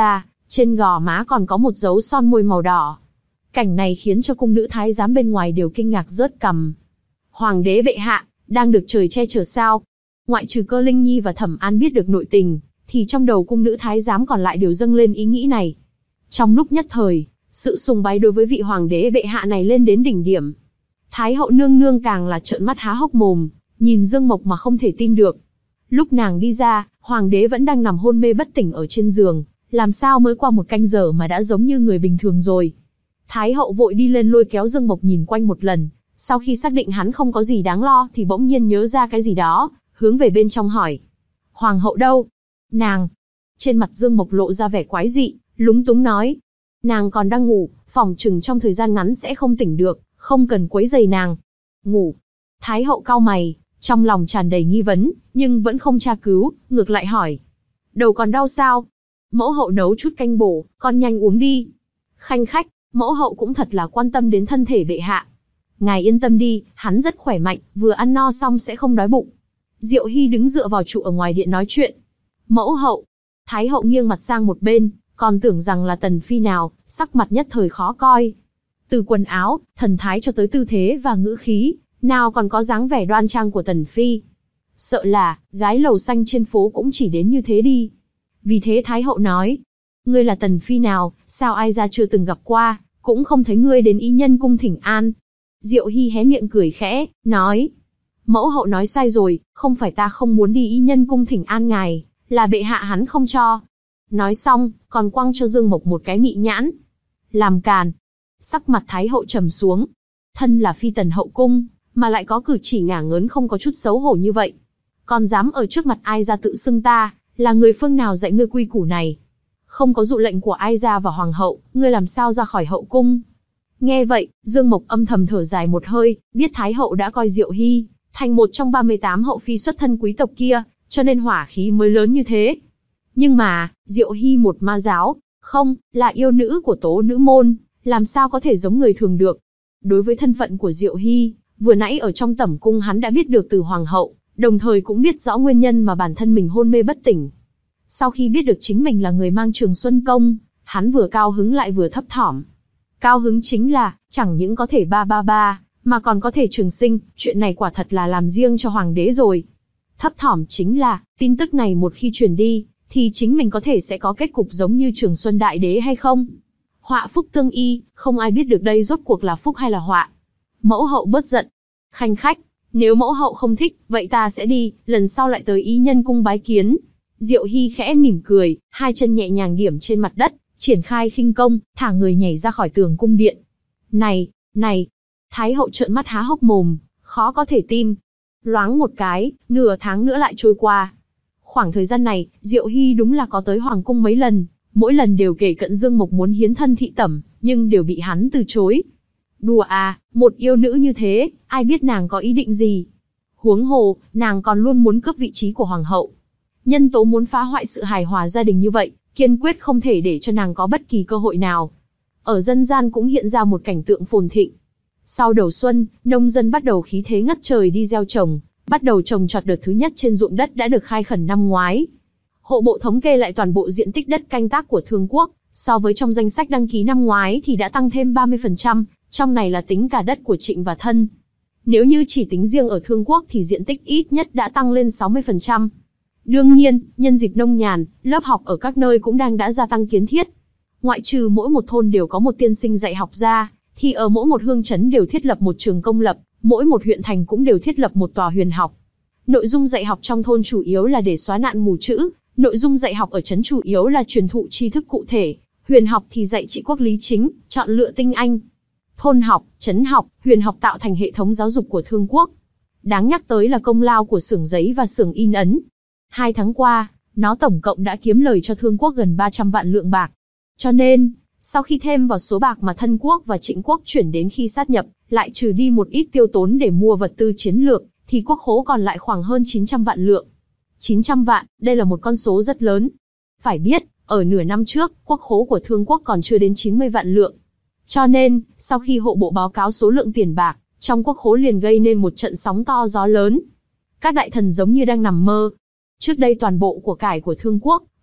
Trên gò má còn có một dấu son môi màu đỏ. Cảnh này khiến cho cung nữ thái giám bên ngoài đều kinh ngạc rớt cằm. Hoàng đế bệ hạ, đang được trời che chở sao? Ngoại trừ Cơ Linh Nhi và Thẩm An biết được nội tình, thì trong đầu cung nữ thái giám còn lại đều dâng lên ý nghĩ này. Trong lúc nhất thời, sự sùng bái đối với vị hoàng đế bệ hạ này lên đến đỉnh điểm. Thái hậu nương nương càng là trợn mắt há hốc mồm, nhìn Dương Mộc mà không thể tin được. Lúc nàng đi ra, hoàng đế vẫn đang nằm hôn mê bất tỉnh ở trên giường, làm sao mới qua một canh giờ mà đã giống như người bình thường rồi. Thái hậu vội đi lên lôi kéo Dương Mộc nhìn quanh một lần, sau khi xác định hắn không có gì đáng lo thì bỗng nhiên nhớ ra cái gì đó, hướng về bên trong hỏi. Hoàng hậu đâu? Nàng. Trên mặt Dương Mộc lộ ra vẻ quái dị, lúng túng nói. Nàng còn đang ngủ, phòng chừng trong thời gian ngắn sẽ không tỉnh được, không cần quấy rầy nàng. Ngủ. Thái hậu cau mày, trong lòng tràn đầy nghi vấn, nhưng vẫn không tra cứu, ngược lại hỏi. Đầu còn đau sao? Mẫu hậu nấu chút canh bổ, con nhanh uống đi. Khanh khách, mẫu hậu cũng thật là quan tâm đến thân thể bệ hạ. Ngài yên tâm đi, hắn rất khỏe mạnh, vừa ăn no xong sẽ không đói bụng. Diệu Hy đứng dựa vào trụ ở ngoài điện nói chuyện. Mẫu hậu. Thái hậu nghiêng mặt sang một bên, còn tưởng rằng là Tần Phi nào, sắc mặt nhất thời khó coi. Từ quần áo, thần thái cho tới tư thế và ngữ khí, nào còn có dáng vẻ đoan trang của Tần Phi. Sợ là, gái lầu xanh trên phố cũng chỉ đến như thế đi. Vì thế Thái hậu nói, ngươi là Tần Phi nào, sao ai ra chưa từng gặp qua, cũng không thấy ngươi đến Y Nhân cung thỉnh an. Diệu Hy hé miệng cười khẽ, nói, mẫu hậu nói sai rồi, không phải ta không muốn đi Y Nhân cung thỉnh an ngài, là bệ hạ hắn không cho. Nói xong, còn quăng cho Dương Mộc một cái mị nhãn. Làm càn. Sắc mặt Thái hậu trầm xuống. Thân là phi tần hậu cung, mà lại có cử chỉ ngả ngớn không có chút xấu hổ như vậy. Còn dám ở trước mặt ai ra tự xưng ta, là người phương nào dạy ngươi quy củ này? Không có dụ lệnh của ai ra và hoàng hậu, ngươi làm sao ra khỏi hậu cung? Nghe vậy, Dương Mộc âm thầm thở dài một hơi, biết Thái hậu đã coi Diệu Hy thành một trong ba mươi tám hậu phi xuất thân quý tộc kia, cho nên hỏa khí mới lớn như thế. Nhưng mà, Diệu Hy một ma giáo, không, là yêu nữ của Tố nữ môn, làm sao có thể giống người thường được? Đối với thân phận của Diệu Hy, vừa nãy ở trong tẩm cung hắn đã biết được từ hoàng hậu, đồng thời cũng biết rõ nguyên nhân mà bản thân mình hôn mê bất tỉnh. Sau khi biết được chính mình là người mang Trường Xuân Công, hắn vừa cao hứng lại vừa thấp thỏm. Cao hứng chính là, chẳng những có thể ba ba ba, mà còn có thể trường sinh, chuyện này quả thật là làm riêng cho hoàng đế rồi. Thấp thỏm chính là, tin tức này một khi truyền đi, thì chính mình có thể sẽ có kết cục giống như Trường Xuân Đại Đế hay không? Họa phúc tương y, không ai biết được đây rốt cuộc là phúc hay là họa. Mẫu hậu bớt giận. Khanh khách, nếu mẫu hậu không thích, vậy ta sẽ đi, lần sau lại tới Y Nhân cung bái kiến. Diệu Hy khẽ mỉm cười, hai chân nhẹ nhàng điểm trên mặt đất, triển khai khinh công, thả người nhảy ra khỏi tường cung điện. Này, này, Thái hậu trợn mắt há hốc mồm, khó có thể tin. Loáng một cái, nửa tháng nữa lại trôi qua. Khoảng thời gian này, Diệu Hy đúng là có tới hoàng cung mấy lần, mỗi lần đều kể cận Dương Mộc muốn hiến thân thị tẩm, nhưng đều bị hắn từ chối. Đùa à, một yêu nữ như thế, ai biết nàng có ý định gì? Huống hồ, nàng còn luôn muốn cướp vị trí của hoàng hậu. Nhân tố muốn phá hoại sự hài hòa gia đình như vậy, kiên quyết không thể để cho nàng có bất kỳ cơ hội nào. Ở dân gian cũng hiện ra một cảnh tượng phồn thịnh. Sau đầu xuân, nông dân bắt đầu khí thế ngất trời đi gieo trồng, bắt đầu trồng trọt đợt thứ nhất trên ruộng đất đã được khai khẩn năm ngoái. Hộ bộ thống kê lại toàn bộ diện tích đất canh tác của Thương Quốc, so với trong danh sách đăng ký năm ngoái thì đã tăng thêm ba mươi phần trăm, trong này là tính cả đất của Trịnh và Thân. Nếu như chỉ tính riêng ở Thương Quốc thì diện tích ít nhất đã tăng lên sáu mươi phần trăm. Đương nhiên, nhân dịp nông nhàn, lớp học ở các nơi cũng đang đã gia tăng kiến thiết. Ngoại trừ mỗi một thôn đều có một tiên sinh dạy học ra, thì ở mỗi một hương trấn đều thiết lập một trường công lập, mỗi một huyện thành cũng đều thiết lập một tòa huyền học. Nội dung dạy học trong thôn chủ yếu là để xóa nạn mù chữ, nội dung dạy học ở trấn chủ yếu là truyền thụ tri thức cụ thể, huyền học thì dạy trị quốc lý chính, chọn lựa tinh anh. Thôn học, trấn học, huyền học tạo thành hệ thống giáo dục của Thương Quốc. Đáng nhắc tới là công lao của xưởng giấy và xưởng in ấn. Hai tháng qua, nó tổng cộng đã kiếm lời cho Thương Quốc gần ba trăm vạn lượng bạc. Cho nên, sau khi thêm vào số bạc mà Thân Quốc và Trịnh Quốc chuyển đến khi sát nhập, lại trừ đi một ít tiêu tốn để mua vật tư chiến lược, thì quốc khố còn lại khoảng hơn chín trăm vạn lượng. chín trăm vạn, đây là một con số rất lớn. Phải biết, ở nửa năm trước, quốc khố của Thương Quốc còn chưa đến chín mươi vạn lượng. Cho nên, sau khi hộ bộ báo cáo số lượng tiền bạc, trong quốc khố liền gây nên một trận sóng to gió lớn. Các đại thần giống như đang nằm mơ. Trước đây toàn bộ của cải của Thương Quốc,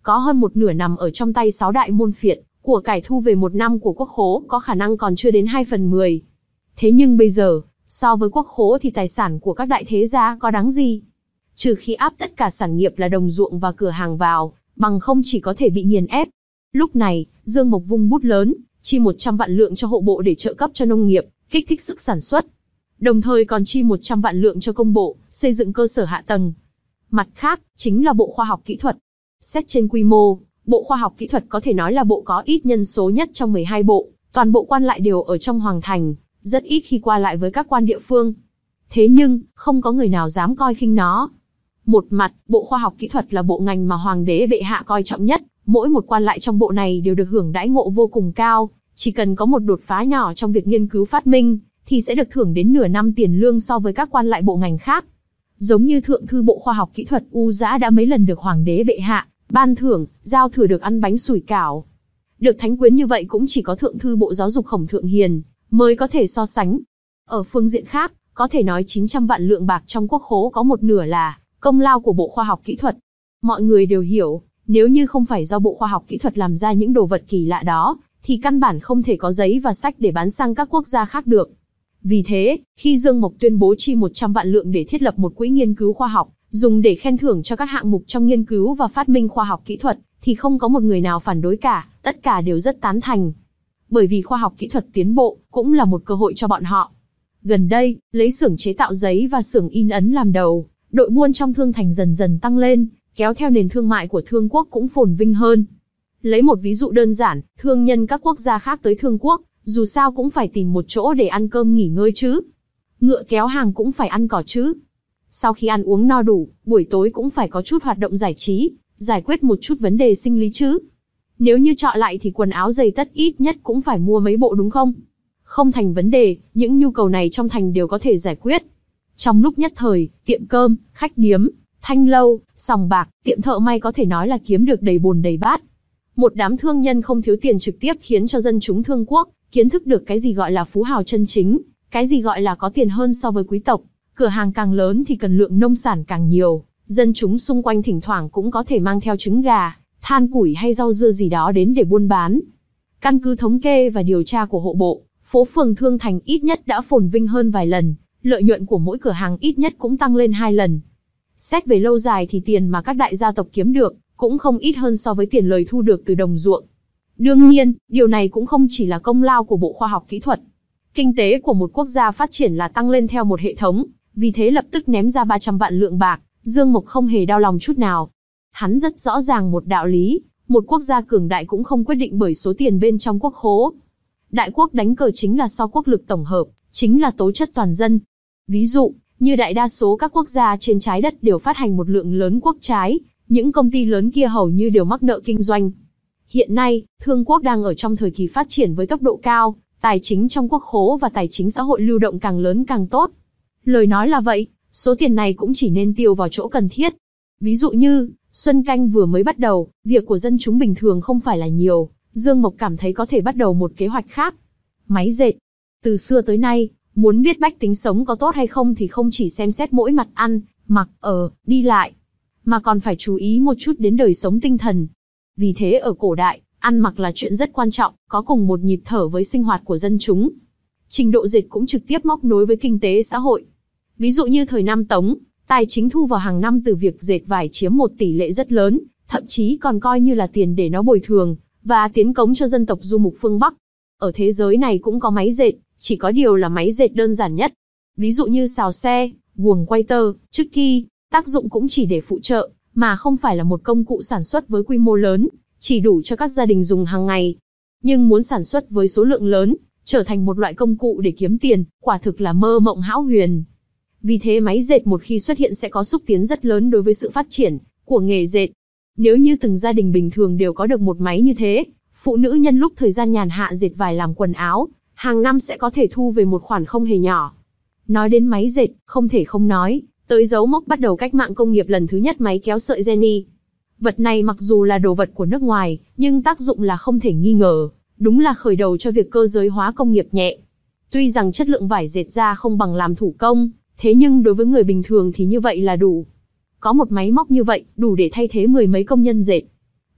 có hơn một nửa nằm ở trong tay sáu đại môn phiệt, của cải thu về một năm của quốc khố có khả năng còn chưa đến hai phần mười. Thế nhưng bây giờ, so với quốc khố thì tài sản của các đại thế gia có đáng gì? Trừ khi áp tất cả sản nghiệp là đồng ruộng và cửa hàng vào, bằng không chỉ có thể bị nghiền ép. Lúc này, Dương Mộc vung bút lớn, chi một trăm vạn lượng cho hộ bộ để trợ cấp cho nông nghiệp, kích thích sức sản xuất. Đồng thời còn chi một trăm vạn lượng cho công bộ, xây dựng cơ sở hạ tầng. Mặt khác, chính là Bộ Khoa học Kỹ thuật. Xét trên quy mô, Bộ Khoa học Kỹ thuật có thể nói là bộ có ít nhân số nhất trong mười hai bộ, toàn bộ quan lại đều ở trong Hoàng Thành, rất ít khi qua lại với các quan địa phương. Thế nhưng, không có người nào dám coi khinh nó. Một mặt, Bộ Khoa học Kỹ thuật là bộ ngành mà Hoàng đế bệ hạ coi trọng nhất, mỗi một quan lại trong bộ này đều được hưởng đãi ngộ vô cùng cao, chỉ cần có một đột phá nhỏ trong việc nghiên cứu phát minh, thì sẽ được thưởng đến nửa năm tiền lương so với các quan lại bộ ngành khác. Giống như Thượng thư Bộ Khoa học Kỹ thuật U Dã đã mấy lần được Hoàng đế bệ hạ ban thưởng, giao thừa được ăn bánh sủi cảo. Được thánh quyến như vậy cũng chỉ có Thượng thư Bộ Giáo dục Khổng Thượng Hiền mới có thể so sánh. Ở phương diện khác, có thể nói chín trăm vạn lượng bạc trong quốc khố có một nửa là công lao của Bộ Khoa học Kỹ thuật. Mọi người đều hiểu, nếu như không phải do Bộ Khoa học Kỹ thuật làm ra những đồ vật kỳ lạ đó, thì căn bản không thể có giấy và sách để bán sang các quốc gia khác được. Vì thế, khi Dương Mộc tuyên bố chi một trăm vạn lượng để thiết lập một quỹ nghiên cứu khoa học, dùng để khen thưởng cho các hạng mục trong nghiên cứu và phát minh khoa học kỹ thuật, thì không có một người nào phản đối cả, tất cả đều rất tán thành. Bởi vì khoa học kỹ thuật tiến bộ, cũng là một cơ hội cho bọn họ. Gần đây, lấy xưởng chế tạo giấy và xưởng in ấn làm đầu, đội buôn trong thương thành dần dần tăng lên, kéo theo nền thương mại của thương quốc cũng phồn vinh hơn. Lấy một ví dụ đơn giản, thương nhân các quốc gia khác tới thương quốc, dù sao cũng phải tìm một chỗ để ăn cơm nghỉ ngơi chứ. Ngựa kéo hàng cũng phải ăn cỏ chứ. Sau khi ăn uống no đủ, buổi tối cũng phải có chút hoạt động giải trí, giải quyết một chút vấn đề sinh lý chứ. Nếu như chọn lại thì quần áo giày tất ít nhất cũng phải mua mấy bộ đúng không? Không thành vấn đề, những nhu cầu này trong thành đều có thể giải quyết. Trong lúc nhất thời, tiệm cơm, khách điếm, thanh lâu, sòng bạc, tiệm thợ may có thể nói là kiếm được đầy bồn đầy bát. Một đám thương nhân không thiếu tiền trực tiếp khiến cho dân chúng thương quốc kiến thức được cái gì gọi là phú hào chân chính, cái gì gọi là có tiền hơn so với quý tộc. Cửa hàng càng lớn thì cần lượng nông sản càng nhiều, dân chúng xung quanh thỉnh thoảng cũng có thể mang theo trứng gà, than củi hay rau dưa gì đó đến để buôn bán. Căn cứ thống kê và điều tra của hộ bộ, phố phường Thương Thành ít nhất đã phồn vinh hơn vài lần, lợi nhuận của mỗi cửa hàng ít nhất cũng tăng lên hai lần. Xét về lâu dài thì tiền mà các đại gia tộc kiếm được, cũng không ít hơn so với tiền lời thu được từ đồng ruộng. Đương nhiên, điều này cũng không chỉ là công lao của Bộ Khoa học Kỹ thuật. Kinh tế của một quốc gia phát triển là tăng lên theo một hệ thống, vì thế lập tức ném ra ba trăm vạn lượng bạc, Dương Mộc không hề đau lòng chút nào. Hắn rất rõ ràng một đạo lý, một quốc gia cường đại cũng không quyết định bởi số tiền bên trong quốc khố. Đại quốc đánh cờ chính là so quốc lực tổng hợp, chính là tố chất toàn dân. Ví dụ, như đại đa số các quốc gia trên trái đất đều phát hành một lượng lớn quốc trái, những công ty lớn kia hầu như đều mắc nợ kinh doanh. Hiện nay, thương quốc đang ở trong thời kỳ phát triển với tốc độ cao, tài chính trong quốc khố và tài chính xã hội lưu động càng lớn càng tốt. Lời nói là vậy, số tiền này cũng chỉ nên tiêu vào chỗ cần thiết. Ví dụ như, Xuân Canh vừa mới bắt đầu, việc của dân chúng bình thường không phải là nhiều, Dương Mộc cảm thấy có thể bắt đầu một kế hoạch khác. Máy dệt. Từ xưa tới nay, muốn biết bách tính sống có tốt hay không thì không chỉ xem xét mỗi mặt ăn, mặc, ở, đi lại, mà còn phải chú ý một chút đến đời sống tinh thần. Vì thế ở cổ đại, ăn mặc là chuyện rất quan trọng, có cùng một nhịp thở với sinh hoạt của dân chúng. Trình độ dệt cũng trực tiếp móc nối với kinh tế xã hội. Ví dụ như thời Nam Tống, tài chính thu vào hàng năm từ việc dệt vải chiếm một tỷ lệ rất lớn, thậm chí còn coi như là tiền để nó bồi thường và tiến cống cho dân tộc du mục phương Bắc. Ở thế giới này cũng có máy dệt, chỉ có điều là máy dệt đơn giản nhất. Ví dụ như xào xe, guồng quay tơ, chữ ki, tác dụng cũng chỉ để phụ trợ, mà không phải là một công cụ sản xuất với quy mô lớn, chỉ đủ cho các gia đình dùng hàng ngày. Nhưng muốn sản xuất với số lượng lớn, trở thành một loại công cụ để kiếm tiền, quả thực là mơ mộng hão huyền. Vì thế máy dệt một khi xuất hiện sẽ có xúc tiến rất lớn đối với sự phát triển của nghề dệt. Nếu như từng gia đình bình thường đều có được một máy như thế, phụ nữ nhân lúc thời gian nhàn hạ dệt vải làm quần áo, hàng năm sẽ có thể thu về một khoản không hề nhỏ. Nói đến máy dệt, không thể không nói tới dấu mốc bắt đầu cách mạng công nghiệp lần thứ nhất, máy kéo sợi Jenny. Vật này mặc dù là đồ vật của nước ngoài, nhưng tác dụng là không thể nghi ngờ, đúng là khởi đầu cho việc cơ giới hóa công nghiệp nhẹ. Tuy rằng chất lượng vải dệt ra không bằng làm thủ công, thế nhưng đối với người bình thường thì như vậy là đủ. Có một máy móc như vậy, đủ để thay thế mười mấy công nhân dệt.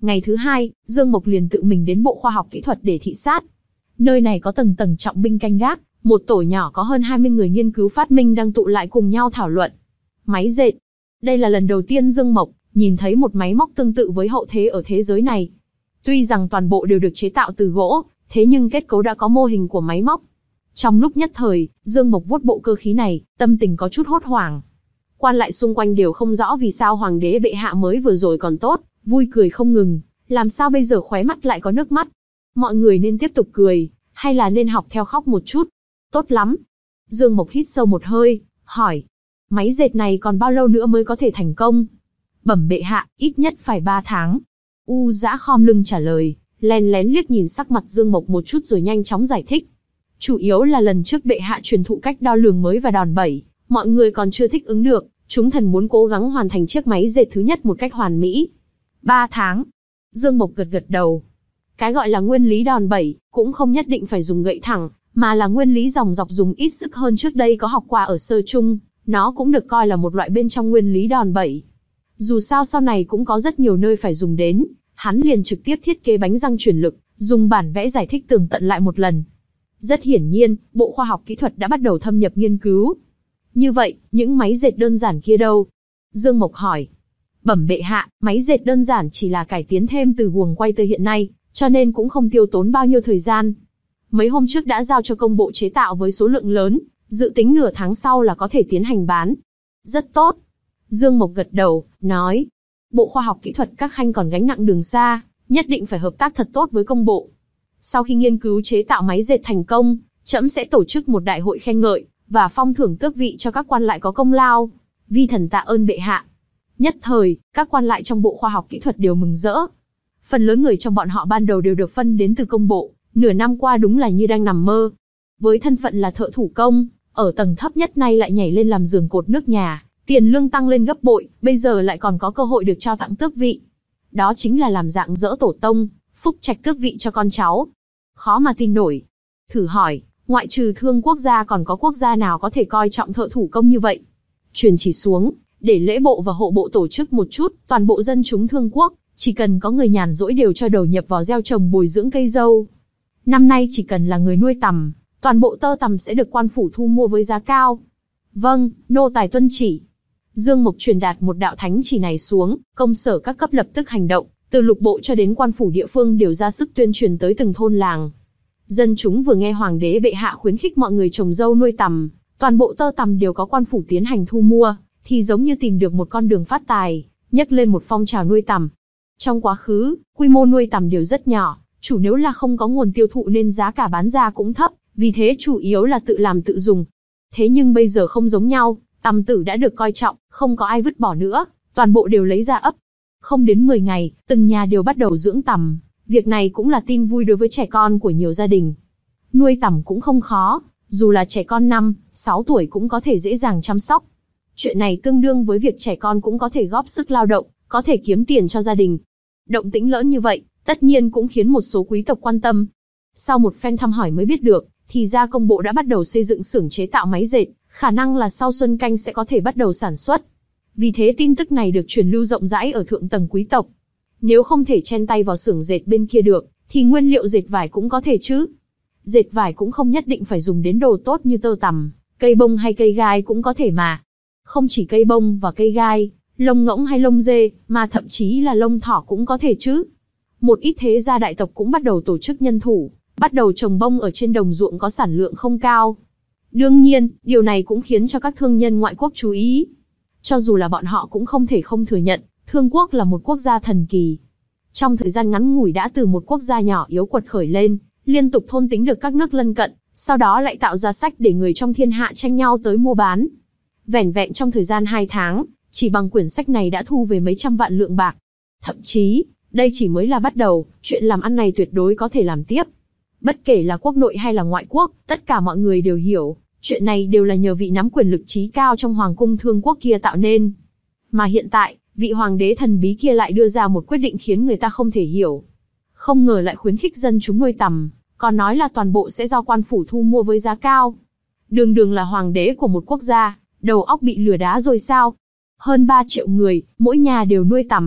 Ngày thứ hai, Dương Mộc liền tự mình đến Bộ Khoa học Kỹ thuật để thị sát. Nơi này có tầng tầng trọng binh canh gác, một tổ nhỏ có hơn hai mươi người nghiên cứu phát minh đang tụ lại cùng nhau thảo luận. Máy dệt. Đây là lần đầu tiên Dương Mộc nhìn thấy một máy móc tương tự với hậu thế ở thế giới này. Tuy rằng toàn bộ đều được chế tạo từ gỗ, thế nhưng kết cấu đã có mô hình của máy móc. Trong lúc nhất thời, Dương Mộc vuốt bộ cơ khí này, tâm tình có chút hốt hoảng. Quan lại xung quanh đều không rõ vì sao hoàng đế bệ hạ mới vừa rồi còn tốt, vui cười không ngừng, làm sao bây giờ khóe mắt lại có nước mắt. Mọi người nên tiếp tục cười, hay là nên học theo khóc một chút? Tốt lắm. Dương Mộc hít sâu một hơi, hỏi. Máy dệt này còn bao lâu nữa mới có thể thành công? Bẩm bệ hạ, ít nhất phải ba tháng. U Dã khom lưng trả lời, lén lén liếc nhìn sắc mặt Dương Mộc một chút rồi nhanh chóng giải thích. Chủ yếu là lần trước bệ hạ truyền thụ cách đo lường mới và đòn bẩy, mọi người còn chưa thích ứng được, chúng thần muốn cố gắng hoàn thành chiếc máy dệt thứ nhất một cách hoàn mỹ. Ba tháng. Dương Mộc gật gật đầu. Cái gọi là nguyên lý đòn bẩy, cũng không nhất định phải dùng gậy thẳng, mà là nguyên lý dòng dọc dùng ít sức hơn trước đây có học qua ở sơ trung, nó cũng được coi là một loại bên trong nguyên lý đòn bẩy. Dù sao sau này cũng có rất nhiều nơi phải dùng đến, hắn liền trực tiếp thiết kế bánh răng chuyển lực, dùng bản vẽ giải thích tường tận lại một lần. Rất hiển nhiên, Bộ Khoa học Kỹ thuật đã bắt đầu thâm nhập nghiên cứu. Như vậy, những máy dệt đơn giản kia đâu? Dương Mộc hỏi. Bẩm bệ hạ, máy dệt đơn giản chỉ là cải tiến thêm từ guồng quay tới hiện nay, cho nên cũng không tiêu tốn bao nhiêu thời gian. Mấy hôm trước đã giao cho công bộ chế tạo với số lượng lớn, dự tính nửa tháng sau là có thể tiến hành bán. Rất tốt. Dương Mộc gật đầu, nói. Bộ Khoa học Kỹ thuật các khanh còn gánh nặng đường xa, nhất định phải hợp tác thật tốt với công bộ. Sau khi nghiên cứu chế tạo máy dệt thành công, trẫm sẽ tổ chức một đại hội khen ngợi, và phong thưởng tước vị cho các quan lại có công lao. Vi thần tạ ơn bệ hạ. Nhất thời, các quan lại trong Bộ Khoa học Kỹ thuật đều mừng rỡ. Phần lớn người trong bọn họ ban đầu đều được phân đến từ công bộ, nửa năm qua đúng là như đang nằm mơ. Với thân phận là thợ thủ công, ở tầng thấp nhất nay lại nhảy lên làm giường cột nước nhà, tiền lương tăng lên gấp bội, bây giờ lại còn có cơ hội được trao tặng tước vị. Đó chính là làm dạng dỡ tổ tông, phúc trạch tước vị cho con cháu. Khó mà tin nổi. Thử hỏi, ngoại trừ Thương quốc gia còn có quốc gia nào có thể coi trọng thợ thủ công như vậy? Truyền chỉ xuống, để lễ bộ và hộ bộ tổ chức một chút, toàn bộ dân chúng Thương quốc, chỉ cần có người nhàn rỗi đều cho đầu nhập vào gieo trồng bồi dưỡng cây dâu. Năm nay chỉ cần là người nuôi tằm, toàn bộ tơ tằm sẽ được quan phủ thu mua với giá cao. Vâng, nô tài tuân chỉ. Dương Mộc truyền đạt một đạo thánh chỉ này xuống, công sở các cấp lập tức hành động, từ lục bộ cho đến quan phủ địa phương đều ra sức tuyên truyền tới từng thôn làng. Dân chúng vừa nghe hoàng đế bệ hạ khuyến khích mọi người trồng dâu nuôi tằm, toàn bộ tơ tằm đều có quan phủ tiến hành thu mua, thì giống như tìm được một con đường phát tài, nhấc lên một phong trào nuôi tằm. Trong quá khứ, quy mô nuôi tằm đều rất nhỏ, chủ nếu là không có nguồn tiêu thụ nên giá cả bán ra cũng thấp, vì thế chủ yếu là tự làm tự dùng. Thế nhưng bây giờ không giống nhau, tằm tử đã được coi trọng, không có ai vứt bỏ nữa, toàn bộ đều lấy ra ấp. Không đến mười ngày, từng nhà đều bắt đầu dưỡng tằm, việc này cũng là tin vui đối với trẻ con của nhiều gia đình. Nuôi tằm cũng không khó, dù là trẻ con năm, sáu tuổi cũng có thể dễ dàng chăm sóc. Chuyện này tương đương với việc trẻ con cũng có thể góp sức lao động, có thể kiếm tiền cho gia đình. Động tĩnh lớn như vậy, tất nhiên cũng khiến một số quý tộc quan tâm. Sau một phen thăm hỏi mới biết được, thì ra công bộ đã bắt đầu xây dựng xưởng chế tạo máy dệt, khả năng là sau xuân canh sẽ có thể bắt đầu sản xuất. Vì thế tin tức này được truyền lưu rộng rãi ở thượng tầng quý tộc. Nếu không thể chen tay vào xưởng dệt bên kia được, thì nguyên liệu dệt vải cũng có thể chứ. Dệt vải cũng không nhất định phải dùng đến đồ tốt như tơ tằm, cây bông hay cây gai cũng có thể mà. Không chỉ cây bông và cây gai, lông ngỗng hay lông dê, mà thậm chí là lông thỏ cũng có thể chứ. Một ít thế gia đại tộc cũng bắt đầu tổ chức nhân thủ, bắt đầu trồng bông ở trên đồng ruộng có sản lượng không cao. Đương nhiên, điều này cũng khiến cho các thương nhân ngoại quốc chú ý. Cho dù là bọn họ cũng không thể không thừa nhận, Thương quốc là một quốc gia thần kỳ. Trong thời gian ngắn ngủi đã từ một quốc gia nhỏ yếu quật khởi lên, liên tục thôn tính được các nước lân cận, sau đó lại tạo ra sách để người trong thiên hạ tranh nhau tới mua bán. Vẻn vẹn trong thời gian hai tháng, chỉ bằng quyển sách này đã thu về mấy trăm vạn lượng bạc. Thậm chí, đây chỉ mới là bắt đầu, chuyện làm ăn này tuyệt đối có thể làm tiếp. Bất kể là quốc nội hay là ngoại quốc, tất cả mọi người đều hiểu, chuyện này đều là nhờ vị nắm quyền lực trí cao trong hoàng cung Thương quốc kia tạo nên. Mà hiện tại, vị hoàng đế thần bí kia lại đưa ra một quyết định khiến người ta không thể hiểu. Không ngờ lại khuyến khích dân chúng nuôi tằm, còn nói là toàn bộ sẽ do quan phủ thu mua với giá cao. Đường đường là hoàng đế của một quốc gia, đầu óc bị lừa đá rồi sao? Hơn ba triệu người, mỗi nhà đều nuôi tằm,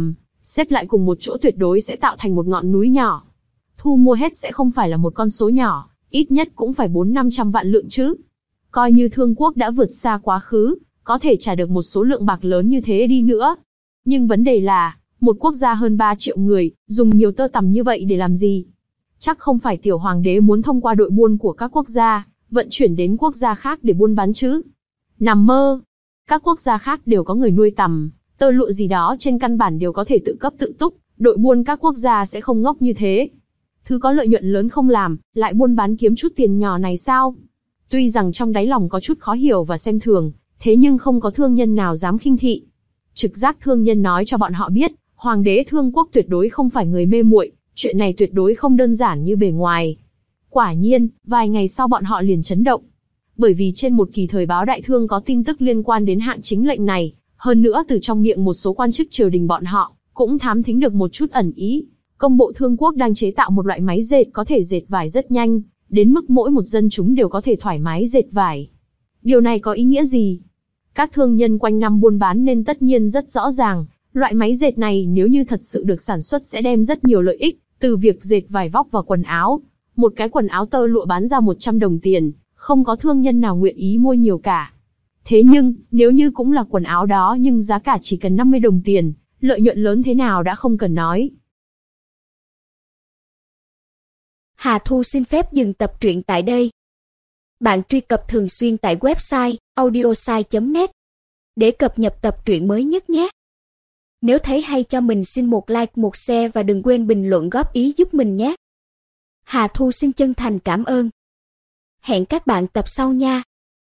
xếp lại cùng một chỗ tuyệt đối sẽ tạo thành một ngọn núi nhỏ. Thu mua hết sẽ không phải là một con số nhỏ, ít nhất cũng phải bốn năm trăm vạn lượng chứ. Coi như Thương Quốc đã vượt xa quá khứ, có thể trả được một số lượng bạc lớn như thế đi nữa. Nhưng vấn đề là, một quốc gia hơn ba triệu người, dùng nhiều tơ tằm như vậy để làm gì? Chắc không phải tiểu hoàng đế muốn thông qua đội buôn của các quốc gia, vận chuyển đến quốc gia khác để buôn bán chứ? Nằm mơ! Các quốc gia khác đều có người nuôi tằm, tơ lụa gì đó trên căn bản đều có thể tự cấp tự túc, đội buôn các quốc gia sẽ không ngốc như thế. Thứ có lợi nhuận lớn không làm, lại buôn bán kiếm chút tiền nhỏ này sao? Tuy rằng trong đáy lòng có chút khó hiểu và xem thường, thế nhưng không có thương nhân nào dám khinh thị. Trực giác thương nhân nói cho bọn họ biết, hoàng đế Thương Quốc tuyệt đối không phải người mê muội, chuyện này tuyệt đối không đơn giản như bề ngoài. Quả nhiên, vài ngày sau bọn họ liền chấn động. Bởi vì trên một kỳ thời báo đại thương có tin tức liên quan đến hạn chính lệnh này, hơn nữa từ trong miệng một số quan chức triều đình bọn họ, cũng thám thính được một chút ẩn ý. Công bộ Thương Quốc đang chế tạo một loại máy dệt có thể dệt vải rất nhanh, đến mức mỗi một dân chúng đều có thể thoải mái dệt vải. Điều này có ý nghĩa gì? Các thương nhân quanh năm buôn bán nên tất nhiên rất rõ ràng, loại máy dệt này nếu như thật sự được sản xuất sẽ đem rất nhiều lợi ích, từ việc dệt vải vóc và quần áo. Một cái quần áo tơ lụa bán ra một trăm đồng tiền, không có thương nhân nào nguyện ý mua nhiều cả. Thế nhưng, nếu như cũng là quần áo đó nhưng giá cả chỉ cần năm mươi đồng tiền, lợi nhuận lớn thế nào đã không cần nói. Hà Thu xin phép dừng tập truyện tại đây. Bạn truy cập thường xuyên tại website audiosai chấm net để cập nhật tập truyện mới nhất nhé. Nếu thấy hay cho mình xin một like, một share và đừng quên bình luận góp ý giúp mình nhé. Hà Thu xin chân thành cảm ơn. Hẹn các bạn tập sau nha.